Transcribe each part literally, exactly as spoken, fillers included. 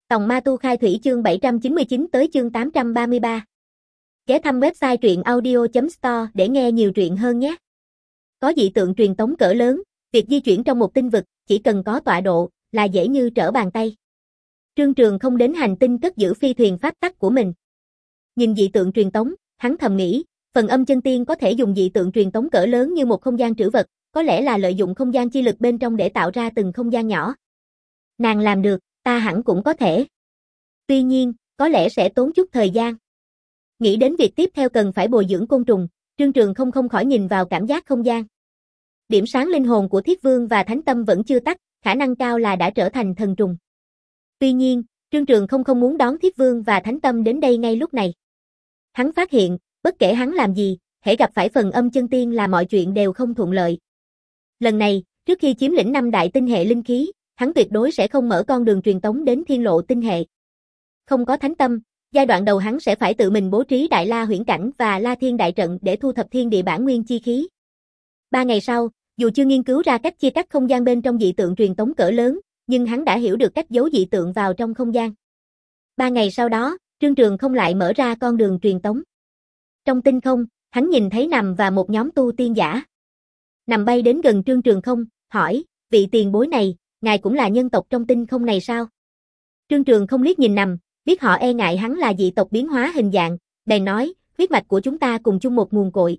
Tòng Ma Tu Khai Thủy chương bảy trăm chín mươi chín tới chương tám trăm ba mươi ba. Ghé thăm website truyện audio chấm store để nghe nhiều truyện hơn nhé. Có dị tượng truyền tống cỡ lớn, việc di chuyển trong một tinh vực chỉ cần có tọa độ là dễ như trở bàn tay. Trương Trường không đến hành tinh cất giữ phi thuyền pháp tắc của mình. Nhìn dị tượng truyền tống, hắn thầm nghĩ, phần âm chân tiên có thể dùng dị tượng truyền tống cỡ lớn như một không gian trữ vật, có lẽ là lợi dụng không gian chi lực bên trong để tạo ra từng không gian nhỏ. Nàng làm được, ta hẳn cũng có thể. Tuy nhiên, có lẽ sẽ tốn chút thời gian. Nghĩ đến việc tiếp theo cần phải bồi dưỡng côn trùng, Trương Trường không không khỏi nhìn vào cảm giác không gian. Điểm sáng linh hồn của Thiết Vương và Thánh Tâm vẫn chưa tắt, khả năng cao là đã trở thành thần trùng. Tuy nhiên, Trương Trường không không muốn đón Thiết Vương và Thánh Tâm đến đây ngay lúc này. Hắn phát hiện, bất kể hắn làm gì, hễ gặp phải phần âm chân tiên là mọi chuyện đều không thuận lợi. Lần này, trước khi chiếm lĩnh năm đại tinh hệ linh khí, hắn tuyệt đối sẽ không mở con đường truyền tống đến thiên lộ tinh hệ. Không có Thánh Tâm, giai đoạn đầu hắn sẽ phải tự mình bố trí Đại La huyễn cảnh và La Thiên đại trận để thu thập thiên địa bản nguyên chi khí. Ba ngày sau, dù chưa nghiên cứu ra cách chia cắt không gian bên trong dị tượng truyền tống cỡ lớn, nhưng hắn đã hiểu được cách giấu dị tượng vào trong không gian. Ba ngày sau đó, Trương Trường không lại mở ra con đường truyền tống. Trong tinh không, hắn nhìn thấy Nằm và một nhóm tu tiên giả. Nằm bay đến gần Trương Trường không, hỏi, vị tiền bối này, ngài cũng là nhân tộc trong tinh không này sao? Trương Trường không liếc nhìn Nằm, biết họ e ngại hắn là dị tộc biến hóa hình dạng, bèn nói, huyết mạch của chúng ta cùng chung một nguồn cội.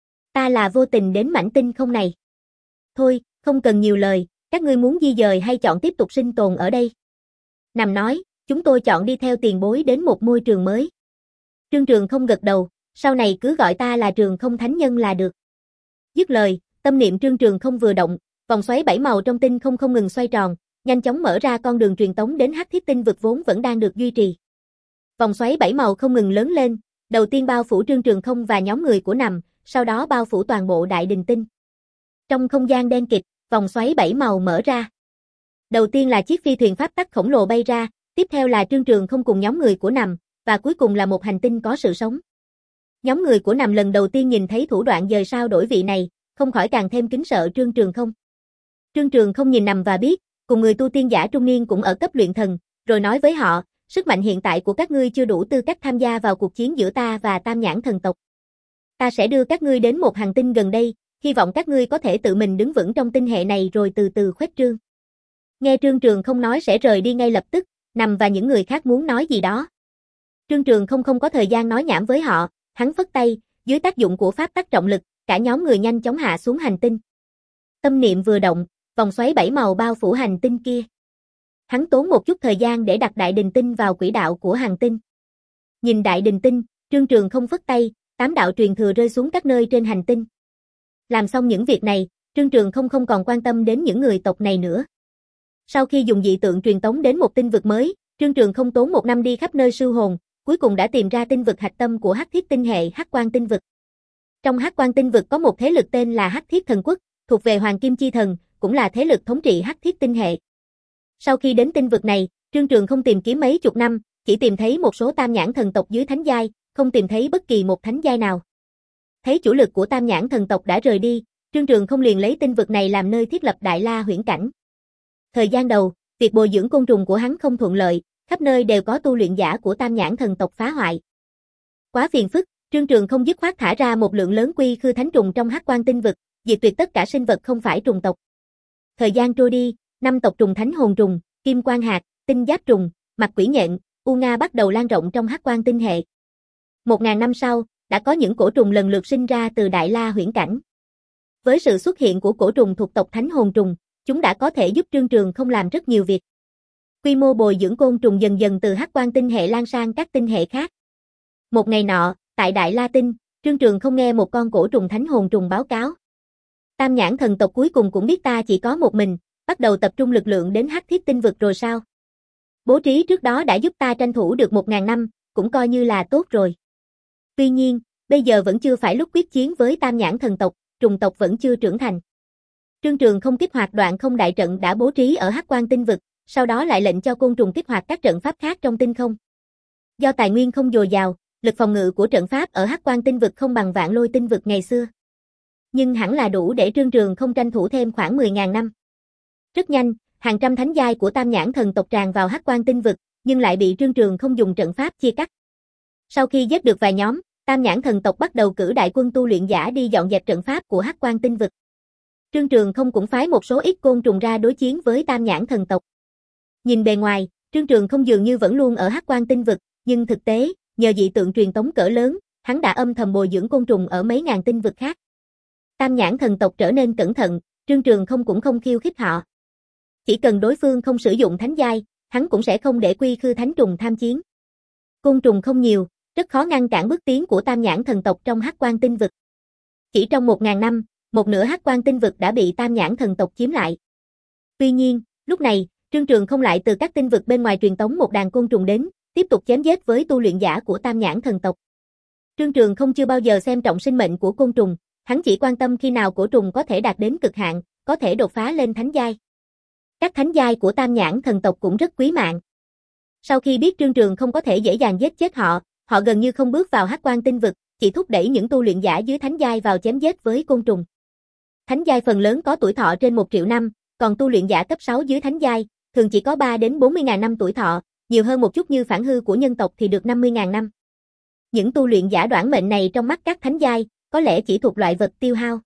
Ta là vô tình đến mảnh tinh không này. Thôi, không cần nhiều lời, các ngươi muốn di dời hay chọn tiếp tục sinh tồn ở đây? Nằm nói, chúng tôi chọn đi theo tiền bối đến một môi trường mới. Trương Trường không gật đầu, sau này cứ gọi ta là Trường Không Thánh Nhân là được. Dứt lời, tâm niệm Trương Trường không vừa động, vòng xoáy bảy màu trong tinh không không ngừng xoay tròn, nhanh chóng mở ra con đường truyền tống đến Hắc Thiết tinh vực vốn vẫn đang được duy trì. Vòng xoáy bảy màu không ngừng lớn lên, đầu tiên bao phủ Trương Trường không và nhóm người của Nằm, sau đó bao phủ toàn bộ Đại Đình tinh. Trong không gian đen kịt, vòng xoáy bảy màu mở ra. Đầu tiên là chiếc phi thuyền pháp tắc khổng lồ bay ra, tiếp theo là Trương Trường không cùng nhóm người của Nằm, và cuối cùng là một hành tinh có sự sống. Nhóm người của Nằm lần đầu tiên nhìn thấy thủ đoạn dời sao đổi vị này, không khỏi càng thêm kính sợ Trương Trường không. Trương Trường không nhìn Nằm và biết, cùng người tu tiên giả trung niên cũng ở cấp luyện thần, rồi nói với họ, sức mạnh hiện tại của các ngươi chưa đủ tư cách tham gia vào cuộc chiến giữa ta và Tam Nhãn thần tộc. Ta sẽ đưa các ngươi đến một hành tinh gần đây, hy vọng các ngươi có thể tự mình đứng vững trong tinh hệ này rồi từ từ khuếch trương. Nghe Trương Trường không nói sẽ rời đi ngay lập tức, Nằm và những người khác muốn nói gì đó. Trương Trường không không có thời gian nói nhảm với họ, hắn phất tay, dưới tác dụng của pháp tắc trọng lực, cả nhóm người nhanh chóng hạ xuống hành tinh. Tâm niệm vừa động, vòng xoáy bảy màu bao phủ hành tinh kia. Hắn tốn một chút thời gian để đặt Đại Đình tinh vào quỹ đạo của hành tinh. Nhìn Đại Đình tinh, Trương Trường không phất tay, tám đạo truyền thừa rơi xuống các nơi trên hành tinh. Làm xong những việc này, Trương Trường không không còn quan tâm đến những người tộc này nữa. Sau khi dùng dị tượng truyền tống đến một tinh vực mới, Trương Trường không tốn một năm đi khắp nơi sưu hồn, cuối cùng đã tìm ra tinh vực hạch tâm của Hắc Thiết tinh hệ Hắc Quang tinh vực. Trong Hắc Quang tinh vực có một thế lực tên là Hắc Thiết thần quốc, thuộc về Hoàng Kim chi thần, cũng là thế lực thống trị Hắc Thiết tinh hệ. Sau khi đến tinh vực này, Trương Trường không tìm kiếm mấy chục năm, chỉ tìm thấy một số Tam Nhãn thần tộc dưới thánh giai, không tìm thấy bất kỳ một thánh giai nào. Thấy chủ lực của Tam Nhãn thần tộc đã rời đi, Trương Trường không liền lấy tinh vực này làm nơi thiết lập Đại La huyễn cảnh. Thời gian đầu, việc bồi dưỡng côn trùng của hắn không thuận lợi, khắp nơi đều có tu luyện giả của Tam Nhãn thần tộc phá hoại. Quá phiền phức, Trương Trường không dứt khoát thả ra một lượng lớn quy khư thánh trùng trong Hắc Quang tinh vực, diệt tuyệt tất cả sinh vật không phải trùng tộc. Thời gian trôi đi, năm tộc trùng thánh hồn trùng, kim quan hạt, tinh giáp trùng, mặt quỷ nhện, u nga bắt đầu lan rộng trong Hắc Quang tinh hệ. Một ngàn năm sau, đã có những cổ trùng lần lượt sinh ra từ Đại La huyễn cảnh. Với sự xuất hiện của cổ trùng thuộc tộc thánh hồn trùng, chúng đã có thể giúp Trương Trường không làm rất nhiều việc. Quy mô bồi dưỡng côn trùng dần dần từ Hắc Quang tinh hệ lan sang các tinh hệ khác. Một ngày nọ, tại Đại La tinh, Trương Trường không nghe một con cổ trùng thánh hồn trùng báo cáo. Tam Nhãn thần tộc cuối cùng cũng biết ta chỉ có một mình, bắt đầu tập trung lực lượng đến Hắc Thiết tinh vực rồi sao? Bố trí trước đó đã giúp ta tranh thủ được một ngàn năm, cũng coi như là tốt rồi. Tuy nhiên, bây giờ vẫn chưa phải lúc quyết chiến với Tam Nhãn thần tộc, trùng tộc vẫn chưa trưởng thành. Trương Trường không kích hoạt đoạn không đại trận đã bố trí ở Hắc Quang tinh vực, sau đó lại lệnh cho côn trùng kích hoạt các trận pháp khác trong tinh không. Do tài nguyên không dồi dào, lực phòng ngự của trận pháp ở Hắc Quang tinh vực không bằng Vạn Lôi tinh vực ngày xưa. Nhưng hẳn là đủ để Trương Trường không tranh thủ thêm khoảng mười nghìn năm. Rất nhanh, hàng trăm thánh giai của Tam Nhãn thần tộc tràn vào Hắc Quang tinh vực, nhưng lại bị Trương Trường không dùng trận pháp chia cắt. Sau khi giết được vài nhóm, Tam Nhãn thần tộc bắt đầu cử đại quân tu luyện giả đi dọn dẹp trận pháp của Hắc Quang tinh vực. Trương Trường không cũng phái một số ít côn trùng ra đối chiến với Tam Nhãn thần tộc. Nhìn bề ngoài, Trương Trường không dường như vẫn luôn ở Hắc Quang tinh vực, nhưng thực tế, nhờ dị tượng truyền tống cỡ lớn, hắn đã âm thầm bồi dưỡng côn trùng ở mấy ngàn tinh vực khác. Tam Nhãn thần tộc trở nên cẩn thận, Trương Trường không cũng không khiêu khích họ. Chỉ cần đối phương không sử dụng thánh giai, hắn cũng sẽ không để quy khư thánh trùng tham chiến. Côn trùng không nhiều, rất khó ngăn cản bước tiến của Tam Nhãn thần tộc trong Hắc Quang tinh vực. Chỉ trong một ngàn năm, một nửa Hắc Quang tinh vực đã bị Tam Nhãn thần tộc chiếm lại. Tuy nhiên, lúc này, Trương Trường không lại từ các tinh vực bên ngoài truyền tống một đàn côn trùng đến, tiếp tục chém giết với tu luyện giả của Tam Nhãn thần tộc. Trương Trường không chưa bao giờ xem trọng sinh mệnh của côn trùng, hắn chỉ quan tâm khi nào cổ trùng có thể đạt đến cực hạn, có thể đột phá lên thánh giai. Các thánh giai của Tam Nhãn thần tộc cũng rất quý mạng. Sau khi biết Trương Trường không có thể dễ dàng giết chết họ, họ gần như không bước vào Hắc Quang tinh vực, chỉ thúc đẩy những tu luyện giả dưới thánh giai vào chém giết với côn trùng. Thánh giai phần lớn có tuổi thọ trên một triệu năm, còn tu luyện giả cấp sáu dưới thánh giai thường chỉ có ba đến bốn mươi ngàn năm tuổi thọ, nhiều hơn một chút như phản hư của nhân tộc thì được năm mươi ngàn năm. Những tu luyện giả đoản mệnh này trong mắt các thánh giai, có lẽ chỉ thuộc loại vật tiêu hao.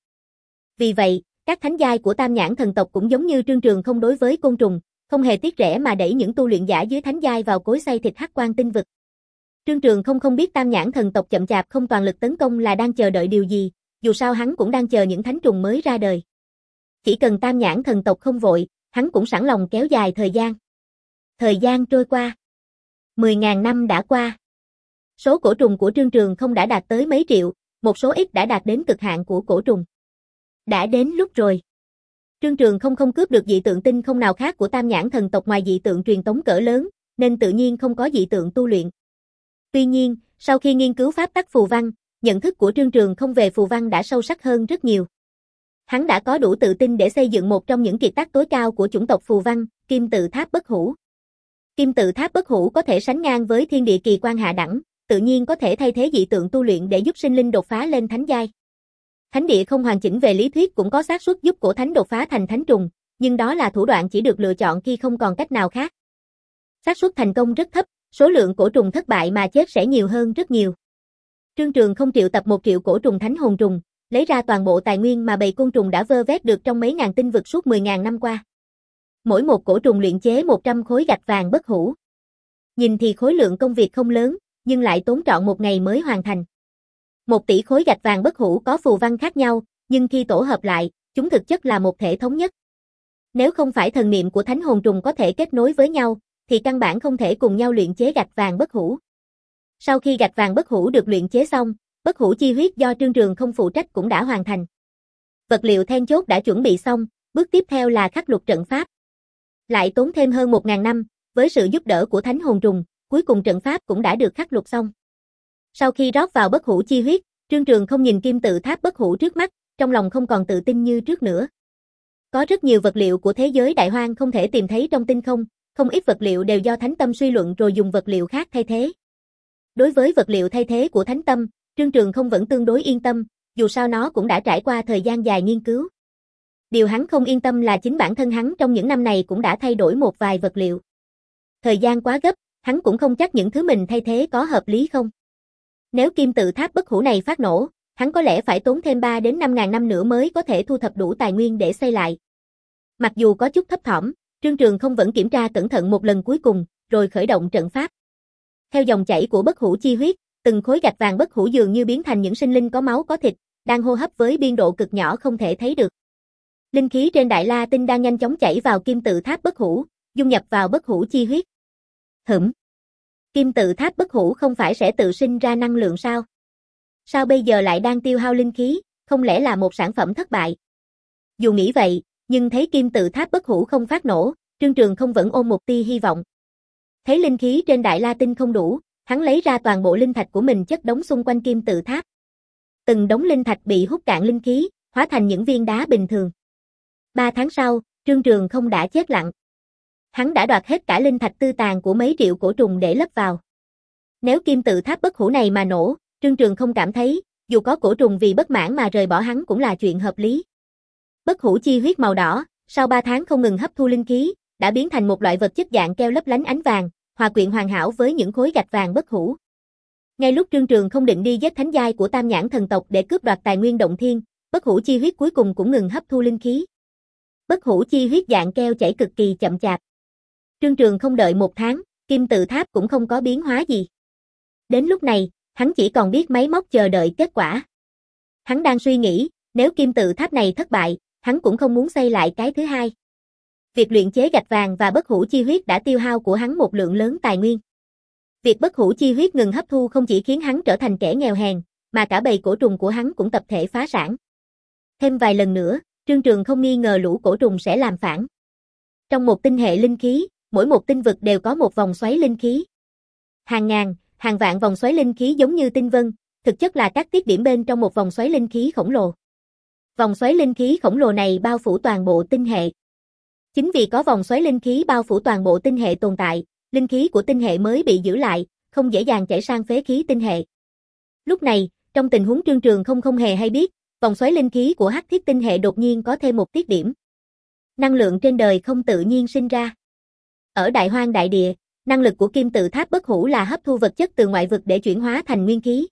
Vì vậy, các thánh giai của Tam Nhãn thần tộc cũng giống như Trương Trường không đối với côn trùng, không hề tiếc rẻ mà đẩy những tu luyện giả dưới thánh giai vào cối xay thịt Hắc Quang tinh vực. Trương Trường không không biết Tam Nhãn thần tộc chậm chạp không toàn lực tấn công là đang chờ đợi điều gì, dù sao hắn cũng đang chờ những thánh trùng mới ra đời. Chỉ cần Tam Nhãn thần tộc không vội, hắn cũng sẵn lòng kéo dài thời gian. Thời gian trôi qua. mười ngàn năm đã qua. Số cổ trùng của Trương Trường không đã đạt tới mấy triệu, một số ít đã đạt đến cực hạn của cổ trùng. Đã đến lúc rồi. Trương Trường không không cướp được dị tượng tinh không nào khác của Tam Nhãn thần tộc ngoài dị tượng truyền tống cỡ lớn, nên tự nhiên không có dị tượng tu luyện. Tuy nhiên, sau khi nghiên cứu pháp tắc phù văn, nhận thức của Trương Trường không về phù văn đã sâu sắc hơn rất nhiều. Hắn đã có đủ tự tin để xây dựng một trong những kiệt tác tối cao của chủng tộc phù văn, Kim Tự Tháp Bất Hủ. Kim Tự Tháp Bất Hủ có thể sánh ngang với Thiên Địa Kỳ Quan hạ đẳng, tự nhiên có thể thay thế dị tượng tu luyện để giúp sinh linh đột phá lên thánh giai. Thánh địa không hoàn chỉnh về lý thuyết cũng có xác suất giúp cổ thánh đột phá thành thánh trùng, nhưng đó là thủ đoạn chỉ được lựa chọn khi không còn cách nào khác. Xác suất thành công rất thấp, số lượng cổ trùng thất bại mà chết sẽ nhiều hơn rất nhiều. Trương Trường không triệu tập một triệu cổ trùng thánh hồn trùng, lấy ra toàn bộ tài nguyên mà bầy côn trùng đã vơ vét được trong mấy ngàn tinh vực suốt mười ngàn năm qua. Mỗi một cổ trùng luyện chế một trăm khối gạch vàng bất hủ. Nhìn thì khối lượng công việc không lớn, nhưng lại tốn trọn một ngày mới hoàn thành. Một tỷ khối gạch vàng bất hủ có phù văn khác nhau, nhưng khi tổ hợp lại, chúng thực chất là một thể thống nhất. Nếu không phải thần niệm của thánh hồn trùng có thể kết nối với nhau, thì căn bản không thể cùng nhau luyện chế gạch vàng bất hủ. Sau khi gạch vàng bất hủ được luyện chế xong, bất hủ chi huyết do Trương Trường không phụ trách cũng đã hoàn thành. Vật liệu then chốt đã chuẩn bị xong, bước tiếp theo là khắc lục trận pháp. Lại tốn thêm hơn một ngàn năm, với sự giúp đỡ của thánh hồn trùng, cuối cùng trận pháp cũng đã được khắc lục xong. Sau khi rót vào bất hủ chi huyết, Trương Trường không nhìn kim tự tháp bất hủ trước mắt, trong lòng không còn tự tin như trước nữa. Có rất nhiều vật liệu của thế giới đại hoang không thể tìm thấy trong tinh không, không ít vật liệu đều do Thánh Tâm suy luận rồi dùng vật liệu khác thay thế. Đối với vật liệu thay thế của Thánh Tâm, Trương Trường không vẫn tương đối yên tâm, dù sao nó cũng đã trải qua thời gian dài nghiên cứu. Điều hắn không yên tâm là chính bản thân hắn trong những năm này cũng đã thay đổi một vài vật liệu. Thời gian quá gấp, hắn cũng không chắc những thứ mình thay thế có hợp lý không. Nếu kim tự tháp bất hủ này phát nổ, hắn có lẽ phải tốn thêm ba đến năm ngàn năm nữa mới có thể thu thập đủ tài nguyên để xây lại. Mặc dù có chút thấp thỏm, Trương Trường không vẫn kiểm tra cẩn thận một lần cuối cùng, rồi khởi động trận pháp. Theo dòng chảy của bất hủ chi huyết, từng khối gạch vàng bất hủ dường như biến thành những sinh linh có máu có thịt, đang hô hấp với biên độ cực nhỏ không thể thấy được. Linh khí trên Đại La Tinh đang nhanh chóng chảy vào kim tự tháp bất hủ, dung nhập vào bất hủ chi huyết. Hửm. Kim tự tháp bất hủ không phải sẽ tự sinh ra năng lượng sao? Sao bây giờ lại đang tiêu hao linh khí, không lẽ là một sản phẩm thất bại? Dù nghĩ vậy, nhưng thấy kim tự tháp bất hủ không phát nổ, Trương Trường không vẫn ôm một tia hy vọng. Thấy linh khí trên Đại La Tinh không đủ, hắn lấy ra toàn bộ linh thạch của mình chất đống xung quanh kim tự tháp. Từng đống linh thạch bị hút cạn linh khí, hóa thành những viên đá bình thường. Ba tháng sau, Trương Trường không đã chết lặng. Hắn đã đoạt hết cả linh thạch tư tàn của mấy triệu cổ trùng để lấp vào. Nếu kim tự tháp bất hủ này mà nổ, Trương Trường không cảm thấy, dù có cổ trùng vì bất mãn mà rời bỏ hắn cũng là chuyện hợp lý. Bất hủ chi huyết màu đỏ, sau ba tháng không ngừng hấp thu linh khí, đã biến thành một loại vật chất dạng keo lấp lánh ánh vàng, hòa quyện hoàn hảo với những khối gạch vàng bất hủ. Ngay lúc Trương Trường không định đi giết thánh giai của Tam Nhãn thần tộc để cướp đoạt tài nguyên động thiên, bất hủ chi huyết cuối cùng cũng ngừng hấp thu linh khí. Bất hủ chi huyết dạng keo chảy cực kỳ chậm chạp. Trương Trường không đợi một tháng, kim tự tháp cũng không có biến hóa gì. Đến lúc này, hắn chỉ còn biết máy móc chờ đợi kết quả. Hắn đang suy nghĩ, nếu kim tự tháp này thất bại, hắn cũng không muốn xây lại cái thứ hai. Việc luyện chế gạch vàng và bất hủ chi huyết đã tiêu hao của hắn một lượng lớn tài nguyên. Việc bất hủ chi huyết ngừng hấp thu không chỉ khiến hắn trở thành kẻ nghèo hèn, mà cả bầy cổ trùng của hắn cũng tập thể phá sản. Thêm vài lần nữa, Trương Trường không nghi ngờ lũ cổ trùng sẽ làm phản. Trong một tinh hệ linh khí, mỗi một tinh vực đều có một vòng xoáy linh khí. Hàng ngàn, hàng vạn vòng xoáy linh khí giống như tinh vân, thực chất là các tiết điểm bên trong một vòng xoáy linh khí khổng lồ. Vòng xoáy linh khí khổng lồ này bao phủ toàn bộ tinh hệ. Chính vì có vòng xoáy linh khí bao phủ toàn bộ tinh hệ tồn tại, linh khí của tinh hệ mới bị giữ lại, không dễ dàng chảy sang phế khí tinh hệ. Lúc này, trong tình huống Trương Trường không không hề hay biết, vòng xoáy linh khí của Hắc Thiết tinh hệ đột nhiên có thêm một tiết điểm. Năng lượng trên đời không tự nhiên sinh ra. Ở Đại Hoang đại địa, năng lực của kim tự tháp bất hủ là hấp thu vật chất từ ngoại vực để chuyển hóa thành nguyên khí.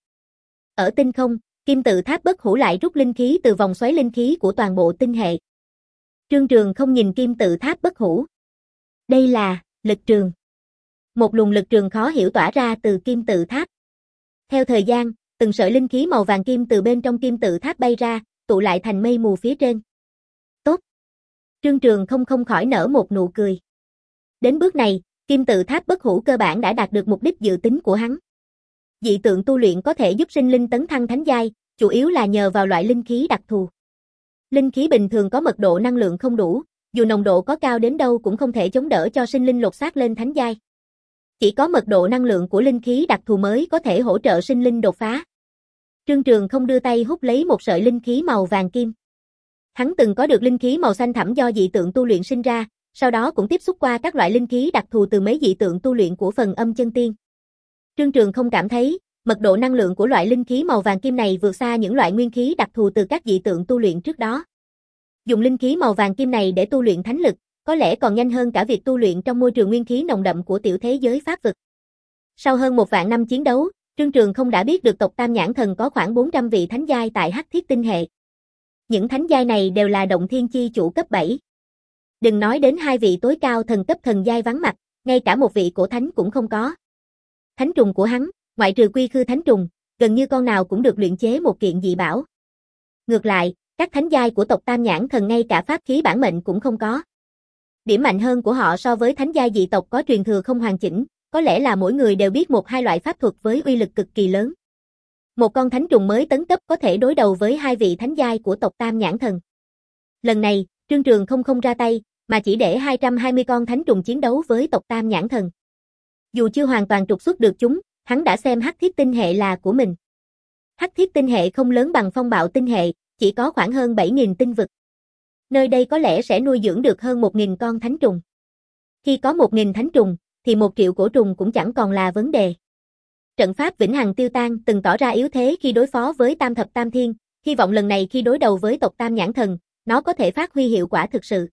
Ở tinh không, kim tự tháp bất hủ lại rút linh khí từ vòng xoáy linh khí của toàn bộ tinh hệ. Trương Trường không nhìn kim tự tháp bất hủ. Đây là lực trường. Một luồng lực trường khó hiểu tỏa ra từ kim tự tháp. Theo thời gian, từng sợi linh khí màu vàng kim từ bên trong kim tự tháp bay ra, tụ lại thành mây mù phía trên. Tốt. Trương Trường không không khỏi nở một nụ cười. Đến bước này, kim tự tháp bất hủ cơ bản đã đạt được mục đích dự tính của hắn. Dị tượng tu luyện có thể giúp sinh linh tấn thăng thánh giai, chủ yếu là nhờ vào loại linh khí đặc thù. Linh khí bình thường có mật độ năng lượng không đủ, dù nồng độ có cao đến đâu cũng không thể chống đỡ cho sinh linh lột xác lên thánh giai. Chỉ có mật độ năng lượng của linh khí đặc thù mới có thể hỗ trợ sinh linh đột phá. Trương Trường không đưa tay hút lấy một sợi linh khí màu vàng kim. Hắn từng có được linh khí màu xanh thẳm do dị tượng tu luyện sinh ra, sau đó cũng tiếp xúc qua các loại linh khí đặc thù từ mấy dị tượng tu luyện của phần âm chân tiên. Trương Trường không cảm thấy, mật độ năng lượng của loại linh khí màu vàng kim này vượt xa những loại nguyên khí đặc thù từ các dị tượng tu luyện trước đó. Dùng linh khí màu vàng kim này để tu luyện thánh lực, có lẽ còn nhanh hơn cả việc tu luyện trong môi trường nguyên khí nồng đậm của tiểu thế giới pháp vực. Sau hơn một vạn năm chiến đấu, Trương Trường không đã biết được tộc Tam Nhãn Thần có khoảng bốn trăm vị thánh giai tại Hắc Thiết tinh hệ. Những thánh giai này đều là động thiên chi chủ cấp bảy. Đừng nói đến hai vị tối cao thần cấp thần giai vắng mặt, ngay cả một vị cổ thánh cũng không có. Thánh trùng của hắn, ngoại trừ quy khư thánh trùng, gần như con nào cũng được luyện chế một kiện dị bảo. Ngược lại, các thánh giai của tộc Tam Nhãn Thần ngay cả pháp khí bản mệnh cũng không có. Điểm mạnh hơn của họ so với thánh giai dị tộc có truyền thừa không hoàn chỉnh, có lẽ là mỗi người đều biết một hai loại pháp thuật với uy lực cực kỳ lớn. Một con thánh trùng mới tấn cấp có thể đối đầu với hai vị thánh giai của tộc Tam Nhãn Thần. Lần này, Trương Trường không không ra tay, mà chỉ để hai trăm hai mươi con thánh trùng chiến đấu với tộc Tam Nhãn Thần. Dù chưa hoàn toàn trục xuất được chúng, hắn đã xem Hắc Thiết tinh hệ là của mình. Hắc Thiết tinh hệ không lớn bằng Phong Bạo tinh hệ, chỉ có khoảng hơn bảy nghìn tinh vực. Nơi đây có lẽ sẽ nuôi dưỡng được hơn một nghìn con thánh trùng. Khi có một nghìn thánh trùng, thì một triệu cổ trùng cũng chẳng còn là vấn đề. Trận pháp Vĩnh Hằng Tiêu Tan từng tỏ ra yếu thế khi đối phó với Tam Thập Tam Thiên, hy vọng lần này khi đối đầu với tộc Tam Nhãn Thần, nó có thể phát huy hiệu quả thực sự.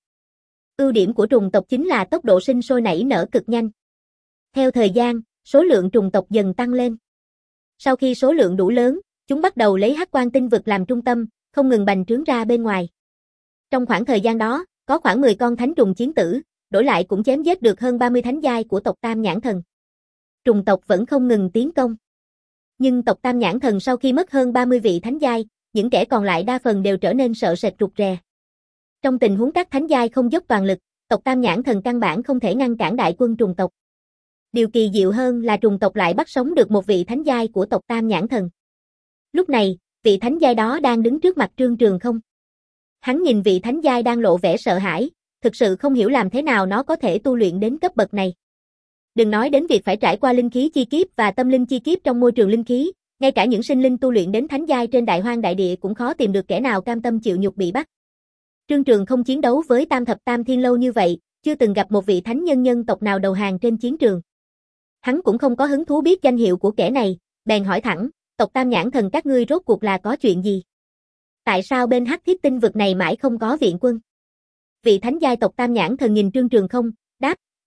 Ưu điểm của trùng tộc chính là tốc độ sinh sôi nảy nở cực nhanh. Theo thời gian, số lượng trùng tộc dần tăng lên. Sau khi số lượng đủ lớn, chúng bắt đầu lấy Hắc Quang tinh vực làm trung tâm, không ngừng bành trướng ra bên ngoài. Trong khoảng thời gian đó, có khoảng mười con thánh trùng chiến tử, đổi lại cũng chém giết được hơn ba mươi thánh giai của tộc Tam Nhãn Thần. Trùng tộc vẫn không ngừng tiến công. Nhưng tộc Tam Nhãn Thần sau khi mất hơn ba mươi vị thánh giai, những kẻ còn lại đa phần đều trở nên sợ sệt rụt rè. Trong tình huống các thánh giai không dốc toàn lực, tộc Tam Nhãn Thần căn bản không thể ngăn cản đại quân trùng tộc. Điều kỳ diệu hơn là trùng tộc lại bắt sống được một vị thánh giai của tộc Tam Nhãn Thần. Lúc này, vị thánh giai đó đang đứng trước mặt Trương Trường không. Hắn nhìn vị thánh giai đang lộ vẻ sợ hãi, thực sự không hiểu làm thế nào nó có thể tu luyện đến cấp bậc này. Đừng nói đến việc phải trải qua linh khí chi kiếp và tâm linh chi kiếp trong môi trường linh khí, ngay cả những sinh linh tu luyện đến thánh giai trên Đại Hoang đại địa cũng khó tìm được kẻ nào cam tâm chịu nhục bị bắt. Trương Trường không chiến đấu với Tam Thập Tam Thiên lâu như vậy, chưa từng gặp một vị thánh nhân nhân tộc nào đầu hàng trên chiến trường. Hắn cũng không có hứng thú biết danh hiệu của kẻ này, bèn hỏi thẳng, tộc Tam Nhãn Thần các ngươi rốt cuộc là có chuyện gì? Tại sao bên Hắc Thiết tinh vực này mãi không có viện quân? Vị thánh giai tộc Tam Nhãn Thần nhìn Trương Trường không, đáp,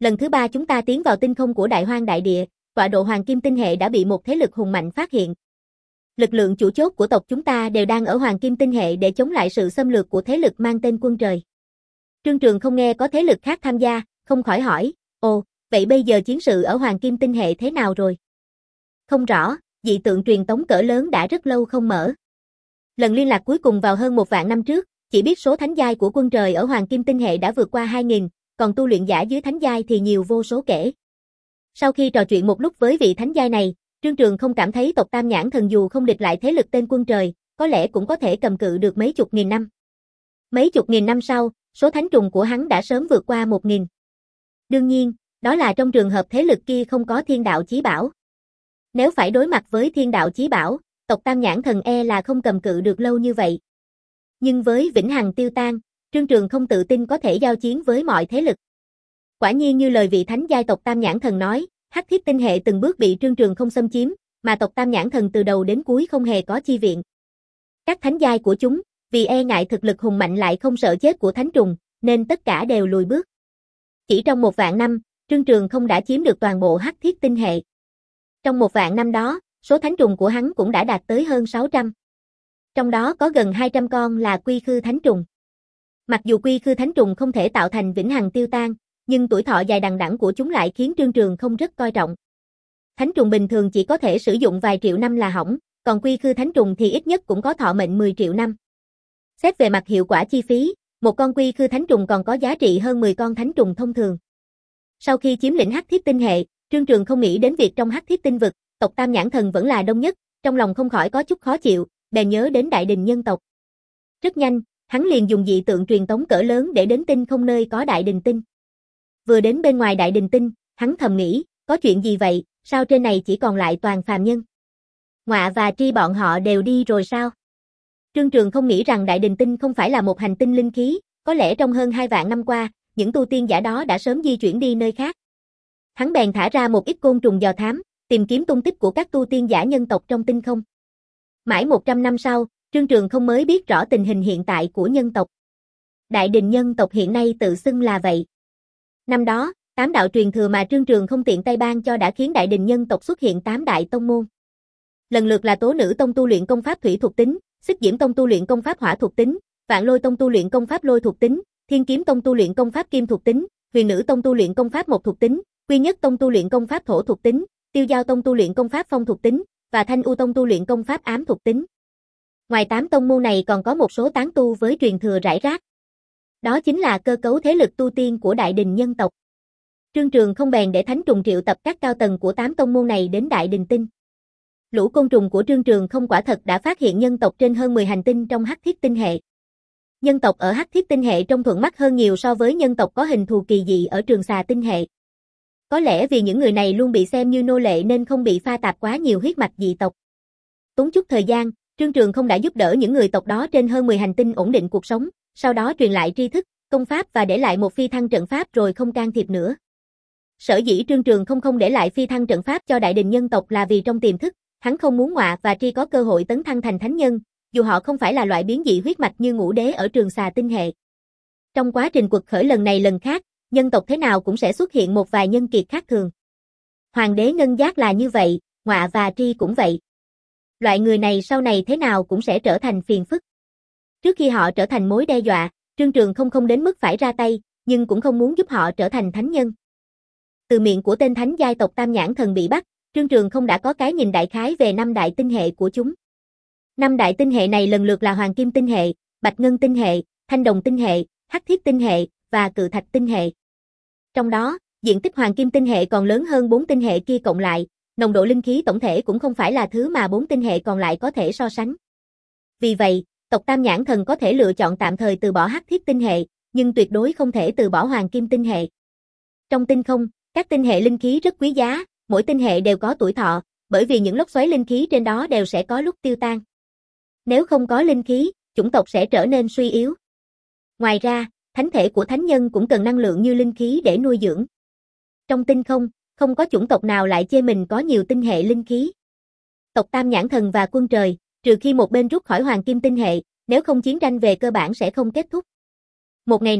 Lần thứ ba chúng ta tiến vào tinh không của Đại Hoang Đại Địa, tọa độ Hoàng Kim Tinh Hệ đã bị một thế lực hùng mạnh phát hiện. Lực lượng chủ chốt của tộc chúng ta đều đang ở Hoàng Kim Tinh Hệ để chống lại sự xâm lược của thế lực mang tên Quân Trời. Trương Trường không nghe có thế lực khác tham gia, không khỏi hỏi, ồ, vậy bây giờ chiến sự ở Hoàng Kim Tinh Hệ thế nào rồi? Không rõ, dị tượng truyền tống cỡ lớn đã rất lâu không mở. Lần liên lạc cuối cùng vào hơn một vạn năm trước, chỉ biết số thánh giai của Quân Trời ở Hoàng Kim Tinh Hệ đã vượt qua hai nghìn, còn tu luyện giả dưới thánh giai thì nhiều vô số kể. Sau khi trò chuyện một lúc với vị thánh giai này, Trương Trường không cảm thấy tộc Tam Nhãn Thần dù không địch lại thế lực tên Quân Trời, có lẽ cũng có thể cầm cự được mấy chục nghìn năm. Mấy chục nghìn năm sau, số thánh trùng của hắn đã sớm vượt qua một nghìn. Đương nhiên, đó là trong trường hợp thế lực kia không có thiên đạo chí bảo. Nếu phải đối mặt với thiên đạo chí bảo, tộc Tam Nhãn Thần e là không cầm cự được lâu như vậy. Nhưng với vĩnh hằng tiêu tan, Trương Trường không tự tin có thể giao chiến với mọi thế lực. Quả nhiên như lời vị thánh giai tộc Tam Nhãn Thần nói, Hắc Thiết Tinh Hệ từng bước bị Trương Trường không xâm chiếm, mà tộc Tam Nhãn Thần từ đầu đến cuối không hề có chi viện. Các thánh giai của chúng, vì e ngại thực lực hùng mạnh lại không sợ chết của thánh trùng, nên tất cả đều lùi bước. Chỉ trong một vạn năm, Trương Trường không đã chiếm được toàn bộ Hắc Thiết Tinh Hệ. Trong một vạn năm đó, số thánh trùng của hắn cũng đã đạt tới hơn sáu trăm. Trong đó có gần hai trăm con là quy khư thánh trùng. Mặc dù quy khư thánh trùng không thể tạo thành vĩnh hằng tiêu tan, nhưng tuổi thọ dài đằng đẵng của chúng lại khiến Trương Trường không rất coi trọng. Thánh trùng bình thường chỉ có thể sử dụng vài triệu năm là hỏng, còn quy khư thánh trùng thì ít nhất cũng có thọ mệnh mười triệu năm. Xét về mặt hiệu quả chi phí, một con quy khư thánh trùng còn có giá trị hơn mười con thánh trùng thông thường. Sau khi chiếm lĩnh Hắc Thiết Tinh Hệ, Trương Trường không nghĩ đến việc trong Hắc Thiết Tinh vực, tộc Tam Nhãn Thần vẫn là đông nhất, trong lòng không khỏi có chút khó chịu, bèn nhớ đến Đại Đình Nhân tộc. Rất nhanh, hắn liền dùng dị tượng truyền tống cỡ lớn để đến tinh không nơi có Đại Đình Tinh. Vừa đến bên ngoài Đại Đình Tinh, hắn thầm nghĩ, có chuyện gì vậy, sao trên này chỉ còn lại toàn phàm nhân? Ngọa và Tri bọn họ đều đi rồi sao? Trương Trường không nghĩ rằng Đại Đình Tinh không phải là một hành tinh linh khí, có lẽ trong hơn hai vạn năm qua, những tu tiên giả đó đã sớm di chuyển đi nơi khác. Hắn bèn thả ra một ít côn trùng dò thám, tìm kiếm tung tích của các tu tiên giả nhân tộc trong tinh không. Mãi một trăm năm sau, Trương Trường không mới biết rõ tình hình hiện tại của nhân tộc. Đại Đình Nhân tộc hiện nay tự xưng là vậy. Năm đó, tám đạo truyền thừa mà Trương Trường không tiện tay ban cho đã khiến Đại Đình Nhân tộc xuất hiện tám đại tông môn. Lần lượt là Tố Nữ Tông tu luyện công pháp thủy thuộc tính, Xích Diễm Tông tu luyện công pháp hỏa thuộc tính, Vạn Lôi Tông tu luyện công pháp lôi thuộc tính, Thiên Kiếm Tông tu luyện công pháp kim thuộc tính, Huyền Nữ Tông tu luyện công pháp mộc thuộc tính, Quy Nhất Tông tu luyện công pháp thổ thuộc tính, Tiêu Giao Tông tu luyện công pháp phong thuộc tính, và Thanh U Tông tu luyện công pháp ám thuộc tính. Ngoài tám tông môn này còn có một số tán tu với truyền thừa rải rác. Đó chính là cơ cấu thế lực tu tiên của Đại Đình Nhân tộc. Trương Trường không bèn để Thánh Trùng triệu tập các cao tầng của tám tông môn này đến Đại Đình Tinh. Lũ côn trùng của Trương Trường không quả thật đã phát hiện nhân tộc trên hơn mười hành tinh trong Hắc Thiết Tinh Hệ. Nhân tộc ở Hắc Thiết Tinh Hệ trông thuận mắt hơn nhiều so với nhân tộc có hình thù kỳ dị ở Trường Xà Tinh Hệ. Có lẽ vì những người này luôn bị xem như nô lệ nên không bị pha tạp quá nhiều huyết mạch dị tộc. Tốn chút thời gian, Trương Trường không đã giúp đỡ những người tộc đó trên hơn mười hành tinh ổn định cuộc sống, sau đó truyền lại tri thức, công pháp và để lại một phi thăng trận pháp rồi không can thiệp nữa. Sở dĩ Trương Trường không không để lại phi thăng trận pháp cho Đại Đình Nhân tộc là vì trong tiềm thức, hắn không muốn Ngọa và Tri có cơ hội tấn thăng thành thánh nhân, dù họ không phải là loại biến dị huyết mạch như Ngũ Đế ở Trường Xà Tinh Hệ. Trong quá trình quật khởi lần này lần khác, nhân tộc thế nào cũng sẽ xuất hiện một vài nhân kiệt khác thường. Hoàng đế Ngân Giác là như vậy, Ngọa và Tri cũng vậy. Loại người này sau này thế nào cũng sẽ trở thành phiền phức. Trước khi họ trở thành mối đe dọa, Trương Trường không không đến mức phải ra tay, nhưng cũng không muốn giúp họ trở thành thánh nhân. Từ miệng của tên thánh giai tộc Tam Nhãn Thần bị bắt, Trương Trường không đã có cái nhìn đại khái về năm đại tinh hệ của chúng. Năm đại tinh hệ này lần lượt là Hoàng Kim Tinh Hệ, Bạch Ngân Tinh Hệ, Thanh Đồng Tinh Hệ, Hắc Thiết Tinh Hệ và Cự Thạch Tinh Hệ. Trong đó, diện tích Hoàng Kim Tinh Hệ còn lớn hơn bốn tinh hệ kia cộng lại, nồng độ linh khí tổng thể cũng không phải là thứ mà bốn tinh hệ còn lại có thể so sánh. Vì vậy, tộc Tam Nhãn Thần có thể lựa chọn tạm thời từ bỏ Hắc Thiết Tinh Hệ, nhưng tuyệt đối không thể từ bỏ Hoàng Kim Tinh Hệ. Trong tinh không, các tinh hệ linh khí rất quý giá, mỗi tinh hệ đều có tuổi thọ, bởi vì những lốc xoáy linh khí trên đó đều sẽ có lúc tiêu tan. Nếu không có linh khí, chủng tộc sẽ trở nên suy yếu. Ngoài ra, thánh thể của thánh nhân cũng cần năng lượng như linh khí để nuôi dưỡng. Trong tinh không, không có chủng tộc nào lại chê mình có nhiều tinh hệ linh khí. Tộc Tam Nhãn Thần và Quân Trời, trừ khi một bên rút khỏi Hoàng Kim Tinh Hệ, nếu không chiến tranh về cơ bản sẽ không kết thúc. Một ngày nọ,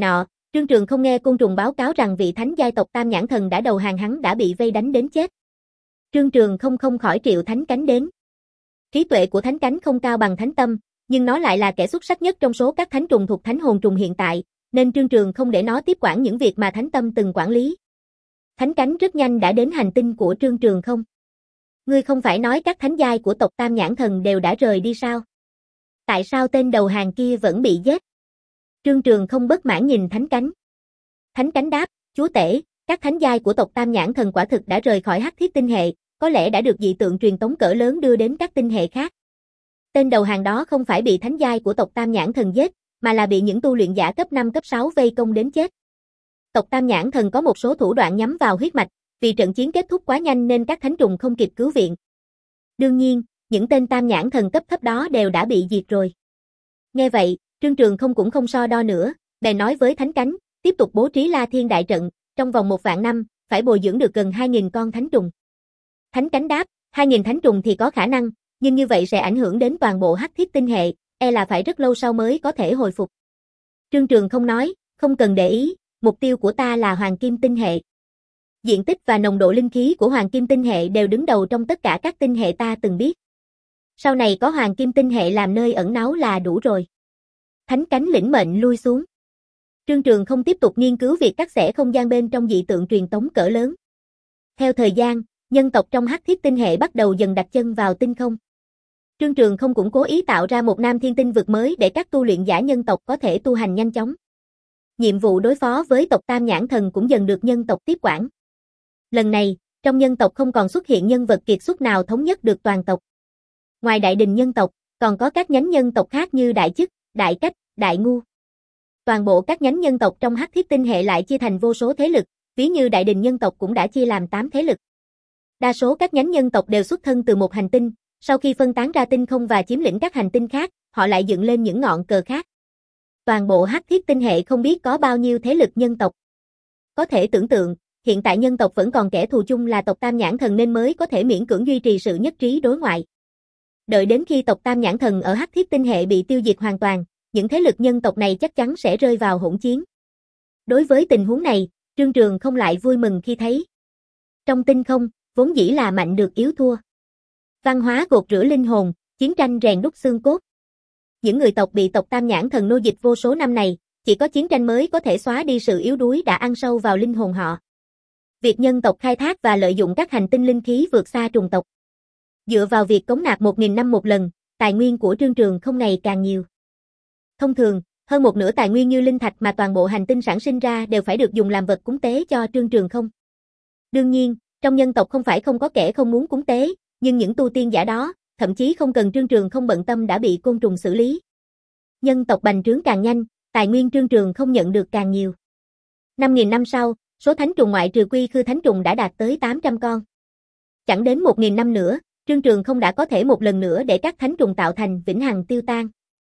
Trương Trường không nghe côn trùng báo cáo rằng vị thánh giai tộc Tam Nhãn Thần đã đầu hàng hắn đã bị vây đánh đến chết. Trương Trường không không khỏi triệu thánh cánh đến. Trí tuệ của thánh cánh không cao bằng thánh tâm, nhưng nó lại là kẻ xuất sắc nhất trong số các thánh trùng thuộc thánh hồn trùng hiện tại, nên Trương Trường không để nó tiếp quản những việc mà thánh tâm từng quản lý. Thánh cánh rất nhanh đã đến hành tinh của Trương Trường không. Ngươi không phải nói các thánh giai của tộc Tam Nhãn Thần đều đã rời đi sao? Tại sao tên đầu hàng kia vẫn bị giết? Trương Trường không bất mãn nhìn thánh cánh. Thánh cánh đáp, chúa tể, các thánh giai của tộc Tam Nhãn Thần quả thực đã rời khỏi Hắc Thiết tinh hệ, có lẽ đã được dị tượng truyền tống cỡ lớn đưa đến các tinh hệ khác. Tên đầu hàng đó không phải bị thánh giai của tộc Tam Nhãn Thần giết, mà là bị những tu luyện giả cấp năm cấp sáu vây công đến chết. Tộc Tam Nhãn Thần có một số thủ đoạn nhắm vào huyết mạch, vì trận chiến kết thúc quá nhanh nên các thánh trùng không kịp cứu viện. Đương nhiên, những tên Tam Nhãn Thần cấp thấp đó đều đã bị diệt rồi. Nghe vậy, Trương Trường không cũng không so đo nữa, bèn nói với thánh cánh, tiếp tục bố trí La Thiên đại trận, trong vòng một vạn năm, phải bồi dưỡng được gần hai nghìn con thánh trùng. Thánh cánh đáp, hai nghìn thánh trùng thì có khả năng, nhưng như vậy sẽ ảnh hưởng đến toàn bộ Hắc Thiết tinh hệ, e là phải rất lâu sau mới có thể hồi phục. Trương Trường không nói, không cần để ý, mục tiêu của ta là Hoàng Kim tinh hệ. Diện tích và nồng độ linh khí của Hoàng Kim tinh hệ đều đứng đầu trong tất cả các tinh hệ ta từng biết. Sau này có Hoàng Kim tinh hệ làm nơi ẩn náu là đủ rồi. Thánh cánh lĩnh mệnh lui xuống. Trương Trường không tiếp tục nghiên cứu việc cắt xẻ không gian bên trong dị tượng truyền tống cỡ lớn. Theo thời gian, nhân tộc trong Hắc Thiết tinh hệ bắt đầu dần đặt chân vào tinh không. Trương Trường không cũng cố ý tạo ra một nam thiên tinh vực mới để các tu luyện giả nhân tộc có thể tu hành nhanh chóng. Nhiệm vụ đối phó với tộc Tam Nhãn Thần cũng dần được nhân tộc tiếp quản. Lần này, trong nhân tộc không còn xuất hiện nhân vật kiệt xuất nào thống nhất được toàn tộc. Ngoài đại đình nhân tộc, còn có các nhánh nhân tộc khác như Đại Chức, Đại Cách, Đại Ngu. Toàn bộ các nhánh nhân tộc trong Hắc Thiết tinh hệ lại chia thành vô số thế lực, ví như đại đình nhân tộc cũng đã chia làm tám thế lực. Đa số các nhánh nhân tộc đều xuất thân từ một hành tinh, sau khi phân tán ra tinh không và chiếm lĩnh các hành tinh khác, họ lại dựng lên những ngọn cờ khác. Toàn bộ Hắc Thiết tinh hệ không biết có bao nhiêu thế lực nhân tộc. Có thể tưởng tượng, hiện tại nhân tộc vẫn còn kẻ thù chung là tộc Tam Nhãn Thần nên mới có thể miễn cưỡng duy trì sự nhất trí đối ngoại. Đợi đến khi tộc Tam Nhãn Thần ở Hắc Thiết tinh hệ bị tiêu diệt hoàn toàn, những thế lực nhân tộc này chắc chắn sẽ rơi vào hỗn chiến. Đối với tình huống này, Trương Trường không lại vui mừng khi thấy. Trong tinh không, vốn dĩ là mạnh được yếu thua. Văn hóa gột rửa linh hồn, chiến tranh rèn đúc xương cốt. Những người tộc bị tộc Tam Nhãn Thần nô dịch vô số năm này, chỉ có chiến tranh mới có thể xóa đi sự yếu đuối đã ăn sâu vào linh hồn họ. Việc nhân tộc khai thác và lợi dụng các hành tinh linh khí vượt xa trùng tộc. Dựa vào việc cống nạp một nghìn năm một lần, tài nguyên của Trương Trường không ngày càng nhiều. Thông thường, hơn một nửa tài nguyên như linh thạch mà toàn bộ hành tinh sản sinh ra đều phải được dùng làm vật cúng tế cho Trương Trường không. Đương nhiên, trong nhân tộc không phải không có kẻ không muốn cúng tế, nhưng những tu tiên giả đó, thậm chí không cần Trương Trường không bận tâm đã bị côn trùng xử lý. Nhân tộc bành trướng càng nhanh, tài nguyên Trương Trường không nhận được càng nhiều. năm nghìn năm sau, số thánh trùng ngoại trừ quy khư thánh trùng đã đạt tới tám trăm con. Chẳng đến một nghìn năm nữa, Trương Trường không đã có thể một lần nữa để các thánh trùng tạo thành vĩnh hằng tiêu tan.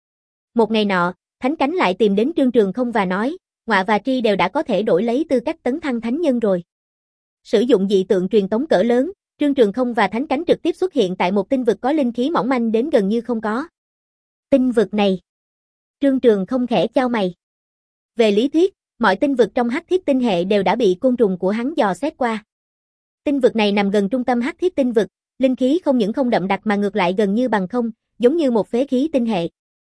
Một ngày nọ, Thánh Cánh lại tìm đến Trương Trường không và nói, Ngọa và Tri đều đã có thể đổi lấy tư cách tấn thăng thánh nhân rồi. Sử dụng dị tượng truyền tống cỡ lớn, Trương Trường không và Thánh Cánh trực tiếp xuất hiện tại một tinh vực có linh khí mỏng manh đến gần như không có. Tinh vực này. Trương Trường không khẽ chau mày. Về lý thuyết, mọi tinh vực trong Hắc Thiết tinh hệ đều đã bị côn trùng của hắn dò xét qua. Tinh vực này nằm gần trung tâm Hắc Thiết tinh vực, linh khí không những không đậm đặc mà ngược lại gần như bằng không, giống như một phế khí tinh hệ.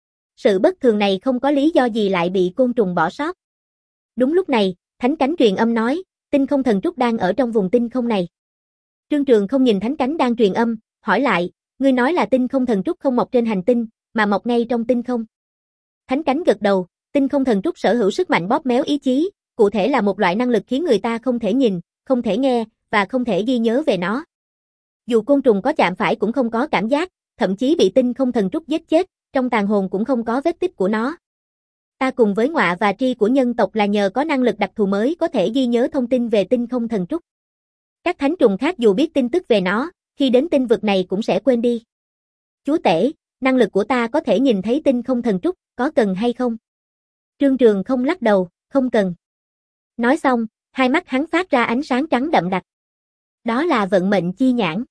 Sự bất thường này không có lý do gì lại bị côn trùng bỏ sót. Đúng lúc này, Thánh Cánh truyền âm nói, tinh không thần trúc đang ở trong vùng tinh không này. Trương Trường không nhìn Thánh Cánh đang truyền âm, hỏi lại, ngươi nói là tinh không thần trúc không mọc trên hành tinh, mà mọc ngay trong tinh không. Thánh Cánh gật đầu, tinh không thần trúc sở hữu sức mạnh bóp méo ý chí, cụ thể là một loại năng lực khiến người ta không thể nhìn, không thể nghe, và không thể ghi nhớ về nó. Dù côn trùng có chạm phải cũng không có cảm giác, thậm chí bị tinh không thần trúc giết chết, trong tàn hồn cũng không có vết tích của nó. Ta cùng với Ngọa và Tri của nhân tộc là nhờ có năng lực đặc thù mới có thể ghi nhớ thông tin về tinh không thần trúc. Các thánh trùng khác dù biết tin tức về nó, khi đến tinh vực này cũng sẽ quên đi. Chúa tể, năng lực của ta có thể nhìn thấy tinh không thần trúc, có cần hay không? Trương Trường không lắc đầu, không cần. Nói xong, hai mắt hắn phát ra ánh sáng trắng đậm đặc. Đó là vận mệnh chi nhãn.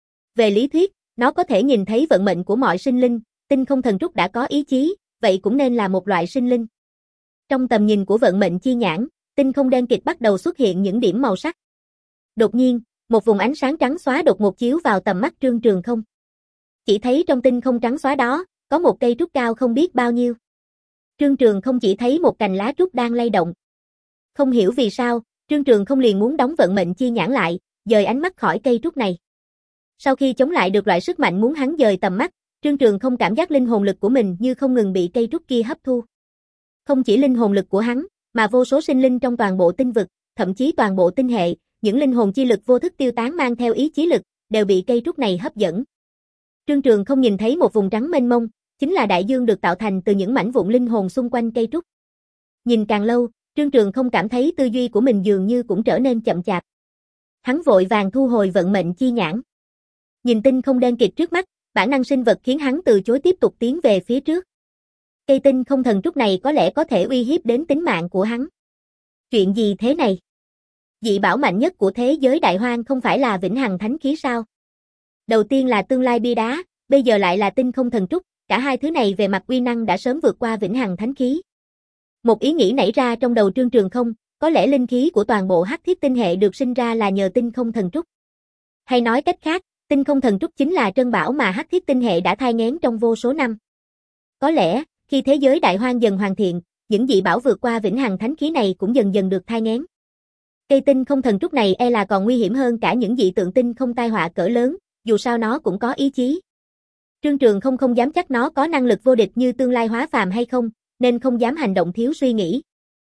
Về lý thuyết, nó có thể nhìn thấy vận mệnh của mọi sinh linh, tinh không thần trúc đã có ý chí, vậy cũng nên là một loại sinh linh. Trong tầm nhìn của vận mệnh chi nhãn, tinh không đen kịt bắt đầu xuất hiện những điểm màu sắc. Đột nhiên, một vùng ánh sáng trắng xóa đột ngột chiếu vào tầm mắt Trương Trường Không. Chỉ thấy trong tinh không trắng xóa đó, có một cây trúc cao không biết bao nhiêu. Trương Trường Không chỉ thấy một cành lá trúc đang lay động. Không hiểu vì sao, Trương Trường Không liền muốn đóng vận mệnh chi nhãn lại, dời ánh mắt khỏi cây trúc này. Sau khi chống lại được loại sức mạnh muốn hắn dời tầm mắt, Trương Trường Không cảm giác linh hồn lực của mình như không ngừng bị cây trúc kia hấp thu. Không chỉ linh hồn lực của hắn, mà vô số sinh linh trong toàn bộ tinh vực, thậm chí toàn bộ tinh hệ, những linh hồn chi lực vô thức tiêu tán mang theo ý chí lực, đều bị cây trúc này hấp dẫn. Trương Trường Không nhìn thấy một vùng trắng mênh mông, chính là đại dương được tạo thành từ những mảnh vụn linh hồn xung quanh cây trúc. Nhìn càng lâu, Trương Trường Không cảm thấy tư duy của mình dường như cũng trở nên chậm chạp. Hắn vội vàng thu hồi vận mệnh chi nhãn. Nhìn tinh không đen kịt trước mắt, bản năng sinh vật khiến hắn từ chối tiếp tục tiến về phía trước. Cây tinh không thần trúc này có lẽ có thể uy hiếp đến tính mạng của hắn. Chuyện gì thế này? Dị bảo mạnh nhất của thế giới đại hoang không phải là vĩnh hằng thánh khí sao? Đầu tiên là tương lai bia đá, bây giờ lại là tinh không thần trúc, cả hai thứ này về mặt uy năng đã sớm vượt qua vĩnh hằng thánh khí. Một ý nghĩ nảy ra trong đầu Trương Trường Không, có lẽ linh khí của toàn bộ hắc thiết tinh hệ được sinh ra là nhờ tinh không thần trúc. Hay nói cách khác, tinh không thần trúc chính là trân bảo mà hắc thiết tinh hệ đã thai nghén trong vô số năm. Có lẽ, khi thế giới đại hoang dần hoàn thiện, những dị bảo vượt qua vĩnh hằng thánh khí này cũng dần dần được thai nghén. Cây tinh không thần trúc này e là còn nguy hiểm hơn cả những dị tượng tinh không tai họa cỡ lớn, dù sao nó cũng có ý chí. Trương Trường Không không dám chắc nó có năng lực vô địch như tương lai hóa phàm hay không, nên không dám hành động thiếu suy nghĩ.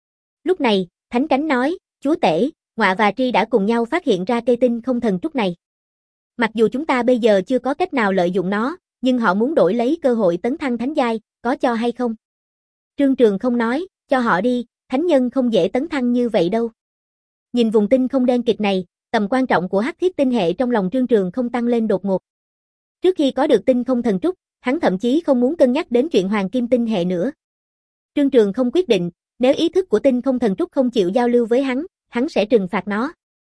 Lúc này, Thánh Cánh nói, chúa tể, Ngọa và Tri đã cùng nhau phát hiện ra cây tinh không thần trúc này. Mặc dù chúng ta bây giờ chưa có cách nào lợi dụng nó, nhưng họ muốn đổi lấy cơ hội tấn thăng thánh giai, có cho hay không? Trương Trường Không nói, cho họ đi, thánh nhân không dễ tấn thăng như vậy đâu. Nhìn vùng tinh không đen kịt này, tầm quan trọng của hắc thiết tinh hệ trong lòng Trương Trường Không tăng lên đột ngột. Trước khi có được tinh không thần trúc, hắn thậm chí không muốn cân nhắc đến chuyện hoàng kim tinh hệ nữa. Trương Trường Không quyết định, nếu ý thức của tinh không thần trúc không chịu giao lưu với hắn, hắn sẽ trừng phạt nó.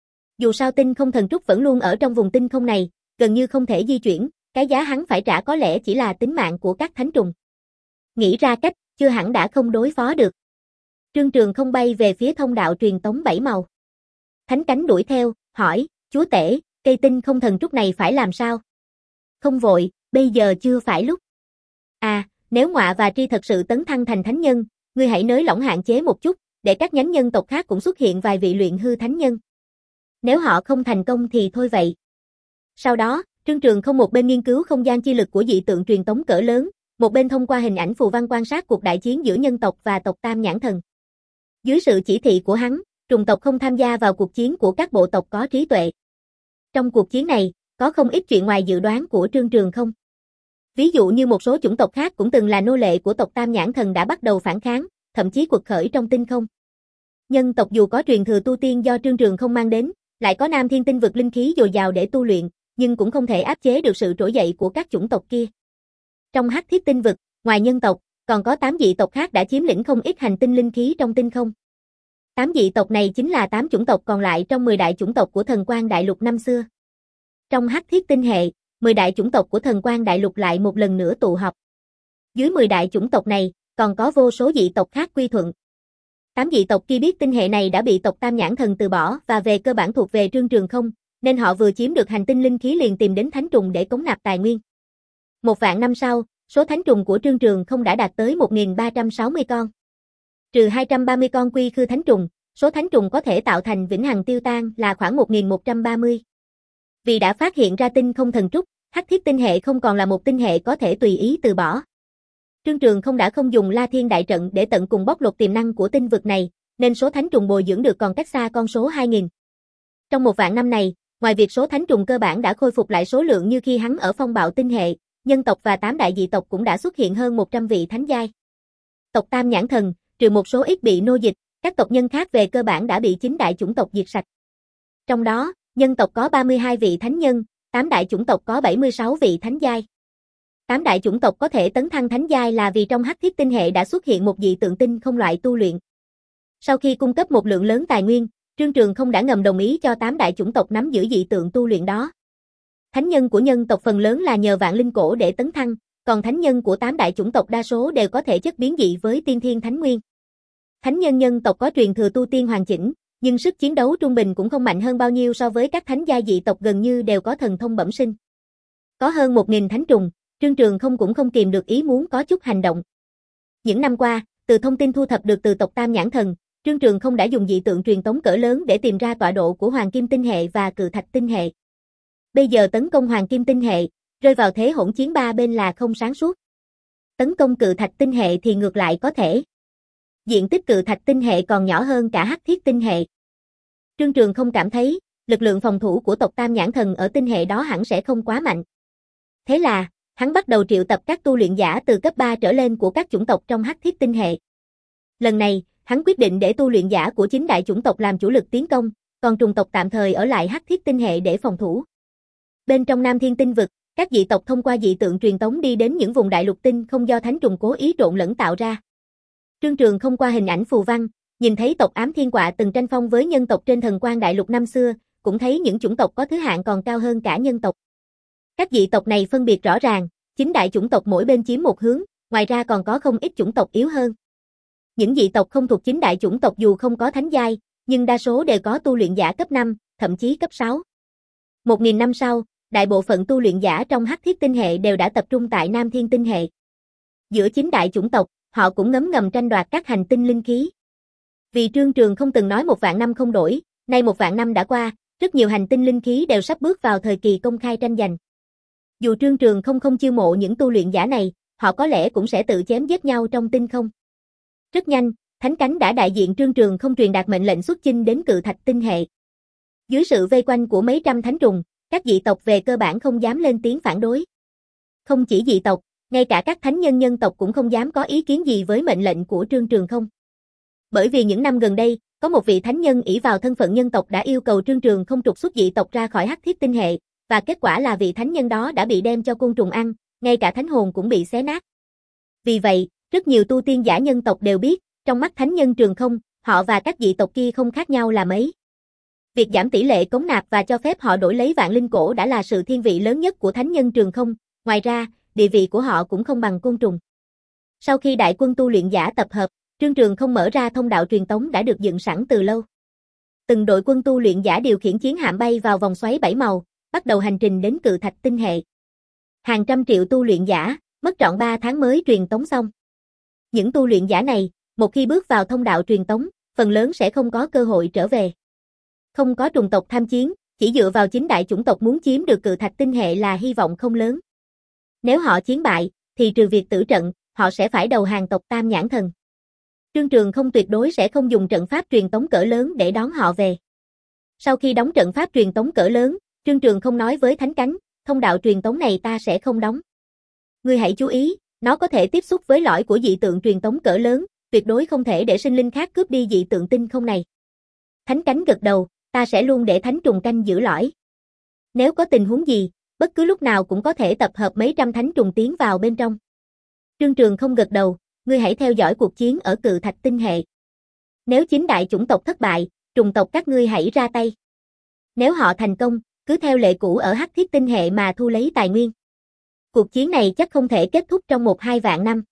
Dù sao tinh không thần trúc vẫn luôn ở trong vùng tinh không này, gần như không thể di chuyển, cái giá hắn phải trả có lẽ chỉ là tính mạng của các thánh trùng. Nghĩ ra cách, chưa hẳn đã không đối phó được. Trương Trường Không bay về phía thông đạo truyền tống bảy màu. Thánh Cánh đuổi theo, hỏi, chúa tể, cây tinh không thần trúc này phải làm sao? Không vội, bây giờ chưa phải lúc. À, nếu Ngọa và Tri thật sự tấn thăng thành thánh nhân, ngươi hãy nới lỏng hạn chế một chút, để các nhánh nhân tộc khác cũng xuất hiện vài vị luyện hư thánh nhân. Nếu họ không thành công thì thôi vậy. Sau đó, Trương Trường Không một bên nghiên cứu không gian chi lực của dị tượng truyền tống cỡ lớn, một bên thông qua hình ảnh phù văn quan sát cuộc đại chiến giữa nhân tộc và tộc Tam Nhãn Thần. Dưới sự chỉ thị của hắn, trùng tộc không tham gia vào cuộc chiến của các bộ tộc có trí tuệ. Trong cuộc chiến này, có không ít chuyện ngoài dự đoán của Trương Trường Không. Ví dụ như một số chủng tộc khác cũng từng là nô lệ của tộc Tam Nhãn Thần đã bắt đầu phản kháng, thậm chí quật khởi trong tinh không. Nhân tộc dù có truyền thừa tu tiên do Trương Trường Không mang đến, lại có Nam Thiên tinh vực linh khí dồi dào để tu luyện, nhưng cũng không thể áp chế được sự trỗi dậy của các chủng tộc kia. Trong hắc thiết tinh vực, ngoài nhân tộc, còn có tám dị tộc khác đã chiếm lĩnh không ít hành tinh linh khí trong tinh không. Tám dị tộc này chính là tám chủng tộc còn lại trong mười đại chủng tộc của Thần Quang Đại Lục năm xưa. Trong hắc thiết tinh hệ, mười đại chủng tộc của Thần Quang Đại Lục lại một lần nữa tụ họp. Dưới mười đại chủng tộc này, còn có vô số dị tộc khác quy thuận. Tám dị tộc kia biết tinh hệ này đã bị tộc Tam Nhãn Thần từ bỏ và về cơ bản thuộc về Trương Trường Không, nên họ vừa chiếm được hành tinh linh khí liền tìm đến thánh trùng để cống nạp tài nguyên. Một vạn năm sau, số thánh trùng của Trương Trường Không đã đạt tới một nghìn ba trăm sáu mươi con. Trừ hai trăm ba mươi con quy khư thánh trùng, số thánh trùng có thể tạo thành vĩnh hằng tiêu tan là khoảng một nghìn một trăm ba mươi. Vì đã phát hiện ra tinh không thần trúc, hắc thiết tinh hệ không còn là một tinh hệ có thể tùy ý từ bỏ. Trương Trường Không đã không dùng La Thiên Đại Trận để tận cùng bóc lột tiềm năng của tinh vực này, nên số thánh trùng bồi dưỡng được còn cách xa con số hai nghìn. Trong một vạn năm này, ngoài việc số thánh trùng cơ bản đã khôi phục lại số lượng như khi hắn ở phong bạo tinh hệ, nhân tộc và tám đại dị tộc cũng đã xuất hiện hơn một trăm vị thánh giai. Tộc Tam Nhãn Thần, trừ một số ít bị nô dịch, các tộc nhân khác về cơ bản đã bị chín đại chủng tộc diệt sạch. Trong đó, nhân tộc có ba mươi hai vị thánh nhân, tám đại chủng tộc có bảy mươi sáu vị thánh giai. Tám đại chủng tộc có thể tấn thăng thánh giai là vì trong hắc thiết tinh hệ đã xuất hiện một dị tượng tinh không loại tu luyện. Sau khi cung cấp một lượng lớn tài nguyên, Trương Trường Không đã ngầm đồng ý cho tám đại chủng tộc nắm giữ dị tượng tu luyện đó. Thánh nhân của nhân tộc phần lớn là nhờ vạn linh cổ để tấn thăng, còn thánh nhân của tám đại chủng tộc đa số đều có thể chất biến dị với tiên thiên thánh nguyên. Thánh nhân nhân tộc có truyền thừa tu tiên hoàn chỉnh, nhưng sức chiến đấu trung bình cũng không mạnh hơn bao nhiêu so với các thánh gia dị tộc gần như đều có thần thông bẩm sinh. Có hơn một nghìn thánh trùng, Trương Trường không cũng không kìm được ý muốn có chút hành động. Những năm qua, từ thông tin thu thập được từ tộc Tam Nhãn Thần, Trương Trường không đã dùng dị tượng truyền tống cỡ lớn để tìm ra tọa độ của Hoàng Kim Tinh hệ và Cự Thạch Tinh hệ. Bây giờ tấn công Hoàng Kim Tinh hệ, rơi vào thế hỗn chiến ba bên là không sáng suốt. Tấn công Cự Thạch Tinh hệ thì ngược lại có thể. Diện tích Cự Thạch Tinh hệ còn nhỏ hơn cả Hắc Thiết Tinh hệ. Trương Trường không cảm thấy, lực lượng phòng thủ của tộc Tam Nhãn Thần ở tinh hệ đó hẳn sẽ không quá mạnh. Thế là, hắn bắt đầu triệu tập các tu luyện giả từ cấp ba trở lên của các chủng tộc trong Hắc Thiết Tinh hệ. Lần này, hắn quyết định để tu luyện giả của chính đại chủng tộc làm chủ lực tiến công, còn trùng tộc tạm thời ở lại Hắc Thiết Tinh hệ để phòng thủ. Bên trong Nam Thiên Tinh vực, các dị tộc thông qua dị tượng truyền tống đi đến những vùng đại lục tinh không do thánh trùng cố ý trộn lẫn tạo ra. Trương Trường không qua hình ảnh phù văn, nhìn thấy tộc Ám Thiên Quạ từng tranh phong với nhân tộc trên Thần Quang đại lục năm xưa, cũng thấy những chủng tộc có thứ hạng còn cao hơn cả nhân tộc. Các dị tộc này phân biệt rõ ràng, chính đại chủng tộc mỗi bên chiếm một hướng, ngoài ra còn có không ít chủng tộc yếu hơn. Những dị tộc không thuộc chính đại chủng tộc dù không có thánh giai, nhưng đa số đều có tu luyện giả cấp năm, thậm chí cấp sáu. Một nghìn năm sau, đại bộ phận tu luyện giả trong Hắc Thiết Tinh hệ đều đã tập trung tại Nam Thiên Tinh hệ. Giữa chính đại chủng tộc, họ cũng ngấm ngầm tranh đoạt các hành tinh linh khí. Vì Trương Trường không từng nói một vạn năm không đổi, nay một vạn năm đã qua, rất nhiều hành tinh linh khí đều sắp bước vào thời kỳ công khai tranh giành. Dù Trương Trường không không chiêu mộ những tu luyện giả này, họ có lẽ cũng sẽ tự chém giết nhau trong tinh không. Rất nhanh, Thánh Cánh đã đại diện Trương Trường không truyền đạt mệnh lệnh xuất chinh đến Cự Thạch Tinh hệ. Dưới sự vây quanh của mấy trăm thánh trùng, các dị tộc về cơ bản không dám lên tiếng phản đối. Không chỉ dị tộc, ngay cả các thánh nhân nhân tộc cũng không dám có ý kiến gì với mệnh lệnh của Trương Trường không. Bởi vì những năm gần đây, có một vị thánh nhân ỷ vào thân phận nhân tộc đã yêu cầu Trương Trường không trục xuất dị tộc ra khỏi Hắc Thiết Tinh hệ, và kết quả là vị thánh nhân đó đã bị đem cho côn trùng ăn, ngay cả thánh hồn cũng bị xé nát. Vì vậy, rất nhiều tu tiên giả nhân tộc đều biết, trong mắt thánh nhân Trường không, họ và các dị tộc kia không khác nhau là mấy. Việc giảm tỷ lệ cống nạp và cho phép họ đổi lấy vạn linh cổ đã là sự thiên vị lớn nhất của thánh nhân Trường không, ngoài ra, địa vị của họ cũng không bằng côn trùng. Sau khi đại quân tu luyện giả tập hợp, Trương Trường không mở ra thông đạo truyền tống đã được dựng sẵn từ lâu. Từng đội quân tu luyện giả điều khiển chiến hạm bay vào vòng xoáy bảy màu, bắt đầu hành trình đến Cự Thạch Tinh hệ. Hàng trăm triệu tu luyện giả, mất trọn ba tháng mới truyền tống xong. Những tu luyện giả này, một khi bước vào thông đạo truyền tống, phần lớn sẽ không có cơ hội trở về. Không có trùng tộc tham chiến, chỉ dựa vào chính đại chủng tộc muốn chiếm được Cự Thạch Tinh hệ là hy vọng không lớn. Nếu họ chiến bại, thì trừ việc tử trận, họ sẽ phải đầu hàng tộc Tam Nhãn Thần. Trương Trường không tuyệt đối sẽ không dùng trận pháp truyền tống cỡ lớn để đón họ về. Sau khi đóng trận pháp truyền tống cỡ lớn, Trương Trường không nói với Thánh Cánh, thông đạo truyền tống này ta sẽ không đóng. Ngươi hãy chú ý, nó có thể tiếp xúc với lõi của dị tượng truyền tống cỡ lớn, tuyệt đối không thể để sinh linh khác cướp đi dị tượng tinh không này. Thánh Cánh gật đầu, ta sẽ luôn để thánh trùng canh giữ lõi. Nếu có tình huống gì, bất cứ lúc nào cũng có thể tập hợp mấy trăm thánh trùng tiến vào bên trong. Trương Trường không gật đầu, ngươi hãy theo dõi cuộc chiến ở Cự Thạch Tinh hệ. Nếu chính đại chủng tộc thất bại, trùng tộc các ngươi hãy ra tay. Nếu họ thành công, cứ theo lệ cũ ở Hắc Thiết Tinh hệ mà thu lấy tài nguyên. Cuộc chiến này chắc không thể kết thúc trong một hai vạn năm.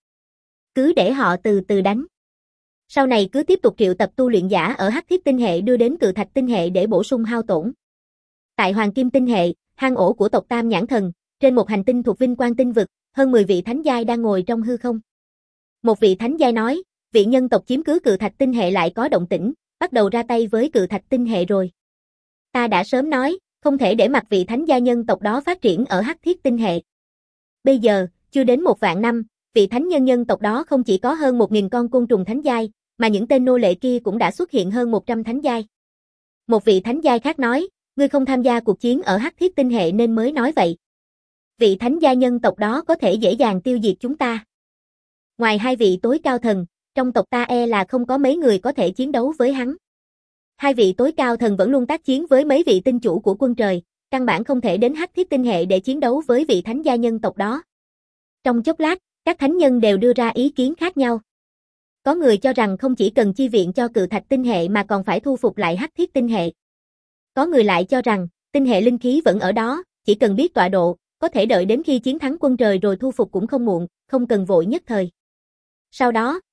Cứ để họ từ từ đánh. Sau này cứ tiếp tục triệu tập tu luyện giả ở Hắc Thiết Tinh hệ đưa đến Cự Thạch Tinh hệ để bổ sung hao tổn. Tại Hoàng Kim Tinh hệ, hang ổ của tộc Tam Nhãn Thần, trên một hành tinh thuộc Vinh Quang Tinh vực, hơn mười vị thánh giai đang ngồi trong hư không. Một vị thánh giai nói, vị nhân tộc chiếm cứ Cự Thạch Tinh hệ lại có động tĩnh, bắt đầu ra tay với Cự Thạch Tinh hệ rồi. Ta đã sớm nói, không thể để mặc vị thánh giai nhân tộc đó phát triển ở Hắc Thiết Tinh hệ. Bây giờ, chưa đến một vạn năm, vị thánh nhân nhân tộc đó không chỉ có hơn một nghìn con côn trùng thánh giai, mà những tên nô lệ kia cũng đã xuất hiện hơn một trăm thánh giai. Một vị thánh giai khác nói, ngươi không tham gia cuộc chiến ở Hắc Thiết Tinh hệ nên mới nói vậy. Vị thánh giai nhân tộc đó có thể dễ dàng tiêu diệt chúng ta. Ngoài hai vị tối cao thần, trong tộc ta e là không có mấy người có thể chiến đấu với hắn. Hai vị tối cao thần vẫn luôn tác chiến với mấy vị tinh chủ của quân trời, căn bản không thể đến Hắc Thiết Tinh hệ để chiến đấu với vị thánh gia nhân tộc đó. Trong chốc lát, các thánh nhân đều đưa ra ý kiến khác nhau. Có người cho rằng không chỉ cần chi viện cho Cự Thạch Tinh hệ mà còn phải thu phục lại Hắc Thiết Tinh hệ. Có người lại cho rằng, tinh hệ linh khí vẫn ở đó, chỉ cần biết tọa độ, có thể đợi đến khi chiến thắng quân trời rồi thu phục cũng không muộn, không cần vội nhất thời. Sau đó,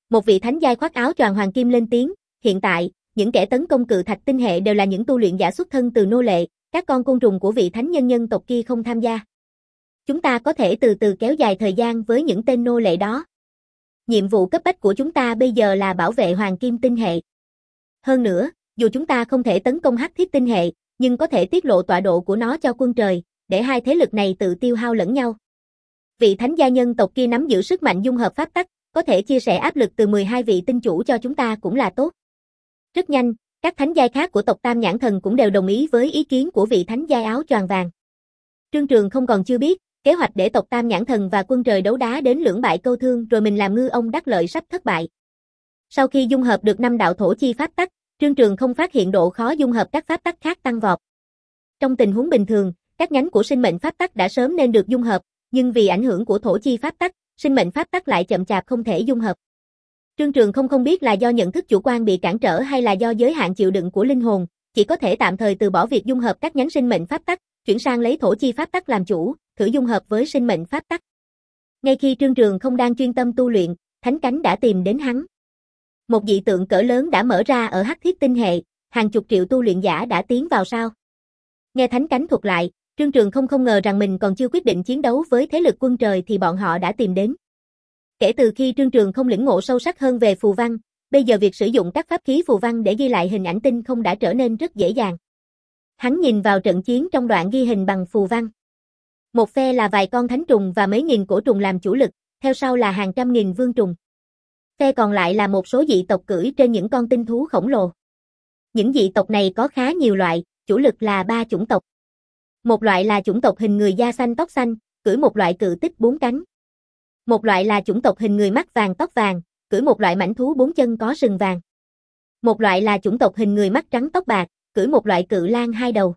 Một vị thánh giai khoác áo choàng hoàng kim lên tiếng, hiện tại, những kẻ tấn công cự thạch tinh hệ đều là những tu luyện giả xuất thân từ nô lệ, các con côn trùng của vị thánh nhân nhân tộc kia không tham gia. Chúng ta có thể từ từ kéo dài thời gian với những tên nô lệ đó. Nhiệm vụ cấp bách của chúng ta bây giờ là bảo vệ hoàng kim tinh hệ. Hơn nữa, dù chúng ta không thể tấn công hắc thiết tinh hệ, nhưng có thể tiết lộ tọa độ của nó cho quân trời, để hai thế lực này tự tiêu hao lẫn nhau. Vị thánh gia nhân tộc kia nắm giữ sức mạnh dung hợp pháp tắc, có thể chia sẻ áp lực từ mười hai vị tinh chủ cho chúng ta cũng là tốt. Rất nhanh, các thánh giai khác của tộc Tam Nhãn Thần cũng đều đồng ý với ý kiến của vị thánh giai áo choàng vàng. Trương Trường không còn chưa biết, kế hoạch để tộc Tam Nhãn Thần và quân trời đấu đá đến lưỡng bại câu thương rồi mình làm ngư ông đắc lợi sắp thất bại. Sau khi dung hợp được năm đạo thổ chi pháp tắc, Trương Trường không phát hiện độ khó dung hợp các pháp tắc khác tăng vọt. Trong tình huống bình thường, các nhánh của sinh mệnh pháp tắc đã sớm nên được dung hợp, nhưng vì ảnh hưởng của thổ chi pháp tắc, sinh mệnh pháp tắc lại chậm chạp không thể dung hợp. Trương Trường không không biết là do nhận thức chủ quan bị cản trở hay là do giới hạn chịu đựng của linh hồn, chỉ có thể tạm thời từ bỏ việc dung hợp các nhánh sinh mệnh pháp tắc, chuyển sang lấy thổ chi pháp tắc làm chủ, thử dung hợp với sinh mệnh pháp tắc. Ngay khi Trương Trường không đang chuyên tâm tu luyện, Thánh Cánh đã tìm đến hắn. Một dị tượng cỡ lớn đã mở ra ở hắc thiết tinh hệ, hàng chục triệu tu luyện giả đã tiến vào sao. Nghe Thánh Cánh thuật lại, Trương Trường không không ngờ rằng mình còn chưa quyết định chiến đấu với thế lực quân trời thì bọn họ đã tìm đến. Kể từ khi Trương Trường không lĩnh ngộ sâu sắc hơn về phù văn, bây giờ việc sử dụng các pháp khí phù văn để ghi lại hình ảnh tinh không đã trở nên rất dễ dàng. Hắn nhìn vào trận chiến trong đoạn ghi hình bằng phù văn. Một phe là vài con thánh trùng và mấy nghìn cổ trùng làm chủ lực, theo sau là hàng trăm nghìn vương trùng. Phe còn lại là một số dị tộc cưỡi trên những con tinh thú khổng lồ. Những dị tộc này có khá nhiều loại, chủ lực là ba chủng tộc. Một loại là chủng tộc hình người da xanh tóc xanh, cưỡi một loại cự tích bốn cánh. Một loại là chủng tộc hình người mắt vàng tóc vàng, cưỡi một loại mãnh thú bốn chân có sừng vàng. Một loại là chủng tộc hình người mắt trắng tóc bạc, cưỡi một loại cự lang hai đầu.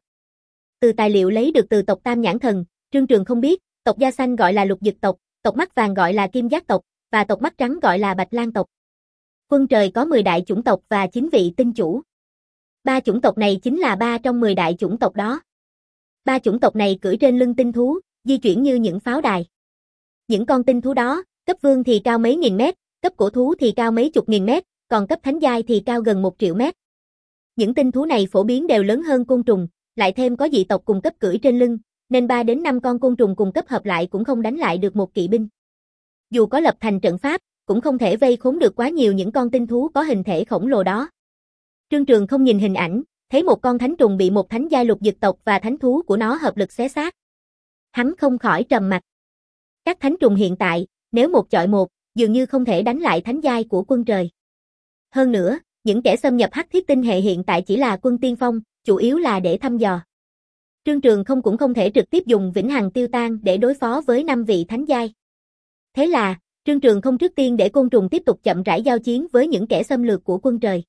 Từ tài liệu lấy được từ tộc Tam Nhãn Thần, Trương Trường không biết, tộc da xanh gọi là lục dực tộc, tộc mắt vàng gọi là kim giác tộc, và tộc mắt trắng gọi là bạch lang tộc. Quân trời có mười đại chủng tộc và chín vị tinh chủ. Ba chủng tộc này chính là ba trong mười đại chủng tộc đó. Ba chủng tộc này cưỡi trên lưng tinh thú, di chuyển như những pháo đài. Những con tinh thú đó, cấp vương thì cao mấy nghìn mét, cấp cổ thú thì cao mấy chục nghìn mét, còn cấp thánh giai thì cao gần một triệu mét. Những tinh thú này phổ biến đều lớn hơn côn trùng, lại thêm có dị tộc cùng cấp cưỡi trên lưng, nên ba đến năm con côn trùng cùng cấp hợp lại cũng không đánh lại được một kỵ binh. Dù có lập thành trận pháp, cũng không thể vây khốn được quá nhiều những con tinh thú có hình thể khổng lồ đó. Trương Trường không nhìn hình ảnh, thấy một con thánh trùng bị một thánh giai lục dực tộc và thánh thú của nó hợp lực xé xác. Hắn không khỏi trầm mặt. Các thánh trùng hiện tại, nếu một chọi một, dường như không thể đánh lại thánh giai của quân trời. Hơn nữa, những kẻ xâm nhập hắc thiết tinh hệ hiện tại chỉ là quân tiên phong, chủ yếu là để thăm dò. Trương Trường không cũng không thể trực tiếp dùng vĩnh hằng tiêu tan để đối phó với năm vị thánh giai. Thế là, Trương Trường không trước tiên để côn trùng tiếp tục chậm rãi giao chiến với những kẻ xâm lược của quân trời.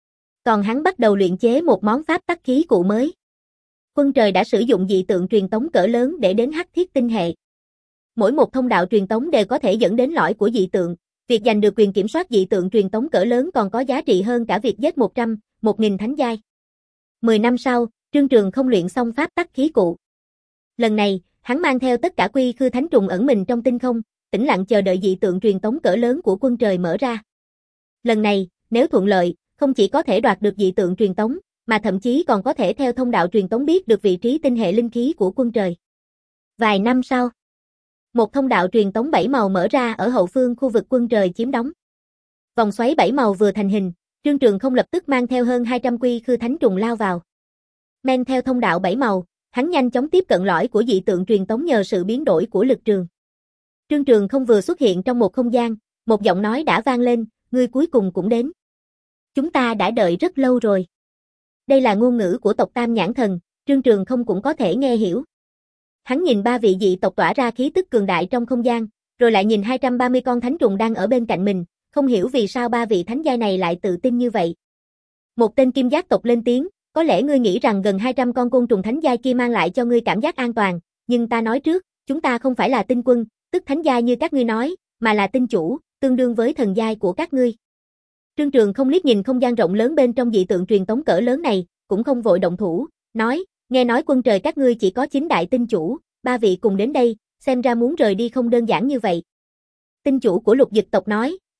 Còn hắn bắt đầu luyện chế một món pháp tắc khí cụ mới. Quân trời đã sử dụng dị tượng truyền tống cỡ lớn để đến hắc thiết tinh hệ. Mỗi một thông đạo truyền tống đều có thể dẫn đến lõi của dị tượng, việc giành được quyền kiểm soát dị tượng truyền tống cỡ lớn còn có giá trị hơn cả việc giết một trăm, một nghìn thánh giai. Mười năm sau, Trương Trường không luyện xong pháp tắc khí cụ. Lần này, hắn mang theo tất cả quy khư thánh trùng ẩn mình trong tinh không, tĩnh lặng chờ đợi dị tượng truyền tống cỡ lớn của quân trời mở ra. Lần này, nếu thuận lợi, không chỉ có thể đoạt được dị tượng truyền tống, mà thậm chí còn có thể theo thông đạo truyền tống biết được vị trí tinh hệ linh khí của quân trời. Vài năm sau, một thông đạo truyền tống bảy màu mở ra ở hậu phương khu vực quân trời chiếm đóng. Vòng xoáy bảy màu vừa thành hình, Trương Trường không lập tức mang theo hơn hai trăm quy khư thánh trùng lao vào. Men theo thông đạo bảy màu, hắn nhanh chóng tiếp cận lõi của dị tượng truyền tống nhờ sự biến đổi của lực trường. Trương Trường không vừa xuất hiện trong một không gian, một giọng nói đã vang lên, ngươi cuối cùng cũng đến. Chúng ta đã đợi rất lâu rồi. Đây là ngôn ngữ của tộc Tam Nhãn Thần, Trương Trường không cũng có thể nghe hiểu. Hắn nhìn ba vị dị tộc tỏa ra khí tức cường đại trong không gian, rồi lại nhìn hai trăm ba mươi con thánh trùng đang ở bên cạnh mình, không hiểu vì sao ba vị thánh giai này lại tự tin như vậy. Một tên kim giác tộc lên tiếng, có lẽ ngươi nghĩ rằng gần hai trăm con côn trùng thánh giai kia mang lại cho ngươi cảm giác an toàn, nhưng ta nói trước, chúng ta không phải là tinh quân, tức thánh giai như các ngươi nói, mà là tinh chủ, tương đương với thần giai của các ngươi. Trương Trường không liếc nhìn không gian rộng lớn bên trong dị tượng truyền tống cỡ lớn này, cũng không vội động thủ, nói, nghe nói quân trời các ngươi chỉ có chín đại tinh chủ, ba vị cùng đến đây, xem ra muốn rời đi không đơn giản như vậy. Tinh chủ của lục dực tộc nói,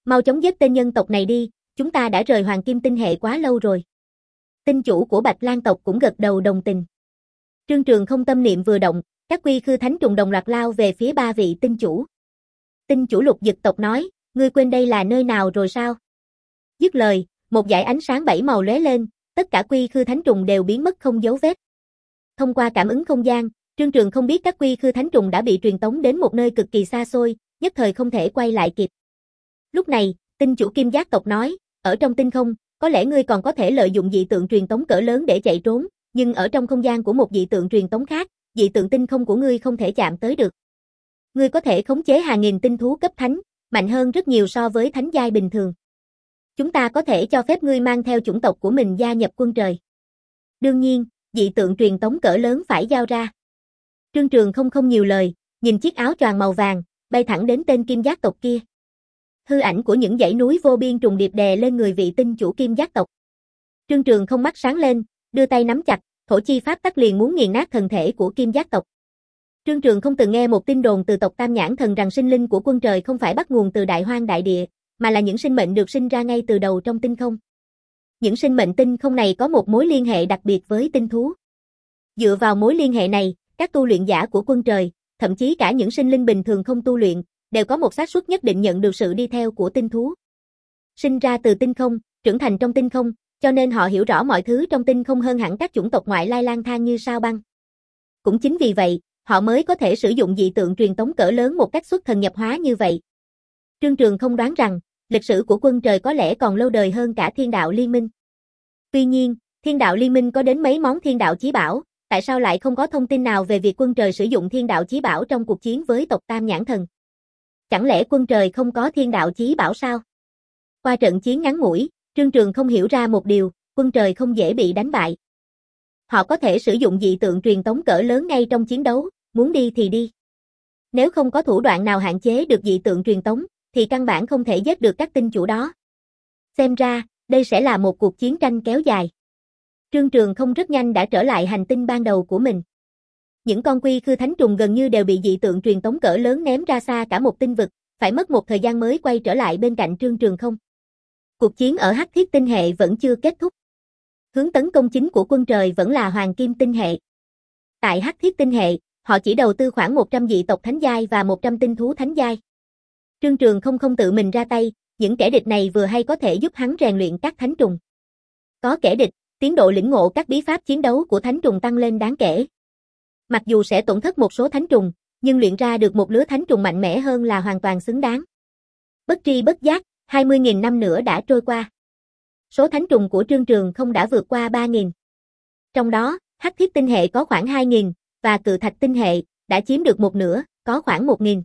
Mau chóng giết tên nhân tộc này đi, chúng ta đã rời Hoàng Kim tinh hệ quá lâu rồi. Tinh chủ của Bạch Lang tộc cũng gật đầu đồng tình. Trương Trường không tâm niệm vừa động, các quy khư thánh trùng đồng loạt lao về phía ba vị tinh chủ. Tinh chủ Lục Dực tộc nói, ngươi quên đây là nơi nào rồi sao? Dứt lời, một dải ánh sáng bảy màu lóe lên, tất cả quy khư thánh trùng đều biến mất không dấu vết. Thông qua cảm ứng không gian, Trương Trường không biết các quy khư thánh trùng đã bị truyền tống đến một nơi cực kỳ xa xôi, nhất thời không thể quay lại kịp. Lúc này, tinh chủ Kim Giác tộc nói, ở trong tinh không, có lẽ ngươi còn có thể lợi dụng dị tượng truyền tống cỡ lớn để chạy trốn, nhưng ở trong không gian của một dị tượng truyền tống khác, dị tượng tinh không của ngươi không thể chạm tới được. Ngươi có thể khống chế hàng nghìn tinh thú cấp thánh, mạnh hơn rất nhiều so với thánh giai bình thường. Chúng ta có thể cho phép ngươi mang theo chủng tộc của mình gia nhập quân trời. Đương nhiên, dị tượng truyền tống cỡ lớn phải giao ra. Trương Trường không không nhiều lời, nhìn chiếc áo choàng màu vàng, bay thẳng đến tên Kim Giác tộc kia. Hư ảnh của những dãy núi vô biên trùng điệp đè lên người vị tinh chủ Kim Giác tộc. Trương Trường không mắt sáng lên, đưa tay nắm chặt, thổ chi pháp tắc liền muốn nghiền nát thần thể của Kim Giác tộc. Trương Trường không từng nghe một tin đồn từ tộc Tam Nhãn Thần rằng sinh linh của quân trời không phải bắt nguồn từ đại hoang đại địa, mà là những sinh mệnh được sinh ra ngay từ đầu trong tinh không. Những sinh mệnh tinh không này có một mối liên hệ đặc biệt với tinh thú. Dựa vào mối liên hệ này, các tu luyện giả của quân trời, thậm chí cả những sinh linh bình thường không tu luyện, đều có một xác suất nhất định nhận được sự đi theo của tinh thú. Sinh ra từ tinh không, trưởng thành trong tinh không, cho nên họ hiểu rõ mọi thứ trong tinh không hơn hẳn các chủng tộc ngoại lai lang thang như sao băng. Cũng chính vì vậy, họ mới có thể sử dụng dị tượng truyền tống cỡ lớn một cách xuất thần nhập hóa như vậy. Trương Trường không đoán rằng, lịch sử của quân trời có lẽ còn lâu đời hơn cả Thiên Đạo Liên Minh. Tuy nhiên, Thiên Đạo Liên Minh có đến mấy món Thiên Đạo Chí Bảo, tại sao lại không có thông tin nào về việc quân trời sử dụng Thiên Đạo Chí Bảo trong cuộc chiến với tộc Tam Nhãn Thần? Chẳng lẽ quân trời không có Thiên Đạo Chí Bảo sao? Qua trận chiến ngắn ngủi, Trương Trường không hiểu ra một điều, quân trời không dễ bị đánh bại. Họ có thể sử dụng dị tượng truyền tống cỡ lớn ngay trong chiến đấu, muốn đi thì đi. Nếu không có thủ đoạn nào hạn chế được dị tượng truyền tống, thì căn bản không thể giết được các tinh chủ đó. Xem ra, đây sẽ là một cuộc chiến tranh kéo dài. Trương Trường không rất nhanh đã trở lại hành tinh ban đầu của mình. Những con quy khư thánh trùng gần như đều bị dị tượng truyền tống cỡ lớn ném ra xa cả một tinh vực, phải mất một thời gian mới quay trở lại bên cạnh Trương Trường không. Cuộc chiến ở Hắc Thiết tinh hệ vẫn chưa kết thúc. Hướng tấn công chính của quân trời vẫn là Hoàng Kim tinh hệ. Tại Hắc Thiết tinh hệ, họ chỉ đầu tư khoảng một trăm dị tộc thánh giai và một trăm tinh thú thánh giai. Trương Trường không không tự mình ra tay, những kẻ địch này vừa hay có thể giúp hắn rèn luyện các thánh trùng. Có kẻ địch, tiến độ lĩnh ngộ các bí pháp chiến đấu của thánh trùng tăng lên đáng kể. Mặc dù sẽ tổn thất một số thánh trùng, nhưng luyện ra được một lứa thánh trùng mạnh mẽ hơn là hoàn toàn xứng đáng. Bất tri bất giác, hai mươi nghìn năm nữa đã trôi qua. Số thánh trùng của Trương Trường không đã vượt qua ba nghìn. Trong đó, Hắc Thiết tinh hệ có khoảng hai nghìn, và Cự Thạch tinh hệ đã chiếm được một nửa, có khoảng một nghìn.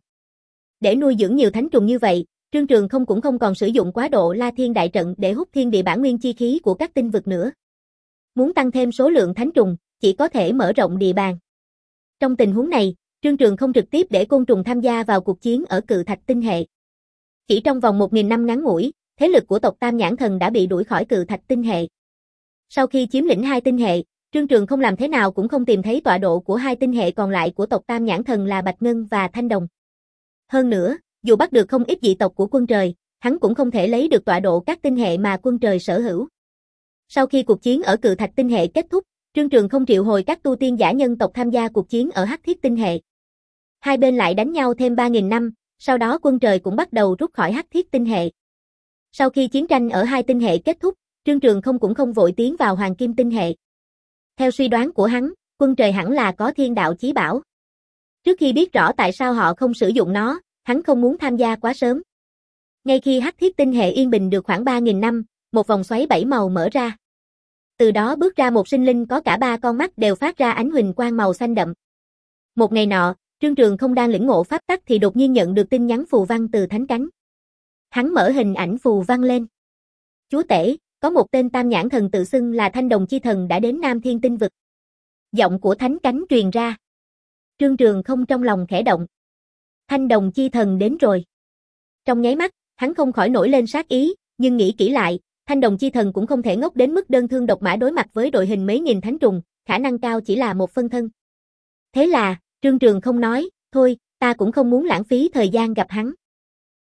Để nuôi dưỡng nhiều thánh trùng như vậy, Trương Trường không cũng không còn sử dụng quá độ La Thiên Đại Trận để hút thiên địa bản nguyên chi khí của các tinh vực nữa. Muốn tăng thêm số lượng thánh trùng, chỉ có thể mở rộng địa bàn. Trong tình huống này, Trương Trường không trực tiếp để côn trùng tham gia vào cuộc chiến ở Cự Thạch tinh hệ. Chỉ trong vòng một nghìn năm ngắn ngủi, thế lực của tộc Tam Nhãn Thần đã bị đuổi khỏi Cự Thạch tinh hệ. Sau khi chiếm lĩnh hai tinh hệ, Trương Trường không làm thế nào cũng không tìm thấy tọa độ của hai tinh hệ còn lại của tộc Tam Nhãn Thần là Bạch Ngân và Thanh Đồng. Hơn nữa, dù bắt được không ít dị tộc của quân trời, hắn cũng không thể lấy được tọa độ các tinh hệ mà quân trời sở hữu. Sau khi cuộc chiến ở Cự Thạch tinh hệ kết thúc, Trương Trường không triệu hồi các tu tiên giả nhân tộc tham gia cuộc chiến ở Hắc Thiết tinh hệ. Hai bên lại đánh nhau thêm ba nghìn năm, sau đó quân trời cũng bắt đầu rút khỏi Hắc Thiết tinh hệ. Sau khi chiến tranh ở hai tinh hệ kết thúc, Trương Trường không cũng không vội tiến vào Hoàng Kim tinh hệ. Theo suy đoán của hắn, quân trời hẳn là có Thiên Đạo Chí Bảo. Trước khi biết rõ tại sao họ không sử dụng nó, hắn không muốn tham gia quá sớm. Ngay khi Hắc Thiết tinh hệ yên bình được khoảng ba nghìn năm, một vòng xoáy bảy màu mở ra. Từ đó bước ra một sinh linh có cả ba con mắt đều phát ra ánh huỳnh quang màu xanh đậm. Một ngày nọ, Trương Trường không đang lĩnh ngộ pháp tắc thì đột nhiên nhận được tin nhắn phù văn từ Thánh Cánh. Hắn mở hình ảnh phù văn lên. Chúa tể, có một tên Tam Nhãn Thần tự xưng là Thanh Đồng Chi Thần đã đến Nam Thiên tinh vực. Giọng của Thánh Cánh truyền ra. Trương Trường không trong lòng khẽ động. Thanh Đồng Chi Thần đến rồi. Trong nháy mắt, hắn không khỏi nổi lên sát ý, nhưng nghĩ kỹ lại, Thanh Đồng Chi Thần cũng không thể ngốc đến mức đơn thương độc mã đối mặt với đội hình mấy nghìn thánh trùng, khả năng cao chỉ là một phân thân. Thế là, Trương Trường không nói, thôi, ta cũng không muốn lãng phí thời gian gặp hắn.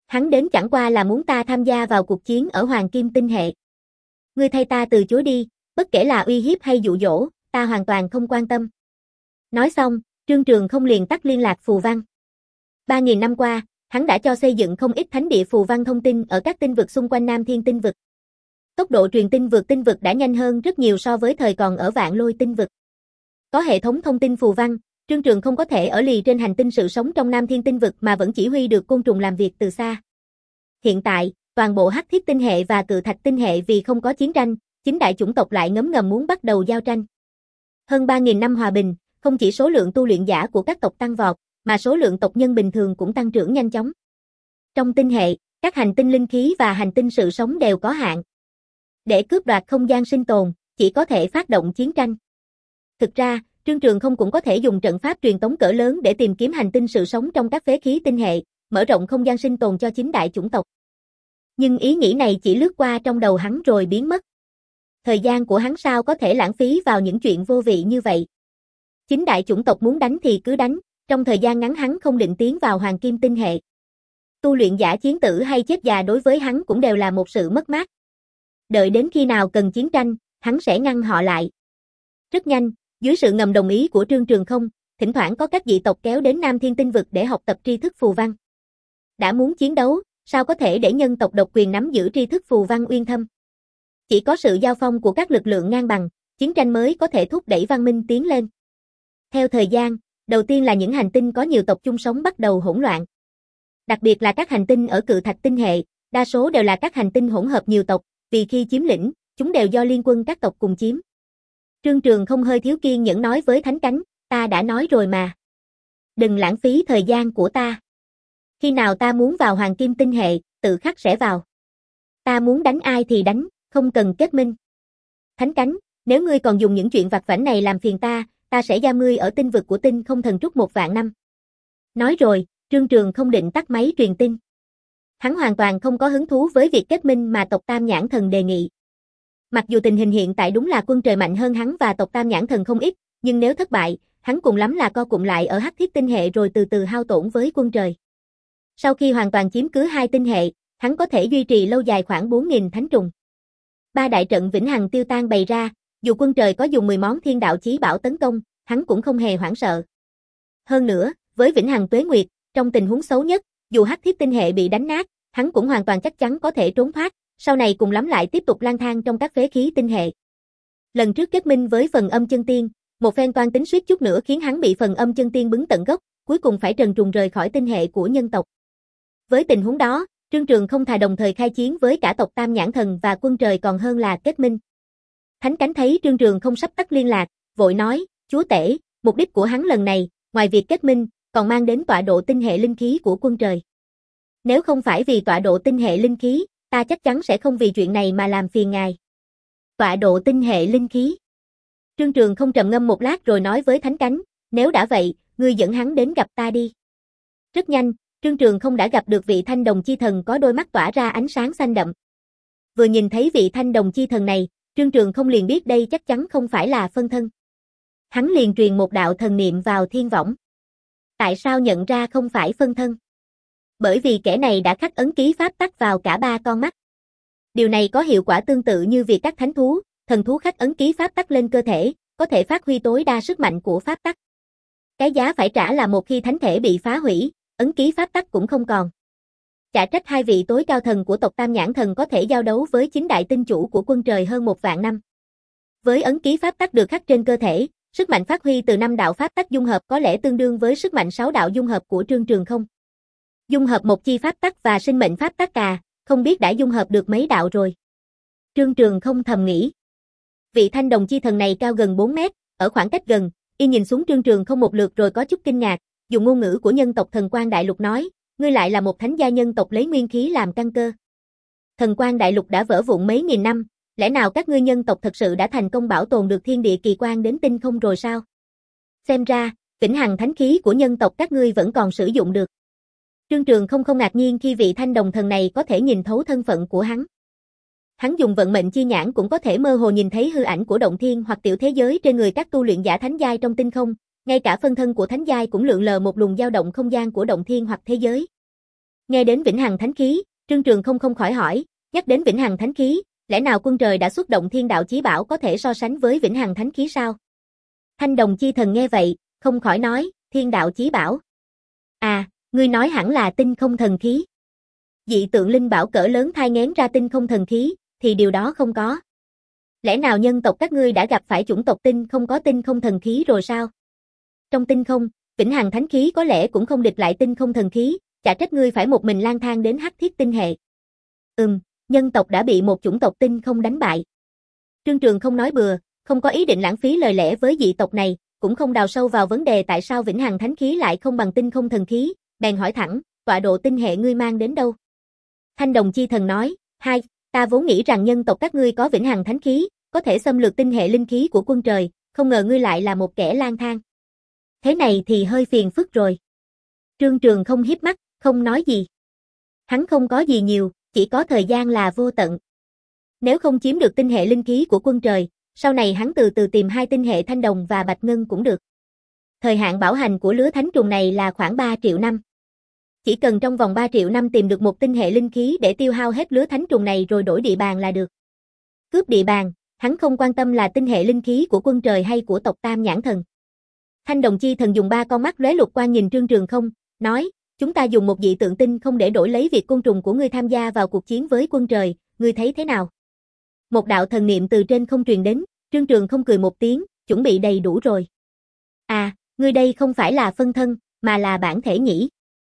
Hắn đến chẳng qua là muốn ta tham gia vào cuộc chiến ở Hoàng Kim Tinh hệ. Ngươi thay ta từ chối đi, bất kể là uy hiếp hay dụ dỗ, ta hoàn toàn không quan tâm. Nói xong, Trương Trường không liền tắt liên lạc phù văn. Ba nghìn năm qua, hắn đã cho xây dựng không ít thánh địa phù văn thông tin ở các tinh vực xung quanh Nam Thiên tinh vực. Tốc độ truyền tin vượt tinh vực đã nhanh hơn rất nhiều so với thời còn ở Vạn Lôi tinh vực. Có hệ thống thông tin phù văn, Trương Trường không có thể ở lì trên hành tinh sự sống trong Nam Thiên tinh vực mà vẫn chỉ huy được côn trùng làm việc từ xa. Hiện tại, toàn bộ Hắc Thiết tinh hệ và Cự Thạch tinh hệ vì không có chiến tranh, chính đại chủng tộc lại ngấm ngầm muốn bắt đầu giao tranh. Hơn ba nghìn năm hòa bình, không chỉ số lượng tu luyện giả của các tộc tăng vọt, mà số lượng tộc nhân bình thường cũng tăng trưởng nhanh chóng. Trong tinh hệ, các hành tinh linh khí và hành tinh sự sống đều có hạn. Để cướp đoạt không gian sinh tồn, chỉ có thể phát động chiến tranh. Thực ra, Trương Trường không cũng có thể dùng trận pháp truyền tống cỡ lớn để tìm kiếm hành tinh sự sống trong các phế khí tinh hệ, mở rộng không gian sinh tồn cho chính đại chủng tộc. Nhưng ý nghĩ này chỉ lướt qua trong đầu hắn rồi biến mất. Thời gian của hắn sao có thể lãng phí vào những chuyện vô vị như vậy. Chính đại chủng tộc muốn đánh thì cứ đánh, trong thời gian ngắn hắn không định tiến vào Hoàng Kim tinh hệ. Tu luyện giả chiến tử hay chết già đối với hắn cũng đều là một sự mất mát. Đợi đến khi nào cần chiến tranh, hắn sẽ ngăn họ lại. Rất nhanh, dưới sự ngầm đồng ý của Trương Trường không, thỉnh thoảng có các dị tộc kéo đến Nam Thiên tinh vực để học tập tri thức phù văn. Đã muốn chiến đấu, sao có thể để nhân tộc độc quyền nắm giữ tri thức phù văn uyên thâm. Chỉ có sự giao phong của các lực lượng ngang bằng, chiến tranh mới có thể thúc đẩy văn minh tiến lên. Theo thời gian, đầu tiên là những hành tinh có nhiều tộc chung sống bắt đầu hỗn loạn. Đặc biệt là các hành tinh ở Cự Thạch tinh hệ, đa số đều là các hành tinh hỗn hợp nhiều tộc, vì khi chiếm lĩnh, chúng đều do liên quân các tộc cùng chiếm. Trương Trường không hơi thiếu kiên nhẫn nói với Thánh Cánh, ta đã nói rồi mà. Đừng lãng phí thời gian của ta. Khi nào ta muốn vào Hoàng Kim tinh hệ, tự khắc sẽ vào. Ta muốn đánh ai thì đánh, không cần kết minh. Thánh Cánh, nếu ngươi còn dùng những chuyện vặt vãnh này làm phiền ta, ta sẽ giam ngươi ở tinh vực của Tinh Không Thần Trúc một vạn năm. Nói rồi, Trương Trường không định tắt máy truyền tin. Hắn hoàn toàn không có hứng thú với việc kết minh mà tộc Tam Nhãn Thần đề nghị. Mặc dù tình hình hiện tại đúng là quân trời mạnh hơn hắn và tộc Tam Nhãn Thần không ít, nhưng nếu thất bại, hắn cùng lắm là co cụm lại ở Hắc Thiết tinh hệ rồi từ từ hao tổn với quân trời. Sau khi hoàn toàn chiếm cứ hai tinh hệ, hắn có thể duy trì lâu dài khoảng bốn nghìn thánh trùng. Ba đại trận vĩnh hằng tiêu tan bày ra, dù quân trời có dùng mười món thiên đạo chí bảo tấn công, hắn cũng không hề hoảng sợ. Hơn nữa, với vĩnh hằng tuế nguyệt, trong tình huống xấu nhất, dù Hắc Thiết tinh hệ bị đánh nát, hắn cũng hoàn toàn chắc chắn có thể trốn thoát, sau này cùng lắm lại tiếp tục lang thang trong các phế khí tinh hệ. Lần trước kết minh với phần âm chân tiên, một phen toan tính suýt chút nữa khiến hắn bị phần âm chân tiên bứng tận gốc, cuối cùng phải trần truồng rời khỏi tinh hệ của nhân tộc. Với tình huống đó, Trương Trường không thà đồng thời khai chiến với cả tộc Tam Nhãn Thần và quân trời còn hơn là kết minh. Thánh Cánh thấy Trương Trường không sắp tắt liên lạc, vội nói, chúa tể, mục đích của hắn lần này, ngoài việc kết minh, còn mang đến tọa độ tinh hệ linh khí của quân trời. Nếu không phải vì tọa độ tinh hệ linh khí, ta chắc chắn sẽ không vì chuyện này mà làm phiền ngài. Tọa độ tinh hệ linh khí. Trương Trường không trầm ngâm một lát rồi nói với Thánh Cánh, nếu đã vậy, ngươi dẫn hắn đến gặp ta đi. Rất nhanh, Trương Trường không đã gặp được vị thanh đồng chi thần có đôi mắt tỏa ra ánh sáng xanh đậm. Vừa nhìn thấy vị thanh đồng chi thần này, Trương Trường không liền biết đây chắc chắn không phải là phân thân. Hắn liền truyền một đạo thần niệm vào thiên võng. Tại sao nhận ra không phải phân thân? Bởi vì kẻ này đã khắc ấn ký pháp tắc vào cả ba con mắt. Điều này có hiệu quả tương tự như việc các thánh thú, thần thú khắc ấn ký pháp tắc lên cơ thể, có thể phát huy tối đa sức mạnh của pháp tắc. Cái giá phải trả là một khi thánh thể bị phá hủy, ấn ký pháp tắc cũng không còn. Chả trách hai vị tối cao thần của tộc Tam Nhãn Thần có thể giao đấu với chính đại tinh chủ của quân trời hơn một vạn năm. Với ấn ký pháp tắc được khắc trên cơ thể, sức mạnh phát huy từ năm đạo pháp tắc dung hợp có lẽ tương đương với sức mạnh sáu đạo dung hợp của Trương Trường không. Dung hợp một chi pháp tắc và sinh mệnh pháp tắc à, không biết đã dung hợp được mấy đạo rồi. Trương Trường không thầm nghĩ. Vị thanh đồng chi thần này cao gần bốn mét, ở khoảng cách gần, y nhìn xuống Trương Trường không một lượt rồi có chút kinh ngạc, dùng ngôn ngữ của nhân tộc Thần Quang Đại Lục nói, ngươi lại là một thánh gia nhân tộc lấy nguyên khí làm căn cơ. Thần Quang Đại Lục đã vỡ vụn mấy nghìn năm, lẽ nào các ngươi nhân tộc thật sự đã thành công bảo tồn được thiên địa kỳ quan đến tinh không rồi sao? Xem ra, vĩnh hằng thánh khí của nhân tộc các ngươi vẫn còn sử dụng được. Trương Trường không không ngạc nhiên khi vị thanh đồng thần này có thể nhìn thấu thân phận của hắn. Hắn dùng vận mệnh chi nhãn cũng có thể mơ hồ nhìn thấy hư ảnh của động thiên hoặc tiểu thế giới trên người các tu luyện giả thánh giai trong tinh không, ngay cả phân thân của thánh giai cũng lượn lờ một luồng dao động không gian của động thiên hoặc thế giới. Nghe đến Vĩnh Hằng Thánh Khí, Trương Trường không không khỏi hỏi, nhắc đến Vĩnh Hằng Thánh Khí, lẽ nào quân trời đã xuất động Thiên Đạo Chí Bảo có thể so sánh với Vĩnh Hằng Thánh Khí sao? Thanh Đồng Chi Thần nghe vậy, không khỏi nói, Thiên Đạo Chí Bảo. À, ngươi nói hẳn là Tinh Không Thần Khí. Dị tượng linh bảo cỡ lớn thai nghén ra Tinh Không Thần Khí, thì điều đó không có. Lẽ nào nhân tộc các ngươi đã gặp phải chủng tộc tinh không có Tinh Không Thần Khí rồi sao? Trong tinh không, Vĩnh Hằng Thánh Khí có lẽ cũng không địch lại Tinh Không Thần Khí, chả trách ngươi phải một mình lang thang đến Hắc Thiết tinh hệ. Ừm, nhân tộc đã bị một chủng tộc tinh không đánh bại. Trương Trường không nói bừa, không có ý định lãng phí lời lẽ với dị tộc này, cũng không đào sâu vào vấn đề tại sao Vĩnh Hằng Thánh Khí lại không bằng Tinh Không Thần Khí, bèn hỏi thẳng, tọa độ tinh hệ ngươi mang đến đâu? Thanh Đồng Chi Thần nói, hai, ta vốn nghĩ rằng nhân tộc các ngươi có Vĩnh Hằng Thánh Khí, có thể xâm lược tinh hệ linh khí của quân trời, không ngờ ngươi lại là một kẻ lang thang. Thế này thì hơi phiền phức rồi. Trương Trường không hiếp mắt, không nói gì. Hắn không có gì nhiều, chỉ có thời gian là vô tận. Nếu không chiếm được tinh hệ linh khí của quân trời, sau này hắn từ từ tìm hai tinh hệ thanh đồng và bạch ngân cũng được. Thời hạn bảo hành của lứa thánh trùng này là khoảng ba triệu năm. Chỉ cần trong vòng ba triệu năm tìm được một tinh hệ linh khí để tiêu hao hết lứa thánh trùng này rồi đổi địa bàn là được. Cướp địa bàn, hắn không quan tâm là tinh hệ linh khí của quân trời hay của tộc Tam Nhãn Thần. Thanh Đồng Chi Thần dùng ba con mắt lóe lục quang nhìn Trương Trường không, nói, chúng ta dùng một dị tượng tinh không để đổi lấy việc côn trùng của ngươi tham gia vào cuộc chiến với quân trời, ngươi thấy thế nào? Một đạo thần niệm từ trên không truyền đến, Trương Trường không cười một tiếng, chuẩn bị đầy đủ rồi. À, ngươi đây không phải là phân thân, mà là bản thể nhỉ?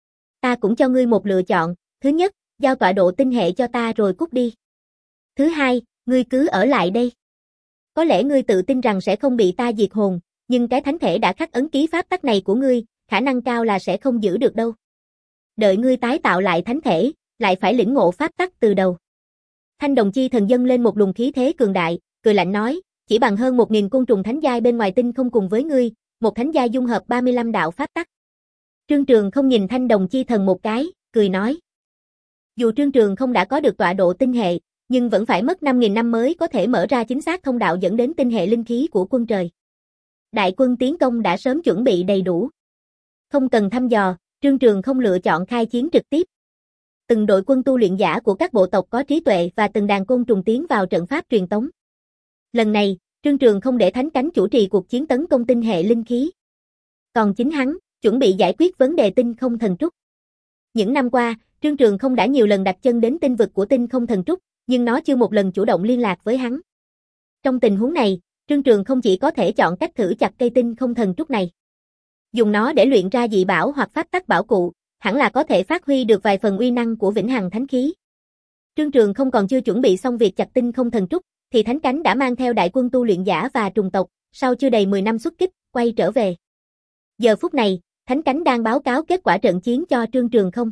Ta cũng cho ngươi một lựa chọn, thứ nhất, giao tọa độ tinh hệ cho ta rồi cút đi. Thứ hai, ngươi cứ ở lại đây. Có lẽ ngươi tự tin rằng sẽ không bị ta diệt hồn, nhưng cái thánh thể đã khắc ấn ký pháp tắc này của ngươi, khả năng cao là sẽ không giữ được đâu. Đợi ngươi tái tạo lại thánh thể, lại phải lĩnh ngộ pháp tắc từ đầu. Thanh Đồng Chi Thần dâng lên một luồng khí thế cường đại, cười lạnh nói, chỉ bằng hơn một nghìn côn trùng thánh giai bên ngoài tinh không cùng với ngươi, một thánh giai dung hợp ba mươi lăm đạo pháp tắc. Trương Trường không nhìn Thanh Đồng Chi Thần một cái, cười nói. Dù Trương Trường không đã có được tọa độ tinh hệ, nhưng vẫn phải mất năm nghìn năm mới có thể mở ra chính xác thông đạo dẫn đến tinh hệ linh khí của quân trời. Đại quân tiến công đã sớm chuẩn bị đầy đủ. Không cần thăm dò, Trương Trường không lựa chọn khai chiến trực tiếp. Từng đội quân tu luyện giả của các bộ tộc có trí tuệ và từng đàn côn trùng tiến vào trận pháp truyền tống. Lần này, Trương Trường không để thánh cánh chủ trì cuộc chiến tấn công tinh hệ linh khí. Còn chính hắn, chuẩn bị giải quyết vấn đề tinh không thần trúc. Những năm qua, Trương Trường không đã nhiều lần đặt chân đến tinh vực của tinh không thần trúc, nhưng nó chưa một lần chủ động liên lạc với hắn. Trong tình huống này, Trương Trường không chỉ có thể chọn cách thử chặt cây tinh không thần trúc này. Dùng nó để luyện ra dị bảo hoặc pháp tắc bảo cụ, hẳn là có thể phát huy được vài phần uy năng của Vĩnh Hằng Thánh Khí. Trương Trường không còn chưa chuẩn bị xong việc chặt tinh không thần trúc, thì Thánh Cánh đã mang theo đại quân tu luyện giả và trùng tộc, sau chưa đầy mười năm xuất kích, quay trở về. Giờ phút này, Thánh Cánh đang báo cáo kết quả trận chiến cho Trương Trường không.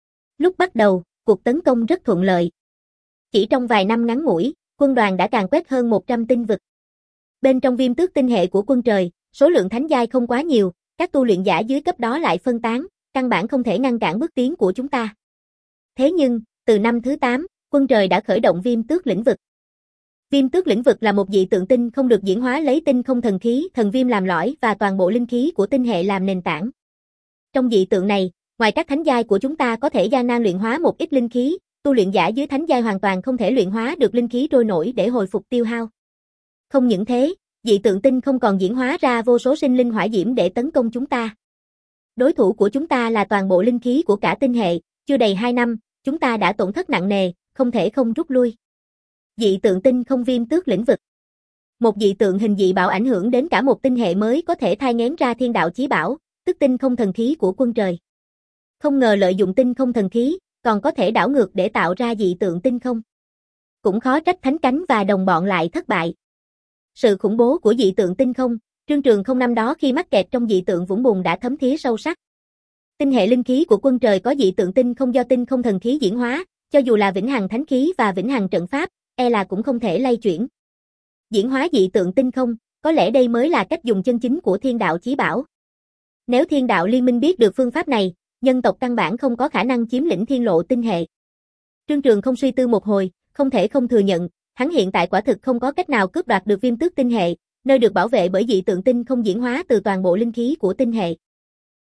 Lúc bắt đầu, cuộc tấn công rất thuận lợi. Chỉ trong vài năm ngắn ngủi, quân đoàn đã càn quét hơn một trăm tinh vực. Bên trong viêm tước tinh hệ của quân trời, số lượng thánh giai không quá nhiều, các tu luyện giả dưới cấp đó lại phân tán, căn bản không thể ngăn cản bước tiến của chúng ta. Thế nhưng, từ năm thứ tám, quân trời đã khởi động viêm tước lĩnh vực. Viêm tước lĩnh vực là một dị tượng tinh không được diễn hóa lấy tinh không thần khí, thần viêm làm lõi và toàn bộ linh khí của tinh hệ làm nền tảng. Trong dị tượng này, ngoài các thánh giai của chúng ta có thể gian nan luyện hóa một ít linh khí, tu luyện giả dưới thánh giai hoàn toàn không thể luyện hóa được linh khí trôi nổi để hồi phục tiêu hao. Không những thế, dị tượng tinh không còn diễn hóa ra vô số sinh linh hỏa diễm để tấn công chúng ta. Đối thủ của chúng ta là toàn bộ linh khí của cả tinh hệ, chưa đầy hai năm, chúng ta đã tổn thất nặng nề, không thể không rút lui. Dị tượng tinh không viêm tước lĩnh vực. Một dị tượng hình dị bảo ảnh hưởng đến cả một tinh hệ mới có thể thai nghén ra thiên đạo chí bảo, tức tinh không thần khí của quân trời. Không ngờ lợi dụng tinh không thần khí, còn có thể đảo ngược để tạo ra dị tượng tinh không. Cũng khó trách Thánh Cánh và đồng bọn lại thất bại. Sự khủng bố của dị tượng tinh không, Trương Trường không năm đó khi mắc kẹt trong dị tượng vũng bùn đã thấm thía sâu sắc. Tinh hệ linh khí của quân trời có dị tượng tinh không do tinh không thần khí diễn hóa, cho dù là Vĩnh Hằng Thánh Khí và Vĩnh Hằng Trận Pháp, e là cũng không thể lay chuyển. Diễn hóa dị tượng tinh không, có lẽ đây mới là cách dùng chân chính của thiên đạo chí bảo. Nếu thiên đạo liên minh biết được phương pháp này, nhân tộc căn bản không có khả năng chiếm lĩnh thiên lộ tinh hệ. Trương Trường không suy tư một hồi, không thể không thừa nhận, hắn hiện tại quả thực không có cách nào cướp đoạt được viêm tước tinh hệ, nơi được bảo vệ bởi dị tượng tinh không diễn hóa từ toàn bộ linh khí của tinh hệ.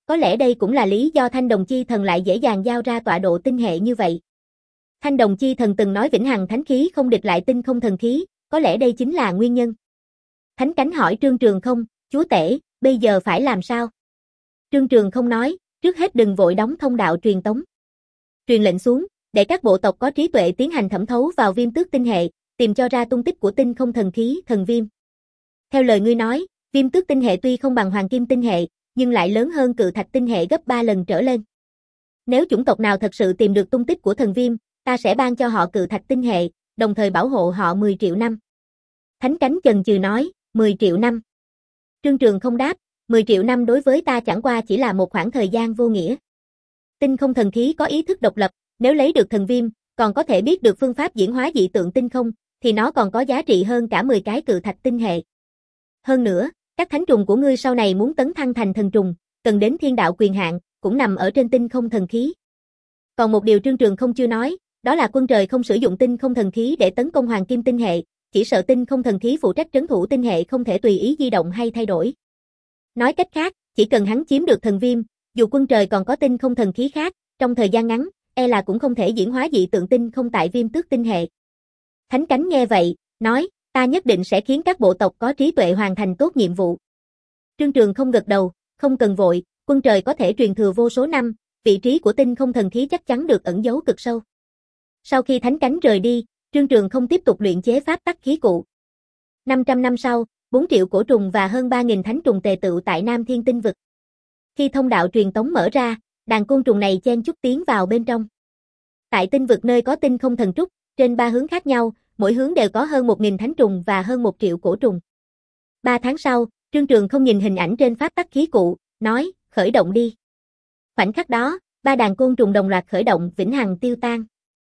Có lẽ đây cũng là lý do Thanh Đồng Chi Thần lại dễ dàng giao ra tọa độ tinh hệ như vậy. Thanh Đồng Chi Thần từng nói vĩnh hằng thánh khí không địch lại tinh không thần khí, có lẽ đây chính là nguyên nhân. Thánh Cánh hỏi Trương Trường Không, chúa tể, bây giờ phải làm sao? Trương Trường Không nói, trước hết đừng vội đóng thông đạo truyền tống. Truyền lệnh xuống, để các bộ tộc có trí tuệ tiến hành thẩm thấu vào viêm tước tinh hệ, tìm cho ra tung tích của tinh không thần khí, thần viêm. Theo lời ngươi nói, viêm tước tinh hệ tuy không bằng hoàng kim tinh hệ, nhưng lại lớn hơn cự thạch tinh hệ gấp ba lần trở lên. Nếu chủng tộc nào thật sự tìm được tung tích của thần viêm, ta sẽ ban cho họ cự thạch tinh hệ, đồng thời bảo hộ họ mười triệu năm. Thánh Cánh chần chừ nói, mười triệu năm. Trương Trường Không đáp, mười triệu năm đối với ta chẳng qua chỉ là một khoảng thời gian vô nghĩa. Tinh không thần khí có ý thức độc lập, nếu lấy được thần viêm, còn có thể biết được phương pháp diễn hóa dị tượng tinh không, thì nó còn có giá trị hơn cả mười cái cự thạch tinh hệ. Hơn nữa, các thánh trùng của ngươi sau này muốn tấn thăng thành thần trùng, cần đến thiên đạo quyền hạn, cũng nằm ở trên tinh không thần khí. Còn một điều Trương Trường Không chưa nói, đó là quân trời không sử dụng tinh không thần khí để tấn công hoàng kim tinh hệ, chỉ sợ tinh không thần khí phụ trách trấn thủ tinh hệ không thể tùy ý di động hay thay đổi. Nói cách khác, chỉ cần hắn chiếm được thần viêm, dù quân trời còn có tinh không thần khí khác, trong thời gian ngắn, e là cũng không thể diễn hóa dị tượng tinh không tại viêm tước tinh hệ. Thánh Cánh nghe vậy, nói, ta nhất định sẽ khiến các bộ tộc có trí tuệ hoàn thành tốt nhiệm vụ. Trương Trường Không gật đầu, không cần vội, quân trời có thể truyền thừa vô số năm, vị trí của tinh không thần khí chắc chắn được ẩn giấu cực sâu. Sau khi Thánh Cánh rời đi, Trương Trường Không tiếp tục luyện chế pháp tắc khí cụ. năm trăm năm sau, bốn triệu cổ trùng và hơn ba nghìn thánh trùng tề tựu tại Nam Thiên Tinh Vực. Khi thông đạo truyền tống mở ra, đàn côn trùng này chen chúc tiến vào bên trong. Tại tinh vực nơi có tinh không thần trúc, trên ba hướng khác nhau, mỗi hướng đều có hơn một nghìn thánh trùng và hơn một triệu cổ trùng. Ba tháng sau, Trương Trường Không nhìn hình ảnh trên pháp tắc khí cụ, nói, khởi động đi. Khoảnh khắc đó, ba đàn côn trùng đồng loạt khởi động, vĩnh hằng tiêu tan.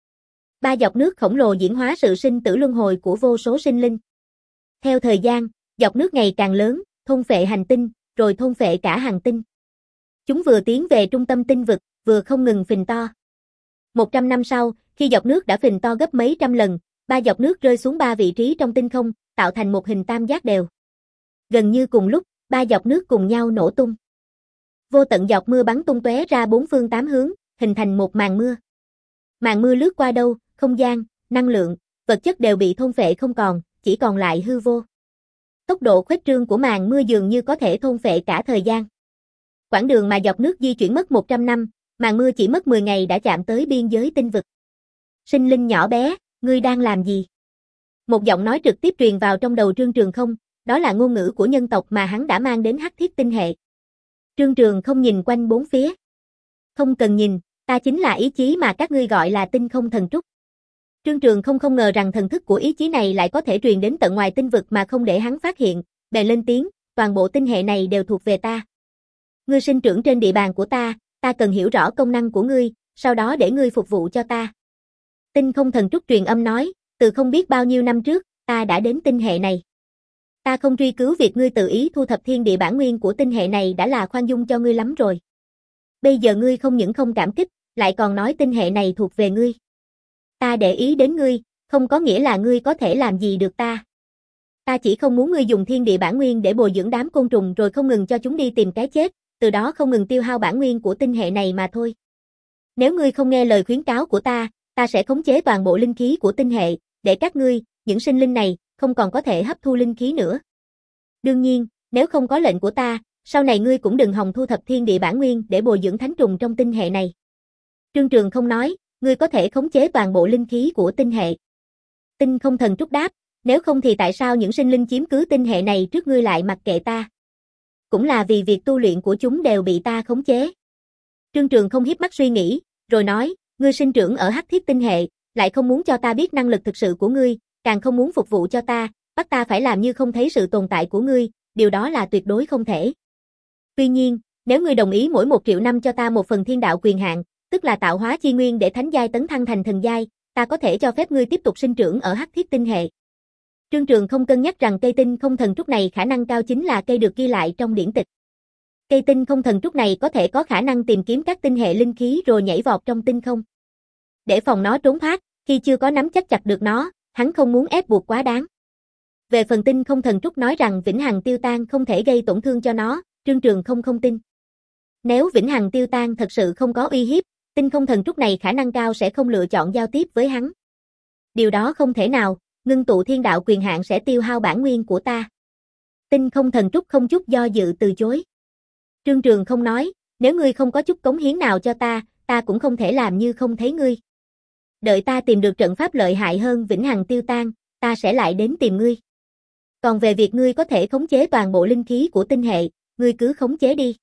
Ba dọc nước khổng lồ diễn hóa sự sinh tử luân hồi của vô số sinh linh. Theo thời gian, dọc nước ngày càng lớn, thôn phệ hành tinh, rồi thôn phệ cả hành tinh. Chúng vừa tiến về trung tâm tinh vực, vừa không ngừng phình to. Một trăm năm sau, khi dọc nước đã phình to gấp mấy trăm lần, ba dọc nước rơi xuống ba vị trí trong tinh không, tạo thành một hình tam giác đều. Gần như cùng lúc, ba dọc nước cùng nhau nổ tung. Vô tận giọt mưa bắn tung tóe ra bốn phương tám hướng, hình thành một màn mưa. Màn mưa lướt qua đâu, không gian, năng lượng, vật chất đều bị thôn phệ không còn, chỉ còn lại hư vô. Tốc độ khuếch trương của màn mưa dường như có thể thôn phệ cả thời gian. Quãng đường mà dọc nước di chuyển mất một trăm năm, màn mưa chỉ mất mười ngày đã chạm tới biên giới tinh vực. Sinh linh nhỏ bé, ngươi đang làm gì? Một giọng nói trực tiếp truyền vào trong đầu Trương Trường Không, đó là ngôn ngữ của nhân tộc mà hắn đã mang đến Hắc Thiết tinh hệ. Trương Trường Không nhìn quanh bốn phía. Không cần nhìn, ta chính là ý chí mà các ngươi gọi là tinh không thần trúc. Trương Trường Không không ngờ rằng thần thức của ý chí này lại có thể truyền đến tận ngoài tinh vực mà không để hắn phát hiện, bèn lên tiếng, toàn bộ tinh hệ này đều thuộc về ta. Ngươi sinh trưởng trên địa bàn của ta, ta cần hiểu rõ công năng của ngươi, sau đó để ngươi phục vụ cho ta. Tinh không thần trúc truyền âm nói, từ không biết bao nhiêu năm trước, ta đã đến tinh hệ này. Ta không truy cứu việc ngươi tự ý thu thập thiên địa bản nguyên của tinh hệ này đã là khoan dung cho ngươi lắm rồi. Bây giờ ngươi không những không cảm kích, lại còn nói tinh hệ này thuộc về ngươi. Ta để ý đến ngươi, không có nghĩa là ngươi có thể làm gì được ta. Ta chỉ không muốn ngươi dùng thiên địa bản nguyên để bồi dưỡng đám côn trùng rồi không ngừng cho chúng đi tìm cái chết, từ đó không ngừng tiêu hao bản nguyên của tinh hệ này mà thôi. Nếu ngươi không nghe lời khuyến cáo của ta, ta sẽ khống chế toàn bộ linh khí của tinh hệ, để các ngươi, những sinh linh này, không còn có thể hấp thu linh khí nữa. Đương nhiên, nếu không có lệnh của ta, sau này ngươi cũng đừng hòng thu thập thiên địa bản nguyên để bồi dưỡng thánh trùng trong tinh hệ này. Trương Trường Không nói, ngươi có thể khống chế toàn bộ linh khí của tinh hệ. Tinh không thần trúc đáp, nếu không thì tại sao những sinh linh chiếm cứ tinh hệ này trước ngươi lại mặc kệ ta? Cũng là vì việc tu luyện của chúng đều bị ta khống chế. Trương Trường Không hiếp mắt suy nghĩ, rồi nói, ngươi sinh trưởng ở Hắc Thiết tinh hệ, lại không muốn cho ta biết năng lực thực sự của ngươi, càng không muốn phục vụ cho ta, bắt ta phải làm như không thấy sự tồn tại của ngươi, điều đó là tuyệt đối không thể. Tuy nhiên, nếu ngươi đồng ý mỗi một triệu năm cho ta một phần thiên đạo quyền hạn, tức là tạo hóa chi nguyên để thánh giai tấn thăng thành thần giai, ta có thể cho phép ngươi tiếp tục sinh trưởng ở Hắc Thiết tinh hệ. Trương Trường Không cân nhắc rằng cây tinh không thần trúc này khả năng cao chính là cây được ghi lại trong điển tịch. Cây tinh không thần trúc này có thể có khả năng tìm kiếm các tinh hệ linh khí rồi nhảy vọt trong tinh không. Để phòng nó trốn thoát, khi chưa có nắm chắc chặt được nó, hắn không muốn ép buộc quá đáng. Về phần tinh không thần trúc nói rằng vĩnh hằng tiêu tan không thể gây tổn thương cho nó, Trương Trường Không không tin. Nếu vĩnh hằng tiêu tan thật sự không có uy hiếp, tinh không thần trúc này khả năng cao sẽ không lựa chọn giao tiếp với hắn. Điều đó không thể nào, ngưng tụ thiên đạo quyền hạn sẽ tiêu hao bản nguyên của ta. Tinh không thần trúc không chút do dự từ chối. Trương Trường không nói, nếu ngươi không có chút cống hiến nào cho ta, ta cũng không thể làm như không thấy ngươi. Đợi ta tìm được trận pháp lợi hại hơn vĩnh hằng tiêu tan, ta sẽ lại đến tìm ngươi. Còn về việc ngươi có thể khống chế toàn bộ linh khí của tinh hệ, ngươi cứ khống chế đi.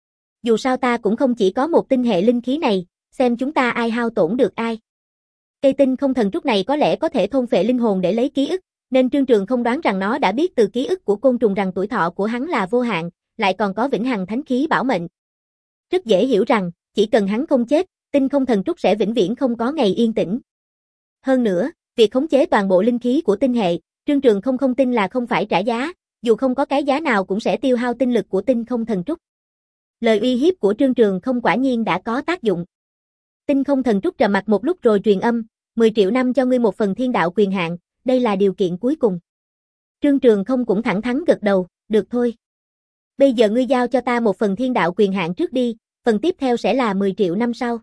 Dù sao ta cũng không chỉ có một tinh hệ linh khí này, xem chúng ta ai hao tổn được ai. Cây tinh không thần trúc này có lẽ có thể thôn phệ linh hồn để lấy ký ức, nên Trương Trường không đoán rằng nó đã biết từ ký ức của côn trùng rằng tuổi thọ của hắn là vô hạn, lại còn có vĩnh hằng thánh khí bảo mệnh. Rất dễ hiểu rằng, chỉ cần hắn không chết, tinh không thần trúc sẽ vĩnh viễn không có ngày yên tĩnh. Hơn nữa, việc khống chế toàn bộ linh khí của tinh hệ, Trương Trường không không tin là không phải trả giá, dù không có cái giá nào cũng sẽ tiêu hao tinh lực của tinh không thần trúc. Lời uy hiếp của Trương Trường không quả nhiên đã có tác dụng. Tinh không thần trúc trầm mặt một lúc rồi truyền âm, mười triệu năm cho ngươi một phần thiên đạo quyền hạn, đây là điều kiện cuối cùng. Trương Trường không cũng thẳng thắn gật đầu, được thôi. Bây giờ ngươi giao cho ta một phần thiên đạo quyền hạn trước đi, phần tiếp theo sẽ là mười triệu năm sau.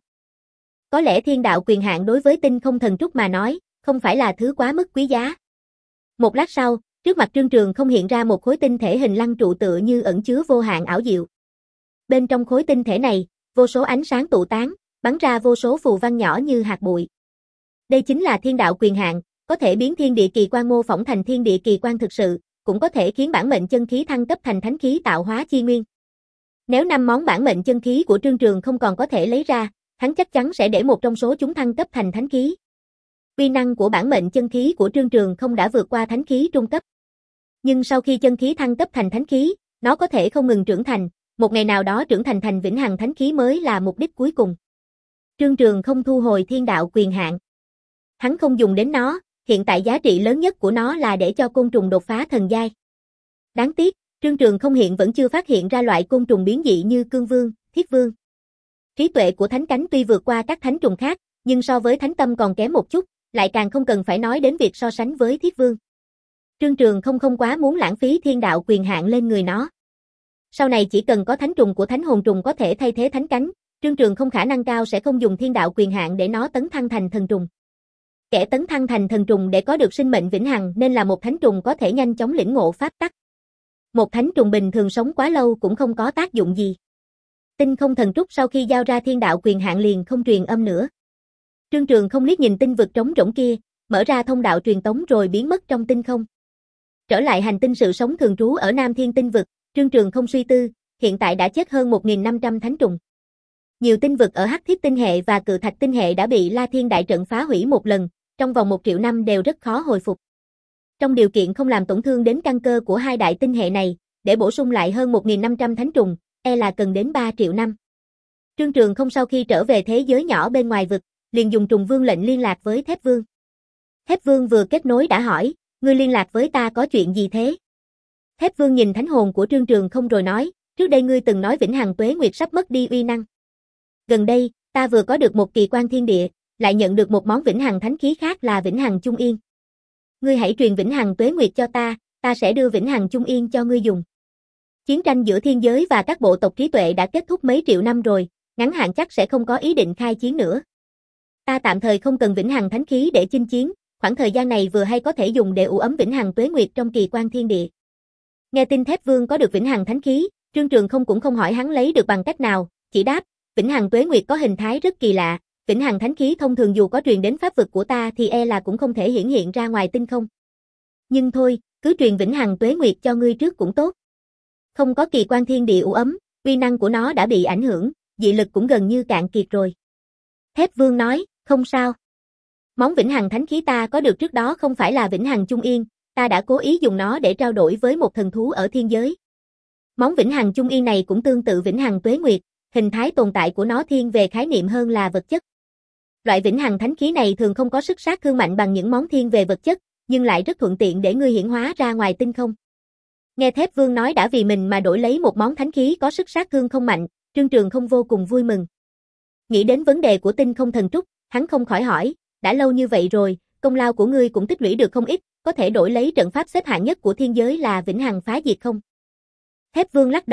Có lẽ thiên đạo quyền hạn đối với tinh không thần trúc mà nói, không phải là thứ quá mức quý giá. Một lát sau, trước mặt Trương Trường không hiện ra một khối tinh thể hình lăng trụ tựa như ẩn chứa vô hạn ảo diệu. Bên trong khối tinh thể này, vô số ánh sáng tụ tán, bắn ra vô số phù văn nhỏ như hạt bụi. Đây chính là thiên đạo quyền hạn, có thể biến thiên địa kỳ quan mô phỏng thành thiên địa kỳ quan thực sự, cũng có thể khiến bản mệnh chân khí thăng cấp thành thánh khí tạo hóa chi nguyên. Nếu năm món bản mệnh chân khí của Trương Trường không còn có thể lấy ra, hắn chắc chắn sẽ để một trong số chúng thăng cấp thành thánh khí. Uy năng của bản mệnh chân khí của Trương Trường không đã vượt qua thánh khí trung cấp. Nhưng sau khi chân khí thăng cấp thành thánh khí, nó có thể không ngừng trưởng thành, một ngày nào đó trưởng thành thành vĩnh hằng thánh khí mới là mục đích cuối cùng. Trương Trường không thu hồi thiên đạo quyền hạn. Hắn không dùng đến nó, hiện tại giá trị lớn nhất của nó là để cho côn trùng đột phá thần giai. Đáng tiếc, Trương Trường không hiện vẫn chưa phát hiện ra loại côn trùng biến dị như cương vương, thiết vương. Trí tuệ của thánh cánh tuy vượt qua các thánh trùng khác, nhưng so với thánh tâm còn kém một chút, lại càng không cần phải nói đến việc so sánh với thiết vương. Trương Trường không không quá muốn lãng phí thiên đạo quyền hạn lên người nó. Sau này chỉ cần có thánh trùng của thánh hồn trùng có thể thay thế thánh cánh, Trương Trường không khả năng cao sẽ không dùng thiên đạo quyền hạn để nó tấn thăng thành thần trùng. Kẻ tấn thăng thành thần trùng để có được sinh mệnh vĩnh hằng nên là một thánh trùng có thể nhanh chóng lĩnh ngộ pháp tắc. Một thánh trùng bình thường sống quá lâu cũng không có tác dụng gì. Tinh không thần trúc sau khi giao ra thiên đạo quyền hạn liền không truyền âm nữa. Trương Trường không liếc nhìn tinh vực trống rỗng kia, mở ra thông đạo truyền tống rồi biến mất trong tinh không. Trở lại hành tinh sự sống thường trú ở Nam Thiên tinh vực, Trương Trường không suy tư, hiện tại đã chết hơn một nghìn năm trăm thánh trùng. Nhiều tinh vực ở Hắc Thiết tinh hệ và Cự Thạch tinh hệ đã bị La Thiên đại trận phá hủy một lần, trong vòng một triệu năm đều rất khó hồi phục. Trong điều kiện không làm tổn thương đến căn cơ của hai đại tinh hệ này, để bổ sung lại hơn một nghìn năm trăm thánh trùng, e là cần đến ba triệu năm. Trương Trường không sau khi trở về thế giới nhỏ bên ngoài vực, liền dùng trùng vương lệnh liên lạc với Thép Vương. Thép Vương vừa kết nối đã hỏi, ngươi liên lạc với ta có chuyện gì thế? Thép Vương nhìn thánh hồn của Trương Trường không rồi nói, trước đây ngươi từng nói vĩnh hằng tuế nguyệt sắp mất đi uy năng. Gần đây, ta vừa có được một kỳ quan thiên địa, lại nhận được một món vĩnh hằng thánh khí khác là vĩnh hằng chung yên. Ngươi hãy truyền vĩnh hằng tuế nguyệt cho ta, ta sẽ đưa vĩnh hằng chung yên cho ngươi dùng. Chiến tranh giữa thiên giới và các bộ tộc trí tuệ đã kết thúc mấy triệu năm rồi, ngắn hạn chắc sẽ không có ý định khai chiến nữa. Ta tạm thời không cần vĩnh hằng thánh khí để chinh chiến, khoảng thời gian này vừa hay có thể dùng để ủ ấm vĩnh hằng tuế nguyệt trong kỳ quan thiên địa. Nghe tin Thép Vương có được vĩnh hằng thánh khí, Trương Trường không cũng không hỏi hắn lấy được bằng cách nào, chỉ đáp, vĩnh hằng tuế nguyệt có hình thái rất kỳ lạ, vĩnh hằng thánh khí thông thường dù có truyền đến pháp vực của ta thì e là cũng không thể hiển hiện ra ngoài tinh không. Nhưng thôi, cứ truyền vĩnh hằng tuế nguyệt cho ngươi trước cũng tốt. Không có kỳ quan thiên địa ủ ấm, uy năng của nó đã bị ảnh hưởng, dị lực cũng gần như cạn kiệt rồi. Thép Vương nói, không sao. Món vĩnh hằng thánh khí ta có được trước đó không phải là vĩnh hằng chung yên, ta đã cố ý dùng nó để trao đổi với một thần thú ở thiên giới. Món vĩnh hằng chung yên này cũng tương tự vĩnh hằng tuế nguyệt, hình thái tồn tại của nó thiên về khái niệm hơn là vật chất. Loại vĩnh hằng thánh khí này thường không có sức sát thương mạnh bằng những món thiên về vật chất, nhưng lại rất thuận tiện để ngươi hiển hóa ra ngoài tinh không. Nghe Thép Vương nói đã vì mình mà đổi lấy một món thánh khí có sức sát thương không mạnh, Trương Trường không vô cùng vui mừng. Nghĩ đến vấn đề của tinh không thần trúc, hắn không khỏi hỏi, đã lâu như vậy rồi, công lao của ngươi cũng tích lũy được không ít, có thể đổi lấy trận pháp xếp hạng nhất của thiên giới là vĩnh hằng phá diệt không? Thép Vương lắc đầu,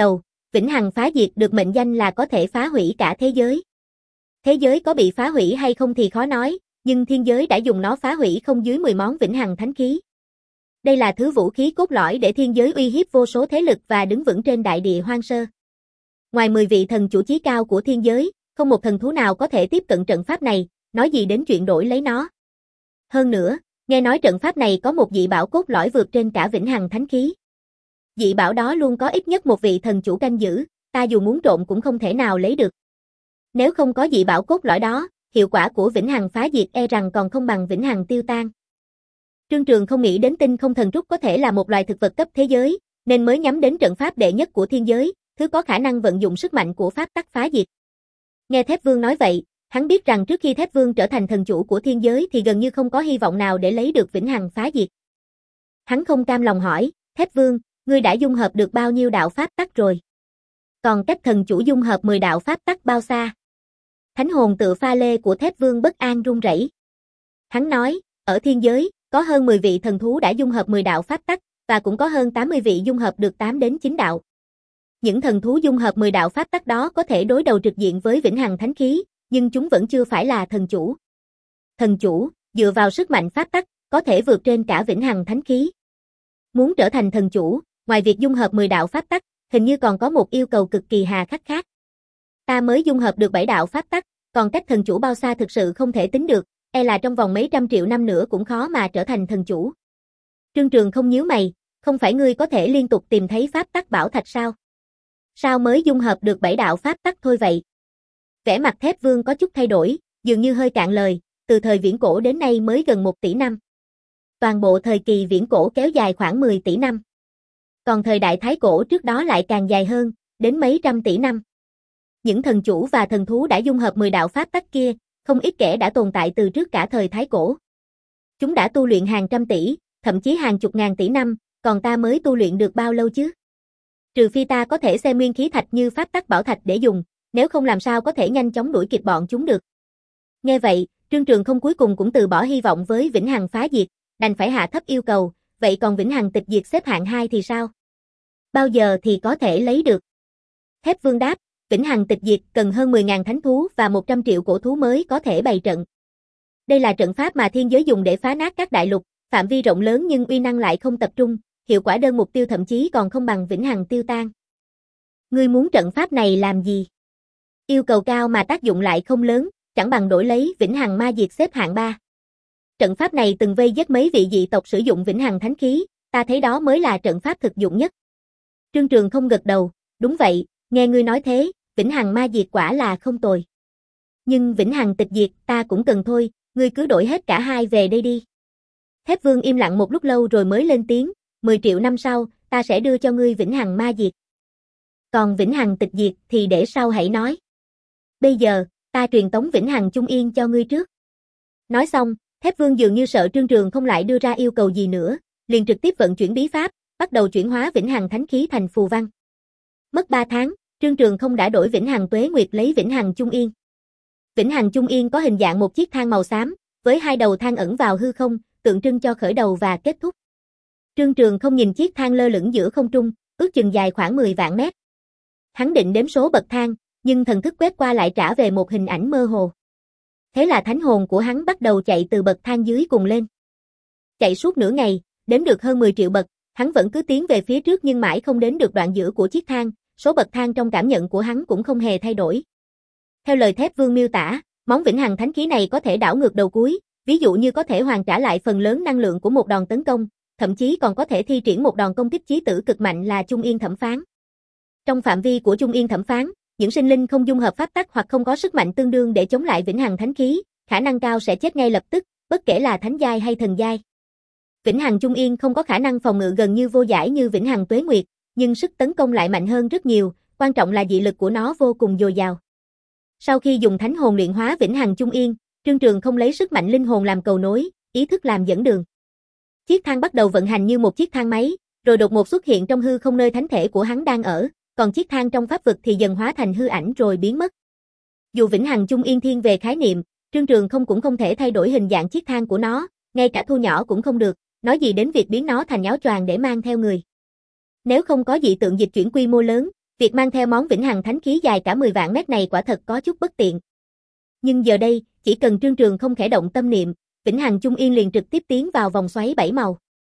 Vĩnh hằng phá diệt được mệnh danh là có thể phá hủy cả thế giới. Thế giới có bị phá hủy hay không thì khó nói, nhưng thiên giới đã dùng nó phá hủy không dưới mười món vĩnh hằng thánh khí. Đây là thứ vũ khí cốt lõi để thiên giới uy hiếp vô số thế lực và đứng vững trên đại địa hoang sơ. Ngoài mười vị thần chủ chí cao của thiên giới, không một thần thú nào có thể tiếp cận trận pháp này, nói gì đến chuyện đổi lấy nó. Hơn nữa, nghe nói trận pháp này có một dị bảo cốt lõi vượt trên cả vĩnh hằng thánh khí. Dị bảo đó luôn có ít nhất một vị thần chủ canh giữ, ta dù muốn trộm cũng không thể nào lấy được. Nếu không có dị bảo cốt lõi đó, hiệu quả của vĩnh hằng phá diệt e rằng còn không bằng vĩnh hằng tiêu tan. Trương Trường không nghĩ đến tinh không thần trúc có thể là một loài thực vật cấp thế giới, nên mới nhắm đến trận pháp đệ nhất của thiên giới, thứ có khả năng vận dụng sức mạnh của pháp tắc phá diệt. Nghe Thép Vương nói vậy, hắn biết rằng trước khi Thép Vương trở thành thần chủ của thiên giới thì gần như không có hy vọng nào để lấy được vĩnh hằng phá diệt. Hắn không cam lòng hỏi, Thép Vương, ngươi đã dung hợp được bao nhiêu đạo pháp tắc rồi? Còn cách thần chủ dung hợp mười đạo pháp tắc bao xa? Thánh hồn tựa pha lê của Thép Vương bất an run rẩy. Hắn nói, ở thiên giới, có hơn mười vị thần thú đã dung hợp mười đạo pháp tắc, và cũng có hơn tám mươi vị dung hợp được tám đến chín đạo. Những thần thú dung hợp mười đạo pháp tắc đó có thể đối đầu trực diện với vĩnh hằng thánh khí, nhưng chúng vẫn chưa phải là thần chủ. Thần chủ, dựa vào sức mạnh pháp tắc, có thể vượt trên cả vĩnh hằng thánh khí. Muốn trở thành thần chủ, ngoài việc dung hợp mười đạo pháp tắc, hình như còn có một yêu cầu cực kỳ hà khắc khác. Ta mới dung hợp được bảy đạo pháp tắc, còn cách thần chủ bao xa thực sự không thể tính được, e là trong vòng mấy trăm triệu năm nữa cũng khó mà trở thành thần chủ. Trương Trường không nhíu mày, không phải ngươi có thể liên tục tìm thấy pháp tắc bảo thạch sao? Sao mới dung hợp được bảy đạo pháp tắc thôi vậy? Vẻ mặt Thép Vương có chút thay đổi, dường như hơi cạn lời, từ thời viễn cổ đến nay mới gần một tỷ năm. Toàn bộ thời kỳ viễn cổ kéo dài khoảng mười tỷ năm. Còn thời đại thái cổ trước đó lại càng dài hơn, đến mấy trăm tỷ năm. Những thần chủ và thần thú đã dung hợp mười đạo pháp tắc kia, không ít kẻ đã tồn tại từ trước cả thời thái cổ. Chúng đã tu luyện hàng trăm tỷ, thậm chí hàng chục ngàn tỷ năm, còn ta mới tu luyện được bao lâu chứ? Trừ phi ta có thể xem nguyên khí thạch như pháp tắc bảo thạch để dùng, nếu không làm sao có thể nhanh chóng đuổi kịp bọn chúng được. Nghe vậy, Trương Trường không cuối cùng cũng từ bỏ hy vọng với vĩnh hằng phá diệt, đành phải hạ thấp yêu cầu, vậy còn vĩnh hằng tịch diệt xếp hạng hai thì sao? Bao giờ thì có thể lấy được? Thép Vương đáp, vĩnh hằng tịch diệt cần hơn mười nghìn thánh thú và một trăm triệu cổ thú mới có thể bày trận. Đây là trận pháp mà thiên giới dùng để phá nát các đại lục, phạm vi rộng lớn nhưng uy năng lại không tập trung, hiệu quả đơn mục tiêu thậm chí còn không bằng vĩnh hằng tiêu tan. Ngươi muốn trận pháp này làm gì? Yêu cầu cao mà tác dụng lại không lớn, chẳng bằng đổi lấy vĩnh hằng ma diệt xếp hạng ba. Trận pháp này từng vây giết mấy vị dị tộc sử dụng vĩnh hằng thánh khí, ta thấy đó mới là trận pháp thực dụng nhất. Trương Trường không gật đầu, đúng vậy, nghe ngươi nói thế, vĩnh hằng ma diệt quả là không tồi. Nhưng vĩnh hằng tịch diệt ta cũng cần thôi, ngươi cứ đổi hết cả hai về đây đi. Thép Vương im lặng một lúc lâu rồi mới lên tiếng, mười triệu năm sau, ta sẽ đưa cho ngươi vĩnh hằng ma diệt. Còn vĩnh hằng tịch diệt thì để sau hãy nói. Bây giờ, ta truyền tống vĩnh hằng chung yên cho ngươi trước. Nói xong, Thép Vương dường như sợ Trương Trường không lại đưa ra yêu cầu gì nữa, liền trực tiếp vận chuyển bí pháp, bắt đầu chuyển hóa vĩnh hằng thánh khí thành phù văn. Mất ba tháng, Trương Trường không đã đổi vĩnh hằng tuế nguyệt lấy vĩnh hằng chung yên. Vĩnh hằng chung yên có hình dạng một chiếc thang màu xám, với hai đầu thang ẩn vào hư không, tượng trưng cho khởi đầu và kết thúc. Trương Trường không nhìn chiếc thang lơ lửng giữa không trung, ước chừng dài khoảng mười vạn mét. Hắn định đếm số bậc thang, nhưng thần thức quét qua lại trả về một hình ảnh mơ hồ. Thế là thánh hồn của hắn bắt đầu chạy từ bậc thang dưới cùng lên. Chạy suốt nửa ngày, đếm được hơn mười triệu bậc, hắn vẫn cứ tiến về phía trước nhưng mãi không đến được đoạn giữa của chiếc thang, số bậc thang trong cảm nhận của hắn cũng không hề thay đổi. Theo lời Thép Vương miêu tả, món vĩnh hằng thánh khí này có thể đảo ngược đầu cuối, ví dụ như có thể hoàn trả lại phần lớn năng lượng của một đòn tấn công, thậm chí còn có thể thi triển một đòn công kích chí tử cực mạnh là Chung Yên Thẩm Phán. Trong phạm vi của Chung Yên Thẩm Phán, những sinh linh không dung hợp pháp tắc hoặc không có sức mạnh tương đương để chống lại vĩnh hằng thánh khí, khả năng cao sẽ chết ngay lập tức, bất kể là thánh giai hay thần giai. Vĩnh hằng Chung Yên không có khả năng phòng ngự gần như vô giải như vĩnh hằng tuế nguyệt, nhưng sức tấn công lại mạnh hơn rất nhiều, quan trọng là dị lực của nó vô cùng dồi dào. Sau khi dùng thánh hồn luyện hóa vĩnh hằng Chung Yên, Trương Trường không lấy sức mạnh linh hồn làm cầu nối, ý thức làm dẫn đường. Chiếc thang bắt đầu vận hành như một chiếc thang máy, rồi đột ngột xuất hiện trong hư không nơi thánh thể của hắn đang ở, còn chiếc thang trong pháp vực thì dần hóa thành hư ảnh rồi biến mất. Dù vĩnh hằng Chung Yên thiên về khái niệm, Trương Trường không cũng không thể thay đổi hình dạng chiếc thang của nó, ngay cả thu nhỏ cũng không được, nói gì đến việc biến nó thành áo choàng để mang theo người. Nếu không có dị tượng dịch chuyển quy mô lớn, Việc mang theo món vĩnh hằng thánh khí dài cả mười vạn mét này quả thật có chút bất tiện. Nhưng giờ đây, chỉ cần Trương Trường không khẽ động tâm niệm, vĩnh hằng chung yên liền trực tiếp tiến vào vòng xoáy bảy màu.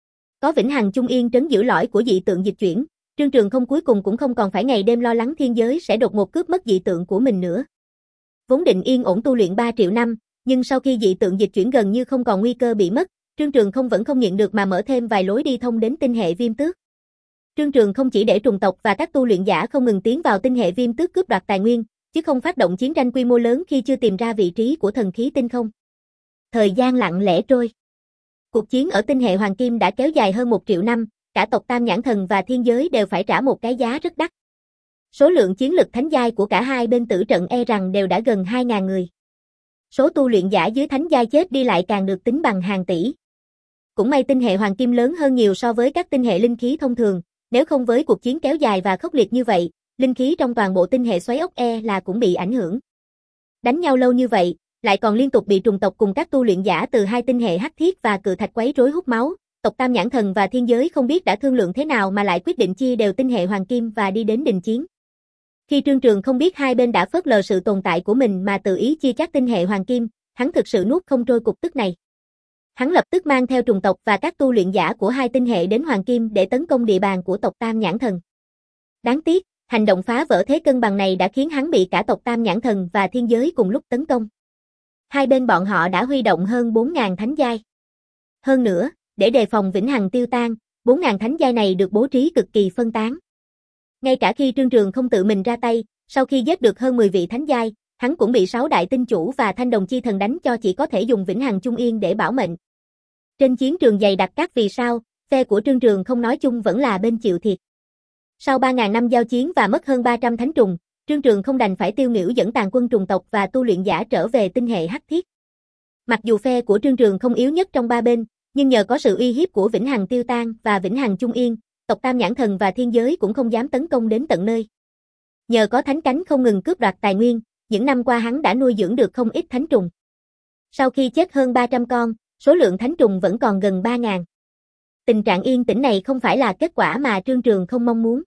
Có vĩnh hằng chung yên trấn giữ lõi của dị tượng dịch chuyển, Trương Trường không cuối cùng cũng không còn phải ngày đêm lo lắng thiên giới sẽ đột ngột cướp mất dị tượng của mình nữa. Vốn định yên ổn tu luyện ba triệu năm, nhưng sau khi dị tượng dịch chuyển gần như không còn nguy cơ bị mất, Trương Trường không vẫn không nhịn được mà mở thêm vài lối đi thông đến tinh hệ Viêm Tước. Trương Trường không chỉ để trùng tộc và các tu luyện giả không ngừng tiến vào tinh hệ Viêm Tước cướp đoạt tài nguyên, chứ không phát động chiến tranh quy mô lớn khi chưa tìm ra vị trí của thần khí tinh không. Thời gian lặng lẽ trôi. Cuộc chiến ở tinh hệ Hoàng Kim đã kéo dài hơn một triệu năm, cả tộc Tam Nhãn Thần và thiên giới đều phải trả một cái giá rất đắt. Số lượng chiến lực thánh giai của cả hai bên tử trận e rằng đều đã gần hai nghìn người. Số tu luyện giả dưới thánh giai chết đi lại càng được tính bằng hàng tỷ. Cũng may tinh hệ Hoàng Kim lớn hơn nhiều so với các tinh hệ linh khí thông thường, nếu không với cuộc chiến kéo dài và khốc liệt như vậy, linh khí trong toàn bộ tinh hệ xoáy ốc e là cũng bị ảnh hưởng. Đánh nhau lâu như vậy, lại còn liên tục bị trùng tộc cùng các tu luyện giả từ hai tinh hệ hắc thiết và cự thạch quấy rối hút máu, tộc Tam Nhãn Thần và thiên giới không biết đã thương lượng thế nào mà lại quyết định chia đều tinh hệ Hoàng Kim và đi đến đình chiến. Khi Trương Trường không biết hai bên đã phớt lờ sự tồn tại của mình mà tự ý chia chác tinh hệ Hoàng Kim, hắn thực sự nuốt không trôi cục tức này. Hắn lập tức mang theo trùng tộc và các tu luyện giả của hai tinh hệ đến Hoàng Kim để tấn công địa bàn của tộc Tam Nhãn Thần. Đáng tiếc, hành động phá vỡ thế cân bằng này đã khiến hắn bị cả tộc Tam Nhãn Thần và thiên giới cùng lúc tấn công. Hai bên bọn họ đã huy động hơn bốn nghìn thánh giai. Hơn nữa, để đề phòng vĩnh hằng tiêu tan, bốn nghìn thánh giai này được bố trí cực kỳ phân tán. Ngay cả khi Trương Trường không tự mình ra tay, sau khi giết được hơn mười vị thánh giai, hắn cũng bị sáu đại tinh chủ và thanh đồng chi thần đánh cho chỉ có thể dùng vĩnh hằng chung yên để bảo mệnh. Trên chiến trường dày đặc các vì sao, phe của Trương Trường không nói chung vẫn là bên chịu thiệt. Sau ba nghìn năm giao chiến và mất hơn ba trăm thánh trùng, Trương Trường không đành phải tiêu nghỉu dẫn tàn quân trùng tộc và tu luyện giả trở về tinh hệ hắc thiết. Mặc dù phe của Trương Trường không yếu nhất trong ba bên, nhưng nhờ có sự uy hiếp của vĩnh hằng tiêu tan và vĩnh hằng chung yên, tộc Tam Nhãn Thần và thiên giới cũng không dám tấn công đến tận nơi. Nhờ có thánh cánh không ngừng cướp đoạt tài nguyên, những năm qua hắn đã nuôi dưỡng được không ít thánh trùng. Sau khi chết hơn ba trăm con, số lượng thánh trùng vẫn còn gần ba nghìn. Tình trạng yên tĩnh này không phải là kết quả mà Trương Trường không mong muốn.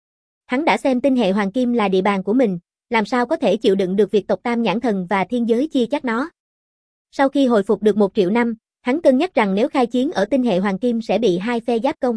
Hắn đã xem tinh hệ Hoàng Kim là địa bàn của mình, làm sao có thể chịu đựng được việc tộc Tam Nhãn Thần và thiên giới chia chác nó. Sau khi hồi phục được một triệu năm, hắn cân nhắc rằng nếu khai chiến ở tinh hệ Hoàng Kim sẽ bị hai phe giáp công.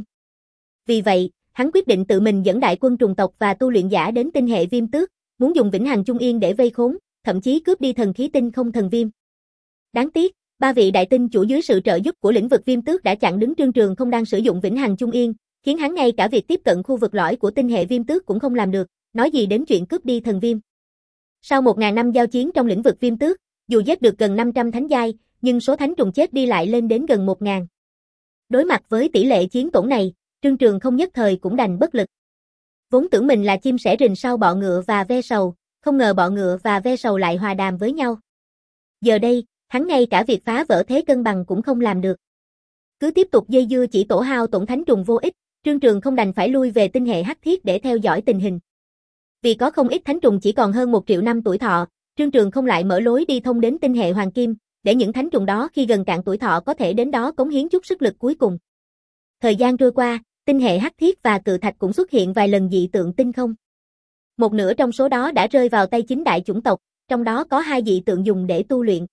Vì vậy, hắn quyết định tự mình dẫn đại quân trùng tộc và tu luyện giả đến tinh hệ Viêm Tước, muốn dùng vĩnh hằng chung yên để vây khốn, thậm chí cướp đi thần khí tinh không thần viêm. Đáng tiếc, ba vị đại tinh chủ dưới sự trợ giúp của lĩnh vực Viêm Tước đã chặn đứng Trương Trường không đang sử dụng vĩnh hằng chung yên, khiến hắn ngay cả việc tiếp cận khu vực lõi của tinh hệ Viêm Tước cũng không làm được, nói gì đến chuyện cướp đi thần viêm. Sau một nghìn năm giao chiến trong lĩnh vực Viêm Tước, dù giết được gần năm trăm thánh giai, nhưng số thánh trùng chết đi lại lên đến gần một nghìn. Đối mặt với tỷ lệ chiến tổn này, Trương Trường không nhất thời cũng đành bất lực. Vốn tưởng mình là chim sẻ rình sau bọ ngựa và ve sầu, không ngờ bọ ngựa và ve sầu lại hòa đàm với nhau. Giờ đây, hắn ngay cả việc phá vỡ thế cân bằng cũng không làm được. Cứ tiếp tục dây dưa chỉ tổ hao tổn thánh trùng vô ích, Trương Trường không đành phải lui về tinh hệ hắc thiết để theo dõi tình hình. Vì có không ít thánh trùng chỉ còn hơn một triệu năm tuổi thọ, Trương Trường không lại mở lối đi thông đến tinh hệ Hoàng Kim, để những thánh trùng đó khi gần cạn tuổi thọ có thể đến đó cống hiến chút sức lực cuối cùng. Thời gian trôi qua, tinh hệ hắc thiết và cự thạch cũng xuất hiện vài lần dị tượng tinh không. Một nửa trong số đó đã rơi vào tay chính đại chủng tộc, trong đó có hai dị tượng dùng để tu luyện.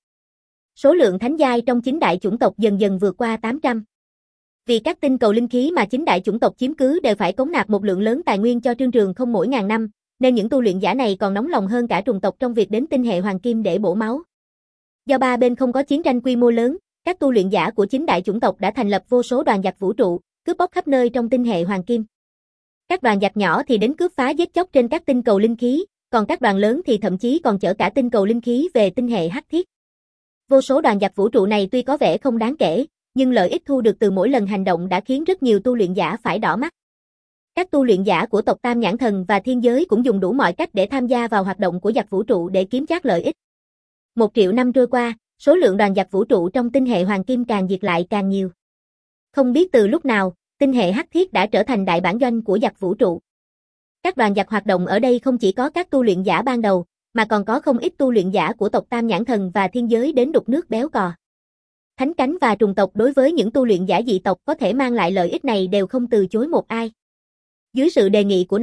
Số lượng thánh giai trong chính đại chủng tộc dần dần vượt qua tám trăm. Vì các tinh cầu linh khí mà chính đại chủng tộc chiếm cứ đều phải cống nạp một lượng lớn tài nguyên cho Trương Trường không mỗi ngàn năm, nên những tu luyện giả này còn nóng lòng hơn cả trùng tộc trong việc đến tinh hệ Hoàng Kim để bổ máu. Do ba bên không có chiến tranh quy mô lớn, các tu luyện giả của chính đại chủng tộc đã thành lập vô số đoàn giặc vũ trụ, cướp bóc khắp nơi trong tinh hệ Hoàng Kim. Các đoàn giặc nhỏ thì đến cướp phá giết chóc trên các tinh cầu linh khí, còn các đoàn lớn thì thậm chí còn chở cả tinh cầu linh khí về tinh hệ hắc thiết. Vô số đoàn giặc vũ trụ này tuy có vẻ không đáng kể, nhưng lợi ích thu được từ mỗi lần hành động đã khiến rất nhiều tu luyện giả phải đỏ mắt. Các tu luyện giả của tộc Tam Nhãn Thần và thiên giới cũng dùng đủ mọi cách để tham gia vào hoạt động của giặc vũ trụ để kiếm trác lợi ích. Một triệu năm trôi qua, số lượng đoàn giặc vũ trụ trong tinh hệ Hoàng Kim càng diệt lại càng nhiều. Không biết từ lúc nào, tinh hệ hắc thiết đã trở thành đại bản doanh của giặc vũ trụ. Các đoàn giặc hoạt động ở đây không chỉ có các tu luyện giả ban đầu, mà còn có không ít tu luyện giả của tộc Tam Nhãn Thần và thiên giới đến đục nước béo cò. Thánh cánh và trùng tộc đối với những tu luyện giả dị tộc có thể mang lại lợi ích này đều không từ chối một ai. Dưới sự đề nghị của nó,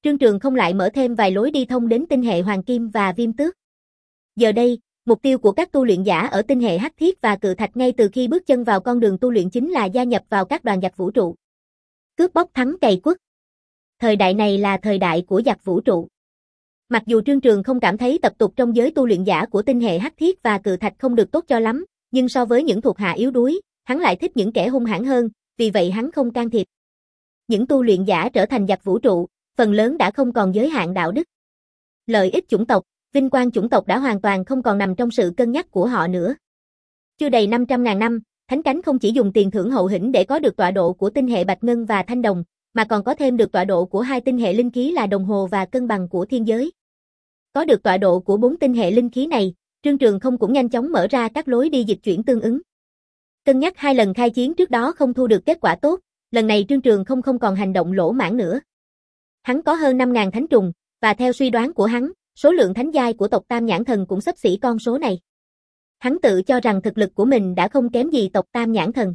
Trương Trường không lại mở thêm vài lối đi thông đến tinh hệ Hoàng Kim và Viêm Tước. Giờ đây, mục tiêu của các tu luyện giả ở tinh hệ Hắc Thiết và Cự Thạch ngay từ khi bước chân vào con đường tu luyện chính là gia nhập vào các đoàn giặc vũ trụ. Cướp bóc thắng cày quất. Thời đại này là thời đại của giặc vũ trụ. Mặc dù Trương Trường không cảm thấy tập tục trong giới tu luyện giả của tinh hệ Hắc Thiết và Cự Thạch không được tốt cho lắm, nhưng so với những thuộc hạ yếu đuối, hắn lại thích những kẻ hung hãn hơn, vì vậy hắn không can thiệp. Những tu luyện giả trở thành giặc vũ trụ, phần lớn đã không còn giới hạn đạo đức. Lợi ích chủng tộc, vinh quang chủng tộc đã hoàn toàn không còn nằm trong sự cân nhắc của họ nữa. Chưa đầy năm trăm ngàn năm, Thánh Cánh không chỉ dùng tiền thưởng hậu hĩnh để có được tọa độ của tinh hệ Bạch Ngân và Thanh Đồng, mà còn có thêm được tọa độ của hai tinh hệ linh khí là Đồng Hồ và Cân Bằng của thiên giới. Có được tọa độ của bốn tinh hệ linh khí này, Trương Trường không cũng nhanh chóng mở ra các lối đi dịch chuyển tương ứng. Cân nhắc hai lần khai chiến trước đó không thu được kết quả tốt, lần này Trương Trường không không còn hành động lỗ mãng nữa. Hắn có hơn năm ngàn thánh trùng, và theo suy đoán của hắn, số lượng thánh giai của tộc Tam Nhãn Thần cũng xấp xỉ con số này. Hắn tự cho rằng thực lực của mình đã không kém gì tộc Tam Nhãn Thần.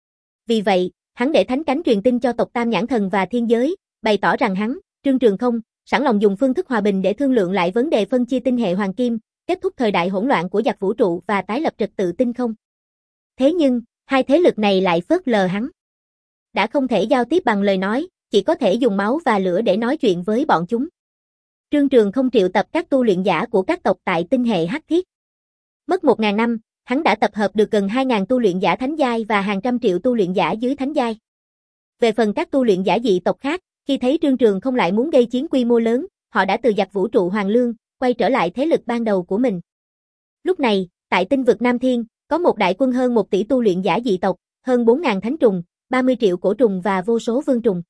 Vì vậy, hắn để Thánh Cánh truyền tin cho tộc Tam Nhãn Thần và thiên giới, bày tỏ rằng hắn, Trương Trường không, sẵn lòng dùng phương thức hòa bình để thương lượng lại vấn đề phân chia tinh hệ Hoàng Kim, kết thúc thời đại hỗn loạn của giặc vũ trụ và tái lập trật tự tinh không. Thế nhưng, hai thế lực này lại phớt lờ hắn. Đã không thể giao tiếp bằng lời nói, chỉ có thể dùng máu và lửa để nói chuyện với bọn chúng. Trương Trường không triệu tập các tu luyện giả của các tộc tại tinh hệ Hắc Thiết. Mất một ngàn năm, hắn đã tập hợp được gần hai ngàn tu luyện giả thánh giai và hàng trăm triệu tu luyện giả dưới thánh giai. Về phần các tu luyện giả dị tộc khác, khi thấy Trương Trường không lại muốn gây chiến quy mô lớn, họ đã từ giặc vũ trụ Hoàng Lương, quay trở lại thế lực ban đầu của mình. Lúc này, tại tinh vực Nam Thiên, có một đại quân hơn một tỷ tu luyện giả dị tộc, hơn bốn ngàn thánh trùng, ba mươi triệu cổ trùng và vô số vương trùng.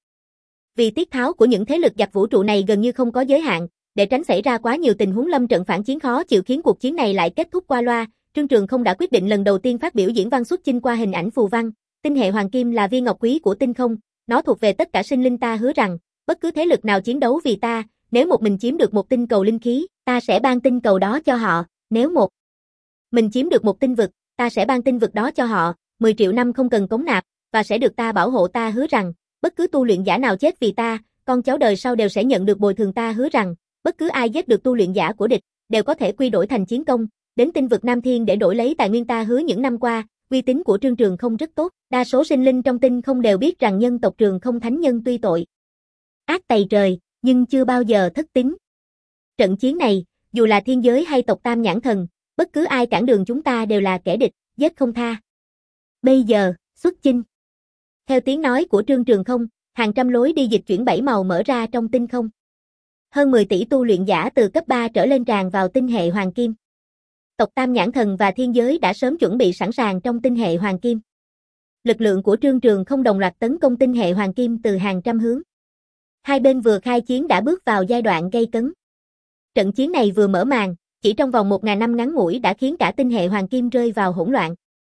Vì tiết tháo của những thế lực giặc vũ trụ này gần như không có giới hạn, để tránh xảy ra quá nhiều tình huống lâm trận phản chiến khó chịu khiến cuộc chiến này lại kết thúc qua loa, Trương Trường không đã quyết định lần đầu tiên phát biểu diễn văn xuất chinh qua hình ảnh phù văn. Tinh hệ Hoàng Kim là viên ngọc quý của tinh không, nó thuộc về tất cả sinh linh, ta hứa rằng, bất cứ thế lực nào chiến đấu vì ta, nếu một mình chiếm được một tinh cầu linh khí, ta sẽ ban tinh cầu đó cho họ, nếu một mình chiếm được một tinh vực, ta sẽ ban tinh vực đó cho họ, mười triệu năm không cần cống nạp, và sẽ được ta bảo hộ, ta hứa rằng, bất cứ tu luyện giả nào chết vì ta, con cháu đời sau đều sẽ nhận được bồi thường, ta hứa rằng, bất cứ ai giết được tu luyện giả của địch, đều có thể quy đổi thành chiến công, đến tinh vực Nam Thiên để đổi lấy tài nguyên, ta hứa. Những năm qua, uy tín của Trương Trường không rất tốt, đa số sinh linh trong tinh không đều biết rằng nhân tộc Trường không thánh nhân tuy tội ác tày trời, nhưng chưa bao giờ thất tín. Trận chiến này, dù là thiên giới hay tộc Tam Nhãn Thần, bất cứ ai cản đường chúng ta đều là kẻ địch, giết không tha. Bây giờ, xuất chinh. Theo tiếng nói của Trương Trường không, hàng trăm lối đi dịch chuyển bảy màu mở ra trong tinh không. Hơn mười tỷ tu luyện giả từ cấp ba trở lên tràn vào tinh hệ Hoàng Kim. Tộc Tam Nhãn Thần và thiên giới đã sớm chuẩn bị sẵn sàng trong tinh hệ Hoàng Kim. Lực lượng của Trương Trường không đồng loạt tấn công tinh hệ Hoàng Kim từ hàng trăm hướng. Hai bên vừa khai chiến đã bước vào giai đoạn gay cấn. Trận chiến này vừa mở màn, chỉ trong vòng một ngàn năm ngắn ngủi đã khiến cả tinh hệ Hoàng Kim rơi vào hỗn loạn.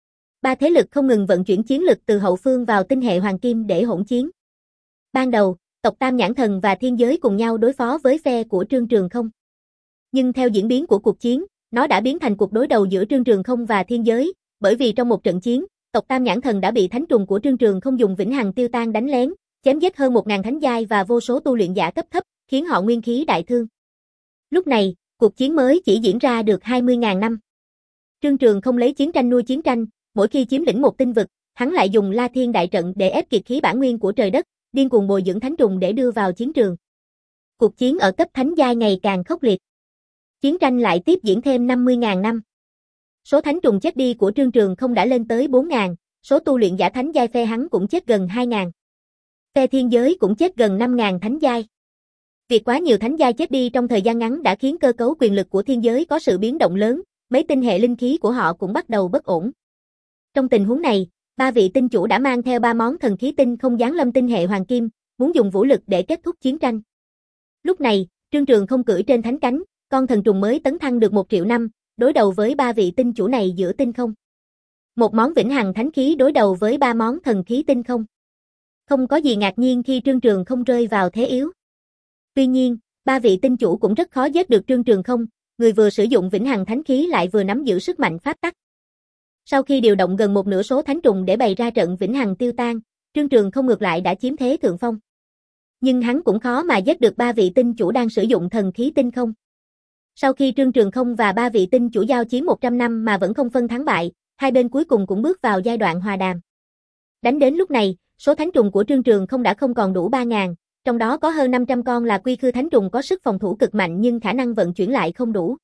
Ba thế lực không ngừng vận chuyển chiến lực từ hậu phương vào tinh hệ Hoàng Kim để hỗn chiến. Ban đầu, tộc Tam Nhãn Thần và thiên giới cùng nhau đối phó với phe của Trương Trường không. Nhưng theo diễn biến của cuộc chiến, nó đã biến thành cuộc đối đầu giữa Trương Trường không và thiên giới, bởi vì trong một trận chiến, tộc Tam Nhãn Thần đã bị thánh trùng của Trương Trường không dùng vĩnh hằng tiêu tan đánh lén, chém giết hơn một ngàn thánh giai và vô số tu luyện giả cấp thấp, khiến họ nguyên khí đại thương. Lúc này, cuộc chiến mới chỉ diễn ra được hai mươi ngàn năm. Trương Trường không lấy chiến tranh nuôi chiến tranh, mỗi khi chiếm lĩnh một tinh vực, hắn lại dùng La Thiên đại trận để ép kiệt khí bản nguyên của trời đất, điên cuồng bồi dưỡng thánh trùng để đưa vào chiến trường. Cuộc chiến ở cấp thánh giai ngày càng khốc liệt. Chiến tranh lại tiếp diễn thêm năm mươi ngàn năm. Số thánh trùng chết đi của Trương Trường không đã lên tới bốn ngàn, số tu luyện giả thánh giai phe hắn cũng chết gần hai ngàn. Phe thiên giới cũng chết gần năm ngàn thánh giai. Việc quá nhiều thánh giai chết đi trong thời gian ngắn đã khiến cơ cấu quyền lực của thiên giới có sự biến động lớn, mấy tinh hệ linh khí của họ cũng bắt đầu bất ổn. Trong tình huống này, ba vị tinh chủ đã mang theo ba món thần khí tinh không giáng lâm tinh hệ Hoàng Kim, muốn dùng vũ lực để kết thúc chiến tranh. Lúc này, Trương Trường không cưỡi trên thánh cánh, con thần trùng mới tấn thăng được một triệu năm, đối đầu với ba vị tinh chủ này giữa tinh không. Một món vĩnh hằng thánh khí đối đầu với ba món thần khí tinh không. Không có gì ngạc nhiên khi Trương Trường không rơi vào thế yếu. Tuy nhiên, ba vị tinh chủ cũng rất khó giết được Trương Trường không, người vừa sử dụng vĩnh hằng thánh khí lại vừa nắm giữ sức mạnh pháp tắc. Sau khi điều động gần một nửa số thánh trùng để bày ra trận vĩnh hằng tiêu tan, Trương Trường không ngược lại đã chiếm thế thượng phong. Nhưng hắn cũng khó mà giết được ba vị tinh chủ đang sử dụng thần khí tinh không. Sau khi Trương Trường Không và ba vị tinh chủ giao chiến một trăm năm mà vẫn không phân thắng bại, hai bên cuối cùng cũng bước vào giai đoạn hòa đàm. Đánh đến lúc này, số thánh trùng của Trương Trường Không đã không còn đủ ba nghìn, trong đó có hơn năm trăm con là quy khư thánh trùng có sức phòng thủ cực mạnh nhưng khả năng vận chuyển lại không đủ.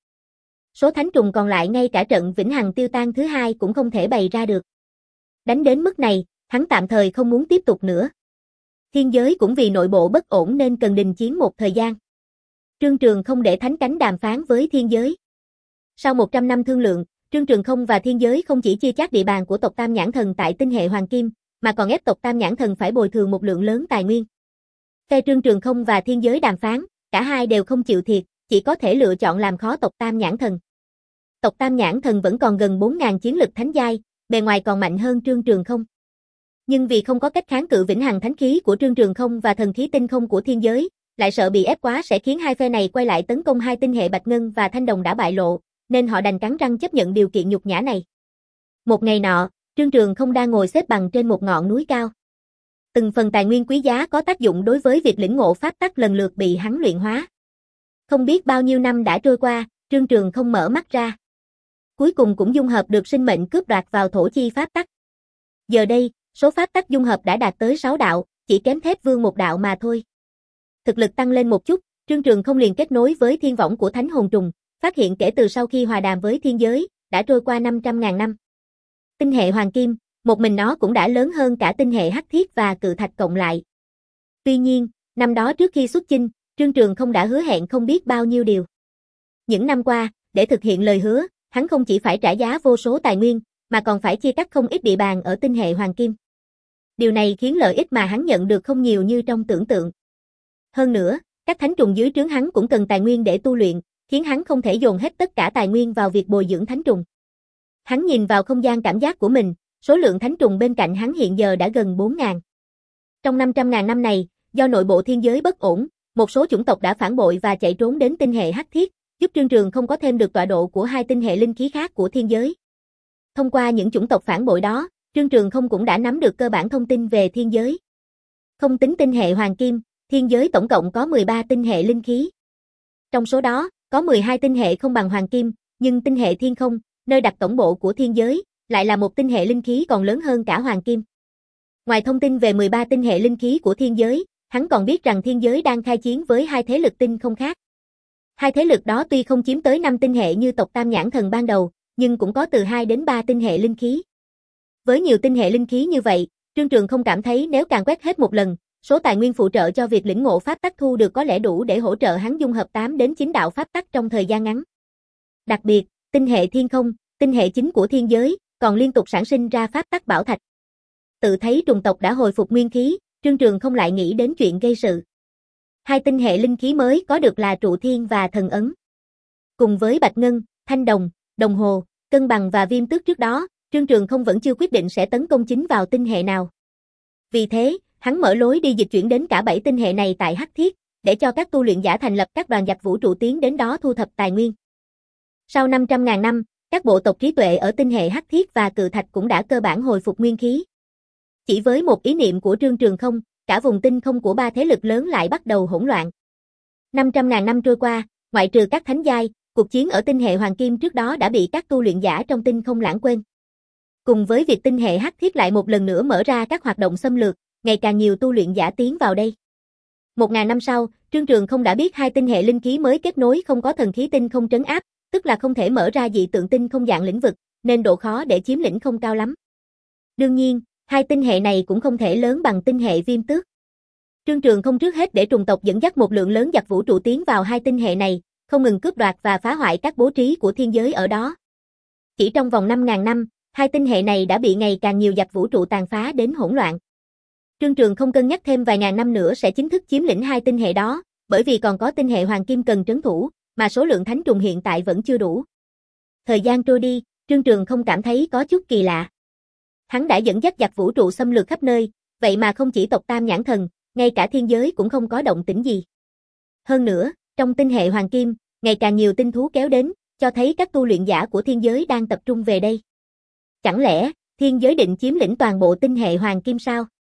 Số thánh trùng còn lại ngay cả trận vĩnh hằng tiêu tan thứ hai cũng không thể bày ra được. Đánh đến mức này, hắn tạm thời không muốn tiếp tục nữa. Thiên giới cũng vì nội bộ bất ổn nên cần đình chiến một thời gian. Trương Trường Không để thánh cánh đàm phán với thiên giới. Sau một trăm năm thương lượng, Trương Trường Không và thiên giới không chỉ chia chác địa bàn của tộc Tam Nhãn Thần tại tinh hệ Hoàng Kim, mà còn ép tộc Tam Nhãn Thần phải bồi thường một lượng lớn tài nguyên. Phe Trương Trường Không và thiên giới đàm phán, cả hai đều không chịu thiệt, chỉ có thể lựa chọn làm khó tộc Tam Nhãn Thần. Tộc Tam Nhãn Thần vẫn còn gần bốn nghìn chiến lực thánh giai, bề ngoài còn mạnh hơn Trương Trường Không. Nhưng vì không có cách kháng cự vĩnh hằng thánh khí của Trương Trường Không và thần khí tinh không của thiên giới, lại sợ bị ép quá sẽ khiến hai phe này quay lại tấn công hai tinh hệ Bạch Ngân và Thanh Đồng đã bại lộ, nên họ đành cắn răng chấp nhận điều kiện nhục nhã này. Một ngày nọ, Trương Trường Không đang ngồi xếp bằng trên một ngọn núi cao. Từng phần tài nguyên quý giá có tác dụng đối với việc lĩnh ngộ pháp tắc lần lượt bị hắn luyện hóa. Không biết bao nhiêu năm đã trôi qua, Trương Trường Không mở mắt ra. Cuối cùng cũng dung hợp được sinh mệnh cướp đoạt vào thổ chi pháp tắc. Giờ đây, số pháp tắc dung hợp đã đạt tới sáu đạo, chỉ kém Thép Vương một đạo mà thôi. Thực lực tăng lên một chút, Trương Trường Không liền kết nối với thiên võng của Thánh Hồn Trùng, phát hiện kể từ sau khi hòa đàm với thiên giới, đã trôi qua năm trăm ngàn năm. Tinh hệ Hoàng Kim, một mình nó cũng đã lớn hơn cả tinh hệ Hắc Thiết và Cự Thạch cộng lại. Tuy nhiên, năm đó trước khi xuất chinh, Trương Trường Không đã hứa hẹn không biết bao nhiêu điều. Những năm qua, để thực hiện lời hứa, hắn không chỉ phải trả giá vô số tài nguyên, mà còn phải chia cắt không ít địa bàn ở tinh hệ Hoàng Kim. Điều này khiến lợi ích mà hắn nhận được không nhiều như trong tưởng tượng. Hơn nữa, các thánh trùng dưới trướng hắn cũng cần tài nguyên để tu luyện, khiến hắn không thể dồn hết tất cả tài nguyên vào việc bồi dưỡng thánh trùng. Hắn nhìn vào không gian cảm giác của mình, số lượng thánh trùng bên cạnh hắn hiện giờ đã gần bốn nghìn. Trong năm trăm ngàn năm này, do nội bộ thiên giới bất ổn, một số chủng tộc đã phản bội và chạy trốn đến tinh hệ Hắc Thiết, giúp Trương Trường Không có thêm được tọa độ của hai tinh hệ linh khí khác của thiên giới. Thông qua những chủng tộc phản bội đó, Trương Trường Không cũng đã nắm được cơ bản thông tin về thiên giới. Không tính tinh hệ Hoàng Kim, thiên giới tổng cộng có mười ba tinh hệ linh khí. Trong số đó, có mười hai tinh hệ không bằng Hoàng Kim, nhưng tinh hệ thiên không, nơi đặt tổng bộ của thiên giới, lại là một tinh hệ linh khí còn lớn hơn cả Hoàng Kim. Ngoài thông tin về mười ba tinh hệ linh khí của thiên giới, hắn còn biết rằng thiên giới đang khai chiến với hai thế lực tinh không khác. Hai thế lực đó tuy không chiếm tới năm tinh hệ như tộc Tam Nhãn Thần ban đầu, nhưng cũng có từ hai đến ba tinh hệ linh khí. Với nhiều tinh hệ linh khí như vậy, Trương Trường Không cảm thấy nếu càng quét hết một lần, số tài nguyên phụ trợ cho việc lĩnh ngộ pháp tắc thu được có lẽ đủ để hỗ trợ hắn dung hợp tám đến chín đạo pháp tắc trong thời gian ngắn. Đặc biệt, tinh hệ thiên không, tinh hệ chính của thiên giới, còn liên tục sản sinh ra pháp tắc bảo thạch. Tự thấy trùng tộc đã hồi phục nguyên khí, Trương Trường Không lại nghĩ đến chuyện gây sự. Hai tinh hệ linh khí mới có được là trụ thiên và thần ấn. Cùng với Bạch Ngân, Thanh Đồng, Đồng Hồ, Cân Bằng và Viêm Tước trước đó, Trương Trường Không vẫn chưa quyết định sẽ tấn công chính vào tinh hệ nào. Vì thế, hắn mở lối đi dịch chuyển đến cả bảy tinh hệ này tại Hắc Thiết, để cho các tu luyện giả thành lập các đoàn giặc vũ trụ tiến đến đó thu thập tài nguyên. Sau năm trăm ngàn năm, các bộ tộc trí tuệ ở tinh hệ Hắc Thiết và Cự Thạch cũng đã cơ bản hồi phục nguyên khí. Chỉ với một ý niệm của Trương Trường Không, cả vùng tinh không của ba thế lực lớn lại bắt đầu hỗn loạn. năm trăm ngàn năm trôi qua, ngoại trừ các thánh giai, cuộc chiến ở tinh hệ Hoàng Kim trước đó đã bị các tu luyện giả trong tinh không lãng quên. Cùng với việc tinh hệ Hắc Thiết lại một lần nữa mở ra các hoạt động xâm lược, ngày càng nhiều tu luyện giả tiến vào đây. Một ngàn năm sau, Trương Trường Không đã biết hai tinh hệ linh khí mới kết nối không có thần khí tinh không trấn áp, tức là không thể mở ra dị tượng tinh không dạng lĩnh vực, nên độ khó để chiếm lĩnh không cao lắm. Đương nhiên, hai tinh hệ này cũng không thể lớn bằng tinh hệ Viêm Tước. Trương Trường Không trước hết để trùng tộc dẫn dắt một lượng lớn giặc vũ trụ tiến vào hai tinh hệ này, không ngừng cướp đoạt và phá hoại các bố trí của thiên giới ở đó. Chỉ trong vòng năm ngàn năm, hai tinh hệ này đã bị ngày càng nhiều giặc vũ trụ tàn phá đến hỗn loạn. Trương Trường Không cân nhắc thêm vài ngàn năm nữa sẽ chính thức chiếm lĩnh hai tinh hệ đó, bởi vì còn có tinh hệ Hoàng Kim cần trấn thủ, mà số lượng thánh trùng hiện tại vẫn chưa đủ. Thời gian trôi đi, Trương Trường Không cảm thấy có chút kỳ lạ. Hắn đã dẫn dắt giặc vũ trụ xâm lược khắp nơi, vậy mà không chỉ tộc Tam Nhãn Thần, ngay cả thiên giới cũng không có động tĩnh gì. Hơn nữa, trong tinh hệ Hoàng Kim, ngày càng nhiều tinh thú kéo đến, cho thấy các tu luyện giả của thiên giới đang tập trung về đây. Chẳng lẽ, thiên giới định chiếm lĩnh toàn bộ tinh hệ Hoàng Kim sao?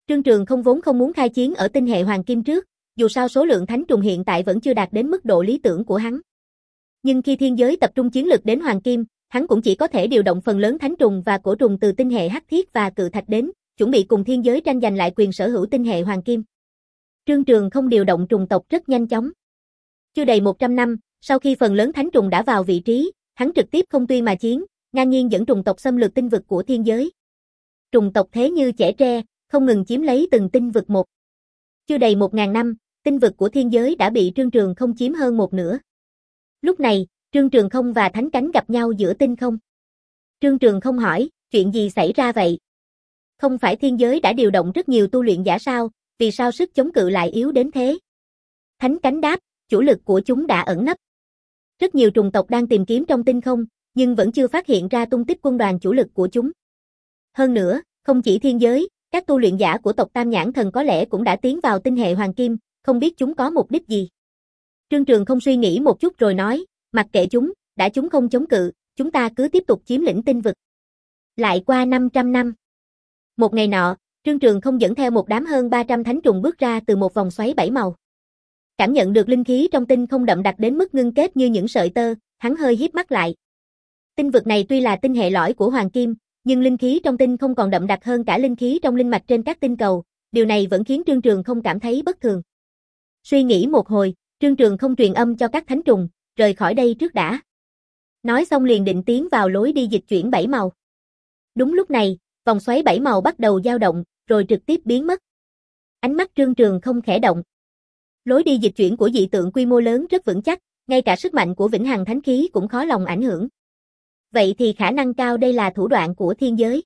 Trương Trường không vốn không muốn khai chiến ở tinh hệ Hoàng Kim trước, dù sao số lượng thánh trùng hiện tại vẫn chưa đạt đến mức độ lý tưởng của hắn. Nhưng khi thiên giới tập trung chiến lực đến Hoàng Kim, hắn cũng chỉ có thể điều động phần lớn thánh trùng và cổ trùng từ tinh hệ Hắc Thiết và Cự Thạch đến, chuẩn bị cùng thiên giới tranh giành lại quyền sở hữu tinh hệ Hoàng Kim. Trương Trường không điều động trùng tộc rất nhanh chóng. Chưa đầy một trăm năm, sau khi phần lớn thánh trùng đã vào vị trí, hắn trực tiếp không tuy mà chiến, ngang nhiên dẫn trùng tộc xâm lược tinh vực của thiên giới. Trùng tộc thế như chẻ tre, không ngừng chiếm lấy từng tinh vực một. Chưa đầy một ngàn năm, tinh vực của thiên giới đã bị Trương Trường không chiếm hơn một nửa. Lúc này, Trương Trường không và Thánh Cánh gặp nhau giữa tinh không. Trương Trường không hỏi, chuyện gì xảy ra vậy? Không phải thiên giới đã điều động rất nhiều tu luyện giả sao, vì sao sức chống cự lại yếu đến thế? Thánh Cánh đáp, chủ lực của chúng đã ẩn nấp. Rất nhiều trùng tộc đang tìm kiếm trong tinh không, nhưng vẫn chưa phát hiện ra tung tích quân đoàn chủ lực của chúng. Hơn nữa, không chỉ thiên giới, các tu luyện giả của tộc Tam Nhãn Thần có lẽ cũng đã tiến vào tinh hệ Hoàng Kim, không biết chúng có mục đích gì. Trương Trường không suy nghĩ một chút rồi nói, mặc kệ chúng, đã chúng không chống cự, chúng ta cứ tiếp tục chiếm lĩnh tinh vực. Lại qua năm trăm năm. Một ngày nọ, Trương Trường không dẫn theo một đám hơn ba trăm thánh trùng bước ra từ một vòng xoáy bảy màu. Cảm nhận được linh khí trong tinh không đậm đặc đến mức ngưng kết như những sợi tơ, hắn hơi híp mắt lại. Tinh vực này tuy là tinh hệ lõi của Hoàng Kim, nhưng linh khí trong tinh không còn đậm đặc hơn cả linh khí trong linh mạch trên các tinh cầu, điều này vẫn khiến Trương Trường không cảm thấy bất thường. Suy nghĩ một hồi, Trương Trường không truyền âm cho các thánh trùng, rời khỏi đây trước đã. Nói xong liền định tiến vào lối đi dịch chuyển bảy màu. Đúng lúc này, vòng xoáy bảy màu bắt đầu dao động, rồi trực tiếp biến mất. Ánh mắt Trương Trường không khẽ động. Lối đi dịch chuyển của dị tượng quy mô lớn rất vững chắc, ngay cả sức mạnh của vĩnh hằng thánh khí cũng khó lòng ảnh hưởng. Vậy thì khả năng cao đây là thủ đoạn của thiên giới.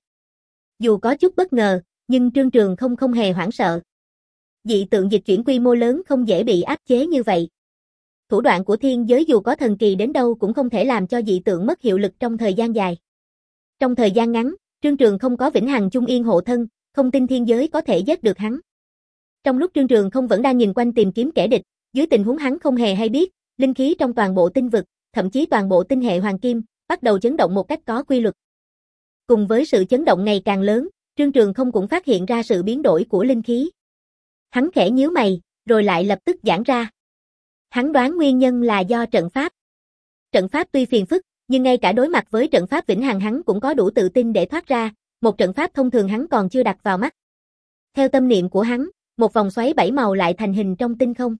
Dù có chút bất ngờ, nhưng Trương Trường không không hề hoảng sợ. Dị tượng dịch chuyển quy mô lớn không dễ bị áp chế như vậy. Thủ đoạn của thiên giới dù có thần kỳ đến đâu cũng không thể làm cho dị tượng mất hiệu lực trong thời gian dài. Trong thời gian ngắn, Trương Trường không có vĩnh hằng chung yên hộ thân, không tin thiên giới có thể giết được hắn. Trong lúc Trương Trường không vẫn đang nhìn quanh tìm kiếm kẻ địch, dưới tình huống hắn không hề hay biết, linh khí trong toàn bộ tinh vực, thậm chí toàn bộ tinh hệ Hoàng Kim, bắt đầu chấn động một cách có quy luật. Cùng với sự chấn động ngày càng lớn, Trương Trường không cũng phát hiện ra sự biến đổi của linh khí. Hắn khẽ nhíu mày, rồi lại lập tức giãn ra. Hắn đoán nguyên nhân là do trận pháp. Trận pháp tuy phiền phức, nhưng ngay cả đối mặt với trận pháp vĩnh hằng hắn cũng có đủ tự tin để thoát ra, một trận pháp thông thường hắn còn chưa đặt vào mắt. Theo tâm niệm của hắn, một vòng xoáy bảy màu lại thành hình trong tinh không.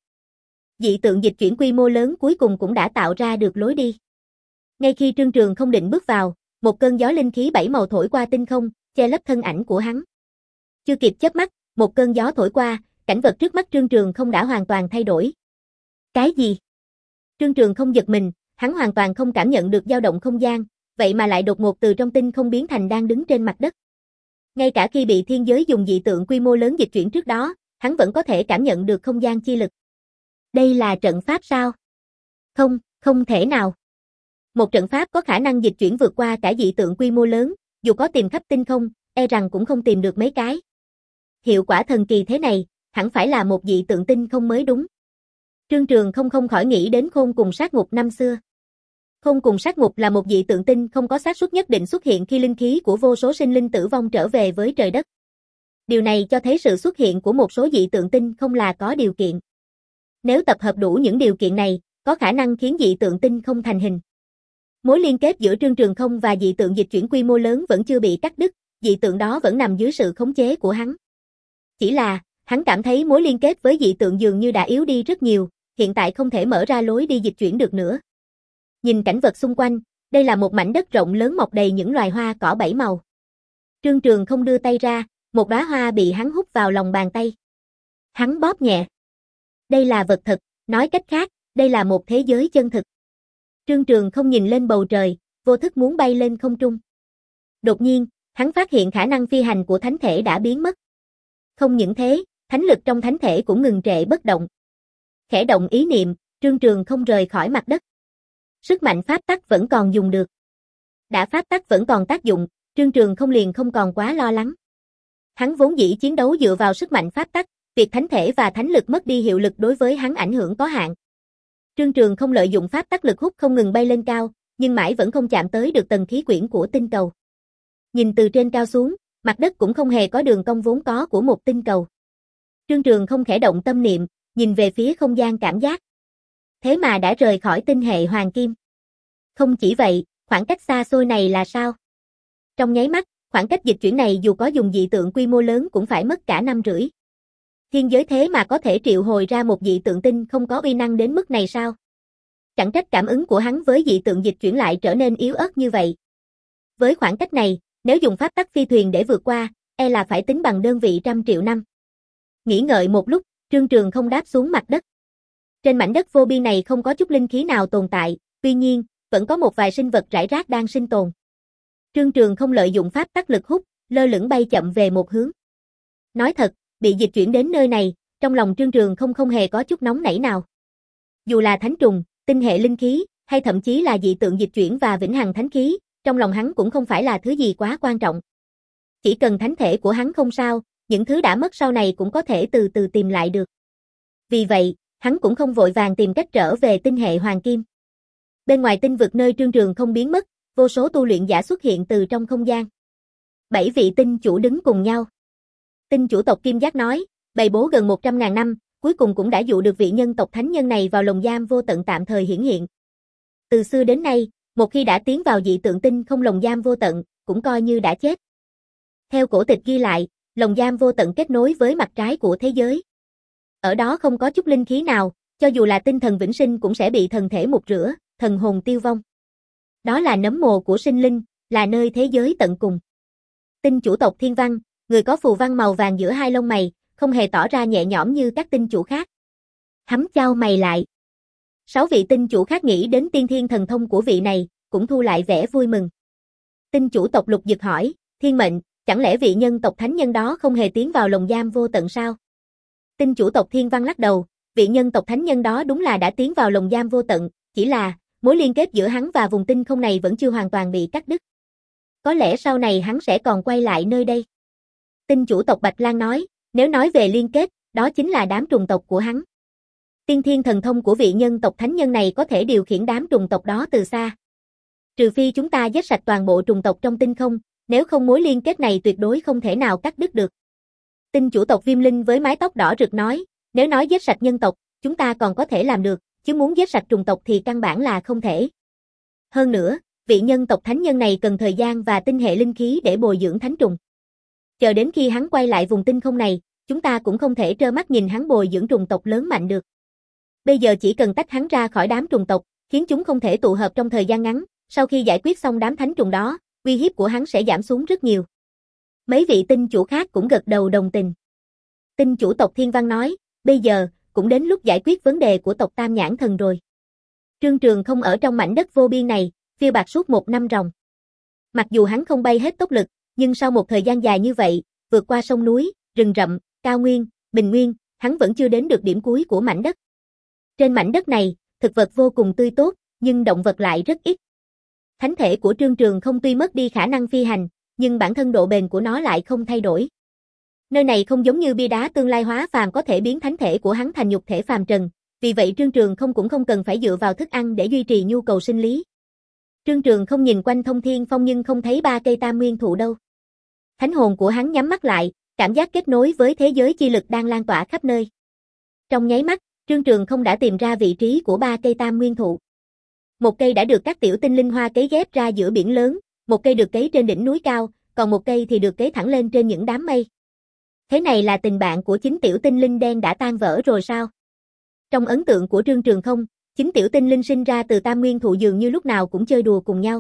Dị tượng dịch chuyển quy mô lớn cuối cùng cũng đã tạo ra được lối đi. Ngay khi Trương Trường không định bước vào, một cơn gió linh khí bảy màu thổi qua tinh không, che lấp thân ảnh của hắn. Chưa kịp chớp mắt, một cơn gió thổi qua, cảnh vật trước mắt Trương Trường không đã hoàn toàn thay đổi. Cái gì? Trương Trường không giật mình, hắn hoàn toàn không cảm nhận được dao động không gian, vậy mà lại đột ngột từ trong tinh không biến thành đang đứng trên mặt đất. Ngay cả khi bị thiên giới dùng dị tượng quy mô lớn dịch chuyển trước đó, hắn vẫn có thể cảm nhận được không gian chi lực. Đây là trận pháp sao? Không, không thể nào. Một trận pháp có khả năng dịch chuyển vượt qua cả dị tượng quy mô lớn, dù có tìm khắp tinh không, e rằng cũng không tìm được mấy cái. Hiệu quả thần kỳ thế này, hẳn phải là một dị tượng tinh không mới đúng. Trương Trường không không khỏi nghĩ đến Khôn cùng sát ngục năm xưa. Khôn cùng sát ngục là một dị tượng tinh không có xác suất nhất định xuất hiện khi linh khí của vô số sinh linh tử vong trở về với trời đất. Điều này cho thấy sự xuất hiện của một số dị tượng tinh không là có điều kiện. Nếu tập hợp đủ những điều kiện này, có khả năng khiến dị tượng tinh không thành hình. Mối liên kết giữa Trương Trường không và dị tượng dịch chuyển quy mô lớn vẫn chưa bị cắt đứt, dị tượng đó vẫn nằm dưới sự khống chế của hắn. Chỉ là, hắn cảm thấy mối liên kết với dị tượng dường như đã yếu đi rất nhiều, hiện tại không thể mở ra lối đi dịch chuyển được nữa. Nhìn cảnh vật xung quanh, đây là một mảnh đất rộng lớn mọc đầy những loài hoa cỏ bảy màu. Trương Trường không đưa tay ra, một đóa hoa bị hắn hút vào lòng bàn tay. Hắn bóp nhẹ. Đây là vật thật, nói cách khác, đây là một thế giới chân thực. Trương Trường không nhìn lên bầu trời, vô thức muốn bay lên không trung. Đột nhiên, hắn phát hiện khả năng phi hành của thánh thể đã biến mất. Không những thế, thánh lực trong thánh thể cũng ngừng trệ bất động. Khẽ động ý niệm, Trương Trường không rời khỏi mặt đất. Sức mạnh pháp tắc vẫn còn dùng được. Đã pháp tắc vẫn còn tác dụng, Trương Trường không liền không còn quá lo lắng. Hắn vốn dĩ chiến đấu dựa vào sức mạnh pháp tắc, việc thánh thể và thánh lực mất đi hiệu lực đối với hắn ảnh hưởng có hạn. Trương Trường không lợi dụng pháp tắc lực hút không ngừng bay lên cao, nhưng mãi vẫn không chạm tới được tầng khí quyển của tinh cầu. Nhìn từ trên cao xuống, Mặt đất cũng không hề có đường cong vốn có của một tinh cầu. Trương Trường không khẽ động tâm niệm, nhìn về phía không gian cảm giác. Thế mà đã rời khỏi tinh hệ Hoàng Kim. Không chỉ vậy, khoảng cách xa xôi này là sao? Trong nháy mắt, khoảng cách dịch chuyển này dù có dùng dị tượng quy mô lớn cũng phải mất cả năm rưỡi. Thiên giới thế mà có thể triệu hồi ra một dị tượng tinh không có uy năng đến mức này sao? Chẳng trách cảm ứng của hắn với dị tượng dịch chuyển lại trở nên yếu ớt như vậy. Với khoảng cách này, nếu dùng pháp tắc phi thuyền để vượt qua, e là phải tính bằng đơn vị trăm triệu năm. Nghĩ ngợi một lúc, Trương Trường không đáp xuống mặt đất. Trên mảnh đất vô biên này không có chút linh khí nào tồn tại, tuy nhiên, vẫn có một vài sinh vật rải rác đang sinh tồn. Trương Trường không lợi dụng pháp tắc lực hút, lơ lửng bay chậm về một hướng. Nói thật, bị dịch chuyển đến nơi này, trong lòng Trương Trường không không hề có chút nóng nảy nào. Dù là thánh trùng, tinh hệ linh khí, hay thậm chí là dị tượng dịch chuyển và vĩnh hằng thánh khí, trong lòng hắn cũng không phải là thứ gì quá quan trọng. Chỉ cần thánh thể của hắn không sao, những thứ đã mất sau này cũng có thể từ từ tìm lại được. Vì vậy, hắn cũng không vội vàng tìm cách trở về tinh hệ Hoàng Kim. Bên ngoài tinh vực nơi Trương Trường không biến mất, vô số tu luyện giả xuất hiện từ trong không gian. Bảy vị tinh chủ đứng cùng nhau. Tinh chủ tộc Kim Giác nói, bày bố gần một trăm ngàn năm, cuối cùng cũng đã dụ được vị nhân tộc thánh nhân này vào lồng giam vô tận tạm thời hiển hiện. Từ xưa đến nay, một khi đã tiến vào dị tượng tinh không lồng giam vô tận, cũng coi như đã chết. Theo cổ tịch ghi lại, lồng giam vô tận kết nối với mặt trái của thế giới. Ở đó không có chút linh khí nào, cho dù là tinh thần vĩnh sinh cũng sẽ bị thần thể mục rửa, thần hồn tiêu vong. Đó là nấm mồ của sinh linh, là nơi thế giới tận cùng. Tinh chủ tộc Thiên Văn, người có phù văn màu vàng giữa hai lông mày, không hề tỏ ra nhẹ nhõm như các tinh chủ khác. Hắn chau mày lại. Sáu vị tinh chủ khác nghĩ đến tiên thiên thần thông của vị này, cũng thu lại vẻ vui mừng. Tinh chủ tộc Lục Dực hỏi, Thiên Mệnh, chẳng lẽ vị nhân tộc thánh nhân đó không hề tiến vào lồng giam vô tận sao? Tinh chủ tộc Thiên Văn lắc đầu, vị nhân tộc thánh nhân đó đúng là đã tiến vào lồng giam vô tận, chỉ là mối liên kết giữa hắn và vùng tinh không này vẫn chưa hoàn toàn bị cắt đứt. Có lẽ sau này hắn sẽ còn quay lại nơi đây. Tinh chủ tộc Bạch Lan nói, nếu nói về liên kết, đó chính là đám trùng tộc của hắn. Tiên thiên thần thông của vị nhân tộc thánh nhân này có thể điều khiển đám trùng tộc đó từ xa. Trừ phi chúng ta giết sạch toàn bộ trùng tộc trong tinh không, nếu không mối liên kết này tuyệt đối không thể nào cắt đứt được. Tinh chủ tộc Viêm Linh với mái tóc đỏ rực nói, nếu nói giết sạch nhân tộc, chúng ta còn có thể làm được, chứ muốn giết sạch trùng tộc thì căn bản là không thể. Hơn nữa, vị nhân tộc thánh nhân này cần thời gian và tinh hệ linh khí để bồi dưỡng thánh trùng. Chờ đến khi hắn quay lại vùng tinh không này, chúng ta cũng không thể trơ mắt nhìn hắn bồi dưỡng trùng tộc lớn mạnh được. Bây giờ chỉ cần tách hắn ra khỏi đám trùng tộc, khiến chúng không thể tụ hợp trong thời gian ngắn, sau khi giải quyết xong đám thánh trùng đó, uy hiếp của hắn sẽ giảm xuống rất nhiều. Mấy vị tinh chủ khác cũng gật đầu đồng tình. Tinh chủ tộc Thiên Văn nói, bây giờ, cũng đến lúc giải quyết vấn đề của tộc Tam Nhãn Thần rồi. Trương Trường không ở trong mảnh đất vô biên này, phiêu bạt suốt một năm ròng. Mặc dù hắn không bay hết tốc lực, nhưng sau một thời gian dài như vậy, vượt qua sông núi, rừng rậm, cao nguyên, bình nguyên, hắn vẫn chưa đến được điểm cuối của mảnh đất. Trên mảnh đất này, thực vật vô cùng tươi tốt, nhưng động vật lại rất ít. Thánh thể của Trương Trường không tuy mất đi khả năng phi hành, nhưng bản thân độ bền của nó lại không thay đổi. Nơi này không giống như bia đá tương lai hóa phàm có thể biến thánh thể của hắn thành nhục thể phàm trần, vì vậy Trương Trường không cũng không cần phải dựa vào thức ăn để duy trì nhu cầu sinh lý. Trương Trường không nhìn quanh thông thiên phong nhưng không thấy ba cây tam nguyên thụ đâu. Thánh hồn của hắn nhắm mắt lại, cảm giác kết nối với thế giới chi lực đang lan tỏa khắp nơi. Trong nháy mắt, Trương Trường không đã tìm ra vị trí của ba cây tam nguyên thụ. Một cây đã được các tiểu tinh linh hoa cấy ghép ra giữa biển lớn, một cây được cấy trên đỉnh núi cao, còn một cây thì được cấy thẳng lên trên những đám mây. Thế này là tình bạn của chính tiểu tinh linh đen đã tan vỡ rồi sao? Trong ấn tượng của Trương Trường không, chính tiểu tinh linh sinh ra từ tam nguyên thụ dường như lúc nào cũng chơi đùa cùng nhau.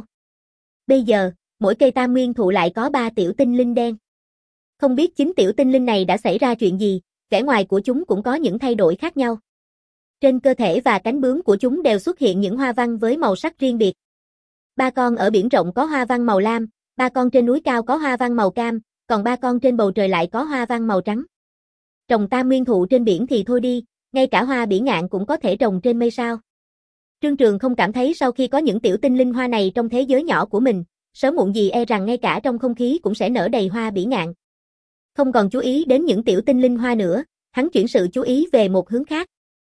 Bây giờ, mỗi cây tam nguyên thụ lại có ba tiểu tinh linh đen. Không biết chính tiểu tinh linh này đã xảy ra chuyện gì, vẻ ngoài của chúng cũng có những thay đổi khác nhau. Trên cơ thể và cánh bướm của chúng đều xuất hiện những hoa văn với màu sắc riêng biệt. Ba con ở biển rộng có hoa văn màu lam, ba con trên núi cao có hoa văn màu cam, còn ba con trên bầu trời lại có hoa văn màu trắng. Trồng tam nguyên thụ trên biển thì thôi đi, ngay cả hoa bỉ ngạn cũng có thể trồng trên mây sao. Trương Trường không cảm thấy sau khi có những tiểu tinh linh hoa này trong thế giới nhỏ của mình, sớm muộn gì e rằng ngay cả trong không khí cũng sẽ nở đầy hoa bỉ ngạn. Không còn chú ý đến những tiểu tinh linh hoa nữa, hắn chuyển sự chú ý về một hướng khác.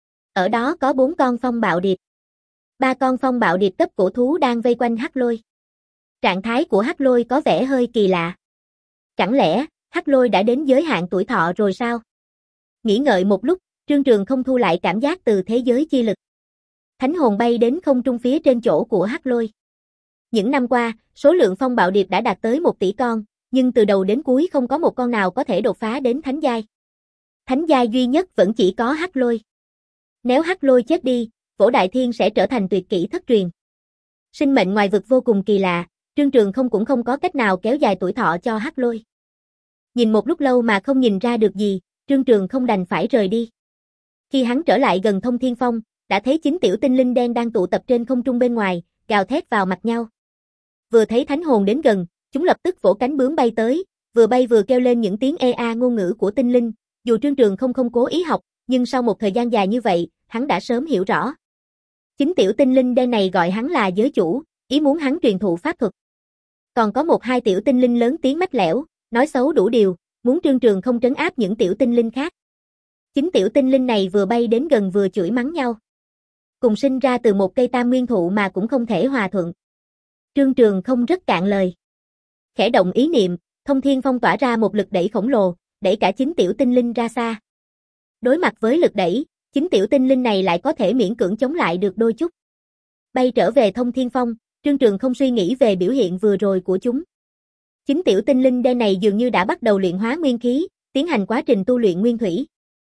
Ở đó có bốn con phong bạo điệp. Ba con phong bạo điệp cấp cổ thú đang vây quanh Hắc Lôi. Trạng thái của Hắc Lôi có vẻ hơi kỳ lạ. Chẳng lẽ, Hắc Lôi đã đến giới hạn tuổi thọ rồi sao? Nghĩ ngợi một lúc, Trương Trường không thu lại cảm giác từ thế giới chi lực. Thánh hồn bay đến không trung phía trên chỗ của Hắc Lôi. Những năm qua, số lượng phong bạo điệp đã đạt tới một tỷ con, nhưng từ đầu đến cuối không có một con nào có thể đột phá đến thánh giai. Thánh giai duy nhất vẫn chỉ có Hắc Lôi. Nếu Hắc Lôi chết đi, Phổ Đại Thiên sẽ trở thành tuyệt kỹ thất truyền. Sinh mệnh ngoài vực vô cùng kỳ lạ, Trương Trường không cũng không có cách nào kéo dài tuổi thọ cho Hắc Lôi. Nhìn một lúc lâu mà không nhìn ra được gì, Trương Trường không đành phải rời đi. Khi hắn trở lại gần Thông Thiên Phong, đã thấy chín tiểu tinh linh đen đang tụ tập trên không trung bên ngoài, gào thét vào mặt nhau. Vừa thấy thánh hồn đến gần, chúng lập tức vỗ cánh bướm bay tới, vừa bay vừa kêu lên những tiếng ê a ngôn ngữ của tinh linh, dù Trương Trường không không cố ý học, nhưng sau một thời gian dài như vậy, hắn đã sớm hiểu rõ. Chín tiểu tinh linh đen này gọi hắn là giới chủ, ý muốn hắn truyền thụ pháp thuật. Còn có một hai tiểu tinh linh lớn tiếng mách lẻo, nói xấu đủ điều, muốn Trương Trường không trấn áp những tiểu tinh linh khác. Chín tiểu tinh linh này vừa bay đến gần vừa chửi mắng nhau. Cùng sinh ra từ một cây tam nguyên thụ mà cũng không thể hòa thuận. Trương Trường không rất cạn lời. Khẽ động ý niệm, Thông Thiên Phong tỏa ra một lực đẩy khổng lồ, đẩy cả chín tiểu tinh linh ra xa. Đối mặt với lực đẩy, chín tiểu tinh linh này lại có thể miễn cưỡng chống lại được đôi chút. Bay trở về Thông Thiên Phong, Trương Trường không suy nghĩ về biểu hiện vừa rồi của chúng. Chín tiểu tinh linh đen này dường như đã bắt đầu luyện hóa nguyên khí, tiến hành quá trình tu luyện nguyên thủy.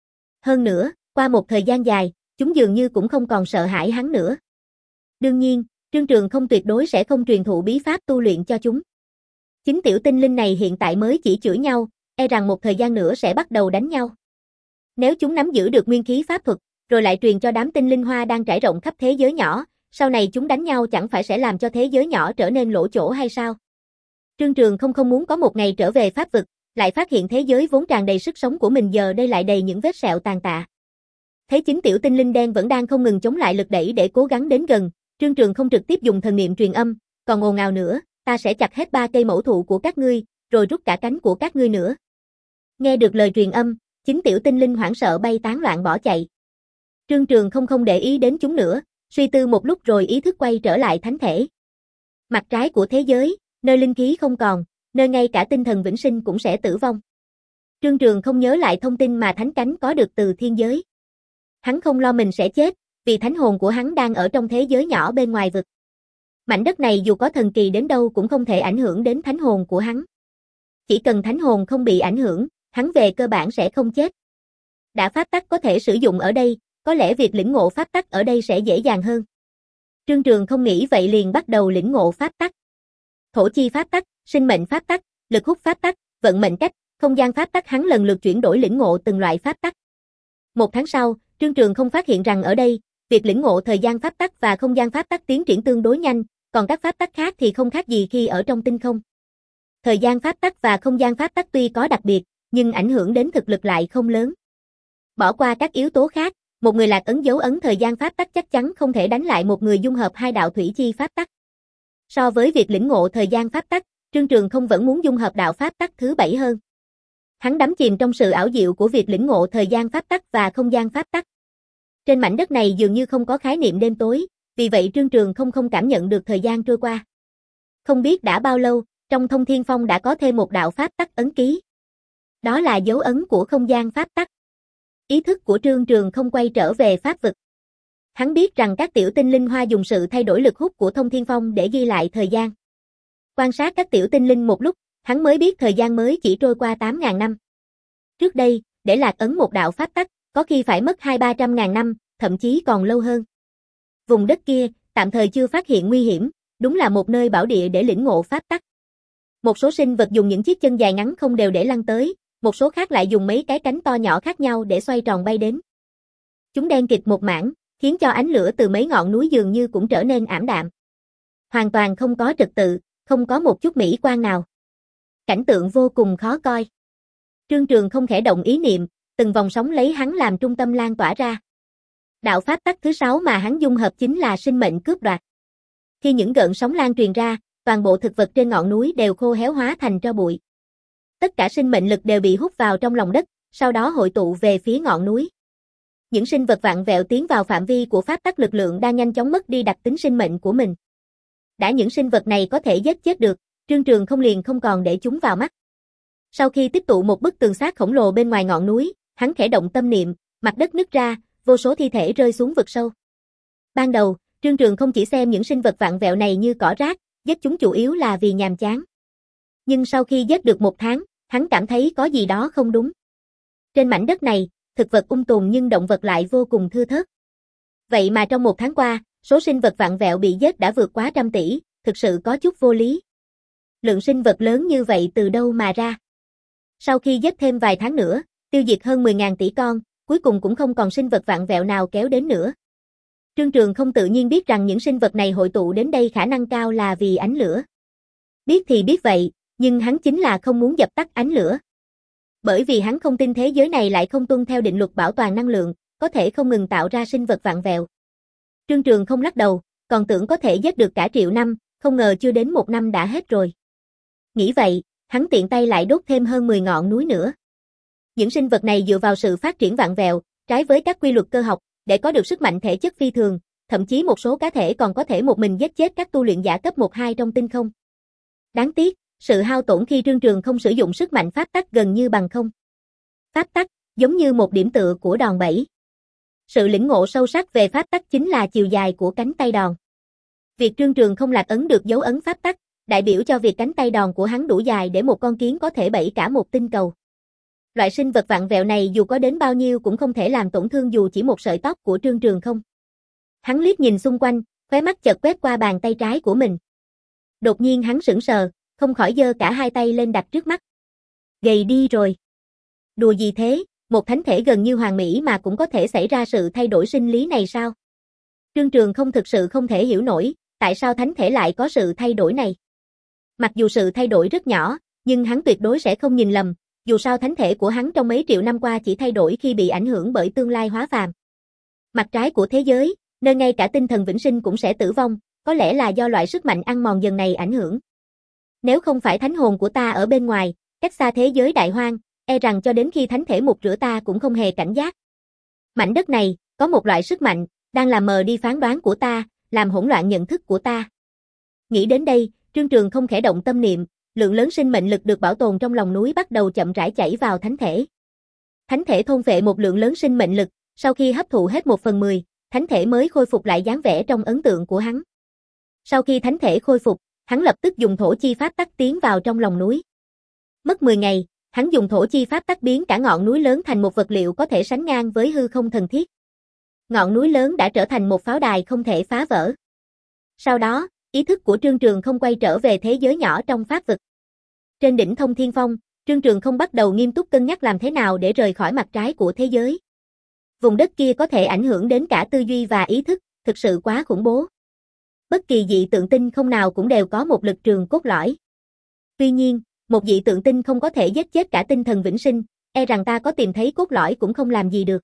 Hơn nữa, qua một thời gian dài, chúng dường như cũng không còn sợ hãi hắn nữa. Đương nhiên, Trương Trường không tuyệt đối sẽ không truyền thụ bí pháp tu luyện cho chúng. Chín tiểu tinh linh này hiện tại mới chỉ chửi nhau, e rằng một thời gian nữa sẽ bắt đầu đánh nhau. Nếu chúng nắm giữ được nguyên khí pháp thuật, rồi lại truyền cho đám tinh linh hoa đang trải rộng khắp thế giới nhỏ, sau này chúng đánh nhau chẳng phải sẽ làm cho thế giới nhỏ trở nên lỗ chỗ hay sao? Trương Trường không không muốn có một ngày trở về pháp vực, lại phát hiện thế giới vốn tràn đầy sức sống của mình giờ đây lại đầy những vết sẹo tàn tạ. Thấy chín tiểu tinh linh đen vẫn đang không ngừng chống lại lực đẩy để cố gắng đến gần, Trương Trường không trực tiếp dùng thần niệm truyền âm, còn ồn ào nữa, ta sẽ chặt hết ba cây mẫu thụ của các ngươi, rồi rút cả cánh của các ngươi nữa. Nghe được lời truyền âm, chín tiểu tinh linh hoảng sợ bay tán loạn bỏ chạy. Trương Trường không không để ý đến chúng nữa, suy tư một lúc rồi ý thức quay trở lại thánh thể. Mặt trái của thế giới, nơi linh khí không còn, nơi ngay cả tinh thần vĩnh sinh cũng sẽ tử vong. Trương Trường không nhớ lại thông tin mà thánh cánh có được từ thiên giới. Hắn không lo mình sẽ chết, vì thánh hồn của hắn đang ở trong thế giới nhỏ bên ngoài vực. Mảnh đất này dù có thần kỳ đến đâu cũng không thể ảnh hưởng đến thánh hồn của hắn. Chỉ cần thánh hồn không bị ảnh hưởng, hắn về cơ bản sẽ không chết. Đã pháp tắc có thể sử dụng ở đây, có lẽ việc lĩnh ngộ pháp tắc ở đây sẽ dễ dàng hơn. Trương Trường không nghĩ vậy liền bắt đầu lĩnh ngộ pháp tắc. Thổ chi pháp tắc, sinh mệnh pháp tắc, lực hút pháp tắc, vận mệnh cách, không gian pháp tắc hắn lần lượt chuyển đổi lĩnh ngộ từng loại pháp tắc. Một tháng sau, Trương Trường không phát hiện rằng ở đây, việc lĩnh ngộ thời gian pháp tắc và không gian pháp tắc tiến triển tương đối nhanh, còn các pháp tắc khác thì không khác gì khi ở trong tinh không. Thời gian pháp tắc và không gian pháp tắc tuy có đặc biệt, nhưng ảnh hưởng đến thực lực lại không lớn. Bỏ qua các yếu tố khác, một người lạc ấn dấu ấn thời gian pháp tắc chắc chắn không thể đánh lại một người dung hợp hai đạo thủy chi pháp tắc. So với việc lĩnh ngộ thời gian pháp tắc, Trương Trường không vẫn muốn dung hợp đạo pháp tắc thứ bảy hơn. Hắn đắm chìm trong sự ảo diệu của việc lĩnh ngộ thời gian pháp tắc và không gian pháp tắc. Trên mảnh đất này dường như không có khái niệm đêm tối, vì vậy Trương Trường không không cảm nhận được thời gian trôi qua. Không biết đã bao lâu, trong Thông Thiên Phong đã có thêm một đạo pháp tắc ấn ký. Đó là dấu ấn của không gian pháp tắc. Ý thức của Trương Trường không quay trở về pháp vực. Hắn biết rằng các tiểu tinh linh hoa dùng sự thay đổi lực hút của Thông Thiên Phong để ghi lại thời gian. Quan sát các tiểu tinh linh một lúc, hắn mới biết thời gian mới chỉ trôi qua tám nghìn năm. Trước đây, để lạc ấn một đạo pháp tắc, có khi phải mất hai ba trăm ngàn năm, thậm chí còn lâu hơn. Vùng đất kia, tạm thời chưa phát hiện nguy hiểm, đúng là một nơi bảo địa để lĩnh ngộ pháp tắc. Một số sinh vật dùng những chiếc chân dài ngắn không đều để lăn tới, một số khác lại dùng mấy cái cánh to nhỏ khác nhau để xoay tròn bay đến. Chúng đen kịt một mảng, khiến cho ánh lửa từ mấy ngọn núi dường như cũng trở nên ảm đạm. Hoàn toàn không có trật tự, không có một chút mỹ quan nào. Cảnh tượng vô cùng khó coi. Trương Trường không khẽ động ý niệm, từng vòng sóng lấy hắn làm trung tâm lan tỏa ra. Đạo pháp tắc thứ sáu mà hắn dung hợp chính là sinh mệnh cướp đoạt. Khi những gợn sóng lan truyền ra, toàn bộ thực vật trên ngọn núi đều khô héo hóa thành tro bụi. Tất cả sinh mệnh lực đều bị hút vào trong lòng đất, sau đó hội tụ về phía ngọn núi. Những sinh vật vặn vẹo tiến vào phạm vi của pháp tắc lực lượng đang nhanh chóng mất đi đặc tính sinh mệnh của mình. Đã những sinh vật này có thể giết chết được, Trương Trường không liền không còn để chúng vào mắt. Sau khi tích tụ một bức tường xác khổng lồ bên ngoài ngọn núi, hắn khẽ động tâm niệm, mặt đất nứt ra, vô số thi thể rơi xuống vực sâu. Ban đầu, Trương Trường không chỉ xem những sinh vật vặn vẹo này như cỏ rác, giết chúng chủ yếu là vì nhàm chán. Nhưng sau khi giết được một tháng, hắn cảm thấy có gì đó không đúng. Trên mảnh đất này, thực vật um tùm nhưng động vật lại vô cùng thưa thớt. Vậy mà trong một tháng qua, số sinh vật vặn vẹo bị giết đã vượt quá trăm tỷ, thực sự có chút vô lý. Lượng sinh vật lớn như vậy từ đâu mà ra? Sau khi giết thêm vài tháng nữa, tiêu diệt hơn mười nghìn tỷ con, cuối cùng cũng không còn sinh vật vặn vẹo nào kéo đến nữa. Trương Trường không tự nhiên biết rằng những sinh vật này hội tụ đến đây khả năng cao là vì ánh lửa. Biết thì biết vậy, nhưng hắn chính là không muốn dập tắt ánh lửa. Bởi vì hắn không tin thế giới này lại không tuân theo định luật bảo toàn năng lượng, có thể không ngừng tạo ra sinh vật vặn vẹo. Trương Trường không lắc đầu, còn tưởng có thể giết được cả triệu năm, không ngờ chưa đến một năm đã hết rồi. Nghĩ vậy, hắn tiện tay lại đốt thêm hơn mười ngọn núi nữa. Những sinh vật này dựa vào sự phát triển vặn vẹo, trái với các quy luật cơ học, để có được sức mạnh thể chất phi thường, thậm chí một số cá thể còn có thể một mình giết chết các tu luyện giả cấp một hai trong tinh không. Đáng tiếc, sự hao tổn khi Trương Trường không sử dụng sức mạnh pháp tắc gần như bằng không. Pháp tắc, giống như một điểm tựa của đòn bẩy. Sự lĩnh ngộ sâu sắc về pháp tắc chính là chiều dài của cánh tay đòn. Việc Trương Trường không lạc ấn được dấu ấn pháp tắc, đại biểu cho việc cánh tay đòn của hắn đủ dài để một con kiến có thể bẩy cả một tinh cầu. Loại sinh vật vặn vẹo này dù có đến bao nhiêu cũng không thể làm tổn thương dù chỉ một sợi tóc của Trương Trường không. Hắn liếc nhìn xung quanh, khóe mắt chợt quét qua bàn tay trái của mình. Đột nhiên hắn sững sờ, không khỏi giơ cả hai tay lên đặt trước mắt. Gầy đi rồi. Đùa gì thế, một thánh thể gần như hoàn mỹ mà cũng có thể xảy ra sự thay đổi sinh lý này sao? Trương Trường không thực sự không thể hiểu nổi, tại sao thánh thể lại có sự thay đổi này. Mặc dù sự thay đổi rất nhỏ, nhưng hắn tuyệt đối sẽ không nhìn lầm, dù sao thánh thể của hắn trong mấy triệu năm qua chỉ thay đổi khi bị ảnh hưởng bởi tương lai hóa phàm. Mặt trái của thế giới, nơi ngay cả tinh thần vĩnh sinh cũng sẽ tử vong, có lẽ là do loại sức mạnh ăn mòn dần này ảnh hưởng. Nếu không phải thánh hồn của ta ở bên ngoài, cách xa thế giới đại hoang, e rằng cho đến khi thánh thể mục rửa ta cũng không hề cảnh giác. Mảnh đất này, có một loại sức mạnh, đang làm mờ đi phán đoán của ta, làm hỗn loạn nhận thức của ta. Nghĩ đến đây, Trương Trường không khẽ động tâm niệm, lượng lớn sinh mệnh lực được bảo tồn trong lòng núi bắt đầu chậm rãi chảy vào thánh thể. Thánh thể thôn phệ một lượng lớn sinh mệnh lực, sau khi hấp thụ hết một phần mười, thánh thể mới khôi phục lại dáng vẻ trong ấn tượng của hắn. Sau khi thánh thể khôi phục, hắn lập tức dùng thổ chi pháp tắc tiến vào trong lòng núi. Mất mười ngày, hắn dùng thổ chi pháp tắc biến cả ngọn núi lớn thành một vật liệu có thể sánh ngang với hư không thần thiết. Ngọn núi lớn đã trở thành một pháo đài không thể phá vỡ. Sau đó, ý thức của Trương Trường không quay trở về thế giới nhỏ trong pháp vực. Trên đỉnh Thông Thiên Phong, Trương Trường không bắt đầu nghiêm túc cân nhắc làm thế nào để rời khỏi mặt trái của thế giới. Vùng đất kia có thể ảnh hưởng đến cả tư duy và ý thức, thực sự quá khủng bố. Bất kỳ dị tượng tinh không nào cũng đều có một lực trường cốt lõi. Tuy nhiên, một dị tượng tinh không có thể giết chết cả tinh thần vĩnh sinh, e rằng ta có tìm thấy cốt lõi cũng không làm gì được.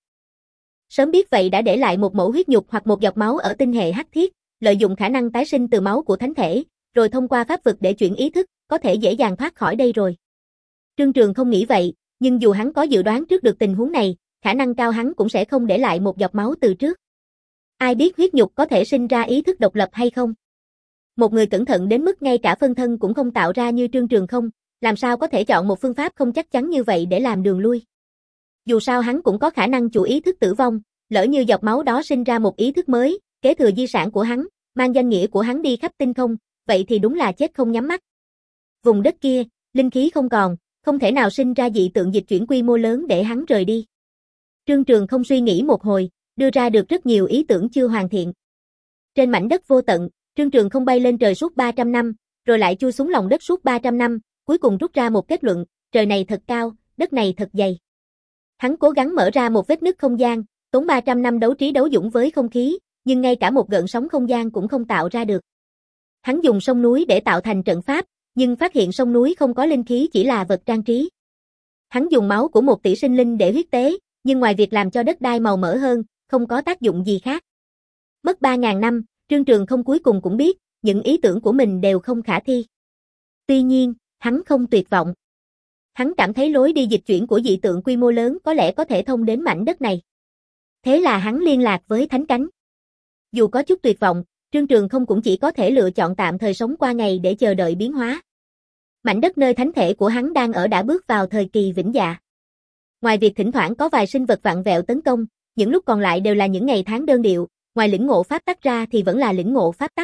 Sớm biết vậy đã để lại một mẩu huyết nhục hoặc một giọt máu ở tinh hệ hắc thiết, lợi dụng khả năng tái sinh từ máu của thánh thể, rồi thông qua pháp vực để chuyển ý thức, có thể dễ dàng thoát khỏi đây rồi. Trương Trường không nghĩ vậy, nhưng dù hắn có dự đoán trước được tình huống này, khả năng cao hắn cũng sẽ không để lại một giọt máu từ trước. Ai biết huyết nhục có thể sinh ra ý thức độc lập hay không? Một người cẩn thận đến mức ngay cả phân thân cũng không tạo ra như Trương Trường không, làm sao có thể chọn một phương pháp không chắc chắn như vậy để làm đường lui. Dù sao hắn cũng có khả năng chủ ý thức tử vong, lỡ như giọt máu đó sinh ra một ý thức mới, kế thừa di sản của hắn, mang danh nghĩa của hắn đi khắp tinh không, vậy thì đúng là chết không nhắm mắt. Vùng đất kia, linh khí không còn, không thể nào sinh ra dị tượng dịch chuyển quy mô lớn để hắn rời đi. Trương Trường không suy nghĩ một hồi, đưa ra được rất nhiều ý tưởng chưa hoàn thiện. Trên mảnh đất vô tận, Trương Trường không bay lên trời suốt ba trăm năm, rồi lại chui xuống lòng đất suốt ba trăm năm, cuối cùng rút ra một kết luận, trời này thật cao, đất này thật dày. Hắn cố gắng mở ra một vết nứt không gian, tốn ba trăm năm đấu trí đấu dũng với không khí, nhưng ngay cả một gợn sóng không gian cũng không tạo ra được. Hắn dùng sông núi để tạo thành trận pháp, nhưng phát hiện sông núi không có linh khí chỉ là vật trang trí. Hắn dùng máu của một tỷ sinh linh để huyết tế, nhưng ngoài việc làm cho đất đai màu mỡ hơn, không có tác dụng gì khác. Mất ba ngàn năm, Trương Trường không cuối cùng cũng biết, những ý tưởng của mình đều không khả thi. Tuy nhiên, hắn không tuyệt vọng. Hắn cảm thấy lối đi dịch chuyển của dị tượng quy mô lớn có lẽ có thể thông đến mảnh đất này. Thế là hắn liên lạc với Thánh Cánh. Dù có chút tuyệt vọng, Trương Trường không cũng chỉ có thể lựa chọn tạm thời sống qua ngày để chờ đợi biến hóa. Mảnh đất nơi thánh thể của hắn đang ở đã bước vào thời kỳ vĩnh dạ. Ngoài việc thỉnh thoảng có vài sinh vật vặn vẹo tấn công, những lúc còn lại đều là những ngày tháng đơn điệu, ngoài lĩnh ngộ pháp tắc ra thì vẫn là lĩnh ngộ pháp tắc.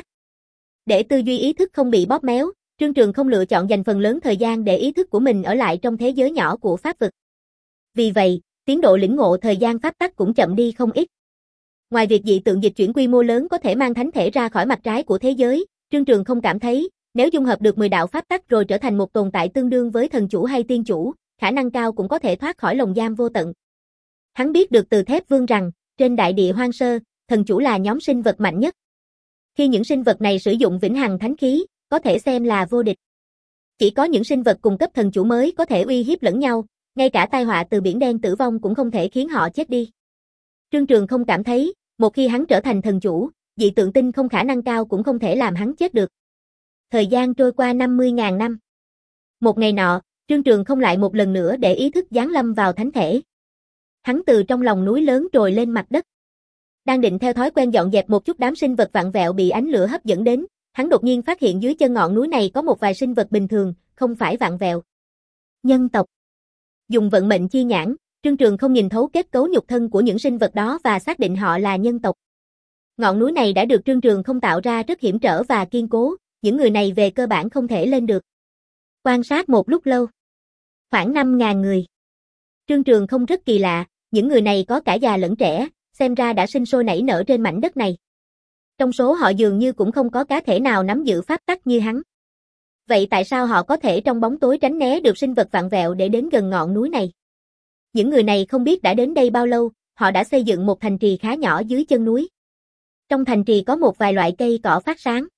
Để tư duy ý thức không bị bóp méo, Trương Trường không lựa chọn dành phần lớn thời gian để ý thức của mình ở lại trong thế giới nhỏ của pháp vực. Vì vậy, tiến độ lĩnh ngộ thời gian pháp tắc cũng chậm đi không ít. Ngoài việc dị tượng dịch chuyển quy mô lớn có thể mang thánh thể ra khỏi mặt trái của thế giới, Trương Trường không cảm thấy, nếu dung hợp được mười đạo pháp tắc rồi trở thành một tồn tại tương đương với thần chủ hay tiên chủ, khả năng cao cũng có thể thoát khỏi lồng giam vô tận. Hắn biết được từ Thép Vương rằng, trên đại địa hoang sơ, thần chủ là nhóm sinh vật mạnh nhất. Khi những sinh vật này sử dụng vĩnh hằng thánh khí, có thể xem là vô địch. Chỉ có những sinh vật cùng cấp thần chủ mới có thể uy hiếp lẫn nhau, ngay cả tai họa từ biển đen tử vong cũng không thể khiến họ chết đi. Trương Trường không cảm thấy, một khi hắn trở thành thần chủ, dị tượng tinh không khả năng cao cũng không thể làm hắn chết được. Thời gian trôi qua năm mươi nghìn năm. Một ngày nọ, Trương Trường không lại một lần nữa để ý thức giáng lâm vào thánh thể. Hắn từ trong lòng núi lớn trồi lên mặt đất. Đang định theo thói quen dọn dẹp một chút đám sinh vật vặn vẹo bị ánh lửa hấp dẫn đến, hắn đột nhiên phát hiện dưới chân ngọn núi này có một vài sinh vật bình thường, không phải vặn vẹo. Nhân tộc. Dùng vận mệnh chi nhãn, Trương Trường không nhìn thấu kết cấu nhục thân của những sinh vật đó và xác định họ là nhân tộc. Ngọn núi này đã được Trương Trường không tạo ra rất hiểm trở và kiên cố, những người này về cơ bản không thể lên được. Quan sát một lúc lâu. Khoảng năm nghìn người. Trương Trường không rất kỳ lạ, những người này có cả già lẫn trẻ, xem ra đã sinh sôi nảy nở trên mảnh đất này. Trong số họ dường như cũng không có cá thể nào nắm giữ pháp tắc như hắn. Vậy tại sao họ có thể trong bóng tối tránh né được sinh vật vặn vẹo để đến gần ngọn núi này? Những người này không biết đã đến đây bao lâu, họ đã xây dựng một thành trì khá nhỏ dưới chân núi. Trong thành trì có một vài loại cây cỏ phát sáng.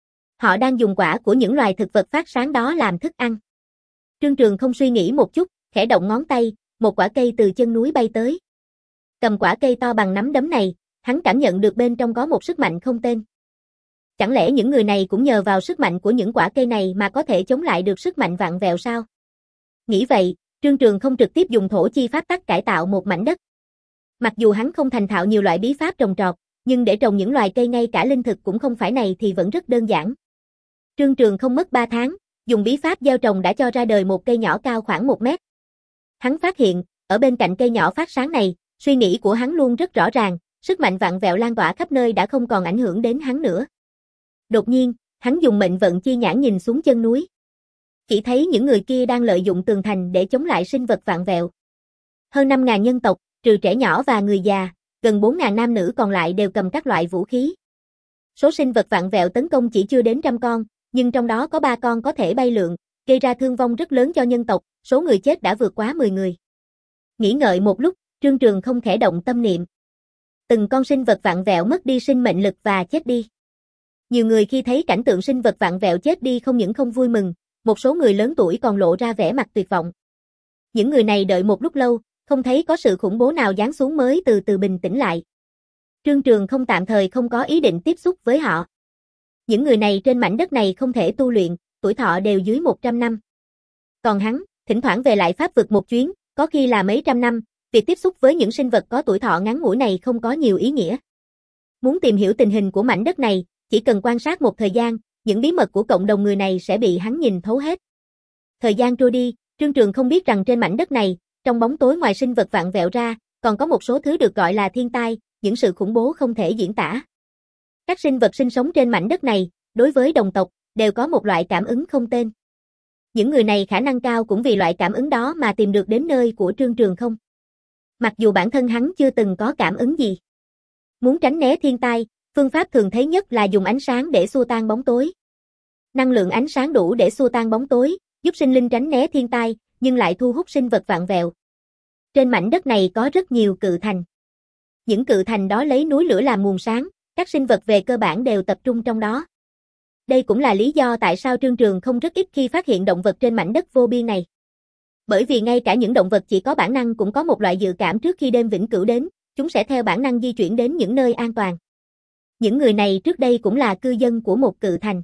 Họ đang dùng quả của những loài thực vật phát sáng đó làm thức ăn. Trương Trường không suy nghĩ một chút, khẽ động ngón tay, một quả cây từ chân núi bay tới. Cầm quả cây to bằng nắm đấm này, hắn cảm nhận được bên trong có một sức mạnh không tên. Chẳng lẽ những người này cũng nhờ vào sức mạnh của những quả cây này mà có thể chống lại được sức mạnh vặn vẹo sao? Nghĩ vậy, Trương Trường không trực tiếp dùng thổ chi pháp tắc cải tạo một mảnh đất. Mặc dù hắn không thành thạo nhiều loại bí pháp trồng trọt, nhưng để trồng những loài cây ngay cả linh thực cũng không phải này thì vẫn rất đơn giản. Trương Trường không mất ba tháng, dùng bí pháp gieo trồng đã cho ra đời một cây nhỏ cao khoảng một mét. Hắn phát hiện, ở bên cạnh cây nhỏ phát sáng này, suy nghĩ của hắn luôn rất rõ ràng, sức mạnh vặn vẹo lan tỏa khắp nơi đã không còn ảnh hưởng đến hắn nữa. Đột nhiên, hắn dùng mệnh vận chi nhãn nhìn xuống chân núi. Chỉ thấy những người kia đang lợi dụng tường thành để chống lại sinh vật vặn vẹo. Hơn năm nghìn nhân tộc, trừ trẻ nhỏ và người già, gần bốn nghìn nam nữ còn lại đều cầm các loại vũ khí. Số sinh vật vặn vẹo tấn công chỉ chưa đến trăm con, nhưng trong đó có ba con có thể bay lượn, gây ra thương vong rất lớn cho nhân tộc, số người chết đã vượt quá mười người. Nghĩ ngợi một lúc, Trương Trường không khẽ động tâm niệm. Từng con sinh vật vặn vẹo mất đi sinh mệnh lực và chết đi. Nhiều người khi thấy cảnh tượng sinh vật vặn vẹo chết đi không những không vui mừng, một số người lớn tuổi còn lộ ra vẻ mặt tuyệt vọng. Những người này đợi một lúc lâu, không thấy có sự khủng bố nào giáng xuống mới từ từ bình tĩnh lại. Trương Trường không tạm thời không có ý định tiếp xúc với họ. Những người này trên mảnh đất này không thể tu luyện, tuổi thọ đều dưới một trăm năm. Còn hắn, thỉnh thoảng về lại pháp vực một chuyến, có khi là mấy trăm năm, việc tiếp xúc với những sinh vật có tuổi thọ ngắn ngủi này không có nhiều ý nghĩa. Muốn tìm hiểu tình hình của mảnh đất này, chỉ cần quan sát một thời gian, những bí mật của cộng đồng người này sẽ bị hắn nhìn thấu hết. Thời gian trôi đi, Trương Trường không biết rằng trên mảnh đất này, trong bóng tối ngoài sinh vật vặn vẹo ra, còn có một số thứ được gọi là thiên tai, những sự khủng bố không thể diễn tả. Các sinh vật sinh sống trên mảnh đất này, đối với đồng tộc, đều có một loại cảm ứng không tên. Những người này khả năng cao cũng vì loại cảm ứng đó mà tìm được đến nơi của Trương Trường không. Mặc dù bản thân hắn chưa từng có cảm ứng gì. Muốn tránh né thiên tai, phương pháp thường thấy nhất là dùng ánh sáng để xua tan bóng tối. Năng lượng ánh sáng đủ để xua tan bóng tối, giúp sinh linh tránh né thiên tai, nhưng lại thu hút sinh vật vặn vẹo. Trên mảnh đất này có rất nhiều cự thành. Những cự thành đó lấy núi lửa làm nguồn sáng, các sinh vật về cơ bản đều tập trung trong đó. Đây cũng là lý do tại sao Trương Trường không rất ít khi phát hiện động vật trên mảnh đất vô biên này. Bởi vì ngay cả những động vật chỉ có bản năng cũng có một loại dự cảm trước khi đêm vĩnh cửu đến, chúng sẽ theo bản năng di chuyển đến những nơi an toàn. Những người này trước đây cũng là cư dân của một cự thành.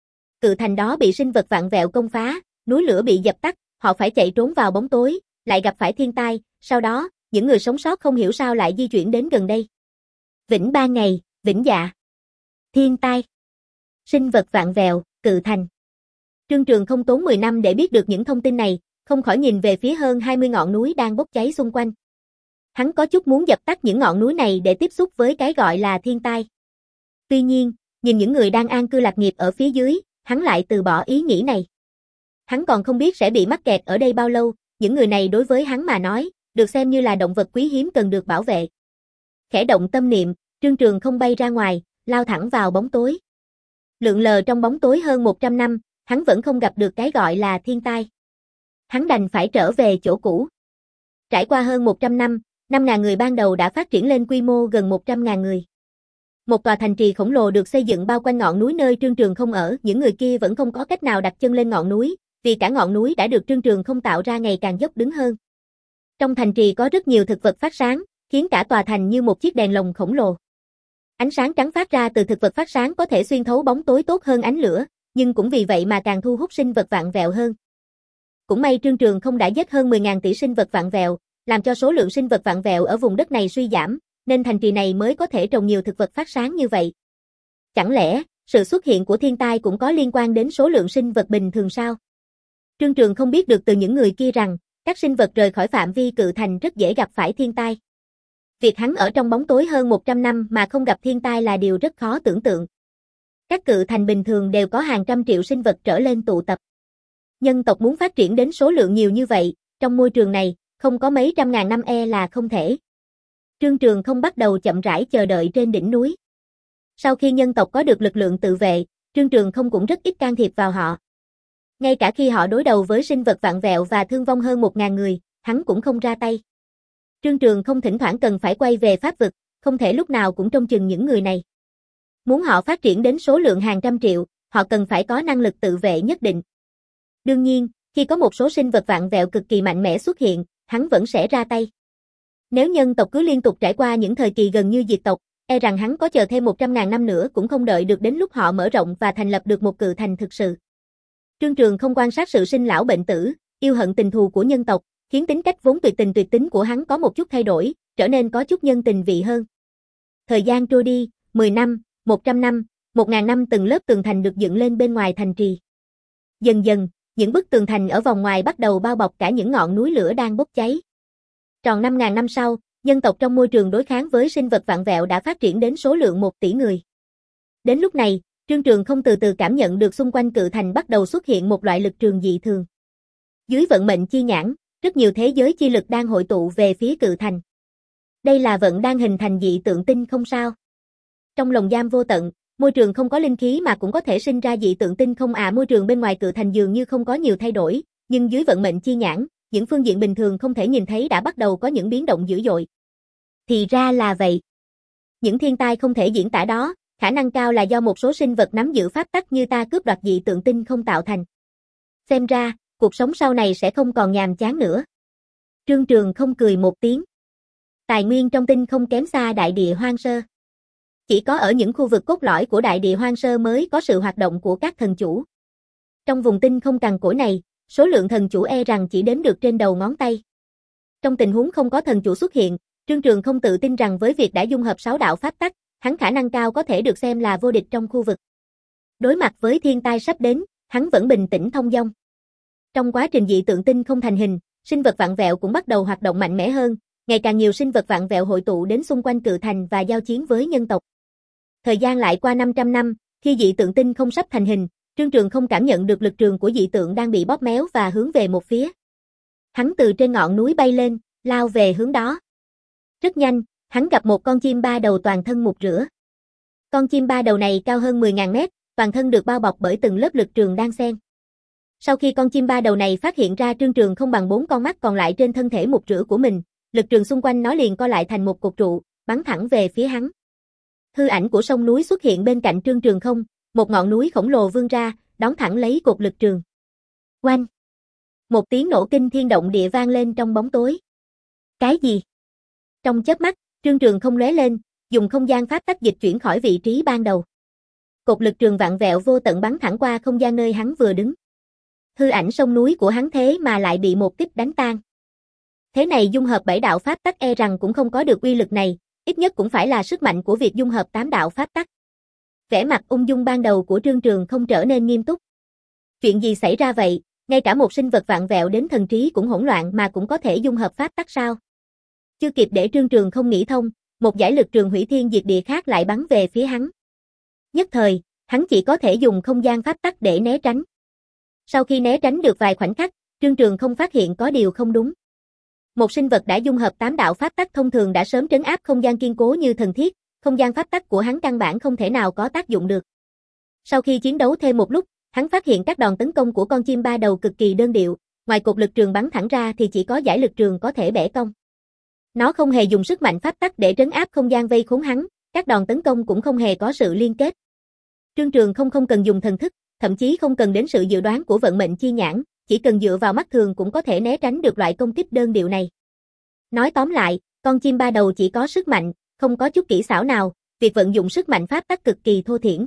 Cự thành đó bị sinh vật vặn vẹo công phá, núi lửa bị dập tắt, họ phải chạy trốn vào bóng tối, lại gặp phải thiên tai, sau đó, những người sống sót không hiểu sao lại di chuyển đến gần đây. Vĩnh ba ngày, vĩnh dạ. Thiên tai. Sinh vật vặn vẹo, cự thành. Trương Trường không tốn mười năm để biết được những thông tin này, không khỏi nhìn về phía hơn hai mươi ngọn núi đang bốc cháy xung quanh. Hắn có chút muốn dập tắt những ngọn núi này để tiếp xúc với cái gọi là thiên tai. Tuy nhiên, nhìn những người đang an cư lạc nghiệp ở phía dưới, hắn lại từ bỏ ý nghĩ này. Hắn còn không biết sẽ bị mắc kẹt ở đây bao lâu, những người này đối với hắn mà nói, được xem như là động vật quý hiếm cần được bảo vệ. Khẽ động tâm niệm, Trương Trường không bay ra ngoài, lao thẳng vào bóng tối. Lượn lờ trong bóng tối hơn một trăm năm, hắn vẫn không gặp được cái gọi là thiên tai. Hắn đành phải trở về chỗ cũ. Trải qua hơn một trăm năm, năm nghìn người ban đầu đã phát triển lên quy mô gần một trăm nghìn người. Một tòa thành trì khổng lồ được xây dựng bao quanh ngọn núi nơi Trương Trường không ở, những người kia vẫn không có cách nào đặt chân lên ngọn núi, vì cả ngọn núi đã được Trương Trường không tạo ra ngày càng dốc đứng hơn. Trong thành trì có rất nhiều thực vật phát sáng, khiến cả tòa thành như một chiếc đèn lồng khổng lồ. Ánh sáng trắng phát ra từ thực vật phát sáng có thể xuyên thấu bóng tối tốt hơn ánh lửa, nhưng cũng vì vậy mà càng thu hút sinh vật vạn vẹo hơn. Cũng may Trương Trường không đã giết hơn mười nghìn tỷ sinh vật vạn vẹo, làm cho số lượng sinh vật vạn vẹo ở vùng đất này suy giảm, nên thành trì này mới có thể trồng nhiều thực vật phát sáng như vậy. Chẳng lẽ, sự xuất hiện của thiên tai cũng có liên quan đến số lượng sinh vật bình thường sao? Trương Trường không biết được từ những người kia rằng, các sinh vật rời khỏi phạm vi cự thành rất dễ gặp phải thiên tai. Việc hắn ở trong bóng tối hơn một trăm năm mà không gặp thiên tai là điều rất khó tưởng tượng. Các cự thành bình thường đều có hàng trăm triệu sinh vật trở lên tụ tập. Nhân tộc muốn phát triển đến số lượng nhiều như vậy, trong môi trường này, không có mấy trăm ngàn năm e là không thể. Trương Trường không bắt đầu chậm rãi chờ đợi trên đỉnh núi. Sau khi nhân tộc có được lực lượng tự vệ, Trương Trường không cũng rất ít can thiệp vào họ. Ngay cả khi họ đối đầu với sinh vật vạn vẹo và thương vong hơn một nghìn người, hắn cũng không ra tay. Trương Trường không thỉnh thoảng cần phải quay về pháp vực, không thể lúc nào cũng trông chừng những người này. Muốn họ phát triển đến số lượng hàng trăm triệu, họ cần phải có năng lực tự vệ nhất định. Đương nhiên, khi có một số sinh vật vạn vẹo cực kỳ mạnh mẽ xuất hiện, hắn vẫn sẽ ra tay. Nếu nhân tộc cứ liên tục trải qua những thời kỳ gần như diệt tộc, e rằng hắn có chờ thêm một trăm ngàn năm nữa cũng không đợi được đến lúc họ mở rộng và thành lập được một cự thành thực sự. Trương Trường không quan sát sự sinh lão bệnh tử, yêu hận tình thù của nhân tộc, khiến tính cách vốn tuyệt tình tuyệt tính của hắn có một chút thay đổi, trở nên có chút nhân tình vị hơn. Thời gian trôi đi, mười năm, một trăm năm, một nghìn năm từng lớp tường thành được dựng lên bên ngoài thành trì. Dần dần, những bức tường thành ở vòng ngoài bắt đầu bao bọc cả những ngọn núi lửa đang bốc cháy. Tròn năm nghìn năm sau, nhân tộc trong môi trường đối kháng với sinh vật vạn vẹo đã phát triển đến số lượng một tỷ người. Đến lúc này, Trương Trường không từ từ cảm nhận được xung quanh cự thành bắt đầu xuất hiện một loại lực trường dị thường. Dưới vận mệnh chi nhãn, rất nhiều thế giới chi lực đang hội tụ về phía cự thành. Đây là vận đang hình thành dị tượng tinh không sao? Trong lồng giam vô tận, môi trường không có linh khí mà cũng có thể sinh ra dị tượng tinh không à? Môi trường bên ngoài cự thành dường như không có nhiều thay đổi, nhưng dưới vận mệnh chi nhãn, những phương diện bình thường không thể nhìn thấy đã bắt đầu có những biến động dữ dội. Thì ra là vậy. Những thiên tai không thể diễn tả đó, khả năng cao là do một số sinh vật nắm giữ pháp tắc như ta cướp đoạt dị tượng tinh không tạo thành. Xem ra, cuộc sống sau này sẽ không còn nhàm chán nữa. Trương Trường không cười một tiếng. Tài nguyên trong tinh không kém xa đại địa hoang sơ. Chỉ có ở những khu vực cốt lõi của đại địa hoang sơ mới có sự hoạt động của các thần chủ. Trong vùng tinh không cằn cỗi này, số lượng thần chủ e rằng chỉ đếm được trên đầu ngón tay. Trong tình huống không có thần chủ xuất hiện, Trương Trường không tự tin rằng với việc đã dung hợp sáu đạo pháp tắc, hắn khả năng cao có thể được xem là vô địch trong khu vực. Đối mặt với thiên tai sắp đến, hắn vẫn bình tĩnh thông dong. Trong quá trình dị tượng tinh không thành hình, sinh vật vạn vẹo cũng bắt đầu hoạt động mạnh mẽ hơn, ngày càng nhiều sinh vật vạn vẹo hội tụ đến xung quanh cự thành và giao chiến với nhân tộc. Thời gian lại qua năm trăm năm, khi dị tượng tinh không sắp thành hình, Trương Trường không cảm nhận được lực trường của dị tượng đang bị bóp méo và hướng về một phía. Hắn từ trên ngọn núi bay lên, lao về hướng đó. Rất nhanh, hắn gặp một con chim ba đầu toàn thân mục rửa. Con chim ba đầu này cao hơn mười nghìn mét, toàn thân được bao bọc bởi từng lớp lực trường đan xen. Sau khi con chim ba đầu này phát hiện ra Trương Trường không bằng bốn con mắt còn lại trên thân thể mục rửa của mình, lực trường xung quanh nó liền co lại thành một cột trụ, bắn thẳng về phía hắn. Hư ảnh của sông núi xuất hiện bên cạnh Trương Trường không, một ngọn núi khổng lồ vươn ra, đón thẳng lấy cột lực trường. Oanh! Một tiếng nổ kinh thiên động địa vang lên trong bóng tối. Cái gì? Trong chớp mắt, Trương Trường không lóe lên, dùng không gian pháp tắc dịch chuyển khỏi vị trí ban đầu. Cột lực trường vạn vẹo vô tận bắn thẳng qua không gian nơi hắn vừa đứng. Hư ảnh sông núi của hắn thế mà lại bị một kích đánh tan. Thế này dung hợp bảy đạo pháp tắc e rằng cũng không có được uy lực này, ít nhất cũng phải là sức mạnh của việc dung hợp tám đạo pháp tắc. Vẻ mặt ung dung ban đầu của Trương Trường không trở nên nghiêm túc. Chuyện gì xảy ra vậy, ngay cả một sinh vật vạn vẹo đến thần trí cũng hỗn loạn mà cũng có thể dung hợp pháp tắc sao? Chưa kịp để Trương Trường không nghĩ thông, một giải lực trường hủy thiên diệt địa khác lại bắn về phía hắn. Nhất thời, hắn chỉ có thể dùng không gian pháp tắc để né tránh. Sau khi né tránh được vài khoảnh khắc, Trương Trường không phát hiện có điều không đúng. Một sinh vật đã dung hợp tám đạo pháp tắc thông thường đã sớm trấn áp không gian kiên cố như thần thiết, không gian pháp tắc của hắn căn bản không thể nào có tác dụng được. Sau khi chiến đấu thêm một lúc, hắn phát hiện các đòn tấn công của con chim ba đầu cực kỳ đơn điệu, ngoài cục lực trường bắn thẳng ra thì chỉ có giải lực trường có thể bẻ cong. Nó không hề dùng sức mạnh pháp tắc để trấn áp không gian vây khốn hắn, các đòn tấn công cũng không hề có sự liên kết. Trương Trường không không cần dùng thần thức, thậm chí không cần đến sự dự đoán của vận mệnh chi nhãn, chỉ cần dựa vào mắt thường cũng có thể né tránh được loại công kích đơn điệu này. Nói tóm lại, con chim ba đầu chỉ có sức mạnh, không có chút kỹ xảo nào, việc vận dụng sức mạnh pháp tắc cực kỳ thô thiển.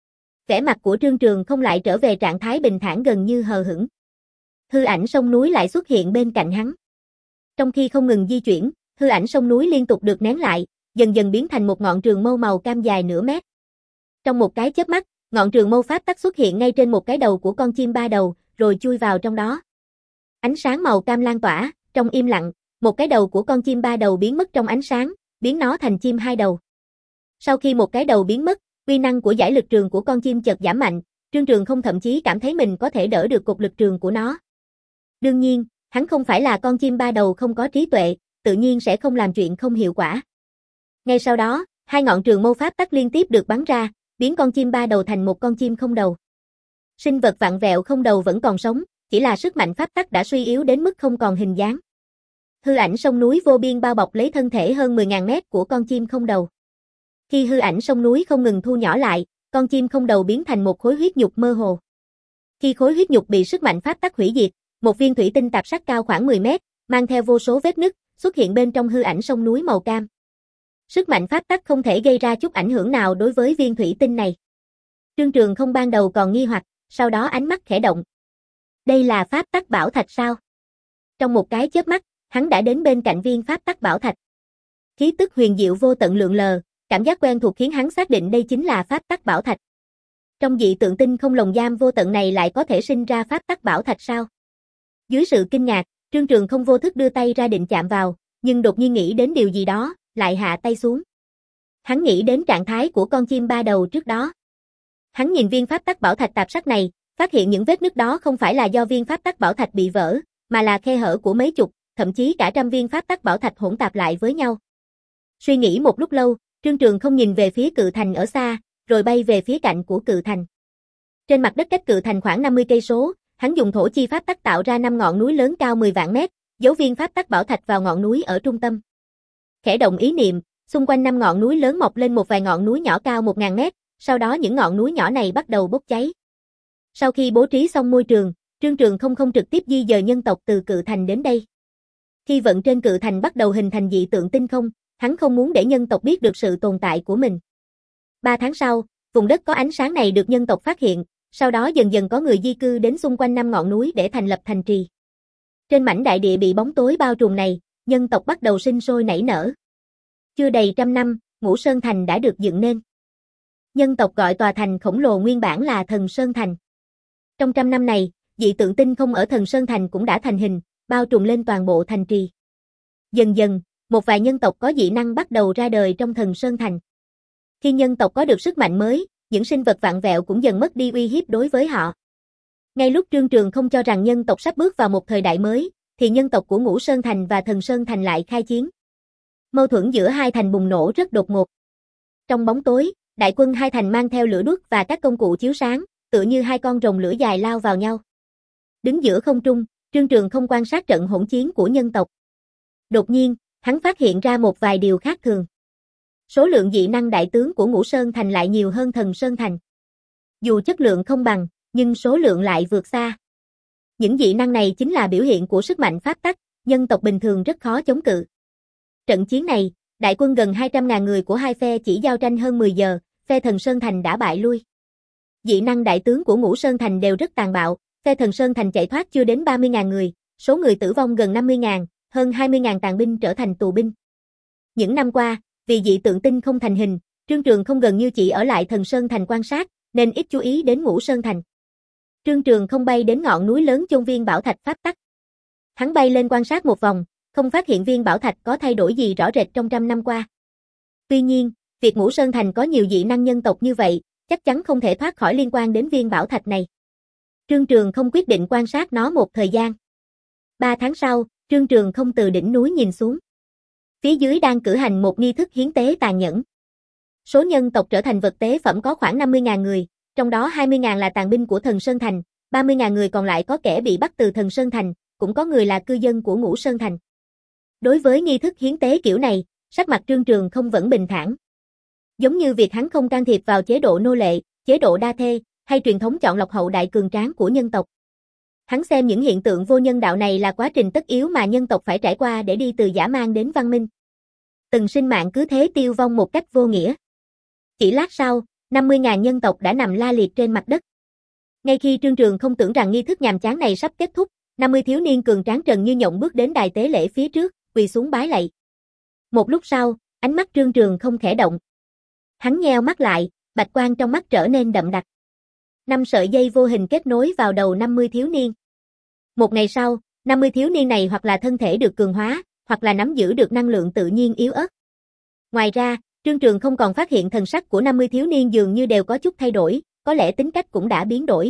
Vẻ mặt của Trương Trường không lại trở về trạng thái bình thản gần như hờ hững. Hư ảnh sông núi lại xuất hiện bên cạnh hắn. Trong khi không ngừng di chuyển, hư ảnh sông núi liên tục được nén lại, dần dần biến thành một ngọn trường mâu màu cam dài nửa mét. Trong một cái chớp mắt, ngọn trường mâu pháp tắc xuất hiện ngay trên một cái đầu của con chim ba đầu, rồi chui vào trong đó. Ánh sáng màu cam lan tỏa, trong im lặng, một cái đầu của con chim ba đầu biến mất trong ánh sáng, biến nó thành chim hai đầu. Sau khi một cái đầu biến mất, uy năng của giải lực trường của con chim chợt giảm mạnh, Trương Trường không thậm chí cảm thấy mình có thể đỡ được cục lực trường của nó. Đương nhiên, hắn không phải là con chim ba đầu không có trí tuệ, tự nhiên sẽ không làm chuyện không hiệu quả. Ngay sau đó, hai ngọn trường mâu pháp tắc liên tiếp được bắn ra, biến con chim ba đầu thành một con chim không đầu. Sinh vật vặn vẹo không đầu vẫn còn sống, chỉ là sức mạnh pháp tắc đã suy yếu đến mức không còn hình dáng. Hư ảnh sông núi vô biên bao bọc lấy thân thể hơn mười nghìn mét của con chim không đầu. Khi hư ảnh sông núi không ngừng thu nhỏ lại, con chim không đầu biến thành một khối huyết nhục mơ hồ. Khi khối huyết nhục bị sức mạnh pháp tắc hủy diệt, một viên thủy tinh tạp sắc cao khoảng mười mét, mang theo vô số vết nứt, xuất hiện bên trong hư ảnh sông núi màu cam. Sức mạnh pháp tắc không thể gây ra chút ảnh hưởng nào đối với viên thủy tinh này. Trương Trường không ban đầu còn nghi hoặc, sau đó ánh mắt khẽ động. Đây là pháp tắc bảo thạch sao? Trong một cái chớp mắt, hắn đã đến bên cạnh viên pháp tắc bảo thạch. Khí tức huyền diệu vô tận lượn lờ, cảm giác quen thuộc khiến hắn xác định đây chính là pháp tắc bảo thạch. Trong dị tượng tinh không lồng giam vô tận này lại có thể sinh ra pháp tắc bảo thạch sao? Dưới sự kinh ngạc, Trương Trường không vô thức đưa tay ra định chạm vào, nhưng đột nhiên nghĩ đến điều gì đó, lại hạ tay xuống. Hắn nghĩ đến trạng thái của con chim ba đầu trước đó. Hắn nhìn viên pháp tắc bảo thạch tạp sắc này, phát hiện những vết nứt đó không phải là do viên pháp tắc bảo thạch bị vỡ, mà là khe hở của mấy chục, thậm chí cả trăm viên pháp tắc bảo thạch hỗn tạp lại với nhau. Suy nghĩ một lúc lâu, Trương Trường không nhìn về phía cự thành ở xa, rồi bay về phía cạnh của cự thành. Trên mặt đất cách cự thành khoảng năm mươi cây số, hắn dùng thổ chi pháp tắc tạo ra năm ngọn núi lớn cao mười vạn mét, giấu viên pháp tắc bảo thạch vào ngọn núi ở trung tâm. Khẽ động ý niệm, xung quanh năm ngọn núi lớn mọc lên một vài ngọn núi nhỏ cao một nghìn mét, sau đó những ngọn núi nhỏ này bắt đầu bốc cháy. Sau khi bố trí xong môi trường, Trương Trường không không trực tiếp di dời nhân tộc từ cự thành đến đây. Khi vận trên cự thành bắt đầu hình thành dị tượng tinh không, hắn không muốn để nhân tộc biết được sự tồn tại của mình. Ba tháng sau, vùng đất có ánh sáng này được nhân tộc phát hiện, sau đó dần dần có người di cư đến xung quanh năm ngọn núi để thành lập thành trì. Trên mảnh đại địa bị bóng tối bao trùm này, nhân tộc bắt đầu sinh sôi nảy nở. Chưa đầy trăm năm, Ngũ Sơn Thành đã được dựng nên. Nhân tộc gọi tòa thành khổng lồ nguyên bản là Thần Sơn Thành. Trong trăm năm này, dị tượng tinh không ở Thần Sơn Thành cũng đã thành hình, bao trùm lên toàn bộ thành trì. Dần dần, một vài nhân tộc có dị năng bắt đầu ra đời trong Thần Sơn Thành. Khi nhân tộc có được sức mạnh mới, những sinh vật vặn vẹo cũng dần mất đi uy hiếp đối với họ. Ngay lúc Trương Trường không cho rằng nhân tộc sắp bước vào một thời đại mới, thì nhân tộc của Ngũ Sơn Thành và Thần Sơn Thành lại khai chiến. Mâu thuẫn giữa hai thành bùng nổ rất đột ngột. Trong bóng tối, đại quân hai thành mang theo lửa đuốc và các công cụ chiếu sáng, tựa như hai con rồng lửa dài lao vào nhau. Đứng giữa không trung, Trương Trường không quan sát trận hỗn chiến của nhân tộc. Đột nhiên, hắn phát hiện ra một vài điều khác thường. Số lượng dị năng đại tướng của Ngũ Sơn Thành lại nhiều hơn Thần Sơn Thành. Dù chất lượng không bằng, nhưng số lượng lại vượt xa. Những dị năng này chính là biểu hiện của sức mạnh pháp tắc, nhân tộc bình thường rất khó chống cự. Trận chiến này, đại quân gần hai trăm nghìn người của hai phe chỉ giao tranh hơn mười giờ, phe Thần Sơn Thành đã bại lui. Dị năng đại tướng của Ngũ Sơn Thành đều rất tàn bạo, phe Thần Sơn Thành chạy thoát chưa đến ba mươi nghìn người, số người tử vong gần năm mươi nghìn, hơn hai mươi nghìn tàn binh trở thành tù binh. Những năm qua, vì dị tượng tinh không thành hình, Trương Trường không gần như chỉ ở lại Thần Sơn Thành quan sát, nên ít chú ý đến Ngũ Sơn Thành. Trương Trường không bay đến ngọn núi lớn chôn viên bảo thạch pháp tắc. Hắn bay lên quan sát một vòng, không phát hiện viên bảo thạch có thay đổi gì rõ rệt trong trăm năm qua. Tuy nhiên, việc Ngũ Sơn Thành có nhiều dị năng nhân tộc như vậy, chắc chắn không thể thoát khỏi liên quan đến viên bảo thạch này. Trương Trường không quyết định quan sát nó một thời gian. Ba tháng sau, Trương Trường không từ đỉnh núi nhìn xuống. Phía dưới đang cử hành một nghi thức hiến tế tàn nhẫn. Số nhân tộc trở thành vật tế phẩm có khoảng năm mươi nghìn người, trong đó hai mươi nghìn là tàn binh của Thần Sơn Thành, ba mươi nghìn người còn lại có kẻ bị bắt từ Thần Sơn Thành, cũng có người là cư dân của Ngũ Sơn Thành. Đối với nghi thức hiến tế kiểu này, sắc mặt Trương Trường không vẫn bình thản. Giống như việc hắn không can thiệp vào chế độ nô lệ, chế độ đa thê, hay truyền thống chọn lọc hậu đại cường tráng của nhân tộc. Hắn xem những hiện tượng vô nhân đạo này là quá trình tất yếu mà nhân tộc phải trải qua để đi từ dã man đến văn minh. Từng sinh mạng cứ thế tiêu vong một cách vô nghĩa. Chỉ lát sau, năm mươi nghìn nhân tộc đã nằm la liệt trên mặt đất. Ngay khi Trương Trường không tưởng rằng nghi thức nhàm chán này sắp kết thúc, năm mươi thiếu niên cường tráng trần như nhộng bước đến đài tế lễ phía trước, quỳ xuống bái lạy. Một lúc sau, ánh mắt Trương Trường không khẽ động. Hắn nheo mắt lại, bạch quang trong mắt trở nên đậm đặc. Năm sợi dây vô hình kết nối vào đầu năm mươi thiếu niên. Một ngày sau, năm mươi thiếu niên này hoặc là thân thể được cường hóa, hoặc là nắm giữ được năng lượng tự nhiên yếu ớt. Ngoài ra, Trương Trường không còn phát hiện thần sắc của năm mươi thiếu niên dường như đều có chút thay đổi, có lẽ tính cách cũng đã biến đổi.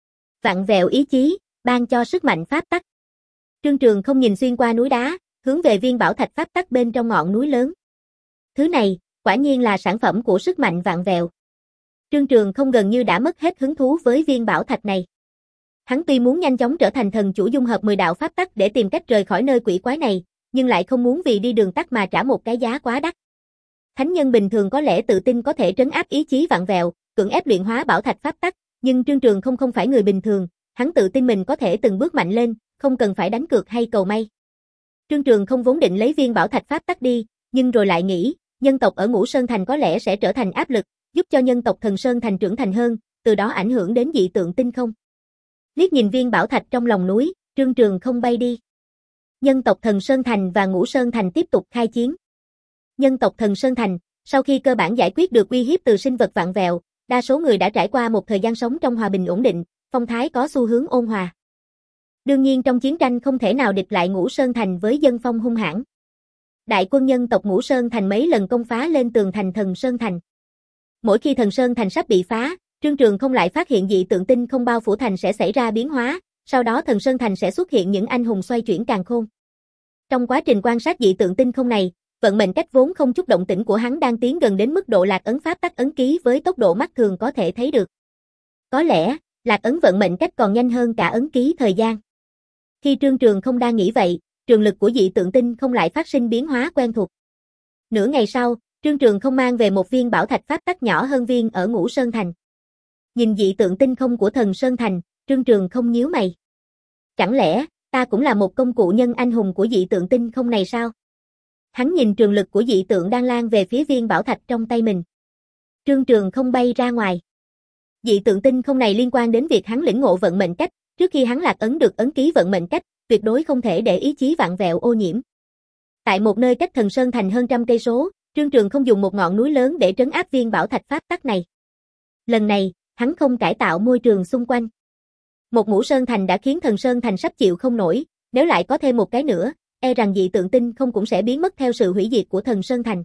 Vặn vẹo ý chí, ban cho sức mạnh pháp tắc. Trương Trường không nhìn xuyên qua núi đá, hướng về viên bảo thạch pháp tắc bên trong ngọn núi lớn. Thứ này, quả nhiên là sản phẩm của sức mạnh vặn vẹo. Trương Trường không gần như đã mất hết hứng thú với viên bảo thạch này. Hắn tuy muốn nhanh chóng trở thành thần chủ dung hợp mười đạo pháp tắc để tìm cách rời khỏi nơi quỷ quái này, nhưng lại không muốn vì đi đường tắt mà trả một cái giá quá đắt. Thánh nhân bình thường có lẽ tự tin có thể trấn áp ý chí vặn vẹo, cưỡng ép luyện hóa bảo thạch pháp tắc, nhưng Trương Trường không không phải người bình thường, hắn tự tin mình có thể từng bước mạnh lên, không cần phải đánh cược hay cầu may. Trương Trường không vốn định lấy viên bảo thạch pháp tắc đi, nhưng rồi lại nghĩ, nhân tộc ở Ngũ Sơn Thành có lẽ sẽ trở thành áp lực, giúp cho nhân tộc Thần Sơn Thành trưởng thành hơn, từ đó ảnh hưởng đến dị tượng tinh không. Liếc nhìn viên bảo thạch trong lòng núi, Trương Trường không bay đi. Nhân tộc Thần Sơn Thành và Ngũ Sơn Thành tiếp tục khai chiến. Nhân tộc Thần Sơn Thành, sau khi cơ bản giải quyết được uy hiếp từ sinh vật vặn vẹo, đa số người đã trải qua một thời gian sống trong hòa bình ổn định, phong thái có xu hướng ôn hòa. Đương nhiên trong chiến tranh không thể nào địch lại Ngũ Sơn Thành với dân phong hung hãn. Đại quân nhân tộc Ngũ Sơn Thành mấy lần công phá lên tường thành Thần Sơn Thành. Mỗi khi Thần Sơn Thành sắp bị phá, Trương Trường không lại phát hiện dị tượng tinh không bao phủ thành sẽ xảy ra biến hóa, sau đó Thần Sơn Thành sẽ xuất hiện những anh hùng xoay chuyển càn khôn. Trong quá trình quan sát dị tượng tinh không này, vận mệnh cách vốn không chút động tĩnh của hắn đang tiến gần đến mức độ lạc ấn pháp tắc ấn ký với tốc độ mắt thường có thể thấy được. Có lẽ, lạc ấn vận mệnh cách còn nhanh hơn cả ấn ký thời gian. Khi Trương Trường không đang nghĩ vậy, trường lực của dị tượng tinh không lại phát sinh biến hóa quen thuộc. Nửa ngày sau, Trương Trường không mang về một viên bảo thạch pháp tắc nhỏ hơn viên ở Ngũ Sơn Thành. Nhìn dị tượng tinh không của Thần Sơn Thành, Trương Trường không nhíu mày. Chẳng lẽ, ta cũng là một công cụ nhân anh hùng của dị tượng tinh không này sao? Hắn nhìn trường lực của dị tượng đang lan về phía viên bảo thạch trong tay mình. Trương Trường không bay ra ngoài. Dị tượng tinh không này liên quan đến việc hắn lĩnh ngộ vận mệnh cách, trước khi hắn lạc ấn được ấn ký vận mệnh cách, tuyệt đối không thể để ý chí vặn vẹo ô nhiễm. Tại một nơi cách Thần Sơn Thành hơn trăm cây số, Trương Trường không dùng một ngọn núi lớn để trấn áp viên bảo thạch pháp tắc này. Lần này, hắn không cải tạo môi trường xung quanh. Một Ngũ Sơn Thành đã khiến Thần Sơn Thành sắp chịu không nổi, nếu lại có thêm một cái nữa, e rằng dị tượng tinh không cũng sẽ biến mất theo sự hủy diệt của Thần Sơn Thành.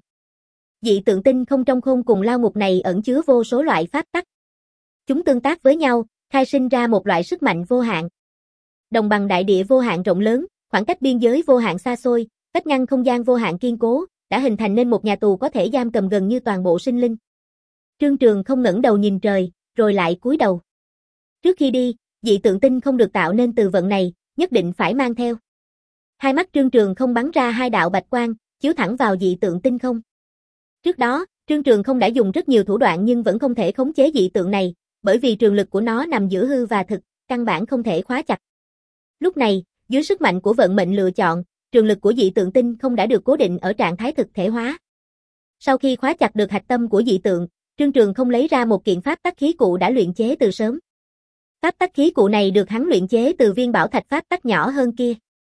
Dị tượng tinh không trong khôn cùng lao ngục này ẩn chứa vô số loại pháp tắc. Chúng tương tác với nhau, khai sinh ra một loại sức mạnh vô hạn. Đồng bằng đại địa vô hạn rộng lớn, khoảng cách biên giới vô hạn xa xôi, cách ngăn không gian vô hạn kiên cố, đã hình thành nên một nhà tù có thể giam cầm gần như toàn bộ sinh linh. Trương Trường không ngẩng đầu nhìn trời, rồi lại cúi đầu. Trước khi đi, dị tượng tinh không được tạo nên từ vận này, nhất định phải mang theo. Hai mắt Trương Trường không bắn ra hai đạo bạch quang, chiếu thẳng vào dị tượng tinh không. Trước đó, Trương Trường không đã dùng rất nhiều thủ đoạn nhưng vẫn không thể khống chế dị tượng này, bởi vì trường lực của nó nằm giữa hư và thực, căn bản không thể khóa chặt. Lúc này, dưới sức mạnh của vận mệnh lựa chọn, trường lực của dị tượng tinh không đã được cố định ở trạng thái thực thể hóa. Sau khi khóa chặt được hạch tâm của dị tượng, Trương Trường không lấy ra một kiện pháp tắc khí cụ đã luyện chế từ sớm. Pháp tắc khí cụ này được hắn luyện chế từ viên bảo thạch pháp tắc nhỏ hơn kia.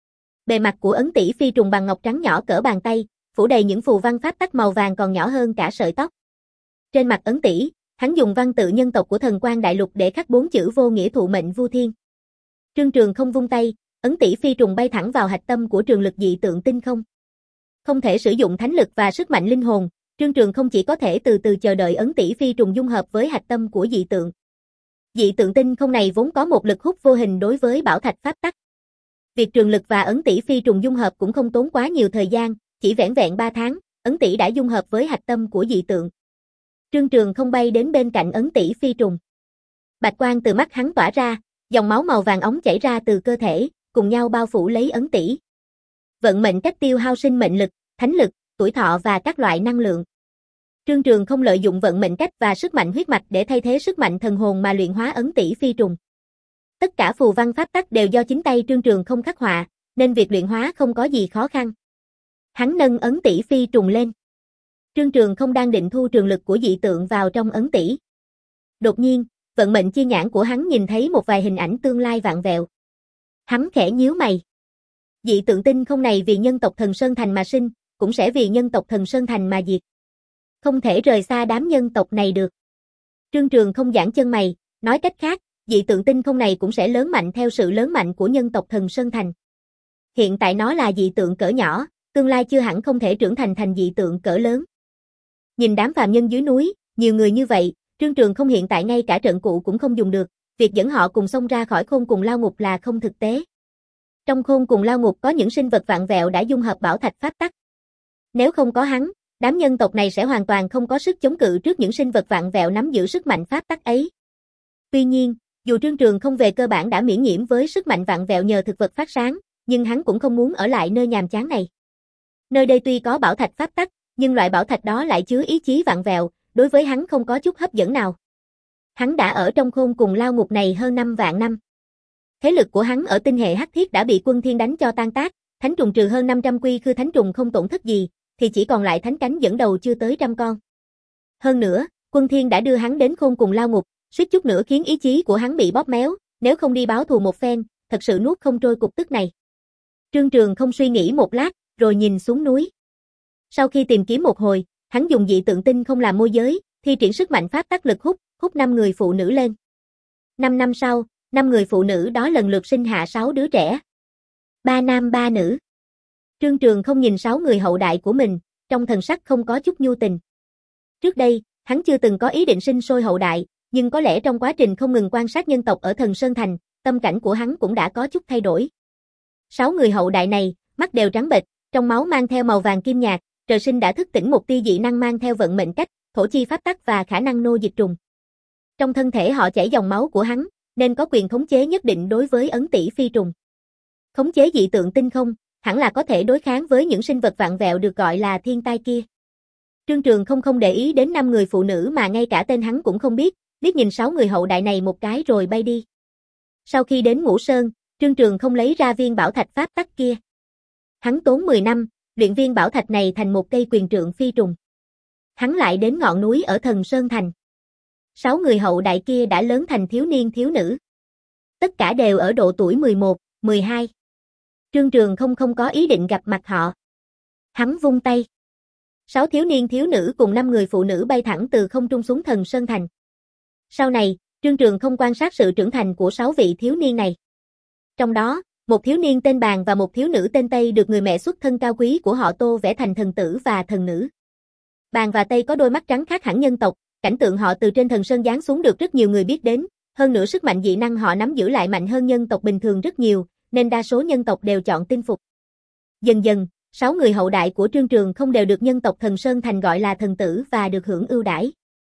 Bề mặt của ấn tỷ phi trùng bằng ngọc trắng nhỏ cỡ bàn tay, phủ đầy những phù văn pháp tắc màu vàng còn nhỏ hơn cả sợi tóc. Trên mặt ấn tỷ, Hắn dùng văn tự nhân tộc của thần Quan Đại Lục để khắc bốn chữ vô nghĩa thụ mệnh vu thiên. Trương Trường không vung tay, ấn tỷ phi trùng bay thẳng vào hạch tâm của trường lực dị tượng tinh không. Không thể sử dụng thánh lực và sức mạnh linh hồn, Trương Trường không chỉ có thể từ từ chờ đợi ấn tỷ phi trùng dung hợp với hạch tâm của dị tượng. Dị tượng tinh không này vốn có một lực hút vô hình đối với bảo thạch pháp tắc. Việc trường lực và ấn tỷ phi trùng dung hợp cũng không tốn quá nhiều thời gian, chỉ vẻn vẹn ba tháng, ấn tỷ đã dung hợp với hạch tâm của dị tượng. Trương Trường không bay đến bên cạnh ấn tỷ phi trùng. Bạch quang từ mắt hắn tỏa ra, dòng máu màu vàng óng chảy ra từ cơ thể, cùng nhau bao phủ lấy ấn tỷ. Vận mệnh cách tiêu hao sinh mệnh lực, thánh lực, tuổi thọ và các loại năng lượng. Trương Trường không lợi dụng vận mệnh cách và sức mạnh huyết mạch để thay thế sức mạnh thần hồn mà luyện hóa ấn tỷ phi trùng. Tất cả phù văn pháp tắc đều do chính tay Trương Trường không khắc họa, nên việc luyện hóa không có gì khó khăn. Hắn nâng ấn tỷ phi trùng lên. Trương Trường không đang định thu trường lực của dị tượng vào trong ấn tỷ. Đột nhiên, vận mệnh chi nhãn của hắn nhìn thấy một vài hình ảnh tương lai vạn vẹo. Hắn khẽ nhíu mày. Dị tượng tinh không này vì nhân tộc Thần Sơn Thành mà sinh, cũng sẽ vì nhân tộc Thần Sơn Thành mà diệt. Không thể rời xa đám nhân tộc này được. Trương Trường không giãn chân mày, nói cách khác, dị tượng tinh không này cũng sẽ lớn mạnh theo sự lớn mạnh của nhân tộc Thần Sơn Thành. Hiện tại nó là dị tượng cỡ nhỏ, tương lai chưa hẳn không thể trưởng thành thành dị tượng cỡ lớn. Nhìn đám phàm nhân dưới núi, nhiều người như vậy, Trương Trường không hiện tại ngay cả trận cụ cũng không dùng được, việc dẫn họ cùng xông ra khỏi khôn cùng lao ngục là không thực tế. Trong khôn cùng lao ngục có những sinh vật vạn vẹo đã dung hợp bảo thạch pháp tắc. Nếu không có hắn, đám nhân tộc này sẽ hoàn toàn không có sức chống cự trước những sinh vật vạn vẹo nắm giữ sức mạnh pháp tắc ấy. Tuy nhiên, dù Trương Trường không về cơ bản đã miễn nhiễm với sức mạnh vạn vẹo nhờ thực vật phát sáng, nhưng hắn cũng không muốn ở lại nơi nhàm chán này. Nơi đây tuy có bảo thạch pháp tắc, nhưng loại bảo thạch đó lại chứa ý chí vạn vẹo, đối với hắn không có chút hấp dẫn nào. Hắn đã ở trong khôn cùng lao ngục này hơn năm vạn năm. Thế lực của hắn ở tinh hệ hắc thiết đã bị quân thiên đánh cho tan tác, thánh trùng trừ hơn năm trăm quy khư thánh trùng không tổn thất gì, thì chỉ còn lại thánh cánh dẫn đầu chưa tới trăm con. Hơn nữa, quân thiên đã đưa hắn đến khôn cùng lao ngục, suýt chút nữa khiến ý chí của hắn bị bóp méo, nếu không đi báo thù một phen, thật sự nuốt không trôi cục tức này. Trương Trường không suy nghĩ một lát, rồi nhìn xuống núi. Sau khi tìm kiếm một hồi, hắn dùng dị tượng tinh không làm môi giới, thi triển sức mạnh pháp tắc lực hút, hút năm người phụ nữ lên. Năm năm sau, năm người phụ nữ đó lần lượt sinh hạ sáu đứa trẻ. Ba nam ba nữ. Trương Trường không nhìn sáu người hậu đại của mình, trong thần sắc không có chút nhu tình. Trước đây, hắn chưa từng có ý định sinh sôi hậu đại, nhưng có lẽ trong quá trình không ngừng quan sát nhân tộc ở Thần Sơn Thành, tâm cảnh của hắn cũng đã có chút thay đổi. Sáu người hậu đại này, mắt đều trắng bệch, trong máu mang theo màu vàng kim nhạt, trời sinh đã thức tỉnh một tia dị năng mang theo vận mệnh cách, thổ chi pháp tắc và khả năng nô dịch trùng. Trong thân thể họ chảy dòng máu của hắn, nên có quyền khống chế nhất định đối với ấn tỷ phi trùng. Khống chế dị tượng tinh không, hẳn là có thể đối kháng với những sinh vật vạn vẹo được gọi là thiên tai kia. Trương Trường không không để ý đến năm người phụ nữ mà ngay cả tên hắn cũng không biết, liếc nhìn sáu người hậu đại này một cái rồi bay đi. Sau khi đến Ngũ Sơn, Trương Trường không lấy ra viên bảo thạch pháp tắc kia. Hắn tốn mười năm, luyện viên bảo thạch này thành một cây quyền trượng phi trùng. Hắn lại đến ngọn núi ở Thần Sơn Thành. Sáu người hậu đại kia đã lớn thành thiếu niên thiếu nữ. Tất cả đều ở độ tuổi mười một, mười hai. Trương Trường không không có ý định gặp mặt họ. Hắn vung tay. Sáu thiếu niên thiếu nữ cùng năm người phụ nữ bay thẳng từ không trung xuống Thần Sơn Thành. Sau này, Trương Trường không quan sát sự trưởng thành của sáu vị thiếu niên này. Trong đó, một thiếu niên tên Bàn và một thiếu nữ tên Tây được người mẹ xuất thân cao quý của họ Tô vẽ thành thần tử và thần nữ. Bàn và Tây có đôi mắt trắng khác hẳn nhân tộc, cảnh tượng họ từ trên thần sơn giáng xuống được rất nhiều người biết đến, hơn nữa sức mạnh dị năng họ nắm giữ lại mạnh hơn nhân tộc bình thường rất nhiều, nên đa số nhân tộc đều chọn tin phục. Dần dần, sáu người hậu đại của Trương Trường không đều được nhân tộc Thần Sơn Thành gọi là thần tử và được hưởng ưu đãi.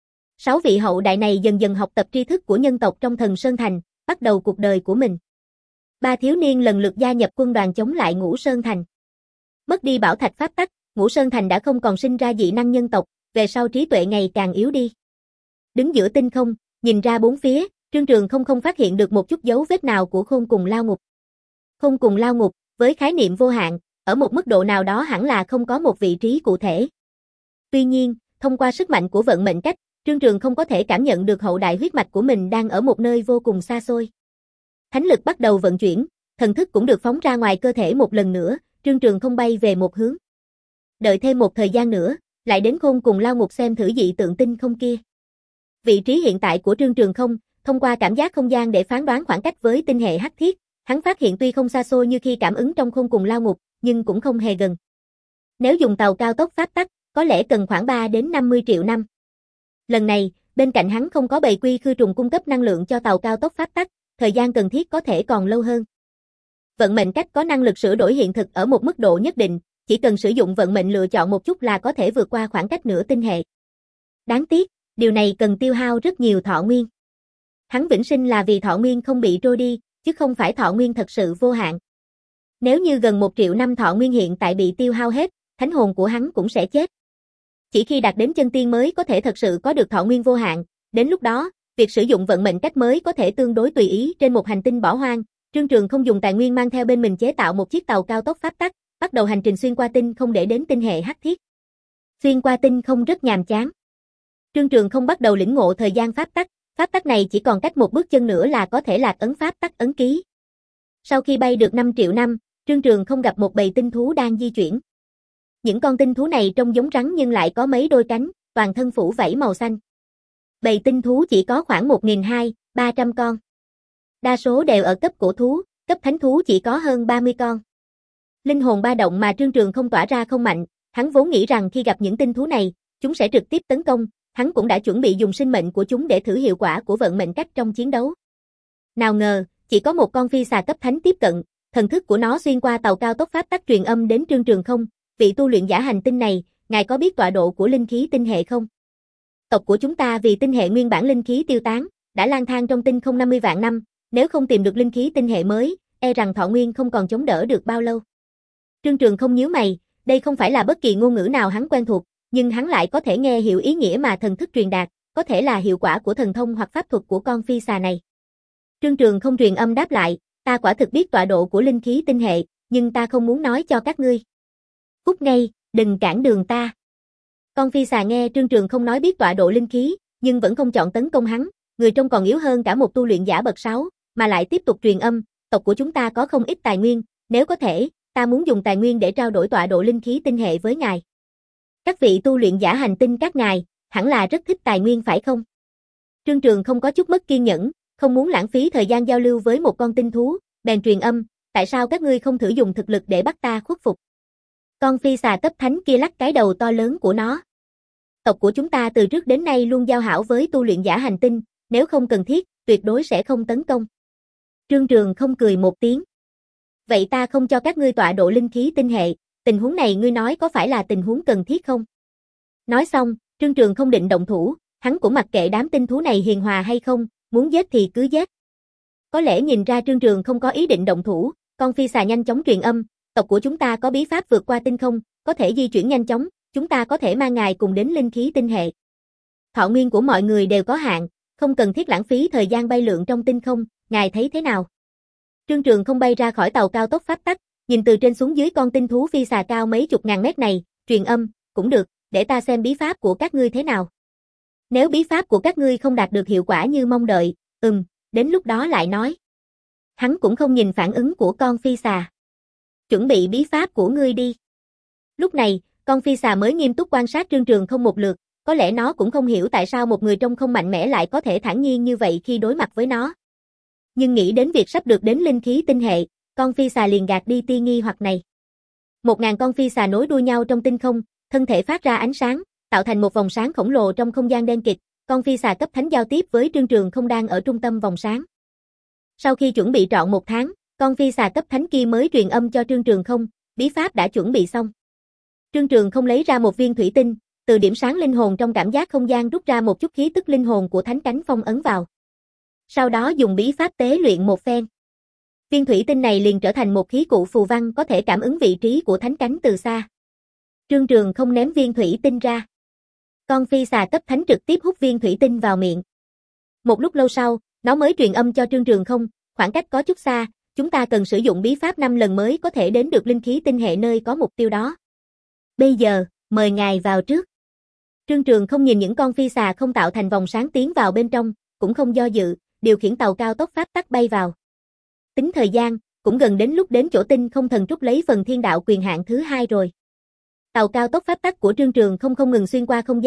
Sáu vị hậu đại này dần dần học tập tri thức của nhân tộc trong Thần Sơn Thành, bắt đầu cuộc đời của mình. Ba thiếu niên lần lượt gia nhập quân đoàn chống lại Ngũ Sơn Thành. Mất đi bảo thạch pháp tắc, Ngũ Sơn Thành đã không còn sinh ra dị năng nhân tộc, về sau trí tuệ ngày càng yếu đi. Đứng giữa tinh không, nhìn ra bốn phía, Trương Trường không không phát hiện được một chút dấu vết nào của khôn cùng lao ngục. Khôn cùng lao ngục, với khái niệm vô hạn, ở một mức độ nào đó hẳn là không có một vị trí cụ thể. Tuy nhiên, thông qua sức mạnh của vận mệnh cách, Trương Trường không có thể cảm nhận được hậu đại huyết mạch của mình đang ở một nơi vô cùng xa xôi. Thánh lực bắt đầu vận chuyển, thần thức cũng được phóng ra ngoài cơ thể một lần nữa, Trương Trường không bay về một hướng. Đợi thêm một thời gian nữa, lại đến khôn cùng lao ngục xem thử dị tượng tinh không kia. Vị trí hiện tại của Trương Trường Không, thông qua cảm giác không gian để phán đoán khoảng cách với tinh hệ hắc thiết, hắn phát hiện tuy không xa xôi như khi cảm ứng trong khôn cùng lao ngục, nhưng cũng không hề gần. Nếu dùng tàu cao tốc pháp tắc, có lẽ cần khoảng ba đến năm mươi triệu năm. Lần này, bên cạnh hắn không có bầy quy khư trùng cung cấp năng lượng cho tàu cao tốc pháp tắc, thời gian cần thiết có thể còn lâu hơn. Vận mệnh cách có năng lực sửa đổi hiện thực ở một mức độ nhất định, chỉ cần sử dụng vận mệnh lựa chọn một chút là có thể vượt qua khoảng cách nửa tinh hệ. Đáng tiếc, điều này cần tiêu hao rất nhiều thọ nguyên. Hắn vĩnh sinh là vì thọ nguyên không bị trôi đi, chứ không phải thọ nguyên thật sự vô hạn. Nếu như gần một triệu năm thọ nguyên hiện tại bị tiêu hao hết, thánh hồn của hắn cũng sẽ chết. Chỉ khi đạt đến chân tiên mới có thể thật sự có được thọ nguyên vô hạn, đến lúc đó, việc sử dụng vận mệnh cách mới có thể tương đối tùy ý trên một hành tinh bỏ hoang. Trương Trường không dùng tài nguyên mang theo bên mình chế tạo một chiếc tàu cao tốc pháp tắc, bắt đầu hành trình xuyên qua tinh không để đến tinh hệ hắc thiết. Xuyên qua tinh không rất nhàm chán. Trương Trường không bắt đầu lĩnh ngộ thời gian pháp tắc, pháp tắc này chỉ còn cách một bước chân nữa là có thể lạc ấn pháp tắc ấn ký. Sau khi bay được năm triệu năm, Trương Trường không gặp một bầy tinh thú đang di chuyển. Những con tinh thú này trông giống rắn nhưng lại có mấy đôi cánh, toàn thân phủ vảy màu xanh. Bầy tinh thú chỉ có khoảng một nghìn hai trăm, ba trăm con. Đa số đều ở cấp cổ thú, cấp thánh thú chỉ có hơn ba mươi con. Linh hồn ba động mà Trương Trường không tỏa ra không mạnh, hắn vốn nghĩ rằng khi gặp những tinh thú này, chúng sẽ trực tiếp tấn công, hắn cũng đã chuẩn bị dùng sinh mệnh của chúng để thử hiệu quả của vận mệnh cách trong chiến đấu. Nào ngờ, chỉ có một con phi xà cấp thánh tiếp cận, thần thức của nó xuyên qua tàu cao tốc pháp tắc truyền âm đến Trương Trường không, vị tu luyện giả hành tinh này, ngài có biết tọa độ của linh khí tinh hệ không? Tộc của chúng ta vì tinh hệ nguyên bản linh khí tiêu tán, đã lang thang trong tinh không năm mươi vạn năm, nếu không tìm được linh khí tinh hệ mới, e rằng thọ nguyên không còn chống đỡ được bao lâu. Trương Trường không nhíu mày, đây không phải là bất kỳ ngôn ngữ nào hắn quen thuộc, nhưng hắn lại có thể nghe hiểu ý nghĩa mà thần thức truyền đạt, có thể là hiệu quả của thần thông hoặc pháp thuật của con phi xà này. Trương Trường không truyền âm đáp lại, ta quả thực biết tọa độ của linh khí tinh hệ, nhưng ta không muốn nói cho các ngươi. Cút ngay, đừng cản đường ta. Con phi xà nghe Trương Trường không nói biết tọa độ linh khí, nhưng vẫn không chọn tấn công hắn, người trông còn yếu hơn cả một tu luyện giả bậc sáu, mà lại tiếp tục truyền âm, tộc của chúng ta có không ít tài nguyên, nếu có thể, ta muốn dùng tài nguyên để trao đổi tọa độ linh khí tinh hệ với ngài. Các vị tu luyện giả hành tinh các ngài, hẳn là rất thích tài nguyên phải không? Trương Trường không có chút mất kiên nhẫn, không muốn lãng phí thời gian giao lưu với một con tinh thú, bèn truyền âm, tại sao các ngươi không thử dùng thực lực để bắt ta khuất phục? Con phi xà cấp thánh kia lắc cái đầu to lớn của nó. Tộc của chúng ta từ trước đến nay luôn giao hảo với tu luyện giả hành tinh, nếu không cần thiết, tuyệt đối sẽ không tấn công. Trương Trường không cười một tiếng. Vậy ta không cho các ngươi tọa độ linh khí tinh hệ, tình huống này ngươi nói có phải là tình huống cần thiết không? Nói xong, Trương Trường không định động thủ, hắn cũng mặc kệ đám tinh thú này hiền hòa hay không, muốn giết thì cứ giết. Có lẽ nhìn ra Trương Trường không có ý định động thủ, con phi xà nhanh chóng truyền âm, tộc của chúng ta có bí pháp vượt qua tinh không, có thể di chuyển nhanh chóng, chúng ta có thể mang ngài cùng đến linh khí tinh hệ. Thọ nguyên của mọi người đều có hạn, không cần thiết lãng phí thời gian bay lượn trong tinh không, ngài thấy thế nào? Trương Trường không bay ra khỏi tàu cao tốc pháp tắc, nhìn từ trên xuống dưới con tinh thú phi xà cao mấy chục ngàn mét này, truyền âm, cũng được, để ta xem bí pháp của các ngươi thế nào. Nếu bí pháp của các ngươi không đạt được hiệu quả như mong đợi, ừm, đến lúc đó lại nói. Hắn cũng không nhìn phản ứng của con phi xà. Chuẩn bị bí pháp của ngươi đi. Lúc này, con phi xà mới nghiêm túc quan sát Trương Trường không một lượt, có lẽ nó cũng không hiểu tại sao một người trông không mạnh mẽ lại có thể thản nhiên như vậy khi đối mặt với nó. Nhưng nghĩ đến việc sắp được đến linh khí tinh hệ, con phi xà liền gạt đi tia nghi hoặc này. Một ngàn con phi xà nối đuôi nhau trong tinh không, thân thể phát ra ánh sáng, tạo thành một vòng sáng khổng lồ trong không gian đen kịt, con phi xà cấp thánh giao tiếp với Trương Trường không đang ở trung tâm vòng sáng. Sau khi chuẩn bị trọn một tháng, con phi xà cấp thánh kia mới truyền âm cho Trương Trường không, bí pháp đã chuẩn bị xong. Trương Trường không lấy ra một viên thủy tinh, từ điểm sáng linh hồn trong cảm giác không gian rút ra một chút khí tức linh hồn của thánh cánh phong ấn vào. Sau đó dùng bí pháp tế luyện một phen. Viên thủy tinh này liền trở thành một khí cụ phù văn có thể cảm ứng vị trí của thánh cánh từ xa. Trương Trường không ném viên thủy tinh ra. Con phi xà cấp thánh trực tiếp hút viên thủy tinh vào miệng. Một lúc lâu sau, nó mới truyền âm cho Trương Trường không, khoảng cách có chút xa, chúng ta cần sử dụng bí pháp năm lần mới có thể đến được linh khí tinh hệ nơi có mục tiêu đó. Bây giờ, mời ngài vào trước. Trương Trường không nhìn những con phi xà không tạo thành vòng sáng tiến vào bên trong, cũng không do dự, điều khiển tàu cao tốc pháp tắc bay vào. Tính thời gian, cũng gần đến lúc đến chỗ tinh không thần trúc lấy phần thiên đạo quyền hạn thứ hai rồi. Tàu cao tốc pháp tắc của Trương Trường không không ngừng xuyên qua không gian,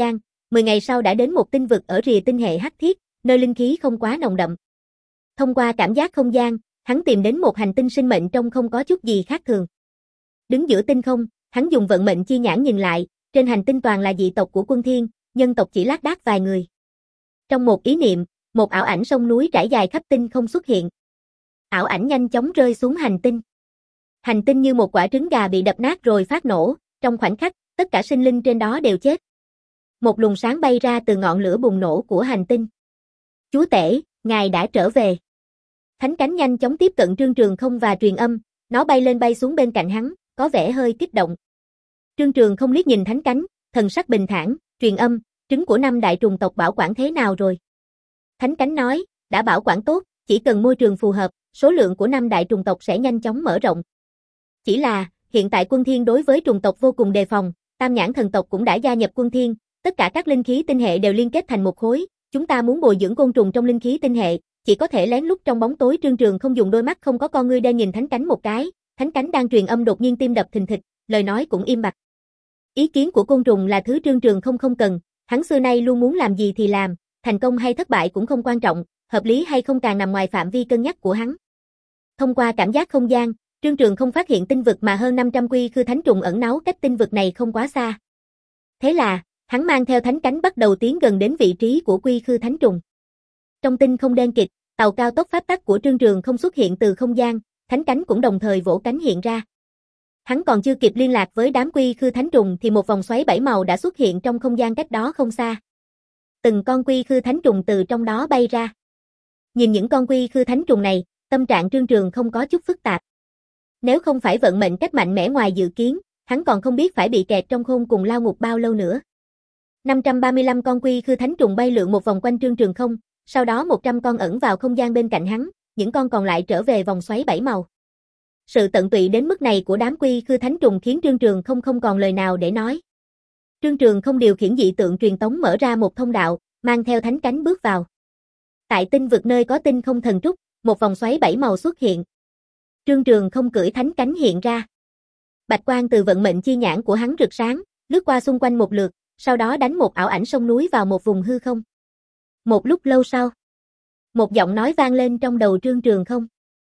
mười ngày sau đã đến một tinh vực ở rìa tinh hệ hắc thiết, nơi linh khí không quá nồng đậm. Thông qua cảm giác không gian, hắn tìm đến một hành tinh sinh mệnh trông không có chút gì khác thường. Đứng giữa tinh không, hắn dùng vận mệnh chi nhãn nhìn lại, trên hành tinh toàn là dị tộc của Quân Thiên, nhân tộc chỉ lác đác vài người. Trong một ý niệm, một ảo ảnh sông núi trải dài khắp tinh không xuất hiện. Ảo ảnh nhanh chóng rơi xuống hành tinh. Hành tinh như một quả trứng gà bị đập nát rồi phát nổ, trong khoảnh khắc, tất cả sinh linh trên đó đều chết. Một luồng sáng bay ra từ ngọn lửa bùng nổ của hành tinh. Chúa tể, ngài đã trở về. Thánh cánh nhanh chóng tiếp cận Trương Trường Không và truyền âm, nó bay lên bay xuống bên cạnh hắn, có vẻ hơi kích động. Trương Trường Không liếc nhìn thánh cánh, thần sắc bình thản, truyền âm, trứng của năm đại trùng tộc bảo quản thế nào rồi? Thánh cánh nói, đã bảo quản tốt, chỉ cần môi trường phù hợp, số lượng của năm đại trùng tộc sẽ nhanh chóng mở rộng. Chỉ là, hiện tại Quân Thiên đối với trùng tộc vô cùng đề phòng, Tam Nhãn thần tộc cũng đã gia nhập Quân Thiên, tất cả các linh khí tinh hệ đều liên kết thành một khối, chúng ta muốn bồi dưỡng côn trùng trong linh khí tinh hệ, chỉ có thể lén lút trong bóng tối. Trương Trường Không dùng đôi mắt không có con ngươi đen nhìn thánh cánh một cái, thánh cánh đang truyền âm đột nhiên tim đập thình thịch, lời nói cũng im bặt. Ý kiến của côn trùng là thứ Trương Trường Không không cần, hắn xưa nay luôn muốn làm gì thì làm, thành công hay thất bại cũng không quan trọng, hợp lý hay không càng nằm ngoài phạm vi cân nhắc của hắn. Thông qua cảm giác không gian, Trương Trường Không phát hiện tinh vực mà hơn năm trăm quy khư thánh trùng ẩn náu cách tinh vực này không quá xa. Thế là, hắn mang theo thánh cánh bắt đầu tiến gần đến vị trí của quy khư thánh trùng. Trong tinh không đen kịt, tàu cao tốc pháp tắc của Trương Trường Không xuất hiện từ không gian, thánh cánh cũng đồng thời vỗ cánh hiện ra. Hắn còn chưa kịp liên lạc với đám quy khư thánh trùng thì một vòng xoáy bảy màu đã xuất hiện trong không gian cách đó không xa. Từng con quy khư thánh trùng từ trong đó bay ra. Nhìn những con quy khư thánh trùng này, tâm trạng Trương Trường Không có chút phức tạp. Nếu không phải vận mệnh cách mạnh mẽ ngoài dự kiến, hắn còn không biết phải bị kẹt trong khôn cùng lao ngục bao lâu nữa. năm trăm ba mươi lăm con quy khư thánh trùng bay lượn một vòng quanh Trương Trường Không, sau đó một trăm con ẩn vào không gian bên cạnh hắn, những con còn lại trở về vòng xoáy bảy màu. Sự tận tụy đến mức này của đám quy khư thánh trùng khiến Trương Trường Không không còn lời nào để nói. Trương Trường Không điều khiển dị tượng truyền tống mở ra một thông đạo, mang theo thánh cánh bước vào. Tại tinh vực nơi có tinh không thần trúc, một vòng xoáy bảy màu xuất hiện. Trương Trường Không cưỡi thánh cánh hiện ra. Bạch quang từ vận mệnh chi nhãn của hắn rực sáng, lướt qua xung quanh một lượt, sau đó đánh một ảo ảnh sông núi vào một vùng hư không. Một lúc lâu sau, một giọng nói vang lên trong đầu Trương Trường Không.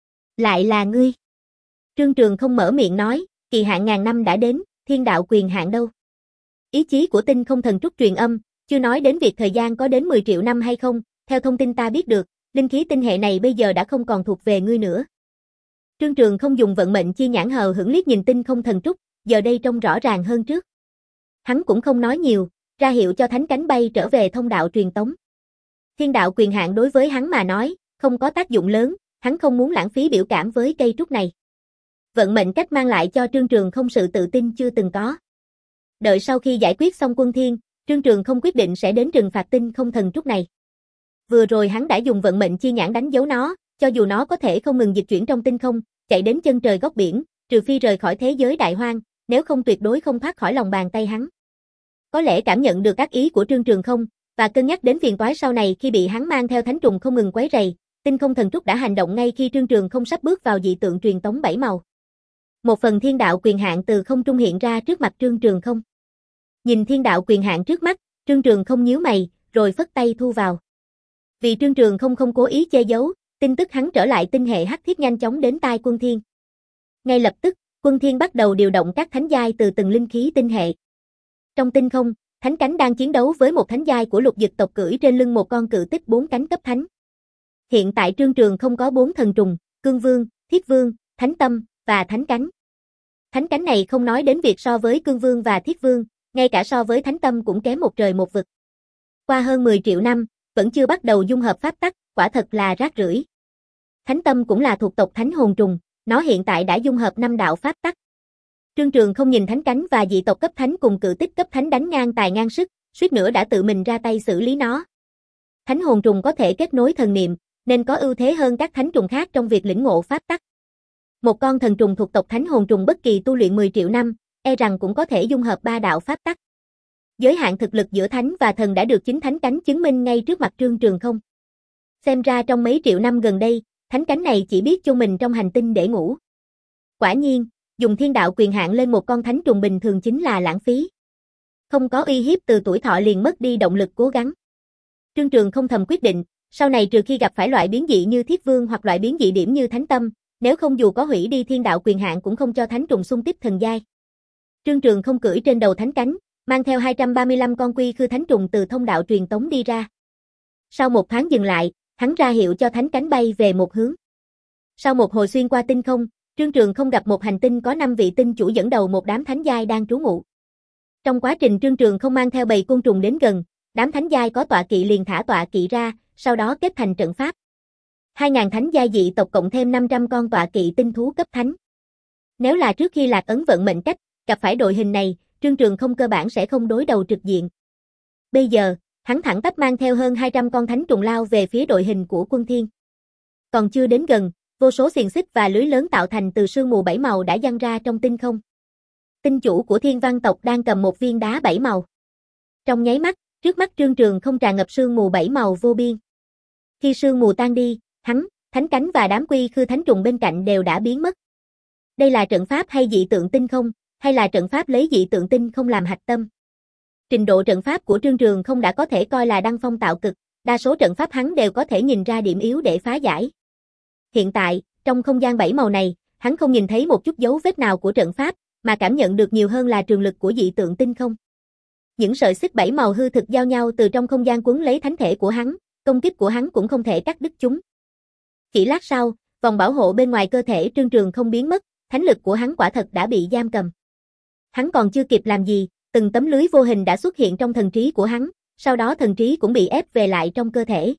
Lại là ngươi. Trương Trường Không mở miệng nói, kỳ hạn ngàn năm đã đến, thiên đạo quyền hạn đâu? Ý chí của tinh không thần trúc truyền âm, chưa nói đến việc thời gian có đến mười triệu năm hay không, theo thông tin ta biết được, linh khí tinh hệ này bây giờ đã không còn thuộc về ngươi nữa. Trương Trường Không dùng vận mệnh chi nhãn hờ hững liếc nhìn tinh không thần trúc, giờ đây trông rõ ràng hơn trước. Hắn cũng không nói nhiều, ra hiệu cho thánh cánh bay trở về thông đạo truyền tống. Thiên đạo quyền hạn đối với hắn mà nói, không có tác dụng lớn, hắn không muốn lãng phí biểu cảm với cây trúc này. Vận mệnh cách mang lại cho Trương Trường Không sự tự tin chưa từng có. Đợi sau khi giải quyết xong Quân Thiên, Trương Trường Không quyết định sẽ đến trừng phạt tinh không thần trúc này. Vừa rồi hắn đã dùng vận mệnh chi nhãn đánh dấu nó, cho dù nó có thể không ngừng dịch chuyển trong tinh không, chạy đến chân trời góc biển, trừ phi rời khỏi thế giới đại hoang, nếu không tuyệt đối không thoát khỏi lòng bàn tay hắn. Có lẽ cảm nhận được ác ý của Trương Trường Không, và cân nhắc đến phiền toái sau này khi bị hắn mang theo thánh trùng không ngừng quấy rầy, tinh không thần trúc đã hành động ngay khi Trương Trường Không sắp bước vào dị tượng truyền tống bảy màu. Một phần thiên đạo quyền hạn từ không trung hiện ra trước mặt Trương Trường Không. Nhìn thiên đạo quyền hạn trước mắt, Trương Trường Không nhíu mày, rồi phất tay thu vào. Vì Trương Trường Không không cố ý che giấu, tin tức hắn trở lại tinh hệ hắc thiết nhanh chóng đến tai Quân Thiên. Ngay lập tức, Quân Thiên bắt đầu điều động các thánh giai từ từng linh khí tinh hệ. Trong tinh không, thánh cánh đang chiến đấu với một thánh giai của lục dực tộc cưỡi trên lưng một con cự tích bốn cánh cấp thánh. Hiện tại Trương Trường Không có bốn thần trùng, Cương Vương, Thiết Vương, Thánh Tâm và Thánh Cánh. Thánh cánh này không nói đến việc so với Cương Vương và Thiết Vương, ngay cả so với Thánh Tâm cũng kém một trời một vực. Qua hơn mười triệu năm, vẫn chưa bắt đầu dung hợp pháp tắc, quả thật là rác rưởi. Thánh Tâm cũng là thuộc tộc Thánh Hồn Trùng, nó hiện tại đã dung hợp năm đạo pháp tắc. Trương Trường Không nhìn thánh cánh và dị tộc cấp thánh cùng cự tích cấp thánh đánh ngang tài ngang sức, suýt nữa đã tự mình ra tay xử lý nó. Thánh hồn trùng có thể kết nối thần niệm, nên có ưu thế hơn các thánh trùng khác trong việc lĩnh ngộ pháp tắc. Một con thần trùng thuộc tộc thánh hồn trùng bất kỳ tu luyện mười triệu năm, e rằng cũng có thể dung hợp ba đạo pháp tắc. Giới hạn thực lực giữa thánh và thần đã được chính thánh cánh chứng minh ngay trước mặt Trương Trường Không. Xem ra trong mấy triệu năm gần đây, thánh cánh này chỉ biết chôn mình trong hành tinh để ngủ. Quả nhiên, dùng thiên đạo quyền hạn lên một con thánh trùng bình thường chính là lãng phí. Không có uy hiếp từ tuổi thọ liền mất đi động lực cố gắng. Trương Trường không thầm quyết định, sau này trừ khi gặp phải loại biến dị như Thiết Vương hoặc loại biến dị điểm như Thánh Tâm, nếu không dù có hủy đi thiên đạo quyền hạn cũng không cho thánh trùng xung kích thần giai. Trương Trường không cưỡi trên đầu thánh cánh, mang theo hai trăm ba mươi lăm con quy khư thánh trùng từ thông đạo truyền tống đi ra. Sau một thoáng dừng lại, hắn ra hiệu cho thánh cánh bay về một hướng. Sau một hồi xuyên qua tinh không, Trương Trường không gặp một hành tinh có năm vị tinh chủ dẫn đầu một đám thánh giai đang trú ngụ. Trong quá trình Trương Trường không mang theo bầy côn trùng đến gần, đám thánh giai có tọa kỵ liền thả tọa kỵ ra, sau đó kết thành trận pháp. hai nghìn thánh giai dị tộc cộng thêm năm trăm con tọa kỵ tinh thú cấp thánh. Nếu là trước khi Lạc Ấn vận mệnh cách, gặp phải đội hình này, Trương Trường không cơ bản sẽ không đối đầu trực diện. Bây giờ, hắn thẳng tắp mang theo hơn hai trăm con thánh trùng lao về phía đội hình của Quân Thiên. Còn chưa đến gần, vô số xiềng xích và lưới lớn tạo thành từ sương mù bảy màu đã giăng ra trong tinh không. Tinh chủ của Thiên Văn tộc đang cầm một viên đá bảy màu. Trong nháy mắt, trước mắt Trương Trường không tràn ngập sương mù bảy màu vô biên. Khi sương mù tan đi, hắn, thánh cánh và đám quy khư thánh trùng bên cạnh đều đã biến mất. Đây là trận pháp hay dị tượng tinh không, hay là trận pháp lấy dị tượng tinh không làm hạch tâm? Trình độ trận pháp của Trương Trường không đã có thể coi là đăng phong tạo cực, đa số trận pháp hắn đều có thể nhìn ra điểm yếu để phá giải. Hiện tại, trong không gian bảy màu này, hắn không nhìn thấy một chút dấu vết nào của trận pháp, mà cảm nhận được nhiều hơn là trường lực của dị tượng tinh không. Những sợi xích bảy màu hư thực giao nhau từ trong không gian quấn lấy thánh thể của hắn, công kích của hắn cũng không thể cắt đứt chúng. Chỉ lát sau, vòng bảo hộ bên ngoài cơ thể Trương Trường không biến mất, thánh lực của hắn quả thật đã bị giam cầm. Hắn còn chưa kịp làm gì, từng tấm lưới vô hình đã xuất hiện trong thần trí của hắn, sau đó thần trí cũng bị ép về lại trong cơ thể.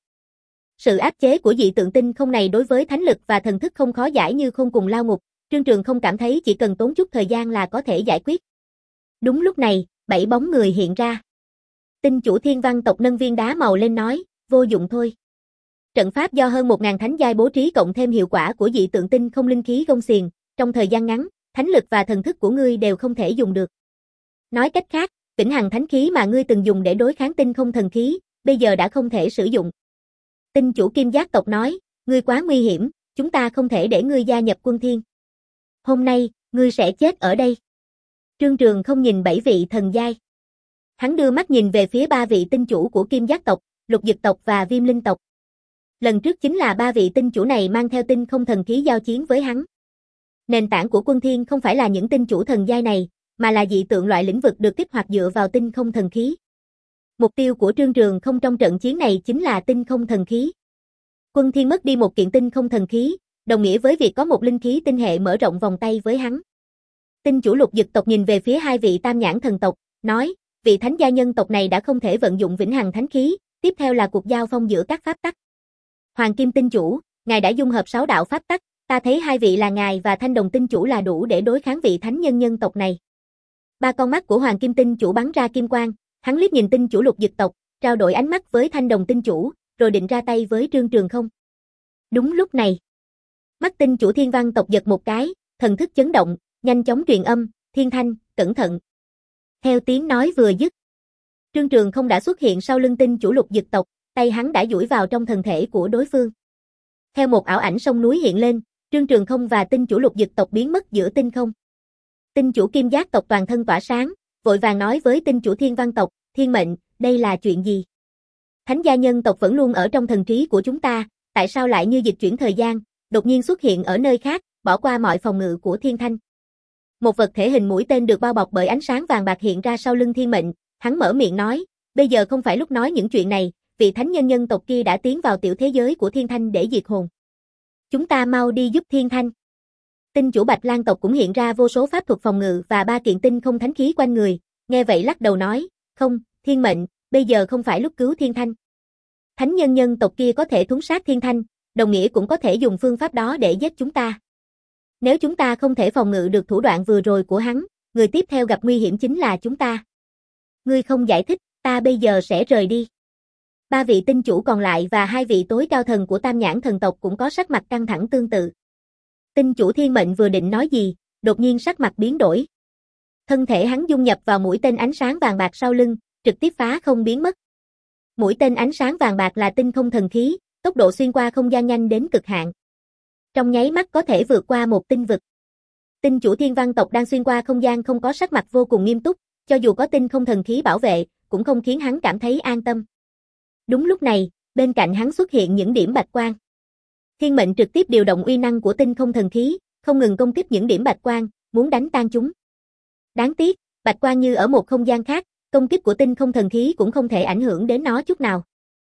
Sự áp chế của dị tượng tinh không này đối với thánh lực và thần thức không khó giải như khôn cùng lao ngục, Trương Trường không cảm thấy chỉ cần tốn chút thời gian là có thể giải quyết. Đúng lúc này, bảy bóng người hiện ra. Tinh chủ Thiên Văn tộc nâng viên đá màu lên nói, vô dụng thôi. Trận pháp do hơn một nghìn thánh giai bố trí cộng thêm hiệu quả của dị tượng tinh không linh khí gông xiềng, trong thời gian ngắn, thánh lực và thần thức của ngươi đều không thể dùng được. Nói cách khác, vĩnh hằng thánh khí mà ngươi từng dùng để đối kháng tinh không thần khí, bây giờ đã không thể sử dụng. Tinh chủ Kim Giác tộc nói, ngươi quá nguy hiểm, chúng ta không thể để ngươi gia nhập Quân Thiên. Hôm nay, ngươi sẽ chết ở đây. Trương Trường không nhìn bảy vị thần giai. Hắn đưa mắt nhìn về phía ba vị tinh chủ của Kim Giác tộc, Lục Dực tộc và Viêm Linh tộc. Lần trước chính là ba vị tinh chủ này mang theo tinh không thần khí giao chiến với hắn. Nền tảng của Quân Thiên không phải là những tinh chủ thần giai này, mà là dị tượng loại lĩnh vực được kích hoạt dựa vào tinh không thần khí. Mục tiêu của Trương Trường không trong trận chiến này chính là tinh không thần khí. Quân Thiên mất đi một kiện tinh không thần khí, đồng nghĩa với việc có một linh khí tinh hệ mở rộng vòng tay với hắn. Tinh chủ Lục Dực tộc nhìn về phía hai vị tam nhãn thần tộc, nói, vị thánh gia nhân tộc này đã không thể vận dụng vĩnh hằng thánh khí, tiếp theo là cuộc giao phong giữa các pháp tắc. Hoàng Kim tinh chủ, ngài đã dung hợp sáu đạo pháp tắc, ta thấy hai vị là ngài và Thanh Đồng tinh chủ là đủ để đối kháng vị thánh nhân nhân tộc này. Ba con mắt của Hoàng Kim tinh chủ bắn ra kim quang, hắn liếc nhìn tinh chủ Lục Dực tộc, trao đổi ánh mắt với Thanh Đồng tinh chủ, rồi định ra tay với Trương Trường không. Đúng lúc này, mắt tinh chủ Thiên Văn tộc giật một cái, thần thức chấn động, nhanh chóng truyền âm, Thiên Thanh, cẩn thận. Theo tiếng nói vừa dứt, Trương Trường không đã xuất hiện sau lưng tinh chủ Lục Dực tộc, tay hắn đã duỗi vào trong thân thể của đối phương. Theo một ảo ảnh sông núi hiện lên, Trương Trường không và tinh chủ Lục Dực tộc biến mất giữa tinh không. Tinh chủ Kim Giác tộc toàn thân tỏa sáng, vội vàng nói với tinh chủ Thiên Văn tộc, Thiên mệnh, đây là chuyện gì? Thánh gia nhân tộc vẫn luôn ở trong thần trí của chúng ta, tại sao lại như dịch chuyển thời gian, đột nhiên xuất hiện ở nơi khác, bỏ qua mọi phòng ngự của Thiên Thanh. Một vật thể hình mũi tên được bao bọc bởi ánh sáng vàng bạc hiện ra sau lưng Thiên mệnh, hắn mở miệng nói, bây giờ không phải lúc nói những chuyện này, vị thánh nhân nhân tộc kia đã tiến vào tiểu thế giới của Thiên Thanh để diệt hồn. Chúng ta mau đi giúp Thiên Thanh. Tinh chủ Bạch Lang tộc cũng hiện ra vô số pháp thuật phòng ngự và ba kiện tinh không thánh khí quanh người, nghe vậy lắc đầu nói, không, Thiên mệnh, bây giờ không phải lúc cứu Thiên Thanh. Thánh nhân nhân tộc kia có thể thuấn sát Thiên Thanh, đồng nghĩa cũng có thể dùng phương pháp đó để giết chúng ta. Nếu chúng ta không thể phòng ngự được thủ đoạn vừa rồi của hắn, người tiếp theo gặp nguy hiểm chính là chúng ta. Ngươi không giải thích, ta bây giờ sẽ rời đi. Ba vị tinh chủ còn lại và hai vị tối cao thần của Tam Nhãn thần tộc cũng có sắc mặt căng thẳng tương tự. Tinh chủ Thiên mệnh vừa định nói gì, đột nhiên sắc mặt biến đổi. Thân thể hắn dung nhập vào mũi tên ánh sáng vàng bạc sau lưng, trực tiếp phá không biến mất. Mũi tên ánh sáng vàng bạc là tinh không thần khí, tốc độ xuyên qua không gian nhanh đến cực hạn. Trong nháy mắt có thể vượt qua một tinh vực. Tinh chủ Thiên Văn tộc đang xuyên qua không gian không có sắc mặt vô cùng nghiêm túc, cho dù có tinh không thần khí bảo vệ, cũng không khiến hắn cảm thấy an tâm. Đúng lúc này, bên cạnh hắn xuất hiện những điểm bạch quang. Thiên mệnh trực tiếp điều động uy năng của tinh không thần khí, không ngừng công kích những điểm bạch quang, muốn đánh tan chúng. Đáng tiếc, bạch quang như ở một không gian khác, công kích của tinh không thần khí cũng không thể ảnh hưởng đến nó chút nào.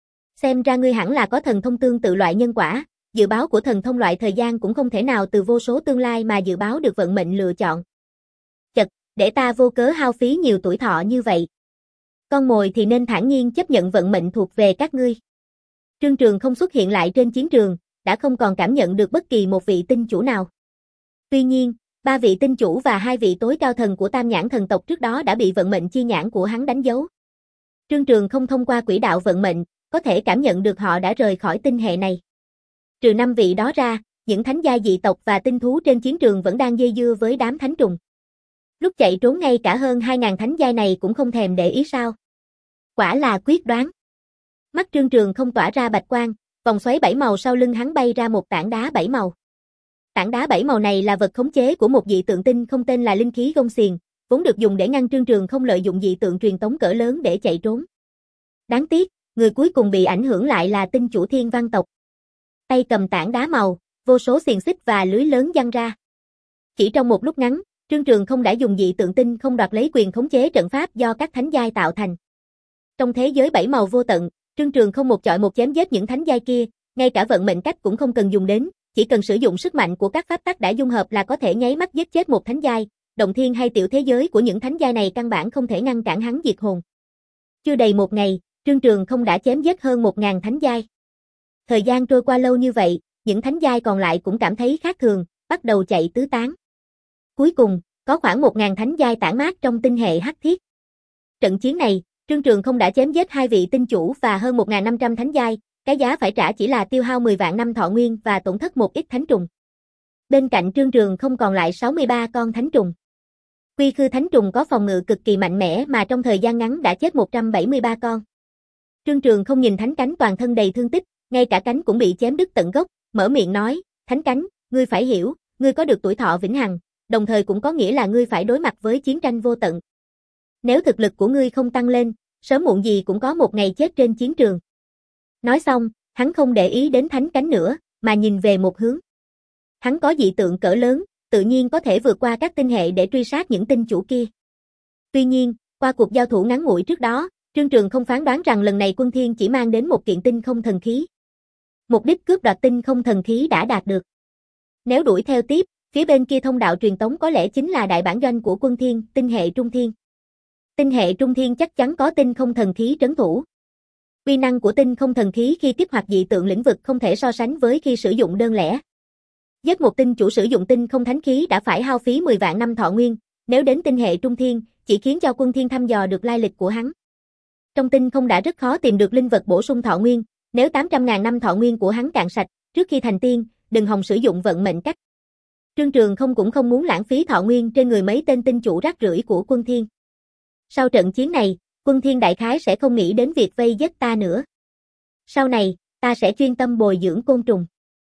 Xem ra ngươi hẳn là có thần thông tương tự loại nhân quả, dự báo của thần thông loại thời gian cũng không thể nào từ vô số tương lai mà dự báo được vận mệnh lựa chọn. Chật, để ta vô cớ hao phí nhiều tuổi thọ như vậy. Con mồi thì nên thản nhiên chấp nhận vận mệnh thuộc về các ngươi. Trương Trường không xuất hiện lại trên chiến trường, đã không còn cảm nhận được bất kỳ một vị tinh chủ nào. Tuy nhiên, ba vị tinh chủ và hai vị tối cao thần của Tam Nhãn thần tộc trước đó đã bị vận mệnh chi nhãn của hắn đánh dấu. Trương Trường không thông qua quỹ đạo vận mệnh, có thể cảm nhận được họ đã rời khỏi tinh hệ này. Trừ năm vị đó ra, những thánh gia dị tộc và tinh thú trên chiến trường vẫn đang dây dưa với đám thánh trùng. Lúc chạy trốn ngay cả hơn hai nghìn thánh giai này cũng không thèm để ý sao. Quả là quyết đoán. Mắt Trương Trường không tỏa ra bạch quang, vòng xoáy bảy màu sau lưng hắn bay ra một tảng đá bảy màu. Tảng đá bảy màu này là vật khống chế của một dị tượng tinh không tên là linh khí gông xiềng, vốn được dùng để ngăn Trương Trường không lợi dụng dị tượng truyền tống cỡ lớn để chạy trốn. Đáng tiếc, người cuối cùng bị ảnh hưởng lại là tinh chủ Thiên Văn tộc. Tay cầm tảng đá màu, vô số xiềng xích và lưới lớn giăng ra. Chỉ trong một lúc ngắn, Trương Trường không đã dùng dị tượng tinh không đoạt lấy quyền khống chế trận pháp do các thánh giai tạo thành. Trong thế giới bảy màu vô tận, Trương Trường không một chọi một chém giết những thánh giai kia, ngay cả vận mệnh cách cũng không cần dùng đến, chỉ cần sử dụng sức mạnh của các pháp tắc đã dung hợp là có thể nháy mắt giết chết một thánh giai, động thiên hay tiểu thế giới của những thánh giai này căn bản không thể ngăn cản hắn diệt hồn. Chưa đầy một ngày, Trương Trường không đã chém giết hơn một nghìn thánh giai. Thời gian trôi qua lâu như vậy, những thánh giai còn lại cũng cảm thấy khác thường, bắt đầu chạy tứ tán. Cuối cùng, có khoảng một nghìn thánh giai tản mát trong tinh hệ Hắc Thiết. Trận chiến này, Trương Trường không đã chém giết hai vị tinh chủ và hơn một nghìn năm trăm thánh giai, cái giá phải trả chỉ là tiêu hao mười vạn năm thọ nguyên và tổn thất một ít thánh trùng. Bên cạnh Trương Trường không còn lại sáu mươi ba con thánh trùng. Quy khư thánh trùng có phòng ngự cực kỳ mạnh mẽ mà trong thời gian ngắn đã chết một trăm bảy mươi ba con. Trương Trường không nhìn thánh cánh toàn thân đầy thương tích, ngay cả cánh cũng bị chém đứt tận gốc, mở miệng nói, thánh cánh, ngươi phải hiểu, ngươi có được tuổi thọ vĩnh hằng, đồng thời cũng có nghĩa là ngươi phải đối mặt với chiến tranh vô tận. Nếu thực lực của ngươi không tăng lên, sớm muộn gì cũng có một ngày chết trên chiến trường. Nói xong, hắn không để ý đến thánh cánh nữa, mà nhìn về một hướng. Hắn có dị tượng cỡ lớn, tự nhiên có thể vượt qua các tinh hệ để truy sát những tinh chủ kia. Tuy nhiên, qua cuộc giao thủ ngắn ngủi trước đó, Trương Trường không phán đoán rằng lần này Quân Thiên chỉ mang đến một kiện tinh không thần khí. Mục đích cướp đoạt tinh không thần khí đã đạt được. Nếu đuổi theo tiếp, phía bên kia thông đạo truyền tống có lẽ chính là đại bản doanh của Quân Thiên, tinh hệ Trung Thiên. Tinh hệ Trung Thiên chắc chắn có tinh không thần khí trấn thủ. Uy năng của tinh không thần khí khi kích hoạt dị tượng lĩnh vực không thể so sánh với khi sử dụng đơn lẻ. Giết một tinh chủ sử dụng tinh không thánh khí đã phải hao phí mười vạn năm thọ nguyên, nếu đến tinh hệ Trung Thiên, chỉ khiến cho Quân Thiên thăm dò được lai lịch của hắn. Trong tinh không đã rất khó tìm được linh vật bổ sung thọ nguyên, nếu tám trăm ngàn năm thọ nguyên của hắn cạn sạch, trước khi thành tiên, đừng hòng sử dụng vận mệnh cách. Trương Trường không cũng không muốn lãng phí thọ nguyên trên người mấy tên tinh chủ rác rưởi của Quân Thiên. Sau trận chiến này, Quân Thiên đại khái sẽ không nghĩ đến việc vây giết ta nữa. Sau này, ta sẽ chuyên tâm bồi dưỡng côn trùng.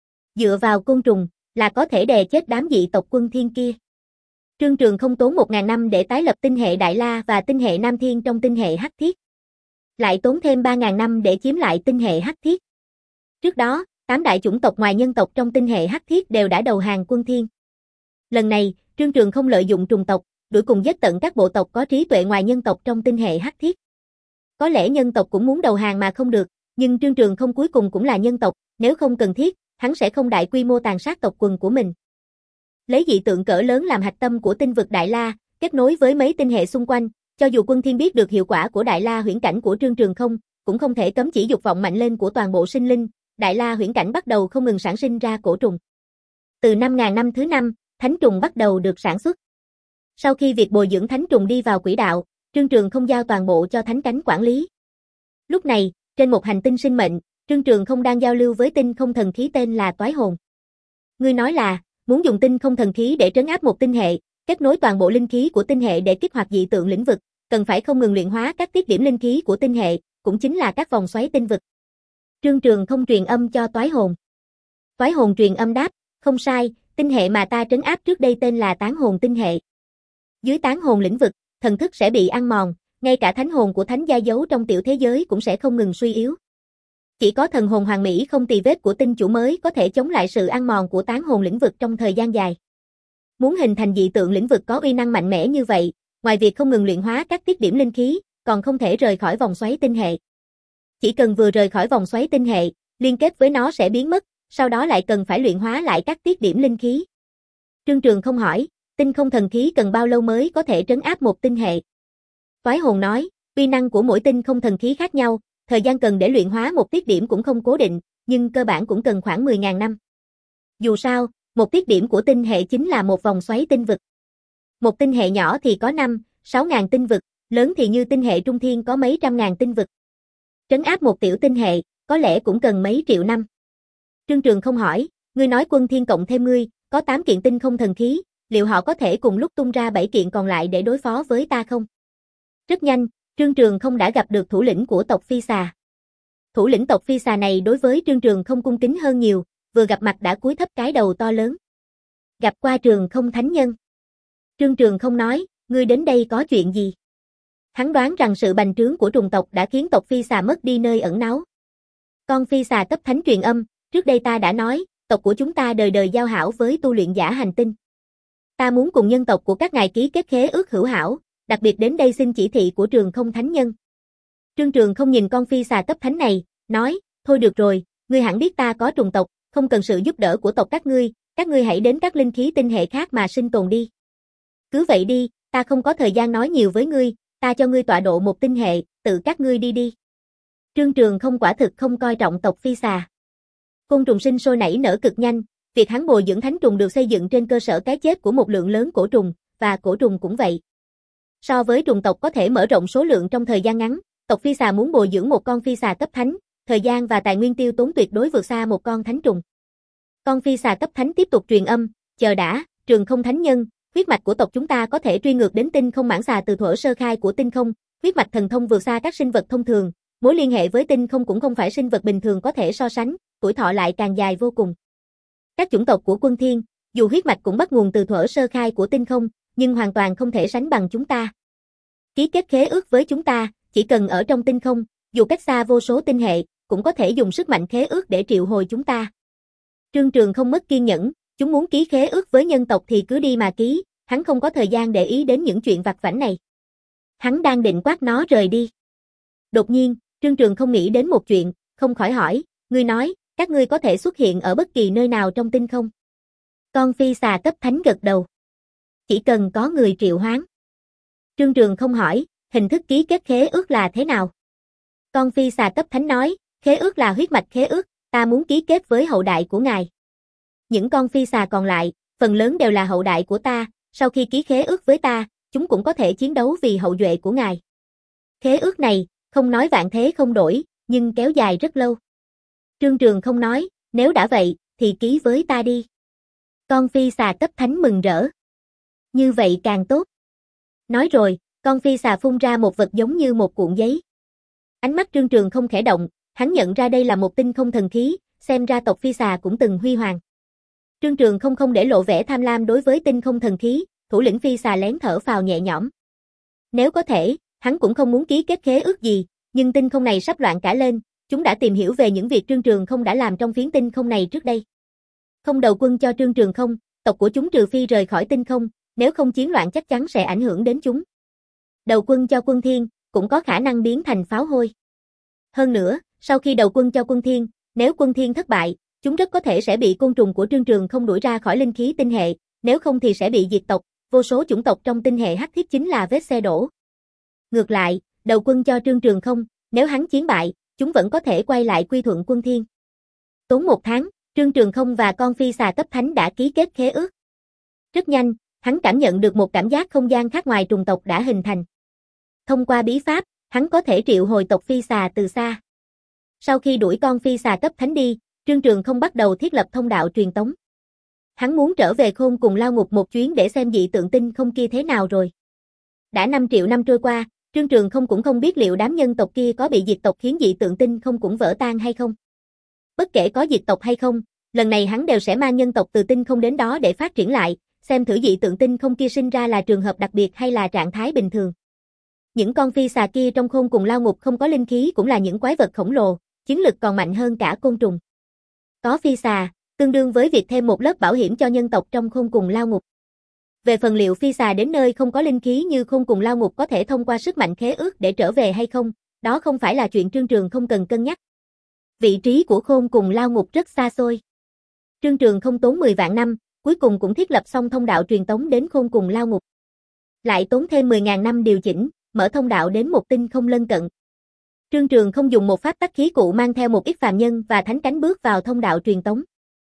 Dựa vào côn trùng, là có thể đè chết đám dị tộc Quân Thiên kia. Trương Trường không tốn một ngàn năm để tái lập tinh hệ Đại La và tinh hệ Nam Thiên trong tinh hệ Hắc Thiết. Lại tốn thêm ba ngàn năm để chiếm lại tinh hệ Hắc Thiết. Trước đó, tám đại chủng tộc ngoài nhân tộc trong tinh hệ Hắc Thiết đều đã đầu hàng Quân Thiên. Lần này, Trương Trường không lợi dụng trùng tộc, đuổi cùng giết tận các bộ tộc có trí tuệ ngoài nhân tộc trong tinh hệ Hắc Thiết. Có lẽ nhân tộc cũng muốn đầu hàng mà không được, nhưng Trương Trường không cuối cùng cũng là nhân tộc, nếu không cần thiết, hắn sẽ không đại quy mô tàn sát tộc quần của mình. Lấy dị tượng cỡ lớn làm hạch tâm của tinh vực Đại La, kết nối với mấy tinh hệ xung quanh, cho dù Quân Thiên biết được hiệu quả của Đại La huyễn cảnh của Trương Trường không, cũng không thể cấm chỉ dục vọng mạnh lên của toàn bộ sinh linh, Đại La huyễn cảnh bắt đầu không ngừng sản sinh ra cổ trùng. Từ năm ngàn năm thứ năm, thánh trùng bắt đầu được sản xuất. Sau khi việc bồi dưỡng thánh trùng đi vào quỹ đạo, Trương Trường không giao toàn bộ cho thánh cánh quản lý. Lúc này, trên một hành tinh sinh mệnh, Trương Trường không đang giao lưu với tinh không thần khí tên là Toái Hồn. Ngươi nói là, muốn dùng tinh không thần khí để trấn áp một tinh hệ, kết nối toàn bộ linh khí của tinh hệ để kích hoạt dị tượng lĩnh vực, cần phải không ngừng luyện hóa các tiết điểm linh khí của tinh hệ, cũng chính là các vòng xoáy tinh vực. Trương Trường không truyền âm cho Toái Hồn. Toái Hồn truyền âm đáp, không sai, tinh hệ mà ta trấn áp trước đây tên là Tán Hồn tinh hệ. Dưới Tán Hồn lĩnh vực, thần thức sẽ bị ăn mòn, ngay cả thánh hồn của thánh gia giấu trong tiểu thế giới cũng sẽ không ngừng suy yếu. Chỉ có thần hồn hoàn mỹ không tì vết của tinh chủ mới có thể chống lại sự ăn mòn của tán hồn lĩnh vực trong thời gian dài. Muốn hình thành dị tượng lĩnh vực có uy năng mạnh mẽ như vậy, ngoài việc không ngừng luyện hóa các tiết điểm linh khí, còn không thể rời khỏi vòng xoáy tinh hệ. Chỉ cần vừa rời khỏi vòng xoáy tinh hệ, liên kết với nó sẽ biến mất, sau đó lại cần phải luyện hóa lại các tiết điểm linh khí. Trương Trường không hỏi, tinh không thần khí cần bao lâu mới có thể trấn áp một tinh hệ? Toái hồn nói, uy năng của mỗi tinh không thần khí khác nhau, thời gian cần để luyện hóa một tiết điểm cũng không cố định, nhưng cơ bản cũng cần khoảng mười nghìn năm. Dù sao, một tiết điểm của tinh hệ chính là một vòng xoáy tinh vực. Một tinh hệ nhỏ thì có năm, sáu ngàn tinh vực, lớn thì như tinh hệ trung thiên có mấy trăm ngàn tinh vực. Trấn áp một tiểu tinh hệ, có lẽ cũng cần mấy triệu năm. Trương Trường không hỏi, ngươi nói quân thiên cộng thêm ngươi, có tám kiện tinh không thần khí, liệu họ có thể cùng lúc tung ra bảy kiện còn lại để đối phó với ta không? Rất nhanh, Trương Trường không đã gặp được thủ lĩnh của tộc Phi Xà. Thủ lĩnh tộc Phi Xà này đối với Trương Trường không cung kính hơn nhiều, vừa gặp mặt đã cúi thấp cái đầu to lớn. Gặp qua Trường không thánh nhân. Trương Trường không nói, ngươi đến đây có chuyện gì? Hắn đoán rằng sự bành trướng của trùng tộc đã khiến tộc Phi Xà mất đi nơi ẩn náu. Con Phi Xà cấp thánh truyền âm, trước đây ta đã nói, tộc của chúng ta đời đời giao hảo với tu luyện giả hành tinh. Ta muốn cùng nhân tộc của các ngài ký kết khế ước hữu hảo, đặc biệt đến đây xin chỉ thị của Trường không thánh nhân. Trương Trường không nhìn con Phi Xà cấp thánh này, nói, thôi được rồi, ngươi hẳn biết ta có trùng tộc, không cần sự giúp đỡ của tộc các ngươi, các ngươi hãy đến các linh khí tinh hệ khác mà sinh tồn đi. Cứ vậy đi, ta không có thời gian nói nhiều với ngươi, ta cho ngươi tọa độ một tinh hệ, tự các ngươi đi đi. Trương Trường không quả thực không coi trọng tộc Phi Xà. Côn trùng sinh sôi nảy nở cực nhanh, việc hắn bồi dưỡng thánh trùng được xây dựng trên cơ sở cái chết của một lượng lớn cổ trùng, và cổ trùng cũng vậy. So với trùng tộc có thể mở rộng số lượng trong thời gian ngắn, tộc Phi Xà muốn bồi dưỡng một con Phi Xà cấp thánh, thời gian và tài nguyên tiêu tốn tuyệt đối vượt xa một con thánh trùng. Con Phi Xà cấp thánh tiếp tục truyền âm, chờ đã, Trường không thánh nhân, huyết mạch của tộc chúng ta có thể truy ngược đến tinh không mãn xà từ thuở sơ khai của tinh không, huyết mạch thần thông vượt xa các sinh vật thông thường, mối liên hệ với tinh không cũng không phải sinh vật bình thường có thể so sánh, tuổi thọ lại càng dài vô cùng. Các chủng tộc của Quân Thiên, dù huyết mạch cũng bắt nguồn từ thuở sơ khai của tinh không, nhưng hoàn toàn không thể sánh bằng chúng ta. Ký kết khế ước với chúng ta, chỉ cần ở trong tinh không, dù cách xa vô số tinh hệ, cũng có thể dùng sức mạnh khế ước để triệu hồi chúng ta. Trương Trường không mất kiên nhẫn, chúng muốn ký khế ước với nhân tộc thì cứ đi mà ký, hắn không có thời gian để ý đến những chuyện vặt vãnh này. Hắn đang định quát nó rời đi. Đột nhiên, Trương Trường không nghĩ đến một chuyện, không khỏi hỏi, ngươi nói, các ngươi có thể xuất hiện ở bất kỳ nơi nào trong tinh không. Con Phi Xà cấp thánh gật đầu. Chỉ cần có người triệu hoán. Trương Trường không hỏi, hình thức ký kết khế ước là thế nào? Con Phi Xà cấp thánh nói, khế ước là huyết mạch khế ước, ta muốn ký kết với hậu đại của ngài. Những con Phi Xà còn lại, phần lớn đều là hậu đại của ta, sau khi ký khế ước với ta, chúng cũng có thể chiến đấu vì hậu duệ của ngài. Khế ước này, không nói vạn thế không đổi, nhưng kéo dài rất lâu. Trương Trường không nói, nếu đã vậy, thì ký với ta đi. Con Phi Xà cấp thánh mừng rỡ. Như vậy càng tốt. Nói rồi, con Phi Xà phun ra một vật giống như một cuộn giấy. Ánh mắt Trương Trường không khẽ động, hắn nhận ra đây là một tinh không thần khí, xem ra tộc Phi Xà cũng từng huy hoàng. Trương Trường không không để lộ vẻ tham lam đối với tinh không thần khí, thủ lĩnh Phi Xà lén thở phào nhẹ nhõm. Nếu có thể, hắn cũng không muốn ký kết khế ước gì, nhưng tinh không này sắp loạn cả lên, chúng đã tìm hiểu về những việc Trương Trường không đã làm trong phiến tinh không này trước đây. Không đầu quân cho Trương Trường không, tộc của chúng trừ phi rời khỏi tinh không, nếu không chiến loạn chắc chắn sẽ ảnh hưởng đến chúng. Đầu quân cho Quân Thiên, cũng có khả năng biến thành pháo hôi. Hơn nữa, sau khi đầu quân cho Quân Thiên, nếu Quân Thiên thất bại, chúng rất có thể sẽ bị côn trùng của Trương Trường không đuổi ra khỏi linh khí tinh hệ, nếu không thì sẽ bị diệt tộc, vô số chủng tộc trong tinh hệ hắc thiết chính là vết xe đổ. Ngược lại, đầu quân cho Trương Trường không, nếu hắn chiến bại, chúng vẫn có thể quay lại quy thuận Quân Thiên. Tốn một tháng, Trương Trường không và con Phi Xà cấp thánh đã ký kết khế ước. Rất nhanh, hắn cảm nhận được một cảm giác không gian khác ngoài trùng tộc đã hình thành. Thông qua bí pháp, hắn có thể triệu hồi tộc Phi Xà từ xa. Sau khi đuổi con Phi Xà cấp thánh đi, Trương Trường không bắt đầu thiết lập thông đạo truyền tống. Hắn muốn trở về Khôn cùng Lao Ngục một chuyến để xem dị tượng tinh không kia thế nào rồi. Đã năm triệu năm trôi qua, Trương Trường không cũng không biết liệu đám nhân tộc kia có bị diệt tộc khiến dị tượng tinh không cũng vỡ tan hay không. Bất kể có diệt tộc hay không, lần này hắn đều sẽ mang nhân tộc từ tinh không đến đó để phát triển lại, xem thử dị tượng tinh không kia sinh ra là trường hợp đặc biệt hay là trạng thái bình thường. Những con phi xà kia trong khôn cùng lao ngục không có linh khí cũng là những quái vật khổng lồ, chiến lực còn mạnh hơn cả côn trùng. Có phi xà, tương đương với việc thêm một lớp bảo hiểm cho nhân tộc trong khôn cùng lao ngục. Về phần liệu phi xà đến nơi không có linh khí như khôn cùng lao ngục có thể thông qua sức mạnh khế ước để trở về hay không, đó không phải là chuyện Trương Trường không cần cân nhắc. Vị trí của khôn cùng lao ngục rất xa xôi. Trương Trường không tốn mười vạn năm, cuối cùng cũng thiết lập xong thông đạo truyền tống đến khôn cùng lao ngục. Lại tốn thêm mười nghìn năm điều chỉnh, mở thông đạo đến một tinh không lân cận. Trương Trường không dùng một pháp tắc khí cụ mang theo một ít phàm nhân và thánh cánh bước vào thông đạo truyền tống.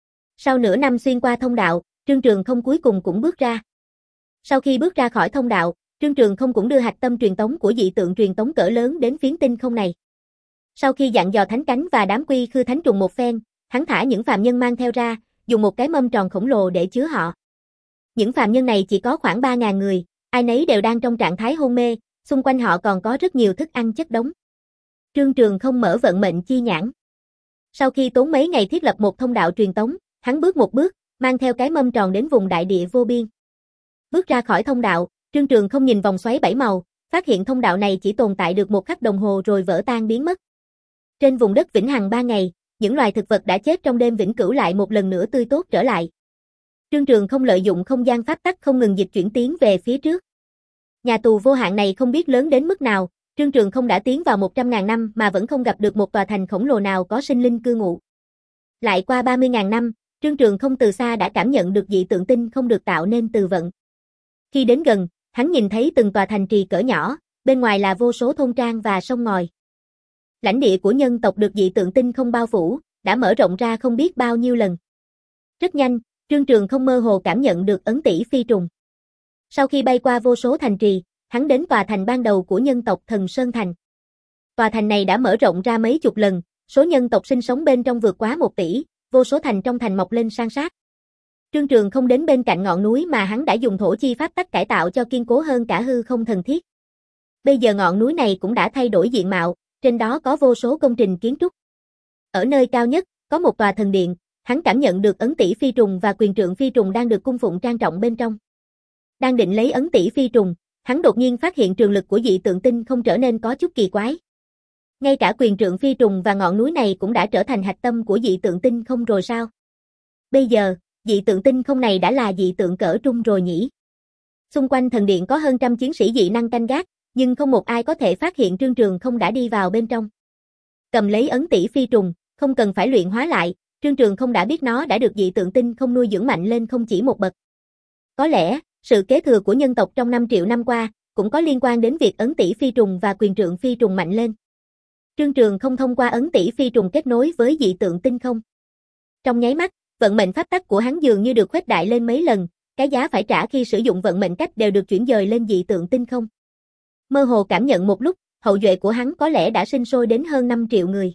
Sau nửa năm xuyên qua thông đạo, Trương Trường không cuối cùng cũng bước ra. Sau khi bước ra khỏi thông đạo, Trương Trường không cũng đưa hạch tâm truyền tống của dị tượng truyền tống cỡ lớn đến phiến tinh không này. Sau khi dặn dò thánh cánh và đám quy khư thánh trùng một phen, hắn thả những phàm nhân mang theo ra, dùng một cái mâm tròn khổng lồ để chứa họ. Những phàm nhân này chỉ có khoảng ba nghìn người, ai nấy đều đang trong trạng thái hôn mê, xung quanh họ còn có rất nhiều thức ăn chất đống. Trương Trường không mở vận mệnh chi nhãn. Sau khi tốn mấy ngày thiết lập một thông đạo truyền tống, hắn bước một bước, mang theo cái mâm tròn đến vùng đại địa vô biên. Bước ra khỏi thông đạo, Trương Trường không nhìn vòng xoáy bảy màu, phát hiện thông đạo này chỉ tồn tại được một khắc đồng hồ rồi vỡ tan biến mất. Trên vùng đất vĩnh hằng ba ngày, những loài thực vật đã chết trong đêm vĩnh cửu lại một lần nữa tươi tốt trở lại. Trương Trường không lợi dụng không gian pháp tắc không ngừng dịch chuyển tiến về phía trước. Nhà tù vô hạn này không biết lớn đến mức nào, Trương Trường không đã tiến vào một trăm nghìn năm mà vẫn không gặp được một tòa thành khổng lồ nào có sinh linh cư ngụ. Lại qua ba mươi nghìn năm, Trương Trường không từ xa đã cảm nhận được dị tượng tinh không được tạo nên từ vận. Khi đến gần, hắn nhìn thấy từng tòa thành trì cỡ nhỏ, bên ngoài là vô số thôn trang và sông ngòi. Lãnh địa của nhân tộc được dị tượng tinh không bao phủ, đã mở rộng ra không biết bao nhiêu lần. Rất nhanh, Trương Trường không mơ hồ cảm nhận được ấn tỷ phi trùng. Sau khi bay qua vô số thành trì, hắn đến tòa thành ban đầu của nhân tộc Thần Sơn Thành. Tòa thành này đã mở rộng ra mấy chục lần, số nhân tộc sinh sống bên trong vượt quá một tỷ, vô số thành trong thành mọc lên san sát. Trương Trường không đến bên cạnh ngọn núi mà hắn đã dùng thổ chi pháp tắc cải tạo cho kiên cố hơn cả hư không thần thiết. Bây giờ ngọn núi này cũng đã thay đổi diện mạo, trên đó có vô số công trình kiến trúc. Ở nơi cao nhất, có một tòa thần điện, hắn cảm nhận được ấn tỷ phi trùng và quyền trượng phi trùng đang được cung phụng trang trọng bên trong. Đang định lấy ấn tỷ phi trùng, hắn đột nhiên phát hiện trường lực của dị tượng tinh không trở nên có chút kỳ quái. Ngay cả quyền trượng phi trùng và ngọn núi này cũng đã trở thành hạch tâm của dị tượng tinh không rồi sao? Bây giờ, dị tượng tinh không này đã là dị tượng cỡ trung rồi nhỉ? Xung quanh thần điện có hơn trăm chiến sĩ dị năng canh gác, nhưng không một ai có thể phát hiện Trương Trường không đã đi vào bên trong. Cầm lấy ấn tỷ phi trùng, không cần phải luyện hóa lại, Trương Trường không đã biết nó đã được dị tượng tinh không nuôi dưỡng mạnh lên không chỉ một bậc. Có lẽ, sự kế thừa của nhân tộc trong năm triệu năm qua, cũng có liên quan đến việc ấn tỷ phi trùng và quyền trượng phi trùng mạnh lên. Trương Trường không thông qua ấn tỷ phi trùng kết nối với dị tượng tinh không. Trong nháy mắt, vận mệnh pháp tắc của hắn dường như được khuếch đại lên mấy lần, cái giá phải trả khi sử dụng vận mệnh cách đều được chuyển dời lên dị tượng tinh không. Mơ hồ cảm nhận một lúc, hậu duệ của hắn có lẽ đã sinh sôi đến hơn năm triệu người.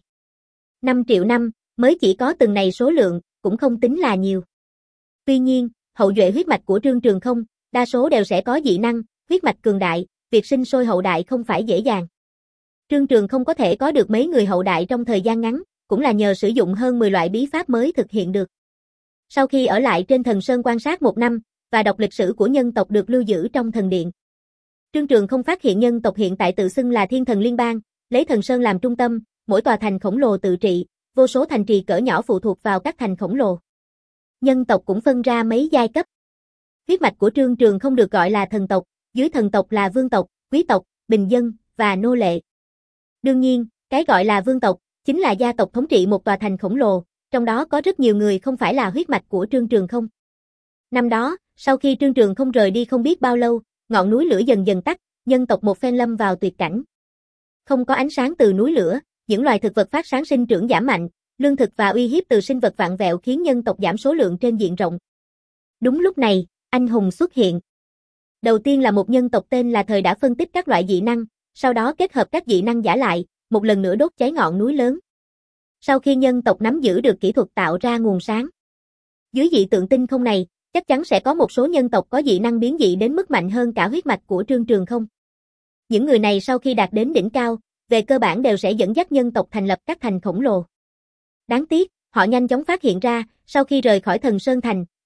năm triệu năm, mới chỉ có từng này số lượng, cũng không tính là nhiều. Tuy nhiên, hậu duệ huyết mạch của Trương Trường không, đa số đều sẽ có dị năng, huyết mạch cường đại, việc sinh sôi hậu đại không phải dễ dàng. Trương Trường không có thể có được mấy người hậu đại trong thời gian ngắn, cũng là nhờ sử dụng hơn mười loại bí pháp mới thực hiện được. Sau khi ở lại trên Thần Sơn quan sát một năm, và đọc lịch sử của nhân tộc được lưu giữ trong thần điện, Trương Trường không phát hiện nhân tộc hiện tại tự xưng là Thiên Thần Liên bang, lấy Thần Sơn làm trung tâm, mỗi tòa thành khổng lồ tự trị, vô số thành trì cỡ nhỏ phụ thuộc vào các thành khổng lồ. Nhân tộc cũng phân ra mấy giai cấp. Huyết mạch của Trương Trường không được gọi là thần tộc, dưới thần tộc là vương tộc, quý tộc, bình dân, và nô lệ. Đương nhiên, cái gọi là vương tộc, chính là gia tộc thống trị một tòa thành khổng lồ, trong đó có rất nhiều người không phải là huyết mạch của Trương Trường không. Năm đó, sau khi Trương Trường không rời đi không biết bao lâu, ngọn núi lửa dần dần tắt, nhân tộc một phen lâm vào tuyệt cảnh. Không có ánh sáng từ núi lửa, những loài thực vật phát sáng sinh trưởng giảm mạnh, lương thực và uy hiếp từ sinh vật vạn vẹo khiến nhân tộc giảm số lượng trên diện rộng. Đúng lúc này, anh hùng xuất hiện. Đầu tiên là một nhân tộc tên là Thời đã phân tích các loại dị năng, sau đó kết hợp các dị năng giả lại, một lần nữa đốt cháy ngọn núi lớn. Sau khi nhân tộc nắm giữ được kỹ thuật tạo ra nguồn sáng, dưới dị tượng tinh không này, chắc chắn sẽ có một số nhân tộc có dị năng biến dị đến mức mạnh hơn cả huyết mạch của Trương Trường không. Những người này sau khi đạt đến đỉnh cao, về cơ bản đều sẽ dẫn dắt nhân tộc thành lập các thành khổng lồ. Đáng tiếc, họ nhanh chóng phát hiện ra, sau khi rời khỏi Thần Sơn Thành,